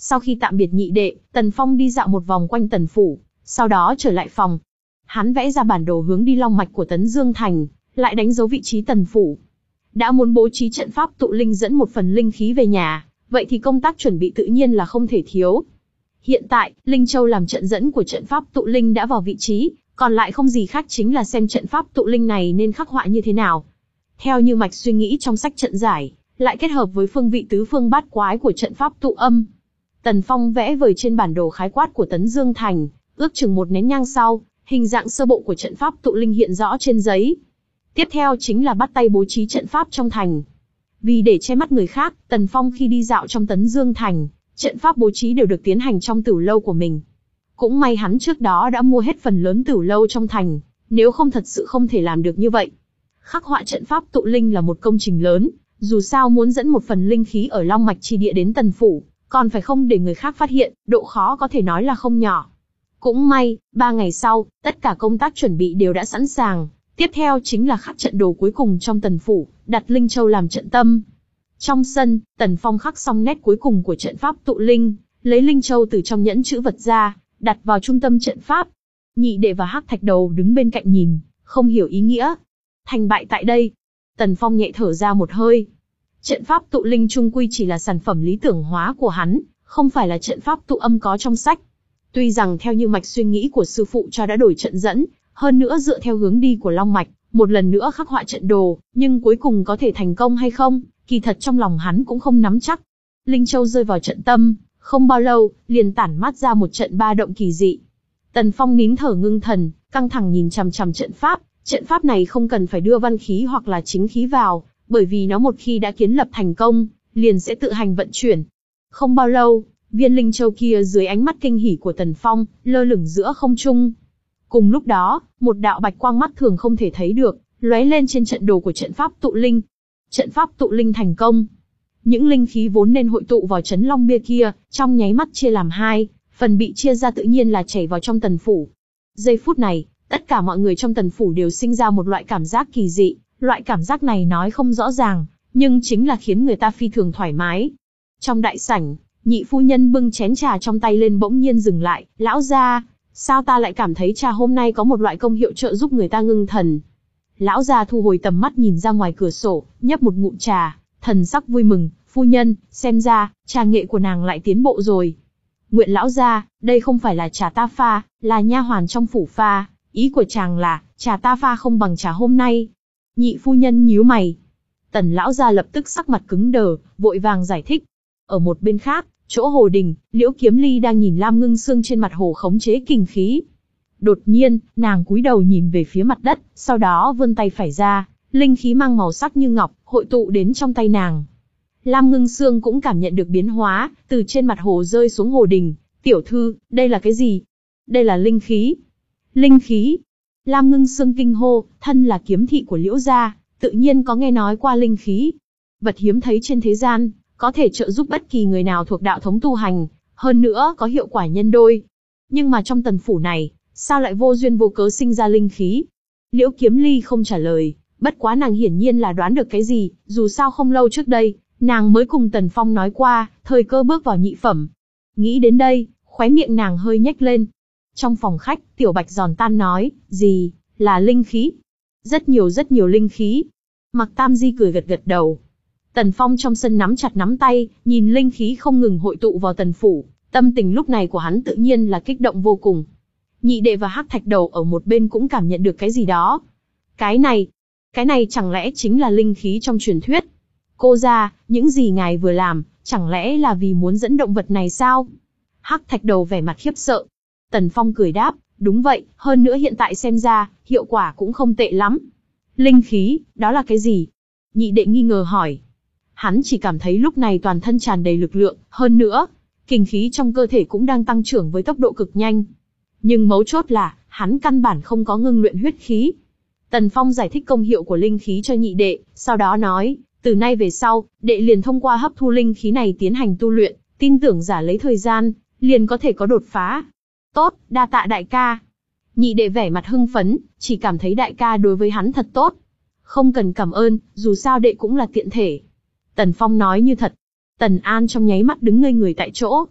Speaker 1: Sau khi tạm biệt nhị đệ, Tần Phong đi dạo một vòng quanh Tần phủ, sau đó trở lại phòng. Hắn vẽ ra bản đồ hướng đi long mạch của Tấn Dương Thành, lại đánh dấu vị trí Tần phủ. Đã muốn bố trí trận pháp tụ linh dẫn một phần linh khí về nhà, vậy thì công tác chuẩn bị tự nhiên là không thể thiếu. Hiện tại, Linh Châu làm trận dẫn của trận pháp tụ linh đã vào vị trí, còn lại không gì khác chính là xem trận pháp tụ linh này nên khắc họa như thế nào. Theo như mạch suy nghĩ trong sách trận giải, lại kết hợp với phương vị tứ phương bát quái của trận pháp tụ âm. Tần Phong vẽ vời trên bản đồ khái quát của Tấn Dương Thành, ước chừng một nén nhang sau, hình dạng sơ bộ của trận pháp tụ linh hiện rõ trên giấy. Tiếp theo chính là bắt tay bố trí trận pháp trong thành. Vì để che mắt người khác, Tần Phong khi đi dạo trong Tấn Dương Thành, trận pháp bố trí đều được tiến hành trong tửu lâu của mình. Cũng may hắn trước đó đã mua hết phần lớn tửu lâu trong thành, nếu không thật sự không thể làm được như vậy. Khắc họa trận pháp tụ linh là một công trình lớn, dù sao muốn dẫn một phần linh khí ở Long Mạch chi địa đến Tần phủ, còn phải không để người khác phát hiện, độ khó có thể nói là không nhỏ. Cũng may, ba ngày sau, tất cả công tác chuẩn bị đều đã sẵn sàng. Tiếp theo chính là khắc trận đồ cuối cùng trong Tần phủ, đặt Linh Châu làm trận tâm. Trong sân, Tần Phong khắc xong nét cuối cùng của trận pháp tụ linh, lấy Linh Châu từ trong nhẫn chữ vật ra, đặt vào trung tâm trận pháp. Nhị đệ và Hắc Thạch Đầu đứng bên cạnh nhìn, không hiểu ý nghĩa. Thành bại tại đây. Tần Phong nhẹ thở ra một hơi. Trận pháp tụ linh chung quy chỉ là sản phẩm lý tưởng hóa của hắn, không phải là trận pháp tụ âm có trong sách. Tuy rằng theo như mạch suy nghĩ của sư phụ cho đã đổi trận dẫn, hơn nữa dựa theo hướng đi của Long Mạch, một lần nữa khắc họa trận đồ, nhưng cuối cùng có thể thành công hay không, kỳ thật trong lòng hắn cũng không nắm chắc. Linh Châu rơi vào trận tâm, không bao lâu, liền tản mát ra một trận ba động kỳ dị. Tần Phong nín thở ngưng thần, căng thẳng nhìn chằm chằm trận pháp, trận pháp này không cần phải đưa văn khí hoặc là chính khí vào, bởi vì nó một khi đã kiến lập thành công, liền sẽ tự hành vận chuyển. Không bao lâu, viên Linh Châu kia dưới ánh mắt kinh hỉ của Tần Phong, lơ lửng giữa không trung. Cùng lúc đó, một đạo bạch quang mắt thường không thể thấy được, lóe lên trên trận đồ của trận pháp tụ linh. Trận pháp tụ linh thành công. Những linh khí vốn nên hội tụ vào chấn long bia kia, trong nháy mắt chia làm hai, phần bị chia ra tự nhiên là chảy vào trong Tần phủ. Giây phút này, tất cả mọi người trong Tần phủ đều sinh ra một loại cảm giác kỳ dị, loại cảm giác này nói không rõ ràng, nhưng chính là khiến người ta phi thường thoải mái. Trong đại sảnh, nhị phu nhân bưng chén trà trong tay lên bỗng nhiên dừng lại, lão gia, sao ta lại cảm thấy trà hôm nay có một loại công hiệu trợ giúp người ta ngưng thần. Lão gia thu hồi tầm mắt nhìn ra ngoài cửa sổ, nhấp một ngụm trà, thần sắc vui mừng, phu nhân, xem ra, trà nghệ của nàng lại tiến bộ rồi. Nguyện lão gia, đây không phải là trà ta pha, là nha hoàn trong phủ pha, ý của chàng là, trà ta pha không bằng trà hôm nay. Nhị phu nhân nhíu mày. Tần lão gia lập tức sắc mặt cứng đờ, vội vàng giải thích. Ở một bên khác, chỗ hồ đình, Liễu Kiếm Ly đang nhìn Lam Ngưng Sương trên mặt hồ khống chế kình khí. Đột nhiên, nàng cúi đầu nhìn về phía mặt đất, sau đó vươn tay phải ra, linh khí mang màu sắc như ngọc, hội tụ đến trong tay nàng. Lam Ngưng Sương cũng cảm nhận được biến hóa, từ trên mặt hồ rơi xuống hồ đình. Tiểu thư, đây là cái gì? Đây là linh khí. Linh khí. Lam Ngưng Sương kinh hô, thân là kiếm thị của Liễu gia, tự nhiên có nghe nói qua linh khí. Vật hiếm thấy trên thế gian, có thể trợ giúp bất kỳ người nào thuộc đạo thống tu hành, hơn nữa có hiệu quả nhân đôi. Nhưng mà trong Tần phủ này, sao lại vô duyên vô cớ sinh ra linh khí? Liễu Kiếm Ly không trả lời, bất quá nàng hiển nhiên là đoán được cái gì, dù sao không lâu trước đây, nàng mới cùng Tần Phong nói qua, thời cơ bước vào nhị phẩm. Nghĩ đến đây, khóe miệng nàng hơi nhếch lên. Trong phòng khách, Tiểu Bạch giòn tan nói, gì, là linh khí? Rất nhiều rất nhiều linh khí. Mặc Tam Di cười gật gật đầu. Tần Phong trong sân nắm chặt nắm tay, nhìn linh khí không ngừng hội tụ vào Tần phủ, tâm tình lúc này của hắn tự nhiên là kích động vô cùng. Nhị đệ và Hắc Thạch Đầu ở một bên cũng cảm nhận được cái gì đó. Cái này, cái này chẳng lẽ chính là linh khí trong truyền thuyết? Cô gia, những gì ngài vừa làm, chẳng lẽ là vì muốn dẫn động vật này sao? Hắc Thạch Đầu vẻ mặt khiếp sợ. Tần Phong cười đáp, đúng vậy, hơn nữa hiện tại xem ra, hiệu quả cũng không tệ lắm. Linh khí, đó là cái gì? Nhị đệ nghi ngờ hỏi. Hắn chỉ cảm thấy lúc này toàn thân tràn đầy lực lượng, hơn nữa, kình khí trong cơ thể cũng đang tăng trưởng với tốc độ cực nhanh. Nhưng mấu chốt là, hắn căn bản không có ngưng luyện huyết khí. Tần Phong giải thích công hiệu của linh khí cho nhị đệ, sau đó nói, từ nay về sau, đệ liền thông qua hấp thu linh khí này tiến hành tu luyện, tin tưởng giả lấy thời gian, liền có thể có đột phá. Tốt, đa tạ đại ca. Nhị đệ vẻ mặt hưng phấn, chỉ cảm thấy đại ca đối với hắn thật tốt. Không cần cảm ơn, dù sao đệ cũng là tiện thể. Tần Phong nói như thật. Tần An trong nháy mắt đứng ngây người tại chỗ.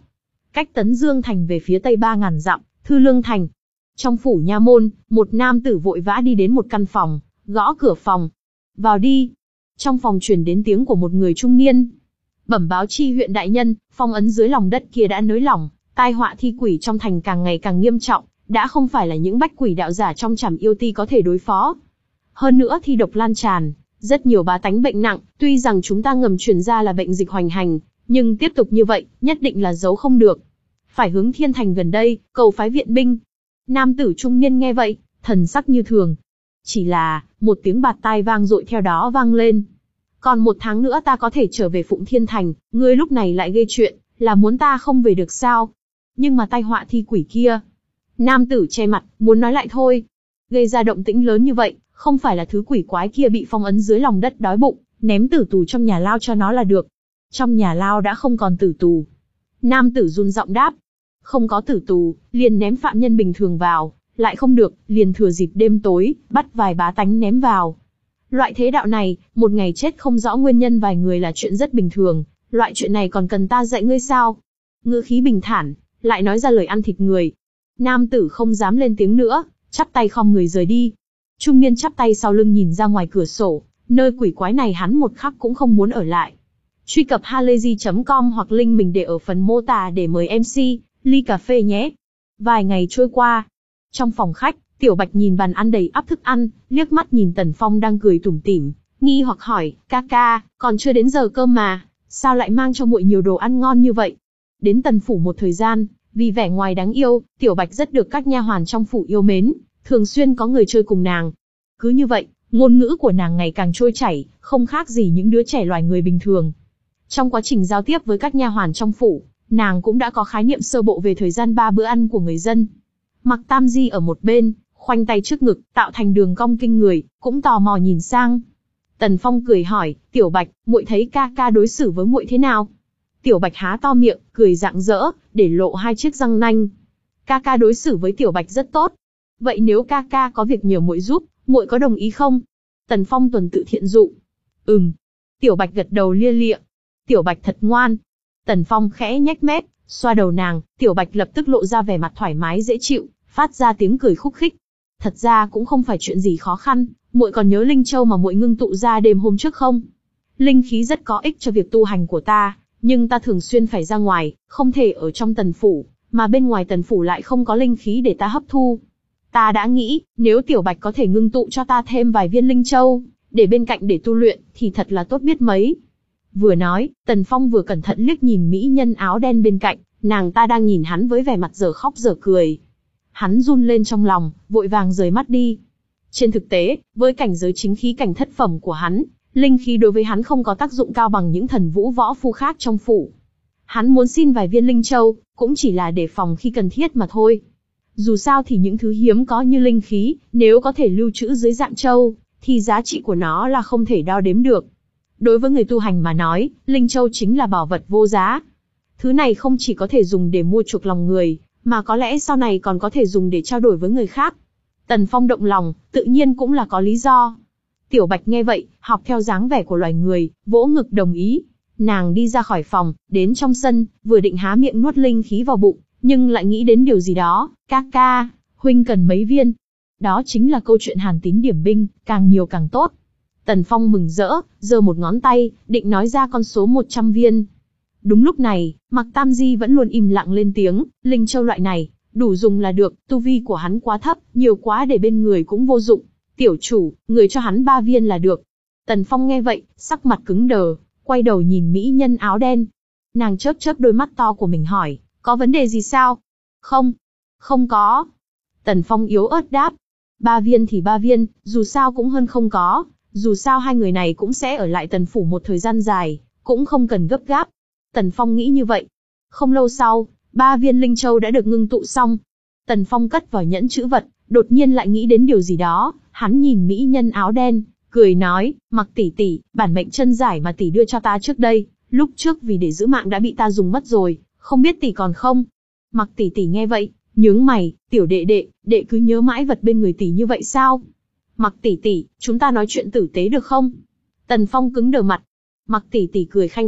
Speaker 1: cách Tấn Dương Thành về phía tây ba ngàn dặm, Thư Lương Thành. Trong phủ nha môn, một nam tử vội vã đi đến một căn phòng, gõ cửa phòng. Vào đi. Trong phòng truyền đến tiếng của một người trung niên. Bẩm báo chi huyện đại nhân, phong ấn dưới lòng đất kia đã nới lỏng, tai họa thi quỷ trong thành càng ngày càng nghiêm trọng, đã không phải là những bách quỷ đạo giả trong Trảm Yêu Ti có thể đối phó. Hơn nữa thi độc lan tràn, rất nhiều bá tánh bệnh nặng, tuy rằng chúng ta ngầm truyền ra là bệnh dịch hoành hành, nhưng tiếp tục như vậy, nhất định là giấu không được. Phải hướng Thiên Thành gần đây, cầu phái viện binh. Nam tử trung niên nghe vậy, thần sắc như thường. Chỉ là, một tiếng bạt tai vang dội theo đó vang lên. Còn một tháng nữa ta có thể trở về Phụng Thiên Thành, ngươi lúc này lại gây chuyện, là muốn ta không về được sao? Nhưng mà tai họa thi quỷ kia. Nam tử che mặt, muốn nói lại thôi. Gây ra động tĩnh lớn như vậy, không phải là thứ quỷ quái kia bị phong ấn dưới lòng đất đói bụng, ném tử tù trong nhà lao cho nó là được. Trong nhà lao đã không còn tử tù. Nam tử run giọng đáp. Không có tử tù, liền ném phạm nhân bình thường vào, lại không được, liền thừa dịp đêm tối, bắt vài bá tánh ném vào. Loại thế đạo này, một ngày chết không rõ nguyên nhân vài người là chuyện rất bình thường, loại chuyện này còn cần ta dạy ngươi sao? Ngữ khí bình thản, lại nói ra lời ăn thịt người. Nam tử không dám lên tiếng nữa, chắp tay khom người rời đi. Trung niên chắp tay sau lưng nhìn ra ngoài cửa sổ, nơi quỷ quái này hắn một khắc cũng không muốn ở lại. Truy cập halayzi chấm com hoặc link mình để ở phần mô tả để mời em xê, ly cà phê nhé. Vài ngày trôi qua. Trong phòng khách, Tiểu Bạch nhìn bàn ăn đầy ắp thức ăn, liếc mắt nhìn Tần Phong đang cười tủm tỉm, nghi hoặc hỏi, ca ca, còn chưa đến giờ cơm mà, sao lại mang cho muội nhiều đồ ăn ngon như vậy? Đến Tần phủ một thời gian, vì vẻ ngoài đáng yêu, Tiểu Bạch rất được các nha hoàn trong phủ yêu mến, thường xuyên có người chơi cùng nàng. Cứ như vậy, ngôn ngữ của nàng ngày càng trôi chảy, không khác gì những đứa trẻ loài người bình thường. Trong quá trình giao tiếp với các nha hoàn trong phủ, nàng cũng đã có khái niệm sơ bộ về thời gian ba bữa ăn của người dân. Mặc Tam Di ở một bên, khoanh tay trước ngực, tạo thành đường cong kinh người, cũng tò mò nhìn sang. Tần Phong cười hỏi, Tiểu Bạch, muội thấy ca ca đối xử với muội thế nào? Tiểu Bạch há to miệng, cười rạng rỡ, để lộ hai chiếc răng nanh. Ca ca đối xử với Tiểu Bạch rất tốt. Vậy nếu ca ca có việc nhờ muội giúp, muội có đồng ý không? Tần Phong tuần tự thiện dụ. Ừm. Tiểu Bạch gật đầu lia lịa. Tiểu Bạch thật ngoan. Tần Phong khẽ nhếch mép, xoa đầu nàng, Tiểu Bạch lập tức lộ ra vẻ mặt thoải mái dễ chịu, phát ra tiếng cười khúc khích. Thật ra cũng không phải chuyện gì khó khăn, muội còn nhớ Linh Châu mà muội ngưng tụ ra đêm hôm trước không? Linh khí rất có ích cho việc tu hành của ta, nhưng ta thường xuyên phải ra ngoài, không thể ở trong Tần phủ, mà bên ngoài Tần phủ lại không có linh khí để ta hấp thu. Ta đã nghĩ, nếu Tiểu Bạch có thể ngưng tụ cho ta thêm vài viên Linh Châu, để bên cạnh để tu luyện, thì thật là tốt biết mấy. Vừa nói, Tần Phong vừa cẩn thận liếc nhìn mỹ nhân áo đen bên cạnh, nàng ta đang nhìn hắn với vẻ mặt dở khóc dở cười. Hắn run lên trong lòng, vội vàng rời mắt đi. Trên thực tế, với cảnh giới chính khí cảnh thất phẩm của hắn, linh khí đối với hắn không có tác dụng cao bằng những thần vũ võ phu khác trong phủ. Hắn muốn xin vài viên Linh Châu, cũng chỉ là để phòng khi cần thiết mà thôi. Dù sao thì những thứ hiếm có như linh khí, nếu có thể lưu trữ dưới dạng châu, thì giá trị của nó là không thể đo đếm được. Đối với người tu hành mà nói, Linh Châu chính là bảo vật vô giá. Thứ này không chỉ có thể dùng để mua chuộc lòng người, mà có lẽ sau này còn có thể dùng để trao đổi với người khác. Tần Phong động lòng, tự nhiên cũng là có lý do. Tiểu Bạch nghe vậy, học theo dáng vẻ của loài người, vỗ ngực đồng ý. Nàng đi ra khỏi phòng, đến trong sân, vừa định há miệng nuốt linh khí vào bụng, nhưng lại nghĩ đến điều gì đó. Ca ca, huynh cần mấy viên? Đó chính là câu chuyện Hàn Tín điểm binh, càng nhiều càng tốt. Tần Phong mừng rỡ, giơ một ngón tay, định nói ra con số một trăm viên. Đúng lúc này, Mặc Tam Di vẫn luôn im lặng lên tiếng, Linh Châu loại này, đủ dùng là được, tu vi của hắn quá thấp, nhiều quá để bên người cũng vô dụng. Tiểu chủ, người cho hắn ba viên là được. Tần Phong nghe vậy, sắc mặt cứng đờ, quay đầu nhìn mỹ nhân áo đen. Nàng chớp chớp đôi mắt to của mình hỏi, có vấn đề gì sao? Không, không có. Tần Phong yếu ớt đáp, ba viên thì ba viên, dù sao cũng hơn không có, dù sao hai người này cũng sẽ ở lại Tần phủ một thời gian dài, cũng không cần gấp gáp. Tần Phong nghĩ như vậy. Không lâu sau, ba viên Linh Châu đã được ngưng tụ xong. Tần Phong cất vào nhẫn chữ vật, đột nhiên lại nghĩ đến điều gì đó, hắn nhìn mỹ nhân áo đen, cười nói, Mặc tỷ tỷ, bản mệnh chân giải mà tỷ đưa cho ta trước đây, lúc trước vì để giữ mạng đã bị ta dùng mất rồi, không biết tỷ còn không? Mặc tỷ tỷ nghe vậy, nhướng mày, tiểu đệ đệ, đệ cứ nhớ mãi vật bên người tỷ như vậy sao? Mặc tỷ tỷ, chúng ta nói chuyện tử tế được không? Tần Phong cứng đờ mặt. Mặc tỷ tỷ cười khanh khách,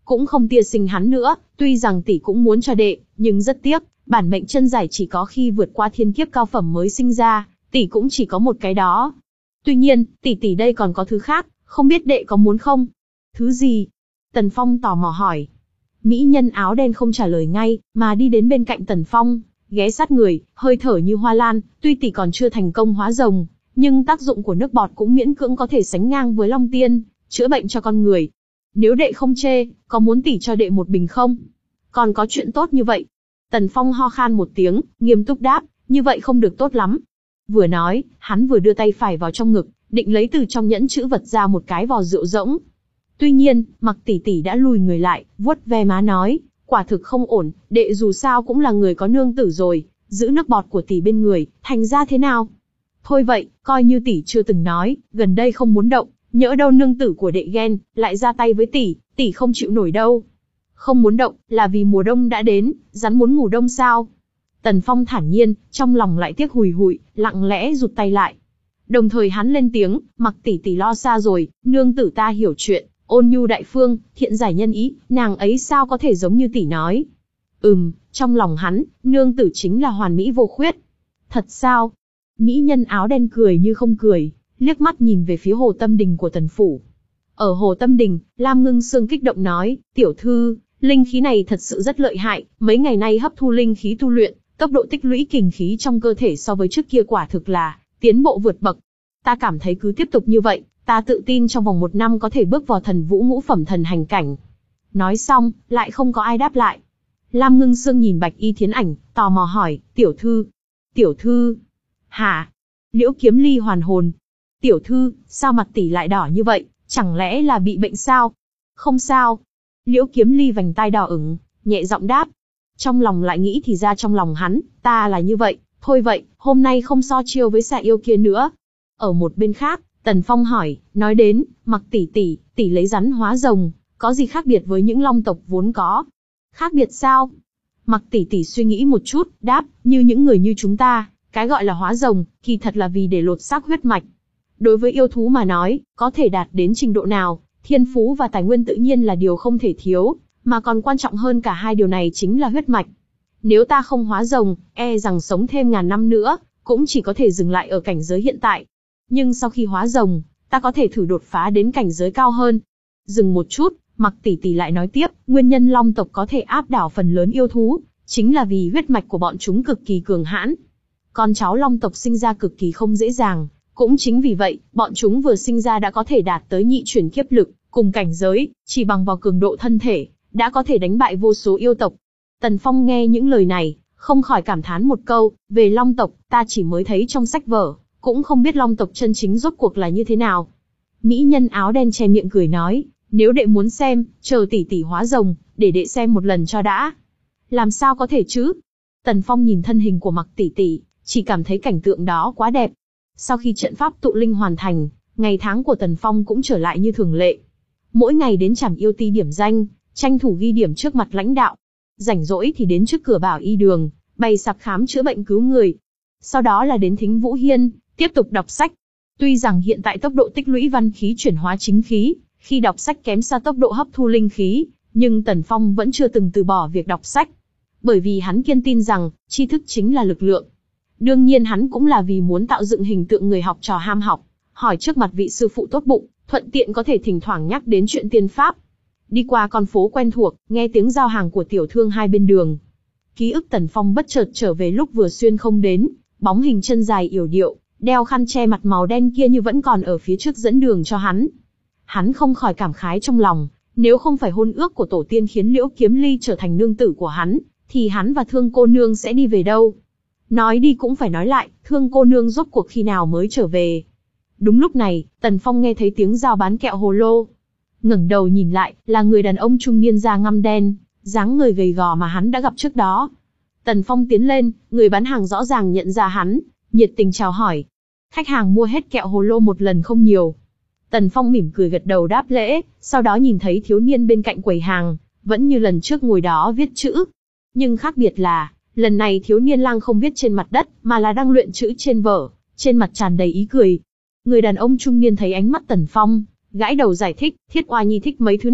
Speaker 1: cũng không tia sinh hắn nữa, tuy rằng tỷ cũng muốn cho đệ, nhưng rất tiếc, bản mệnh chân giải chỉ có khi vượt qua thiên kiếp cao phẩm mới sinh ra, tỷ cũng chỉ có một cái đó. Tuy nhiên, tỷ tỷ đây còn có thứ khác, không biết đệ có muốn không? Thứ gì? Tần Phong tò mò hỏi. Mỹ nhân áo đen không trả lời ngay, mà đi đến bên cạnh Tần Phong, ghé sát người, hơi thở như hoa lan, tuy tỷ còn chưa thành công hóa rồng, nhưng tác dụng của nước bọt cũng miễn cưỡng có thể sánh ngang với Long Tiên, chữa bệnh cho con người. Nếu đệ không chê, có muốn tỷ cho đệ một bình không? Còn có chuyện tốt như vậy? Tần Phong ho khan một tiếng, nghiêm túc đáp, như vậy không được tốt lắm. Vừa nói, hắn vừa đưa tay phải vào trong ngực, định lấy từ trong nhẫn chữ vật ra một cái vò rượu rỗng. Tuy nhiên, Mặc tỷ tỷ đã lùi người lại, vuốt ve má nói, quả thực không ổn, đệ dù sao cũng là người có nương tử rồi, giữ nước bọt của tỷ bên người, thành ra thế nào? Thôi vậy, coi như tỷ chưa từng nói, gần đây không muốn động, nhỡ đâu nương tử của đệ ghen, lại ra tay với tỷ, tỷ không chịu nổi đâu. Không muốn động, là vì mùa đông đã đến, rắn muốn ngủ đông sao? Tần Phong thản nhiên, trong lòng lại tiếc hùi hụi, lặng lẽ rụt tay lại. Đồng thời hắn lên tiếng, Mặc tỷ tỷ lo xa rồi, nương tử ta hiểu chuyện, ôn nhu đại phương, thiện giải nhân ý, nàng ấy sao có thể giống như tỷ nói? Ừm, trong lòng hắn, nương tử chính là hoàn mỹ vô khuyết. Thật sao? Mỹ nhân áo đen cười như không cười, liếc mắt nhìn về phía hồ tâm đình của Tần phủ. Ở hồ tâm đình, Lam Ngưng Sương kích động nói, tiểu thư, linh khí này thật sự rất lợi hại, mấy ngày nay hấp thu linh khí tu luyện, tốc độ tích lũy kình khí trong cơ thể so với trước kia quả thực là tiến bộ vượt bậc. Ta cảm thấy cứ tiếp tục như vậy, ta tự tin trong vòng một năm có thể bước vào thần vũ ngũ phẩm thần hành cảnh. Nói xong, lại không có ai đáp lại. Lam Ngưng Sương nhìn Bạch Y Thiến Ảnh, tò mò hỏi, tiểu thư, tiểu thư, hả? Liễu Kiếm Ly hoàn hồn. Tiểu thư, sao mặt tỷ lại đỏ như vậy, chẳng lẽ là bị bệnh sao? Không sao. Liễu Kiếm Ly vành tai đỏ ửng, nhẹ giọng đáp. Trong lòng lại nghĩ thì ra trong lòng hắn, ta là như vậy, thôi vậy, hôm nay không so chiêu với xà yêu kia nữa. Ở một bên khác, Tần Phong hỏi, nói đến, Mặc tỷ tỷ, tỷ lấy rắn hóa rồng, có gì khác biệt với những long tộc vốn có? Khác biệt sao? Mặc tỷ tỷ suy nghĩ một chút, đáp, như những người như chúng ta, cái gọi là hóa rồng, kỳ thật là vì để lột xác huyết mạch. Đối với yêu thú mà nói, có thể đạt đến trình độ nào, thiên phú và tài nguyên tự nhiên là điều không thể thiếu, mà còn quan trọng hơn cả hai điều này chính là huyết mạch. Nếu ta không hóa rồng, e rằng sống thêm ngàn năm nữa, cũng chỉ có thể dừng lại ở cảnh giới hiện tại. Nhưng sau khi hóa rồng, ta có thể thử đột phá đến cảnh giới cao hơn. Dừng một chút, Mặc tỷ tỷ lại nói tiếp, nguyên nhân long tộc có thể áp đảo phần lớn yêu thú, chính là vì huyết mạch của bọn chúng cực kỳ cường hãn. Con cháu long tộc sinh ra cực kỳ không dễ dàng, cũng chính vì vậy, bọn chúng vừa sinh ra đã có thể đạt tới nhị chuyển kiếp lực, cùng cảnh giới, chỉ bằng vào cường độ thân thể, đã có thể đánh bại vô số yêu tộc. Tần Phong nghe những lời này, không khỏi cảm thán một câu, về long tộc, ta chỉ mới thấy trong sách vở, cũng không biết long tộc chân chính rốt cuộc là như thế nào. Mỹ nhân áo đen che miệng cười nói, nếu đệ muốn xem, chờ tỷ tỷ hóa rồng, để đệ xem một lần cho đã. Làm sao có thể chứ? Tần Phong nhìn thân hình của Mặc tỷ tỷ, chỉ cảm thấy cảnh tượng đó quá đẹp. Sau khi trận pháp tụ linh hoàn thành, ngày tháng của Tần Phong cũng trở lại như thường lệ. Mỗi ngày đến trảm yêu ti điểm danh, tranh thủ ghi điểm trước mặt lãnh đạo. Rảnh rỗi thì đến trước cửa Bảo Y đường, bày sạp khám chữa bệnh cứu người. Sau đó là đến Thính Vũ Hiên, tiếp tục đọc sách. Tuy rằng hiện tại tốc độ tích lũy văn khí chuyển hóa chính khí, khi đọc sách kém xa tốc độ hấp thu linh khí, nhưng Tần Phong vẫn chưa từng từ bỏ việc đọc sách. Bởi vì hắn kiên tin rằng, tri thức chính là lực lượng. Đương nhiên hắn cũng là vì muốn tạo dựng hình tượng người học trò ham học, hỏi trước mặt vị sư phụ tốt bụng, thuận tiện có thể thỉnh thoảng nhắc đến chuyện tiên pháp. Đi qua con phố quen thuộc, nghe tiếng giao hàng của tiểu thương hai bên đường. Ký ức Tần Phong bất chợt trở về lúc vừa xuyên không đến, bóng hình chân dài yểu điệu, đeo khăn che mặt màu đen kia như vẫn còn ở phía trước dẫn đường cho hắn. Hắn không khỏi cảm khái trong lòng, nếu không phải hôn ước của tổ tiên khiến Liễu Kiếm Ly trở thành nương tử của hắn, thì hắn và Thương cô nương sẽ đi về đâu? Nói đi cũng phải nói lại, Thương cô nương rốt cuộc khi nào mới trở về? Đúng lúc này, Tần Phong nghe thấy tiếng giao bán kẹo hồ lô. Ngẩng đầu nhìn lại, là người đàn ông trung niên da ngăm đen, dáng người gầy gò mà hắn đã gặp trước đó. Tần Phong tiến lên, người bán hàng rõ ràng nhận ra hắn, nhiệt tình chào hỏi. Khách hàng mua hết kẹo hồ lô một lần không nhiều. Tần Phong mỉm cười gật đầu đáp lễ, sau đó nhìn thấy thiếu niên bên cạnh quầy hàng, vẫn như lần trước ngồi đó viết chữ. Nhưng khác biệt là, lần này thiếu niên lang không viết trên mặt đất, mà là đang luyện chữ trên vở, trên mặt tràn đầy ý cười. Người đàn ông trung niên thấy ánh mắt Tần Phong, gãi đầu giải thích, Thiết Oa Nhi thích mấy thứ này,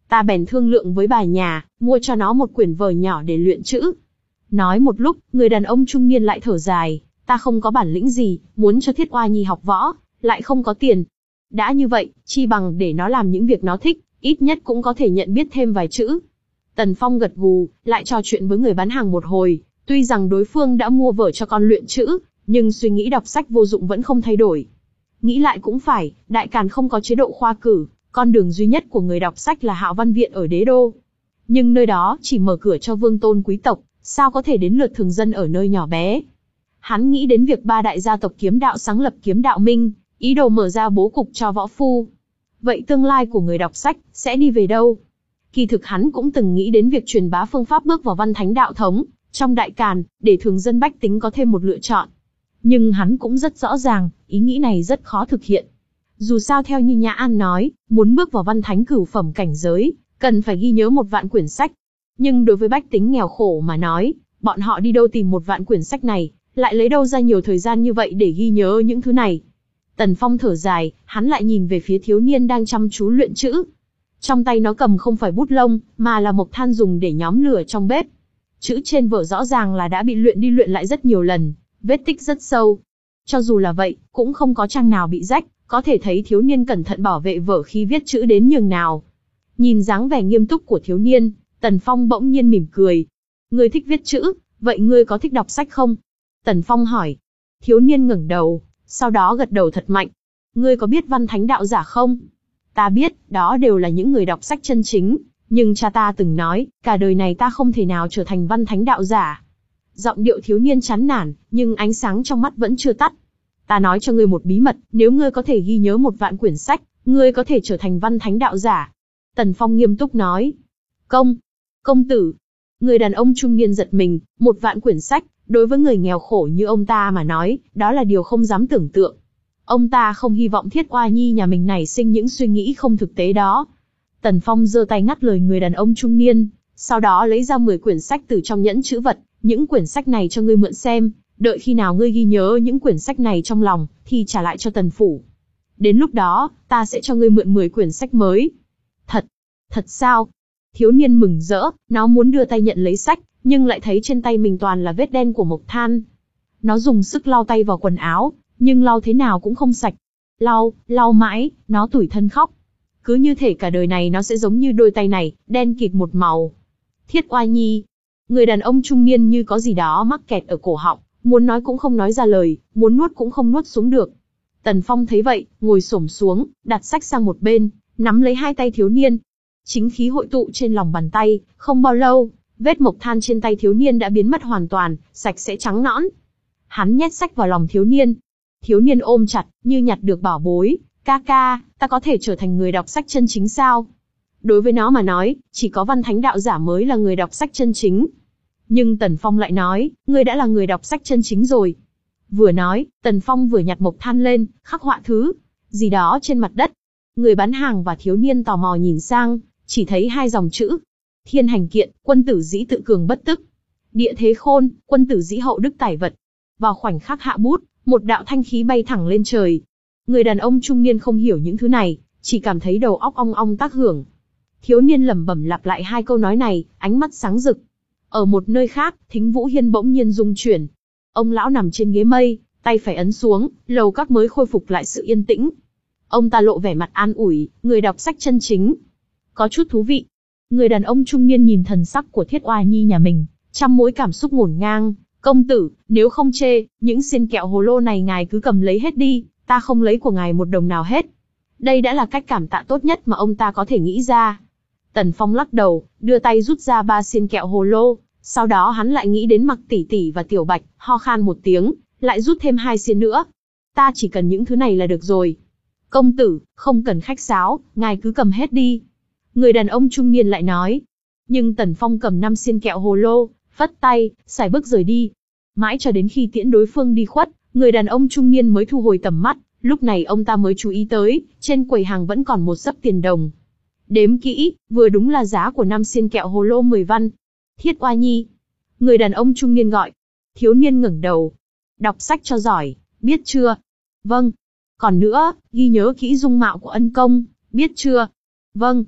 Speaker 1: Ta bèn thương lượng với bà nhà, mua cho nó một quyển vở nhỏ để luyện chữ. Nói một lúc, người đàn ông trung niên lại thở dài, ta không có bản lĩnh gì, muốn cho Thiết Oa Nhi học võ, lại không có tiền. Đã như vậy, chi bằng để nó làm những việc nó thích, ít nhất cũng có thể nhận biết thêm vài chữ. Tần Phong gật gù, lại trò chuyện với người bán hàng một hồi, tuy rằng đối phương đã mua vở cho con luyện chữ, nhưng suy nghĩ đọc sách vô dụng vẫn không thay đổi. Nghĩ lại cũng phải, Đại Càn không có chế độ khoa cử, con đường duy nhất của người đọc sách là Hạo Văn Viện ở Đế Đô. Nhưng nơi đó chỉ mở cửa cho vương tôn quý tộc, sao có thể đến lượt thường dân ở nơi nhỏ bé. Hắn nghĩ đến việc ba đại gia tộc kiếm đạo sáng lập Kiếm Đạo Minh, ý đồ mở ra bố cục cho võ phu. Vậy tương lai của người đọc sách sẽ đi về đâu? Kỳ thực hắn cũng từng nghĩ đến việc truyền bá phương pháp bước vào văn thánh đạo thống trong Đại Càn, để thường dân bách tính có thêm một lựa chọn. Nhưng hắn cũng rất rõ ràng, ý nghĩ này rất khó thực hiện. Dù sao theo như Nhã An nói, muốn bước vào văn thánh cửu phẩm cảnh giới, cần phải ghi nhớ một vạn quyển sách. Nhưng đối với bách tính nghèo khổ mà nói, bọn họ đi đâu tìm một vạn quyển sách này, lại lấy đâu ra nhiều thời gian như vậy để ghi nhớ những thứ này. Tần Phong thở dài, hắn lại nhìn về phía thiếu niên đang chăm chú luyện chữ. Trong tay nó cầm không phải bút lông, mà là mộc than dùng để nhóm lửa trong bếp. Chữ trên vở rõ ràng là đã bị luyện đi luyện lại rất nhiều lần, vết tích rất sâu. Cho dù là vậy, cũng không có trang nào bị rách, có thể thấy thiếu niên cẩn thận bảo vệ vở khi viết chữ đến nhường nào. Nhìn dáng vẻ nghiêm túc của thiếu niên, Tần Phong bỗng nhiên mỉm cười. Ngươi thích viết chữ, vậy ngươi có thích đọc sách không? Tần Phong hỏi. Thiếu niên ngẩng đầu, sau đó gật đầu thật mạnh. Ngươi có biết văn thánh đạo giả không? Ta biết, đó đều là những người đọc sách chân chính, nhưng cha ta từng nói, cả đời này ta không thể nào trở thành văn thánh đạo giả. Giọng điệu thiếu niên chán nản, nhưng ánh sáng trong mắt vẫn chưa tắt. Ta nói cho ngươi một bí mật, nếu ngươi có thể ghi nhớ một vạn quyển sách, ngươi có thể trở thành văn thánh đạo giả. Tần Phong nghiêm túc nói. Công, công tử. Người đàn ông trung niên giật mình, một vạn quyển sách, đối với người nghèo khổ như ông ta mà nói, đó là điều không dám tưởng tượng. Ông ta không hy vọng Thiết Oa Nhi nhà mình nảy sinh những suy nghĩ không thực tế đó. Tần Phong giơ tay ngắt lời người đàn ông trung niên, sau đó lấy ra mười quyển sách từ trong nhẫn chữ vật, những quyển sách này cho ngươi mượn xem, đợi khi nào ngươi ghi nhớ những quyển sách này trong lòng, thì trả lại cho Tần phủ. Đến lúc đó, ta sẽ cho ngươi mượn mười quyển sách mới. Thật, thật sao? Thiếu niên mừng rỡ, nó muốn đưa tay nhận lấy sách, nhưng lại thấy trên tay mình toàn là vết đen của mộc than. Nó dùng sức lau tay vào quần áo, nhưng lau thế nào cũng không sạch. Lau, lau mãi, nó tủi thân khóc. Cứ như thể cả đời này nó sẽ giống như đôi tay này, đen kịt một màu. Thiết Oa Nhi. Người đàn ông trung niên như có gì đó mắc kẹt ở cổ họng, muốn nói cũng không nói ra lời, muốn nuốt cũng không nuốt xuống được. Tần Phong thấy vậy, ngồi xổm xuống, đặt sách sang một bên, nắm lấy hai tay thiếu niên. Chính khí hội tụ trên lòng bàn tay, không bao lâu, vết mộc than trên tay thiếu niên đã biến mất hoàn toàn, sạch sẽ trắng nõn. Hắn nhét sách vào lòng thiếu niên. Thiếu niên ôm chặt, như nhặt được bảo bối. Ca ca, ta có thể trở thành người đọc sách chân chính sao? Đối với nó mà nói, chỉ có văn thánh đạo giả mới là người đọc sách chân chính. Nhưng Tần Phong lại nói, ngươi đã là người đọc sách chân chính rồi. Vừa nói, Tần Phong vừa nhặt mộc than lên, khắc họa thứ gì đó trên mặt đất. Người bán hàng và thiếu niên tò mò nhìn sang, chỉ thấy hai dòng chữ. Thiên hành kiện, quân tử dĩ tự cường bất tức. Địa thế khôn, quân tử dĩ hậu đức tài vật. Vào khoảnh khắc hạ bút, một đạo thanh khí bay thẳng lên trời. Người đàn ông trung niên không hiểu những thứ này, chỉ cảm thấy đầu óc ong ong tác hưởng. Thiếu niên lẩm bẩm lặp lại hai câu nói này, ánh mắt sáng rực. Ở một nơi khác, Thính Vũ Hiên bỗng nhiên rung chuyển. Ông lão nằm trên ghế mây, tay phải ấn xuống, lầu các mới khôi phục lại sự yên tĩnh. Ông ta lộ vẻ mặt an ủi, người đọc sách chân chính. Có chút thú vị. Người đàn ông trung niên nhìn thần sắc của Thiết Oa Nhi nhà mình, trăm mối cảm xúc ngổn ngang. Công tử, nếu không chê, những xiên kẹo hồ lô này ngài cứ cầm lấy hết đi, ta không lấy của ngài một đồng nào hết. Đây đã là cách cảm tạ tốt nhất mà ông ta có thể nghĩ ra. Tần Phong lắc đầu, đưa tay rút ra ba xiên kẹo hồ lô, sau đó hắn lại nghĩ đến Mặc tỷ tỷ và Tiểu Bạch, ho khan một tiếng, lại rút thêm hai xiên nữa. Ta chỉ cần những thứ này là được rồi. Công tử, không cần khách sáo, ngài cứ cầm hết đi. Người đàn ông trung niên lại nói. Nhưng Tần Phong cầm năm xiên kẹo hồ lô, phất tay, sải bước rời đi. Mãi cho đến khi tiễn đối phương đi khuất, người đàn ông trung niên mới thu hồi tầm mắt, lúc này ông ta mới chú ý tới, trên quầy hàng vẫn còn một xấp tiền đồng. Đếm kỹ, vừa đúng là giá của năm xiên kẹo hồ lô mười văn. Thiết Oa Nhi. Người đàn ông trung niên gọi. Thiếu niên ngẩng đầu. Đọc sách cho giỏi, biết chưa? Vâng. Còn nữa, ghi nhớ kỹ dung mạo của ân công, biết chưa? Vâng.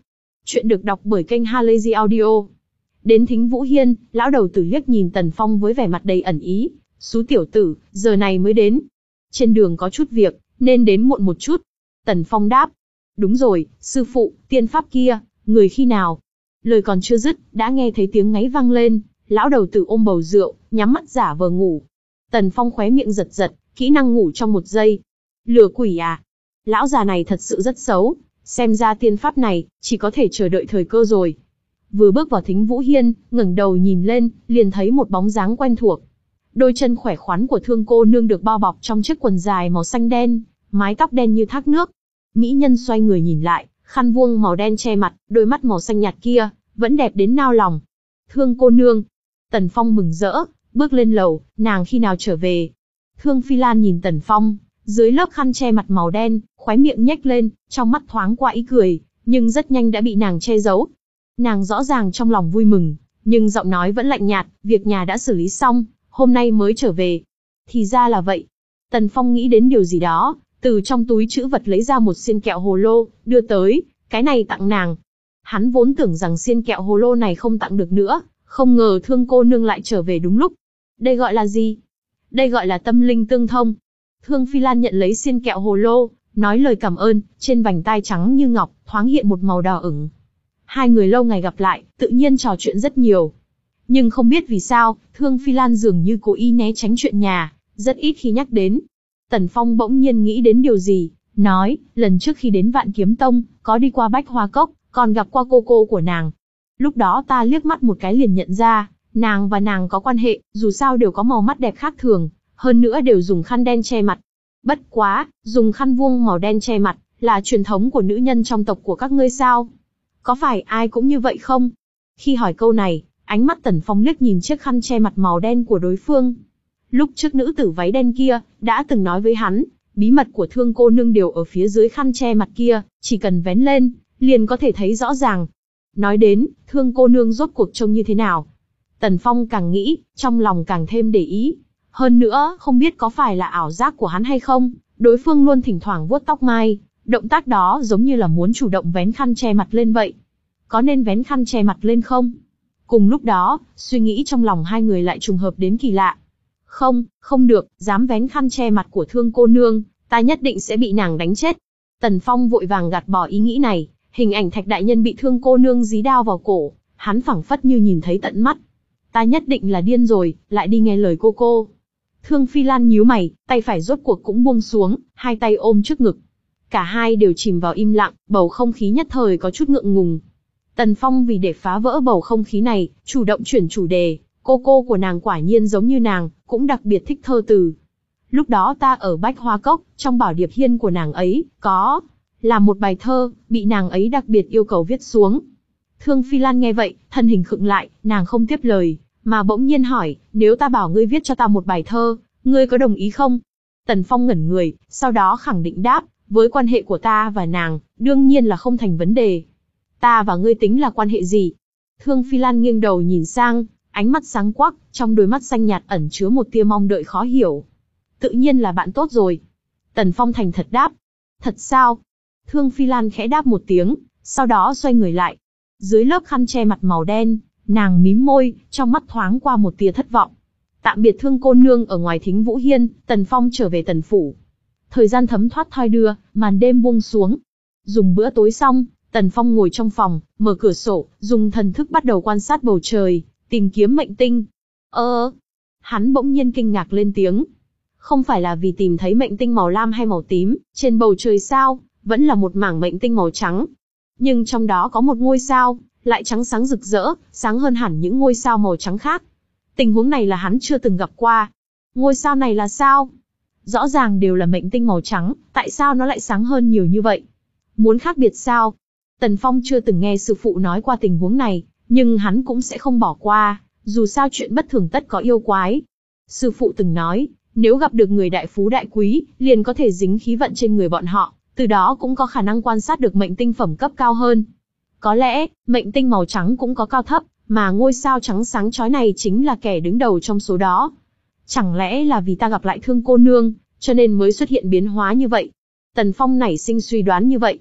Speaker 1: Chuyện được đọc bởi kênh Halazy Audio. Đến Thính Vũ Hiên, lão đầu tử liếc nhìn Tần Phong với vẻ mặt đầy ẩn ý. Xú tiểu tử, giờ này mới đến. Trên đường có chút việc, nên đến muộn một chút. Tần Phong đáp. Đúng rồi, sư phụ, tiên pháp kia, người khi nào? Lời còn chưa dứt, đã nghe thấy tiếng ngáy vang lên. Lão đầu tử ôm bầu rượu, nhắm mắt giả vờ ngủ. Tần Phong khóe miệng giật giật, kỹ năng ngủ trong một giây. Lừa quỷ à? Lão già này thật sự rất xấu. Xem ra tiên pháp này, chỉ có thể chờ đợi thời cơ rồi. Vừa bước vào Thính Vũ Hiên, ngẩng đầu nhìn lên, liền thấy một bóng dáng quen thuộc. Đôi chân khỏe khoắn của Thương cô nương được bao bọc trong chiếc quần dài màu xanh đen, mái tóc đen như thác nước. Mỹ nhân xoay người nhìn lại, khăn vuông màu đen che mặt, đôi mắt màu xanh nhạt kia, vẫn đẹp đến nao lòng. Thương cô nương. Tần Phong mừng rỡ, bước lên lầu, nàng khi nào trở về? Thương Phi Lan nhìn Tần Phong, dưới lớp khăn che mặt màu đen, khóe miệng nhếch lên, trong mắt thoáng qua ý cười, nhưng rất nhanh đã bị nàng che giấu. Nàng rõ ràng trong lòng vui mừng, nhưng giọng nói vẫn lạnh nhạt, việc nhà đã xử lý xong, hôm nay mới trở về. Thì ra là vậy. Tần Phong nghĩ đến điều gì đó, từ trong túi trữ vật lấy ra một xiên kẹo hồ lô, đưa tới, cái này tặng nàng. Hắn vốn tưởng rằng xiên kẹo hồ lô này không tặng được nữa, không ngờ Thương cô nương lại trở về đúng lúc. Đây gọi là gì? Đây gọi là tâm linh tương thông. Thương Phi Lan nhận lấy xiên kẹo hồ lô, nói lời cảm ơn, trên vành tai trắng như ngọc, thoáng hiện một màu đỏ ửng. Hai người lâu ngày gặp lại, tự nhiên trò chuyện rất nhiều. Nhưng không biết vì sao, Thương Phi Lan dường như cố ý né tránh chuyện nhà, rất ít khi nhắc đến. Tần Phong bỗng nhiên nghĩ đến điều gì, nói, lần trước khi đến Vạn Kiếm Tông, có đi qua Bách Hoa Cốc, còn gặp qua cô cô của nàng. Lúc đó ta liếc mắt một cái liền nhận ra, nàng và nàng có quan hệ, dù sao đều có màu mắt đẹp khác thường, hơn nữa đều dùng khăn đen che mặt. Bất quá, dùng khăn vuông màu đen che mặt, là truyền thống của nữ nhân trong tộc của các ngươi sao? Có phải ai cũng như vậy không? Khi hỏi câu này, ánh mắt Tần Phong liếc nhìn chiếc khăn che mặt màu đen của đối phương. Lúc trước nữ tử váy đen kia, đã từng nói với hắn, bí mật của Thương cô nương đều ở phía dưới khăn che mặt kia, chỉ cần vén lên, liền có thể thấy rõ ràng. Nói đến, Thương cô nương rốt cuộc trông như thế nào? Tần Phong càng nghĩ, trong lòng càng thêm để ý. Hơn nữa, không biết có phải là ảo giác của hắn hay không, đối phương luôn thỉnh thoảng vuốt tóc mai, động tác đó giống như là muốn chủ động vén khăn che mặt lên vậy. Có nên vén khăn che mặt lên không? Cùng lúc đó, suy nghĩ trong lòng hai người lại trùng hợp đến kỳ lạ. Không, không được, dám vén khăn che mặt của Thương cô nương, ta nhất định sẽ bị nàng đánh chết. Tần Phong vội vàng gạt bỏ ý nghĩ này, hình ảnh Thạch đại nhân bị Thương cô nương dí đao vào cổ, hắn phảng phất như nhìn thấy tận mắt. Ta nhất định là điên rồi, lại đi nghe lời cô cô. Thương Phi Lan nhíu mày, tay phải rốt cuộc cũng buông xuống, hai tay ôm trước ngực. Cả hai đều chìm vào im lặng, bầu không khí nhất thời có chút ngượng ngùng. Tần Phong vì để phá vỡ bầu không khí này, chủ động chuyển chủ đề, cô cô của nàng quả nhiên giống như nàng, cũng đặc biệt thích thơ từ. Lúc đó ta ở Bách Hoa Cốc, trong bảo điệp hiên của nàng ấy, có là một bài thơ, bị nàng ấy đặc biệt yêu cầu viết xuống. Thương Phi Lan nghe vậy, thân hình khựng lại, nàng không tiếp lời, mà bỗng nhiên hỏi, nếu ta bảo ngươi viết cho ta một bài thơ, ngươi có đồng ý không? Tần Phong ngẩn người, sau đó khẳng định đáp, với quan hệ của ta và nàng, đương nhiên là không thành vấn đề. Ta và ngươi tính là quan hệ gì? Thương Phi Lan nghiêng đầu nhìn sang, ánh mắt sáng quắc, trong đôi mắt xanh nhạt ẩn chứa một tia mong đợi khó hiểu. Tự nhiên là bạn tốt rồi. Tần Phong thành thật đáp. Thật sao? Thương Phi Lan khẽ đáp một tiếng, sau đó xoay người lại. Dưới lớp khăn che mặt màu đen, nàng mím môi, trong mắt thoáng qua một tia thất vọng. Tạm biệt Thương cô nương ở ngoài Thính Vũ Hiên, Tần Phong trở về Tần phủ. Thời gian thấm thoát thoi đưa, màn đêm buông xuống. Dùng bữa tối xong, Tần Phong ngồi trong phòng, mở cửa sổ, dùng thần thức bắt đầu quan sát bầu trời, tìm kiếm mệnh tinh. Ơ, hắn bỗng nhiên kinh ngạc lên tiếng. Không phải là vì tìm thấy mệnh tinh màu lam hay màu tím, trên bầu trời sao, vẫn là một mảng mệnh tinh màu trắng. Nhưng trong đó có một ngôi sao, lại trắng sáng rực rỡ, sáng hơn hẳn những ngôi sao màu trắng khác. Tình huống này là hắn chưa từng gặp qua. Ngôi sao này là sao? Rõ ràng đều là mệnh tinh màu trắng, tại sao nó lại sáng hơn nhiều như vậy? Muốn khác biệt sao? Tần Phong chưa từng nghe sư phụ nói qua tình huống này, nhưng hắn cũng sẽ không bỏ qua, dù sao chuyện bất thường tất có yêu quái. Sư phụ từng nói, nếu gặp được người đại phú đại quý, liền có thể dính khí vận trên người bọn họ, từ đó cũng có khả năng quan sát được mệnh tinh phẩm cấp cao hơn. Có lẽ, mệnh tinh màu trắng cũng có cao thấp, mà ngôi sao trắng sáng chói này chính là kẻ đứng đầu trong số đó. Chẳng lẽ là vì ta gặp lại Thương cô nương, cho nên mới xuất hiện biến hóa như vậy? Tần Phong nảy sinh suy đoán như vậy.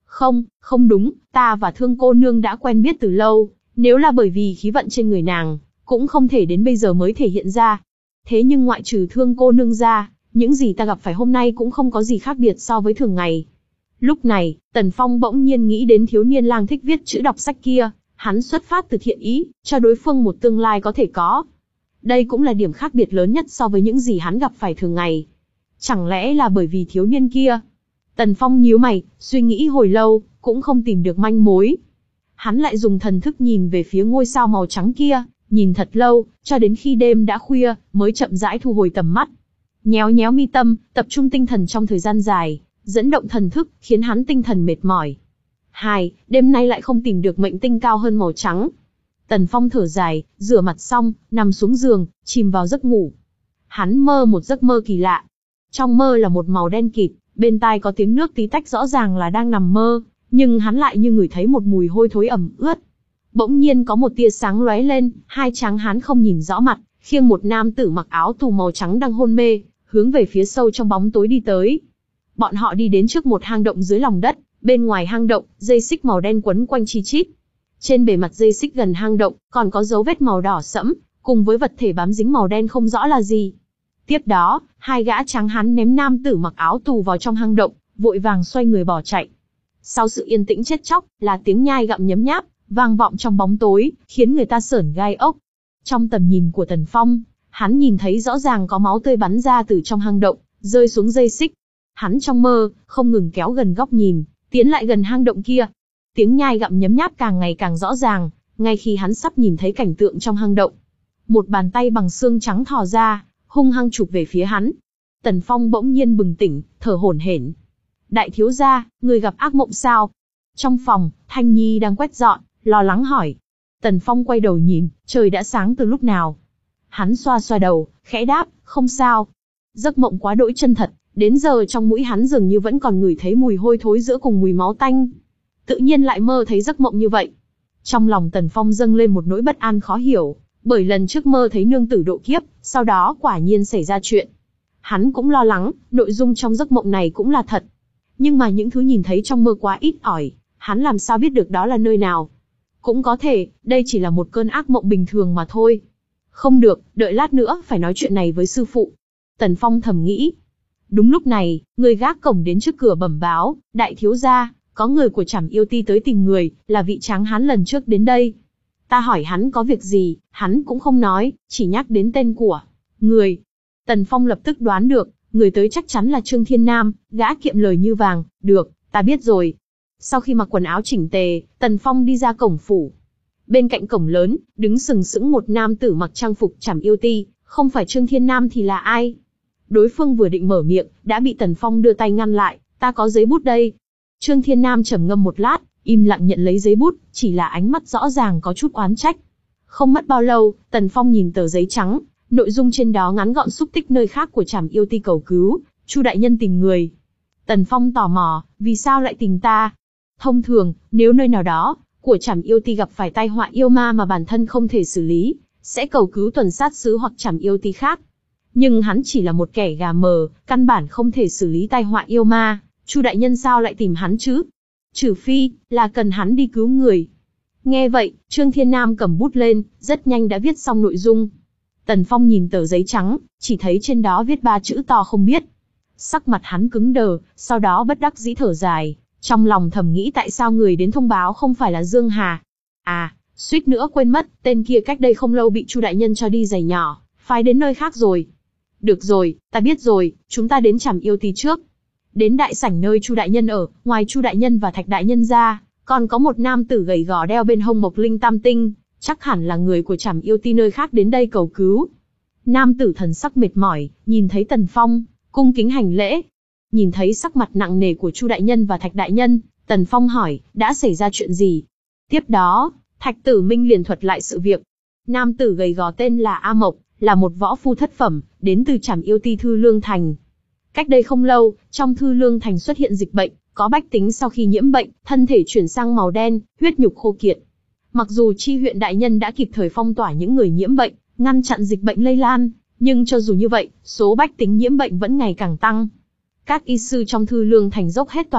Speaker 1: Không, không đúng, ta và Thương cô nương đã quen biết từ lâu, nếu là bởi vì khí vận trên người nàng, cũng không thể đến bây giờ mới thể hiện ra. Thế nhưng ngoại trừ Thương cô nương ra, những gì ta gặp phải hôm nay cũng không có gì khác biệt so với thường ngày. Lúc này, Tần Phong bỗng nhiên nghĩ đến thiếu niên lang thích viết chữ đọc sách kia, hắn xuất phát từ thiện ý, cho đối phương một tương lai có thể có. Đây cũng là điểm khác biệt lớn nhất so với những gì hắn gặp phải thường ngày. Chẳng lẽ là bởi vì thiếu niên kia? Tần Phong nhíu mày, suy nghĩ hồi lâu, cũng không tìm được manh mối. Hắn lại dùng thần thức nhìn về phía ngôi sao màu trắng kia, nhìn thật lâu, cho đến khi đêm đã khuya, mới chậm rãi thu hồi tầm mắt. Nhéo nhéo mi tâm, tập trung tinh thần trong thời gian dài, dẫn động thần thức, khiến hắn tinh thần mệt mỏi. Hai, đêm nay lại không tìm được mệnh tinh cao hơn màu trắng. Tần Phong thở dài, rửa mặt xong, nằm xuống giường, chìm vào giấc ngủ. Hắn mơ một giấc mơ kỳ lạ. Trong mơ là một màu đen kịt, bên tai có tiếng nước tí tách rõ ràng là đang nằm mơ, nhưng hắn lại như ngửi thấy một mùi hôi thối ẩm ướt. Bỗng nhiên có một tia sáng lóe lên, hai tráng hán không nhìn rõ mặt, khiêng một nam tử mặc áo tù màu trắng đang hôn mê, hướng về phía sâu trong bóng tối đi tới. Bọn họ đi đến trước một hang động dưới lòng đất, bên ngoài hang động, dây xích màu đen quấn quanh chi chít. Trên bề mặt dây xích gần hang động, còn có dấu vết màu đỏ sẫm, cùng với vật thể bám dính màu đen không rõ là gì. Tiếp đó, hai gã tráng hán ném nam tử mặc áo tù vào trong hang động, vội vàng xoay người bỏ chạy. Sau sự yên tĩnh chết chóc, là tiếng nhai gặm nhấm nháp, vang vọng trong bóng tối, khiến người ta sởn gai ốc. Trong tầm nhìn của Tần Phong, hắn nhìn thấy rõ ràng có máu tươi bắn ra từ trong hang động, rơi xuống dây xích. Hắn trong mơ, không ngừng kéo gần góc nhìn, tiến lại gần hang động kia. Tiếng nhai gặm nhấm nháp càng ngày càng rõ ràng, ngay khi hắn sắp nhìn thấy cảnh tượng trong hang động. Một bàn tay bằng xương trắng thò ra, hung hăng chụp về phía hắn. Tần Phong bỗng nhiên bừng tỉnh, thở hổn hển. Đại thiếu gia, người gặp ác mộng sao? Trong phòng, Thanh Nhi đang quét dọn, lo lắng hỏi. Tần Phong quay đầu nhìn, trời đã sáng từ lúc nào. Hắn xoa xoa đầu, khẽ đáp, không sao. Giấc mộng quá đỗi chân thật, đến giờ trong mũi hắn dường như vẫn còn ngửi thấy mùi hôi thối giữa cùng mùi máu tanh. Tự nhiên lại mơ thấy giấc mộng như vậy. Trong lòng Tần Phong dâng lên một nỗi bất an khó hiểu, bởi lần trước mơ thấy nương tử độ kiếp, sau đó quả nhiên xảy ra chuyện. Hắn cũng lo lắng, nội dung trong giấc mộng này cũng là thật. Nhưng mà những thứ nhìn thấy trong mơ quá ít ỏi, hắn làm sao biết được đó là nơi nào. Cũng có thể, đây chỉ là một cơn ác mộng bình thường mà thôi. Không được, đợi lát nữa phải nói chuyện này với sư phụ. Tần Phong thầm nghĩ. Đúng lúc này, người gác cổng đến trước cửa bẩm báo, đại thiếu gia, có người của Trảm Yêu Ti tới tìm người, là vị tráng hán lần trước đến đây. Ta hỏi hắn có việc gì, hắn cũng không nói, chỉ nhắc đến tên của người. Tần Phong lập tức đoán được, người tới chắc chắn là Trương Thiên Nam, gã kiệm lời như vàng. Được, ta biết rồi. Sau khi mặc quần áo chỉnh tề, Tần Phong đi ra cổng phủ. Bên cạnh cổng lớn, đứng sừng sững một nam tử mặc trang phục Trảm Yêu Ti, không phải Trương Thiên Nam thì là ai? Đối phương vừa định mở miệng, đã bị Tần Phong đưa tay ngăn lại. Ta có giấy bút đây. Trương Thiên Nam trầm ngâm một lát, im lặng nhận lấy giấy bút, chỉ là ánh mắt rõ ràng có chút oán trách. Không mất bao lâu, Tần Phong nhìn tờ giấy trắng, nội dung trên đó ngắn gọn xúc tích nơi khác của Trảm Yêu Ti cầu cứu, Chu đại nhân tìm người. Tần Phong tò mò, vì sao lại tìm ta? Thông thường, nếu nơi nào đó của Trảm Yêu Ti gặp phải tai họa yêu ma mà bản thân không thể xử lý, sẽ cầu cứu tuần sát sứ hoặc Trảm Yêu Ti khác. Nhưng hắn chỉ là một kẻ gà mờ, căn bản không thể xử lý tai họa yêu ma, Chu đại nhân sao lại tìm hắn chứ? Trừ phi là cần hắn đi cứu người. Nghe vậy, Trương Thiên Nam cầm bút lên, rất nhanh đã viết xong nội dung. Tần Phong nhìn tờ giấy trắng, chỉ thấy trên đó viết ba chữ to không biết. Sắc mặt hắn cứng đờ, sau đó bất đắc dĩ thở dài, trong lòng thầm nghĩ tại sao người đến thông báo không phải là Dương Hà. À, suýt nữa quên mất, tên kia cách đây không lâu bị Chu đại nhân cho đi giày nhỏ, phái đến nơi khác rồi. Được rồi, ta biết rồi, chúng ta đến Trảm Yêu Ti trước. Đến đại sảnh nơi Chu đại nhân ở, ngoài Chu đại nhân và Thạch đại nhân ra, còn có một nam tử gầy gò đeo bên hông Mộc Linh Tam Tinh, chắc hẳn là người của Trảm Yêu Ti nơi khác đến đây cầu cứu. Nam tử thần sắc mệt mỏi, nhìn thấy Tần Phong, cung kính hành lễ. Nhìn thấy sắc mặt nặng nề của Chu đại nhân và Thạch đại nhân, Tần Phong hỏi, đã xảy ra chuyện gì? Tiếp đó, Thạch Tử Minh liền thuật lại sự việc. Nam tử gầy gò tên là A Mộc, là một võ phu thất phẩm, đến từ Trảm Yêu Ti Thư Lương Thành. Cách đây không lâu, trong Thư Lương Thành xuất hiện dịch bệnh, có bách tính sau khi nhiễm bệnh, thân thể chuyển sang màu đen, huyết nhục khô kiệt. Mặc dù chi huyện đại nhân đã kịp thời phong tỏa những người nhiễm bệnh, ngăn chặn dịch bệnh lây lan, nhưng cho dù như vậy, số bách tính nhiễm bệnh vẫn ngày càng tăng. Các y sư trong Thư Lương Thành dốc hết toàn lực,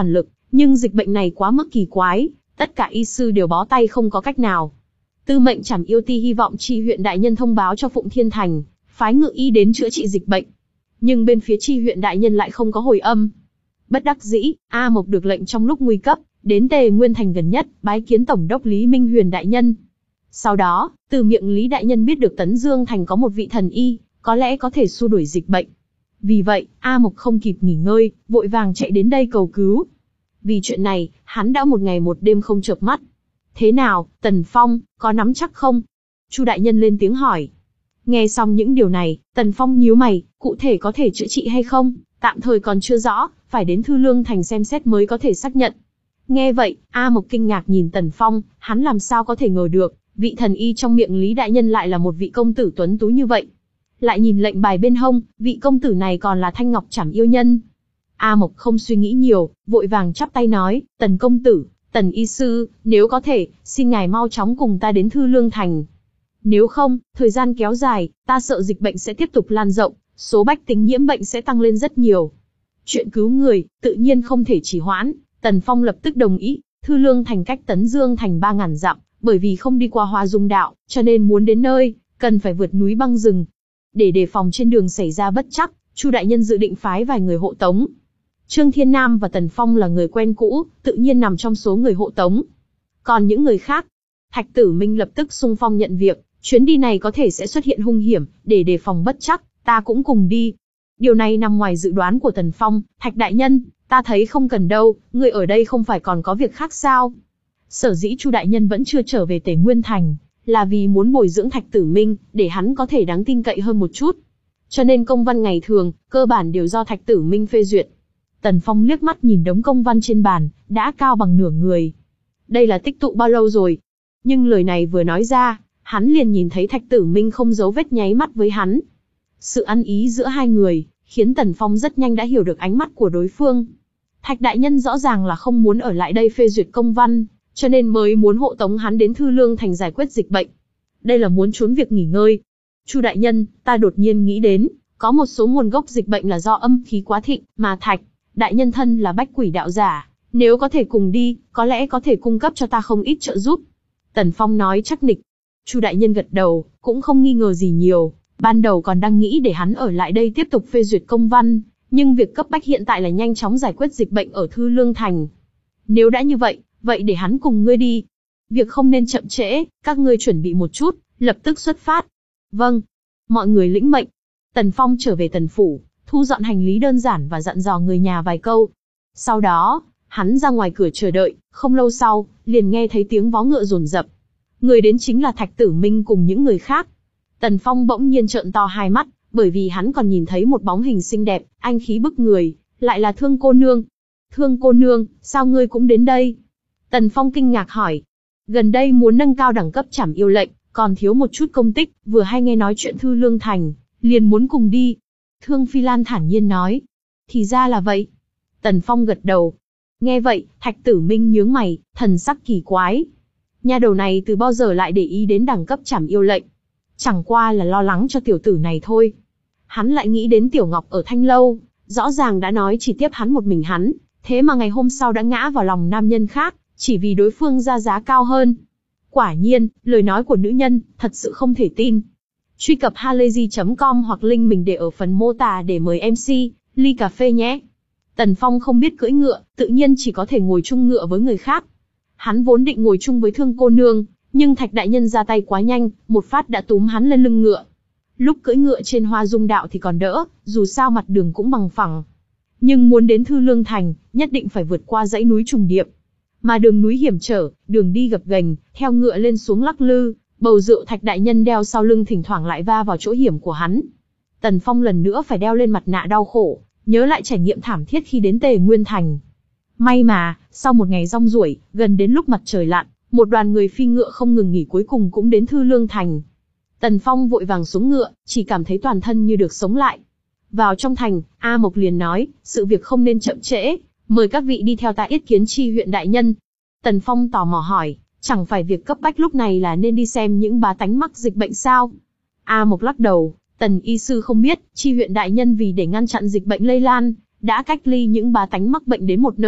Speaker 1: Nhưng dịch bệnh này quá mức kỳ quái, tất cả y sư đều bó tay không có cách nào. Tư mệnh Trảm Yêu Ti hy vọng Chi huyện đại nhân thông báo cho Phụng Thiên Thành, phái ngự y đến chữa trị dịch bệnh. Nhưng bên phía Chi huyện đại nhân lại không có hồi âm. Bất đắc dĩ, A Mộc được lệnh trong lúc nguy cấp, đến Tề Nguyên Thành gần nhất, bái kiến Tổng đốc Lý Minh Huyền đại nhân. Sau đó, từ miệng Lý đại nhân biết được Tấn Dương Thành có một vị thần y, có lẽ có thể xua đuổi dịch bệnh. Vì vậy, A Mộc không kịp nghỉ ngơi, vội vàng chạy đến đây cầu cứu. Vì chuyện này, hắn đã một ngày một đêm không chợp mắt. Thế nào, Tần Phong, có nắm chắc không? Chu đại nhân lên tiếng hỏi. Nghe xong những điều này, Tần Phong nhíu mày, cụ thể có thể chữa trị hay không, tạm thời còn chưa rõ, phải đến Thư Lương Thành xem xét mới có thể xác nhận. Nghe vậy, A Mộc kinh ngạc nhìn Tần Phong, hắn làm sao có thể ngờ được, vị thần y trong miệng Lý đại nhân lại là một vị công tử tuấn tú như vậy. Lại nhìn lệnh bài bên hông, vị công tử này còn là Thanh Ngọc Trảm Yêu Nhân. A Mộc không suy nghĩ nhiều, vội vàng chắp tay nói, Tần công tử, Tần y sư, nếu có thể, xin ngài mau chóng cùng ta đến Thư Lương Thành. Nếu không, thời gian kéo dài, ta sợ dịch bệnh sẽ tiếp tục lan rộng, số bách tính nhiễm bệnh sẽ tăng lên rất nhiều. Chuyện cứu người, tự nhiên không thể trì hoãn, Tần Phong lập tức đồng ý. Thư Lương Thành cách Tấn Dương Thành ba ngàn dặm, bởi vì không đi qua Hoa Dung đạo, cho nên muốn đến nơi, cần phải vượt núi băng rừng. Để đề phòng trên đường xảy ra bất trắc, Chu đại nhân dự định phái vài người hộ tống. Trương Thiên Nam và Tần Phong là người quen cũ, tự nhiên nằm trong số người hộ tống. Còn những người khác, Thạch Tử Minh lập tức xung phong nhận việc, chuyến đi này có thể sẽ xuất hiện hung hiểm, để đề phòng bất trắc, ta cũng cùng đi. Điều này nằm ngoài dự đoán của Tần Phong, Thạch đại nhân, ta thấy không cần đâu, người ở đây không phải còn có việc khác sao? Sở dĩ Chu đại nhân vẫn chưa trở về Tề Nguyên Thành, là vì muốn bồi dưỡng Thạch Tử Minh, để hắn có thể đáng tin cậy hơn một chút. Cho nên công văn ngày thường, cơ bản đều do Thạch Tử Minh phê duyệt. Tần Phong liếc mắt nhìn đống công văn trên bàn, đã cao bằng nửa người. Đây là tích tụ bao lâu rồi? Nhưng lời này vừa nói ra, hắn liền nhìn thấy Thạch Tử Minh không giấu vết nháy mắt với hắn. Sự ăn ý giữa hai người, khiến Tần Phong rất nhanh đã hiểu được ánh mắt của đối phương. Thạch đại nhân rõ ràng là không muốn ở lại đây phê duyệt công văn, cho nên mới muốn hộ tống hắn đến Thư Lương Thành giải quyết dịch bệnh. Đây là muốn trốn việc nghỉ ngơi. Chu đại nhân, ta đột nhiên nghĩ đến, có một số nguồn gốc dịch bệnh là do âm khí quá thịnh, mà Thạch đại nhân thân là bách quỷ đạo giả, nếu có thể cùng đi, có lẽ có thể cung cấp cho ta không ít trợ giúp. Tần Phong nói chắc nịch. Chu đại nhân gật đầu, cũng không nghi ngờ gì nhiều, ban đầu còn đang nghĩ để hắn ở lại đây tiếp tục phê duyệt công văn, nhưng việc cấp bách hiện tại là nhanh chóng giải quyết dịch bệnh ở Thư Lương Thành. Nếu đã như vậy, vậy để hắn cùng ngươi đi. Việc không nên chậm trễ, các ngươi chuẩn bị một chút, lập tức xuất phát. Vâng. Mọi người lĩnh mệnh. Tần Phong trở về Tần Phủ, thu dọn hành lý đơn giản và dặn dò người nhà vài câu. Sau đó, hắn ra ngoài cửa chờ đợi, không lâu sau, liền nghe thấy tiếng vó ngựa dồn dập. Người đến chính là Thạch Tử Minh cùng những người khác. Tần Phong bỗng nhiên trợn to hai mắt, bởi vì hắn còn nhìn thấy một bóng hình xinh đẹp, anh khí bức người, lại là Thương cô nương. Thương cô nương, sao ngươi cũng đến đây? Tần Phong kinh ngạc hỏi. Gần đây muốn nâng cao đẳng cấp Trảm Yêu lệnh, còn thiếu một chút công tích, vừa hay nghe nói chuyện Thư Lương Thành, liền muốn cùng đi. Thương Phi Lan thản nhiên nói. Thì ra là vậy. Tần Phong gật đầu. Nghe vậy, Thạch Tử Minh nhướng mày, thần sắc kỳ quái. Nha đầu này từ bao giờ lại để ý đến đẳng cấp Trảm Yêu lệnh? Chẳng qua là lo lắng cho tiểu tử này thôi. Hắn lại nghĩ đến Tiểu Ngọc ở Thanh Lâu, rõ ràng đã nói chỉ tiếp hắn một mình hắn, thế mà ngày hôm sau đã ngã vào lòng nam nhân khác, chỉ vì đối phương ra giá cao hơn. Quả nhiên, lời nói của nữ nhân, thật sự không thể tin. Truy cập halayzi chấm com hoặc link mình để ở phần mô tả để mời em xê, ly cà phê nhé. Tần Phong không biết cưỡi ngựa, tự nhiên chỉ có thể ngồi chung ngựa với người khác. Hắn vốn định ngồi chung với Thương cô nương, nhưng Thạch đại nhân ra tay quá nhanh, một phát đã túm hắn lên lưng ngựa. Lúc cưỡi ngựa trên Hoa Dung đạo thì còn đỡ, dù sao mặt đường cũng bằng phẳng. Nhưng muốn đến Thư Lương Thành, nhất định phải vượt qua dãy núi trùng điệp. Mà đường núi hiểm trở, đường đi gập ghềnh, theo ngựa lên xuống lắc lư, bầu rượu Thạch đại nhân đeo sau lưng thỉnh thoảng lại va vào chỗ hiểm của hắn. Tần Phong lần nữa phải đeo lên mặt nạ đau khổ, nhớ lại trải nghiệm thảm thiết khi đến Tề Nguyên Thành. May mà, sau một ngày rong ruổi, gần đến lúc mặt trời lặn, một đoàn người phi ngựa không ngừng nghỉ cuối cùng cũng đến Thư Lương Thành. Tần Phong vội vàng xuống ngựa, chỉ cảm thấy toàn thân như được sống lại. Vào trong thành, A Mộc liền nói, sự việc không nên chậm trễ, mời các vị đi theo ta yết kiến Chi huyện đại nhân. Tần Phong tò mò hỏi, chẳng phải việc cấp bách lúc này là nên đi xem những bá tánh mắc dịch bệnh sao? A Mộc lắc đầu, Tần y sư không biết, Chi huyện đại nhân vì để ngăn chặn dịch bệnh lây lan, đã cách ly những bá tánh mắc bệnh đến một nơi,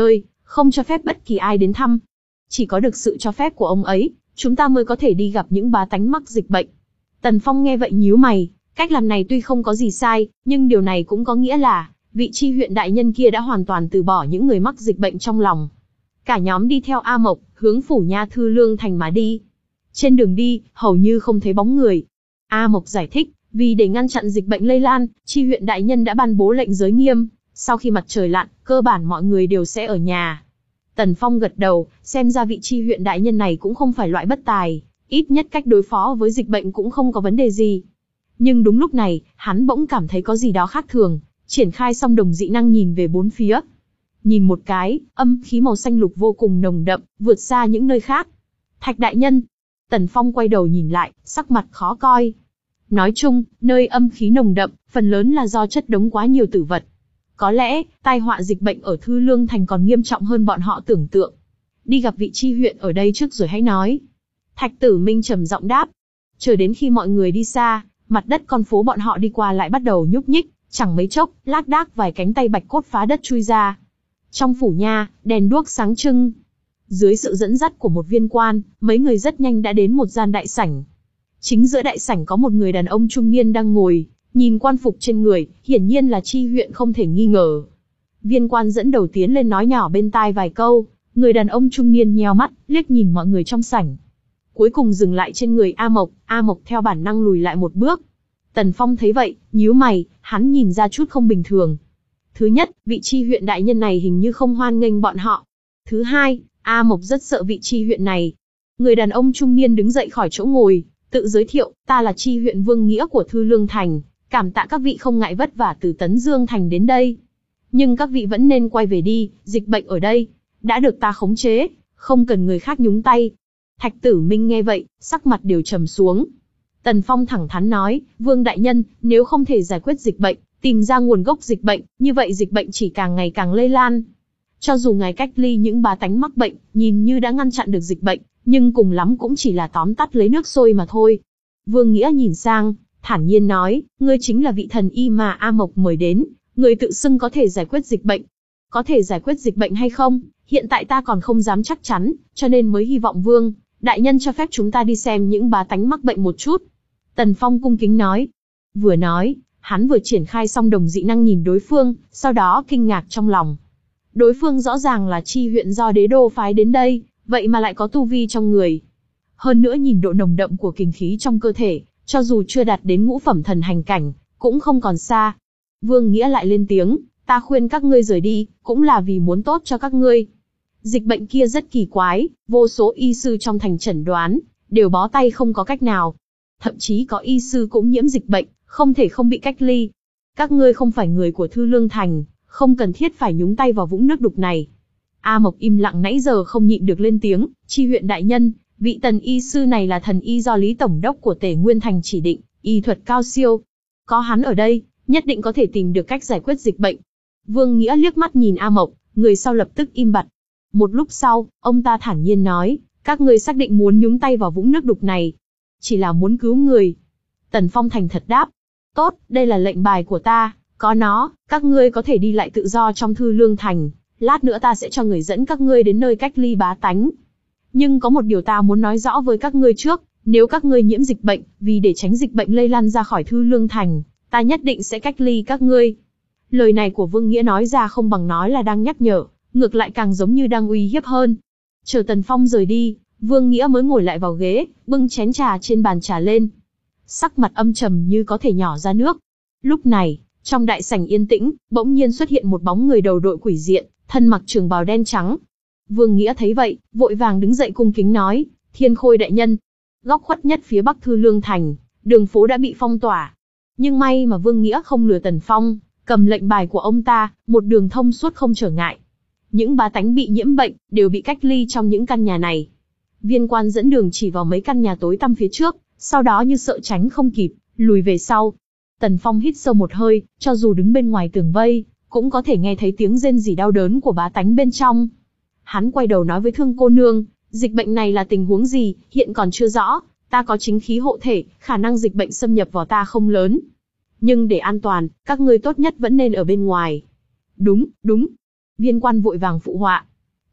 Speaker 1: không cho phép bất kỳ ai đến thăm. Chỉ có được sự cho phép của ông ấy, chúng ta mới có thể đi gặp những bá tánh mắc dịch bệnh. Tần Phong nghe vậy nhíu mày, cách làm này tuy không có gì sai, nhưng điều này cũng có nghĩa là, vị chi huyện đại nhân kia đã hoàn toàn từ bỏ những người mắc dịch bệnh trong lòng. Cả nhóm đi theo A Mộc, hướng phủ nha Thư Lương Thành mà đi. Trên đường đi, hầu như không thấy bóng người. A Mộc giải thích, vì để ngăn chặn dịch bệnh lây lan, chi huyện đại nhân đã ban bố lệnh giới nghiêm, sau khi mặt trời lặn, cơ bản mọi người đều sẽ ở nhà. Tần Phong gật đầu, xem ra vị chi huyện đại nhân này cũng không phải loại bất tài, ít nhất cách đối phó với dịch bệnh cũng không có vấn đề gì. Nhưng đúng lúc này, hắn bỗng cảm thấy có gì đó khác thường, triển khai song đồng dị năng nhìn về bốn phía. Nhìn một cái, âm khí màu xanh lục vô cùng nồng đậm, vượt xa những nơi khác. Thạch đại nhân. Tần Phong quay đầu nhìn lại, sắc mặt khó coi. Nói chung, nơi âm khí nồng đậm, phần lớn là do chất đống quá nhiều tử vật. Có lẽ, tai họa dịch bệnh ở Thư Lương Thành còn nghiêm trọng hơn bọn họ tưởng tượng. Đi gặp vị chi huyện ở đây trước rồi hãy nói. Thạch Tử Minh trầm giọng đáp. Chờ đến khi mọi người đi xa, mặt đất con phố bọn họ đi qua lại bắt đầu nhúc nhích, chẳng mấy chốc, lác đác vài cánh tay bạch cốt phá đất chui ra. Trong phủ nha, đèn đuốc sáng trưng. Dưới sự dẫn dắt của một viên quan, mấy người rất nhanh đã đến một gian đại sảnh. Chính giữa đại sảnh có một người đàn ông trung niên đang ngồi, nhìn quan phục trên người, hiển nhiên là chi huyện không thể nghi ngờ. Viên quan dẫn đầu tiến lên nói nhỏ bên tai vài câu, người đàn ông trung niên nheo mắt, liếc nhìn mọi người trong sảnh. Cuối cùng dừng lại trên người A Mộc, A Mộc theo bản năng lùi lại một bước. Tần Phong thấy vậy, nhíu mày, hắn nhìn ra chút không bình thường. Thứ nhất, vị chi huyện đại nhân này hình như không hoan nghênh bọn họ. Thứ hai, A Mộc rất sợ vị chi huyện này. Người đàn ông trung niên đứng dậy khỏi chỗ ngồi, tự giới thiệu, ta là chi huyện Vương Nghĩa của Thư Lương Thành, cảm tạ các vị không ngại vất vả từ Tấn Dương Thành đến đây. Nhưng các vị vẫn nên quay về đi, dịch bệnh ở đây đã được ta khống chế, không cần người khác nhúng tay. Thạch Tử Minh nghe vậy, sắc mặt đều trầm xuống. Tần Phong thẳng thắn nói, Vương đại nhân, nếu không thể giải quyết dịch bệnh, tìm ra nguồn gốc dịch bệnh, như vậy dịch bệnh chỉ càng ngày càng lây lan. Cho dù ngài cách ly những bá tánh mắc bệnh, nhìn như đã ngăn chặn được dịch bệnh, nhưng cùng lắm cũng chỉ là tóm tắt lấy nước sôi mà thôi. Vương Nghĩa nhìn sang, thản nhiên nói, ngươi chính là vị thần y mà A Mộc mời đến, người tự xưng có thể giải quyết dịch bệnh. Có thể giải quyết dịch bệnh hay không, hiện tại ta còn không dám chắc chắn, cho nên mới hy vọng Vương đại nhân cho phép chúng ta đi xem những bá tánh mắc bệnh một chút. Tần Phong cung kính nói. Vừa nói, hắn vừa triển khai song đồng dị năng nhìn đối phương, sau đó kinh ngạc trong lòng. Đối phương rõ ràng là chi huyện do đế đô phái đến đây, vậy mà lại có tu vi trong người. Hơn nữa nhìn độ nồng đậm của kình khí trong cơ thể, cho dù chưa đạt đến ngũ phẩm thần hành cảnh, cũng không còn xa. Vương Nghĩa lại lên tiếng, ta khuyên các ngươi rời đi, cũng là vì muốn tốt cho các ngươi. Dịch bệnh kia rất kỳ quái, vô số y sư trong thành chẩn đoán, đều bó tay không có cách nào. Thậm chí có y sư cũng nhiễm dịch bệnh, không thể không bị cách ly. Các ngươi không phải người của Thư Lương Thành, không cần thiết phải nhúng tay vào vũng nước đục này. A Mộc im lặng nãy giờ không nhịn được lên tiếng, chi huyện đại nhân, vị tần y sư này là thần y do Lý Tổng đốc của Tề Nguyên Thành chỉ định, y thuật cao siêu. Có hắn ở đây, nhất định có thể tìm được cách giải quyết dịch bệnh. Vương Nghĩa liếc mắt nhìn A Mộc, người sau lập tức im bặt. Một lúc sau, ông ta thản nhiên nói, các ngươi xác định muốn nhúng tay vào vũng nước đục này. Chỉ là muốn cứu người. Tần Phong thành thật đáp. Tốt, đây là lệnh bài của ta, có nó, các ngươi có thể đi lại tự do trong Thư Lương Thành. Lát nữa ta sẽ cho người dẫn các ngươi đến nơi cách ly bá tánh. Nhưng có một điều ta muốn nói rõ với các ngươi trước, nếu các ngươi nhiễm dịch bệnh, vì để tránh dịch bệnh lây lan ra khỏi Thư Lương Thành, ta nhất định sẽ cách ly các ngươi. Lời này của Vương Nghĩa nói ra không bằng nói là đang nhắc nhở, ngược lại càng giống như đang uy hiếp hơn. Chờ Tần Phong rời đi, Vương Nghĩa mới ngồi lại vào ghế, bưng chén trà trên bàn trà lên. Sắc mặt âm trầm như có thể nhỏ ra nước. Lúc này, trong đại sảnh yên tĩnh, bỗng nhiên xuất hiện một bóng người đầu đội quỷ diện, thân mặc trường bào đen trắng. Vương Nghĩa thấy vậy, vội vàng đứng dậy cung kính nói, Thiên Khôi đại nhân. Góc khuất nhất phía bắc Thư Lương Thành, đường phố đã bị phong tỏa. Nhưng may mà Vương Nghĩa không lừa Tần Phong, cầm lệnh bài của ông ta, một đường thông suốt không trở ngại. Những bá tánh bị nhiễm bệnh, đều bị cách ly trong những căn nhà này. Viên quan dẫn đường chỉ vào mấy căn nhà tối tăm phía trước, sau đó như sợ tránh không kịp, lùi về sau. Tần Phong hít sâu một hơi, cho dù đứng bên ngoài tường vây, cũng có thể nghe thấy tiếng rên rỉ đau đớn của bá tánh bên trong. Hắn quay đầu nói với Thương cô nương, dịch bệnh này là tình huống gì, hiện còn chưa rõ, ta có chính khí hộ thể, khả năng dịch bệnh xâm nhập vào ta không lớn. Nhưng để an toàn, các ngươi tốt nhất vẫn nên ở bên ngoài. Đúng, đúng. Viên quan vội vàng phụ họa.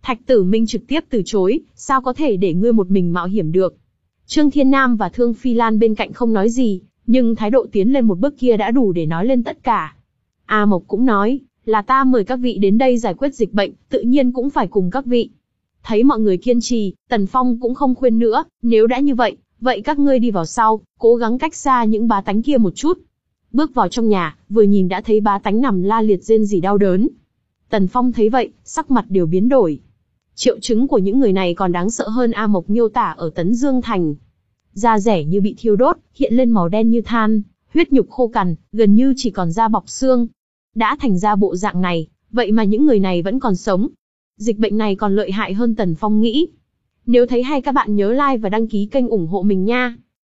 Speaker 1: Thạch Tử Minh trực tiếp từ chối, sao có thể để ngươi một mình mạo hiểm được. Trương Thiên Nam và Thương Phi Lan bên cạnh không nói gì, nhưng thái độ tiến lên một bước kia đã đủ để nói lên tất cả. A Mộc cũng nói, là ta mời các vị đến đây giải quyết dịch bệnh, tự nhiên cũng phải cùng các vị. Thấy mọi người kiên trì, Tần Phong cũng không khuyên nữa, nếu đã như vậy, vậy các ngươi đi vào sau, cố gắng cách xa những bá tánh kia một chút. Bước vào trong nhà, vừa nhìn đã thấy bá tánh nằm la liệt rên rỉ đau đớn. Tần Phong thấy vậy, sắc mặt đều biến đổi. Triệu chứng của những người này còn đáng sợ hơn A Mộc miêu tả ở Tấn Dương Thành. Da rẻ như bị thiêu đốt, hiện lên màu đen như than, huyết nhục khô cằn, gần như chỉ còn da bọc xương. Đã thành ra bộ dạng này, vậy mà những người này vẫn còn sống. Dịch bệnh này còn lợi hại hơn Tần Phong nghĩ. Nếu thấy hay các bạn nhớ like và đăng ký kênh ủng hộ mình nha.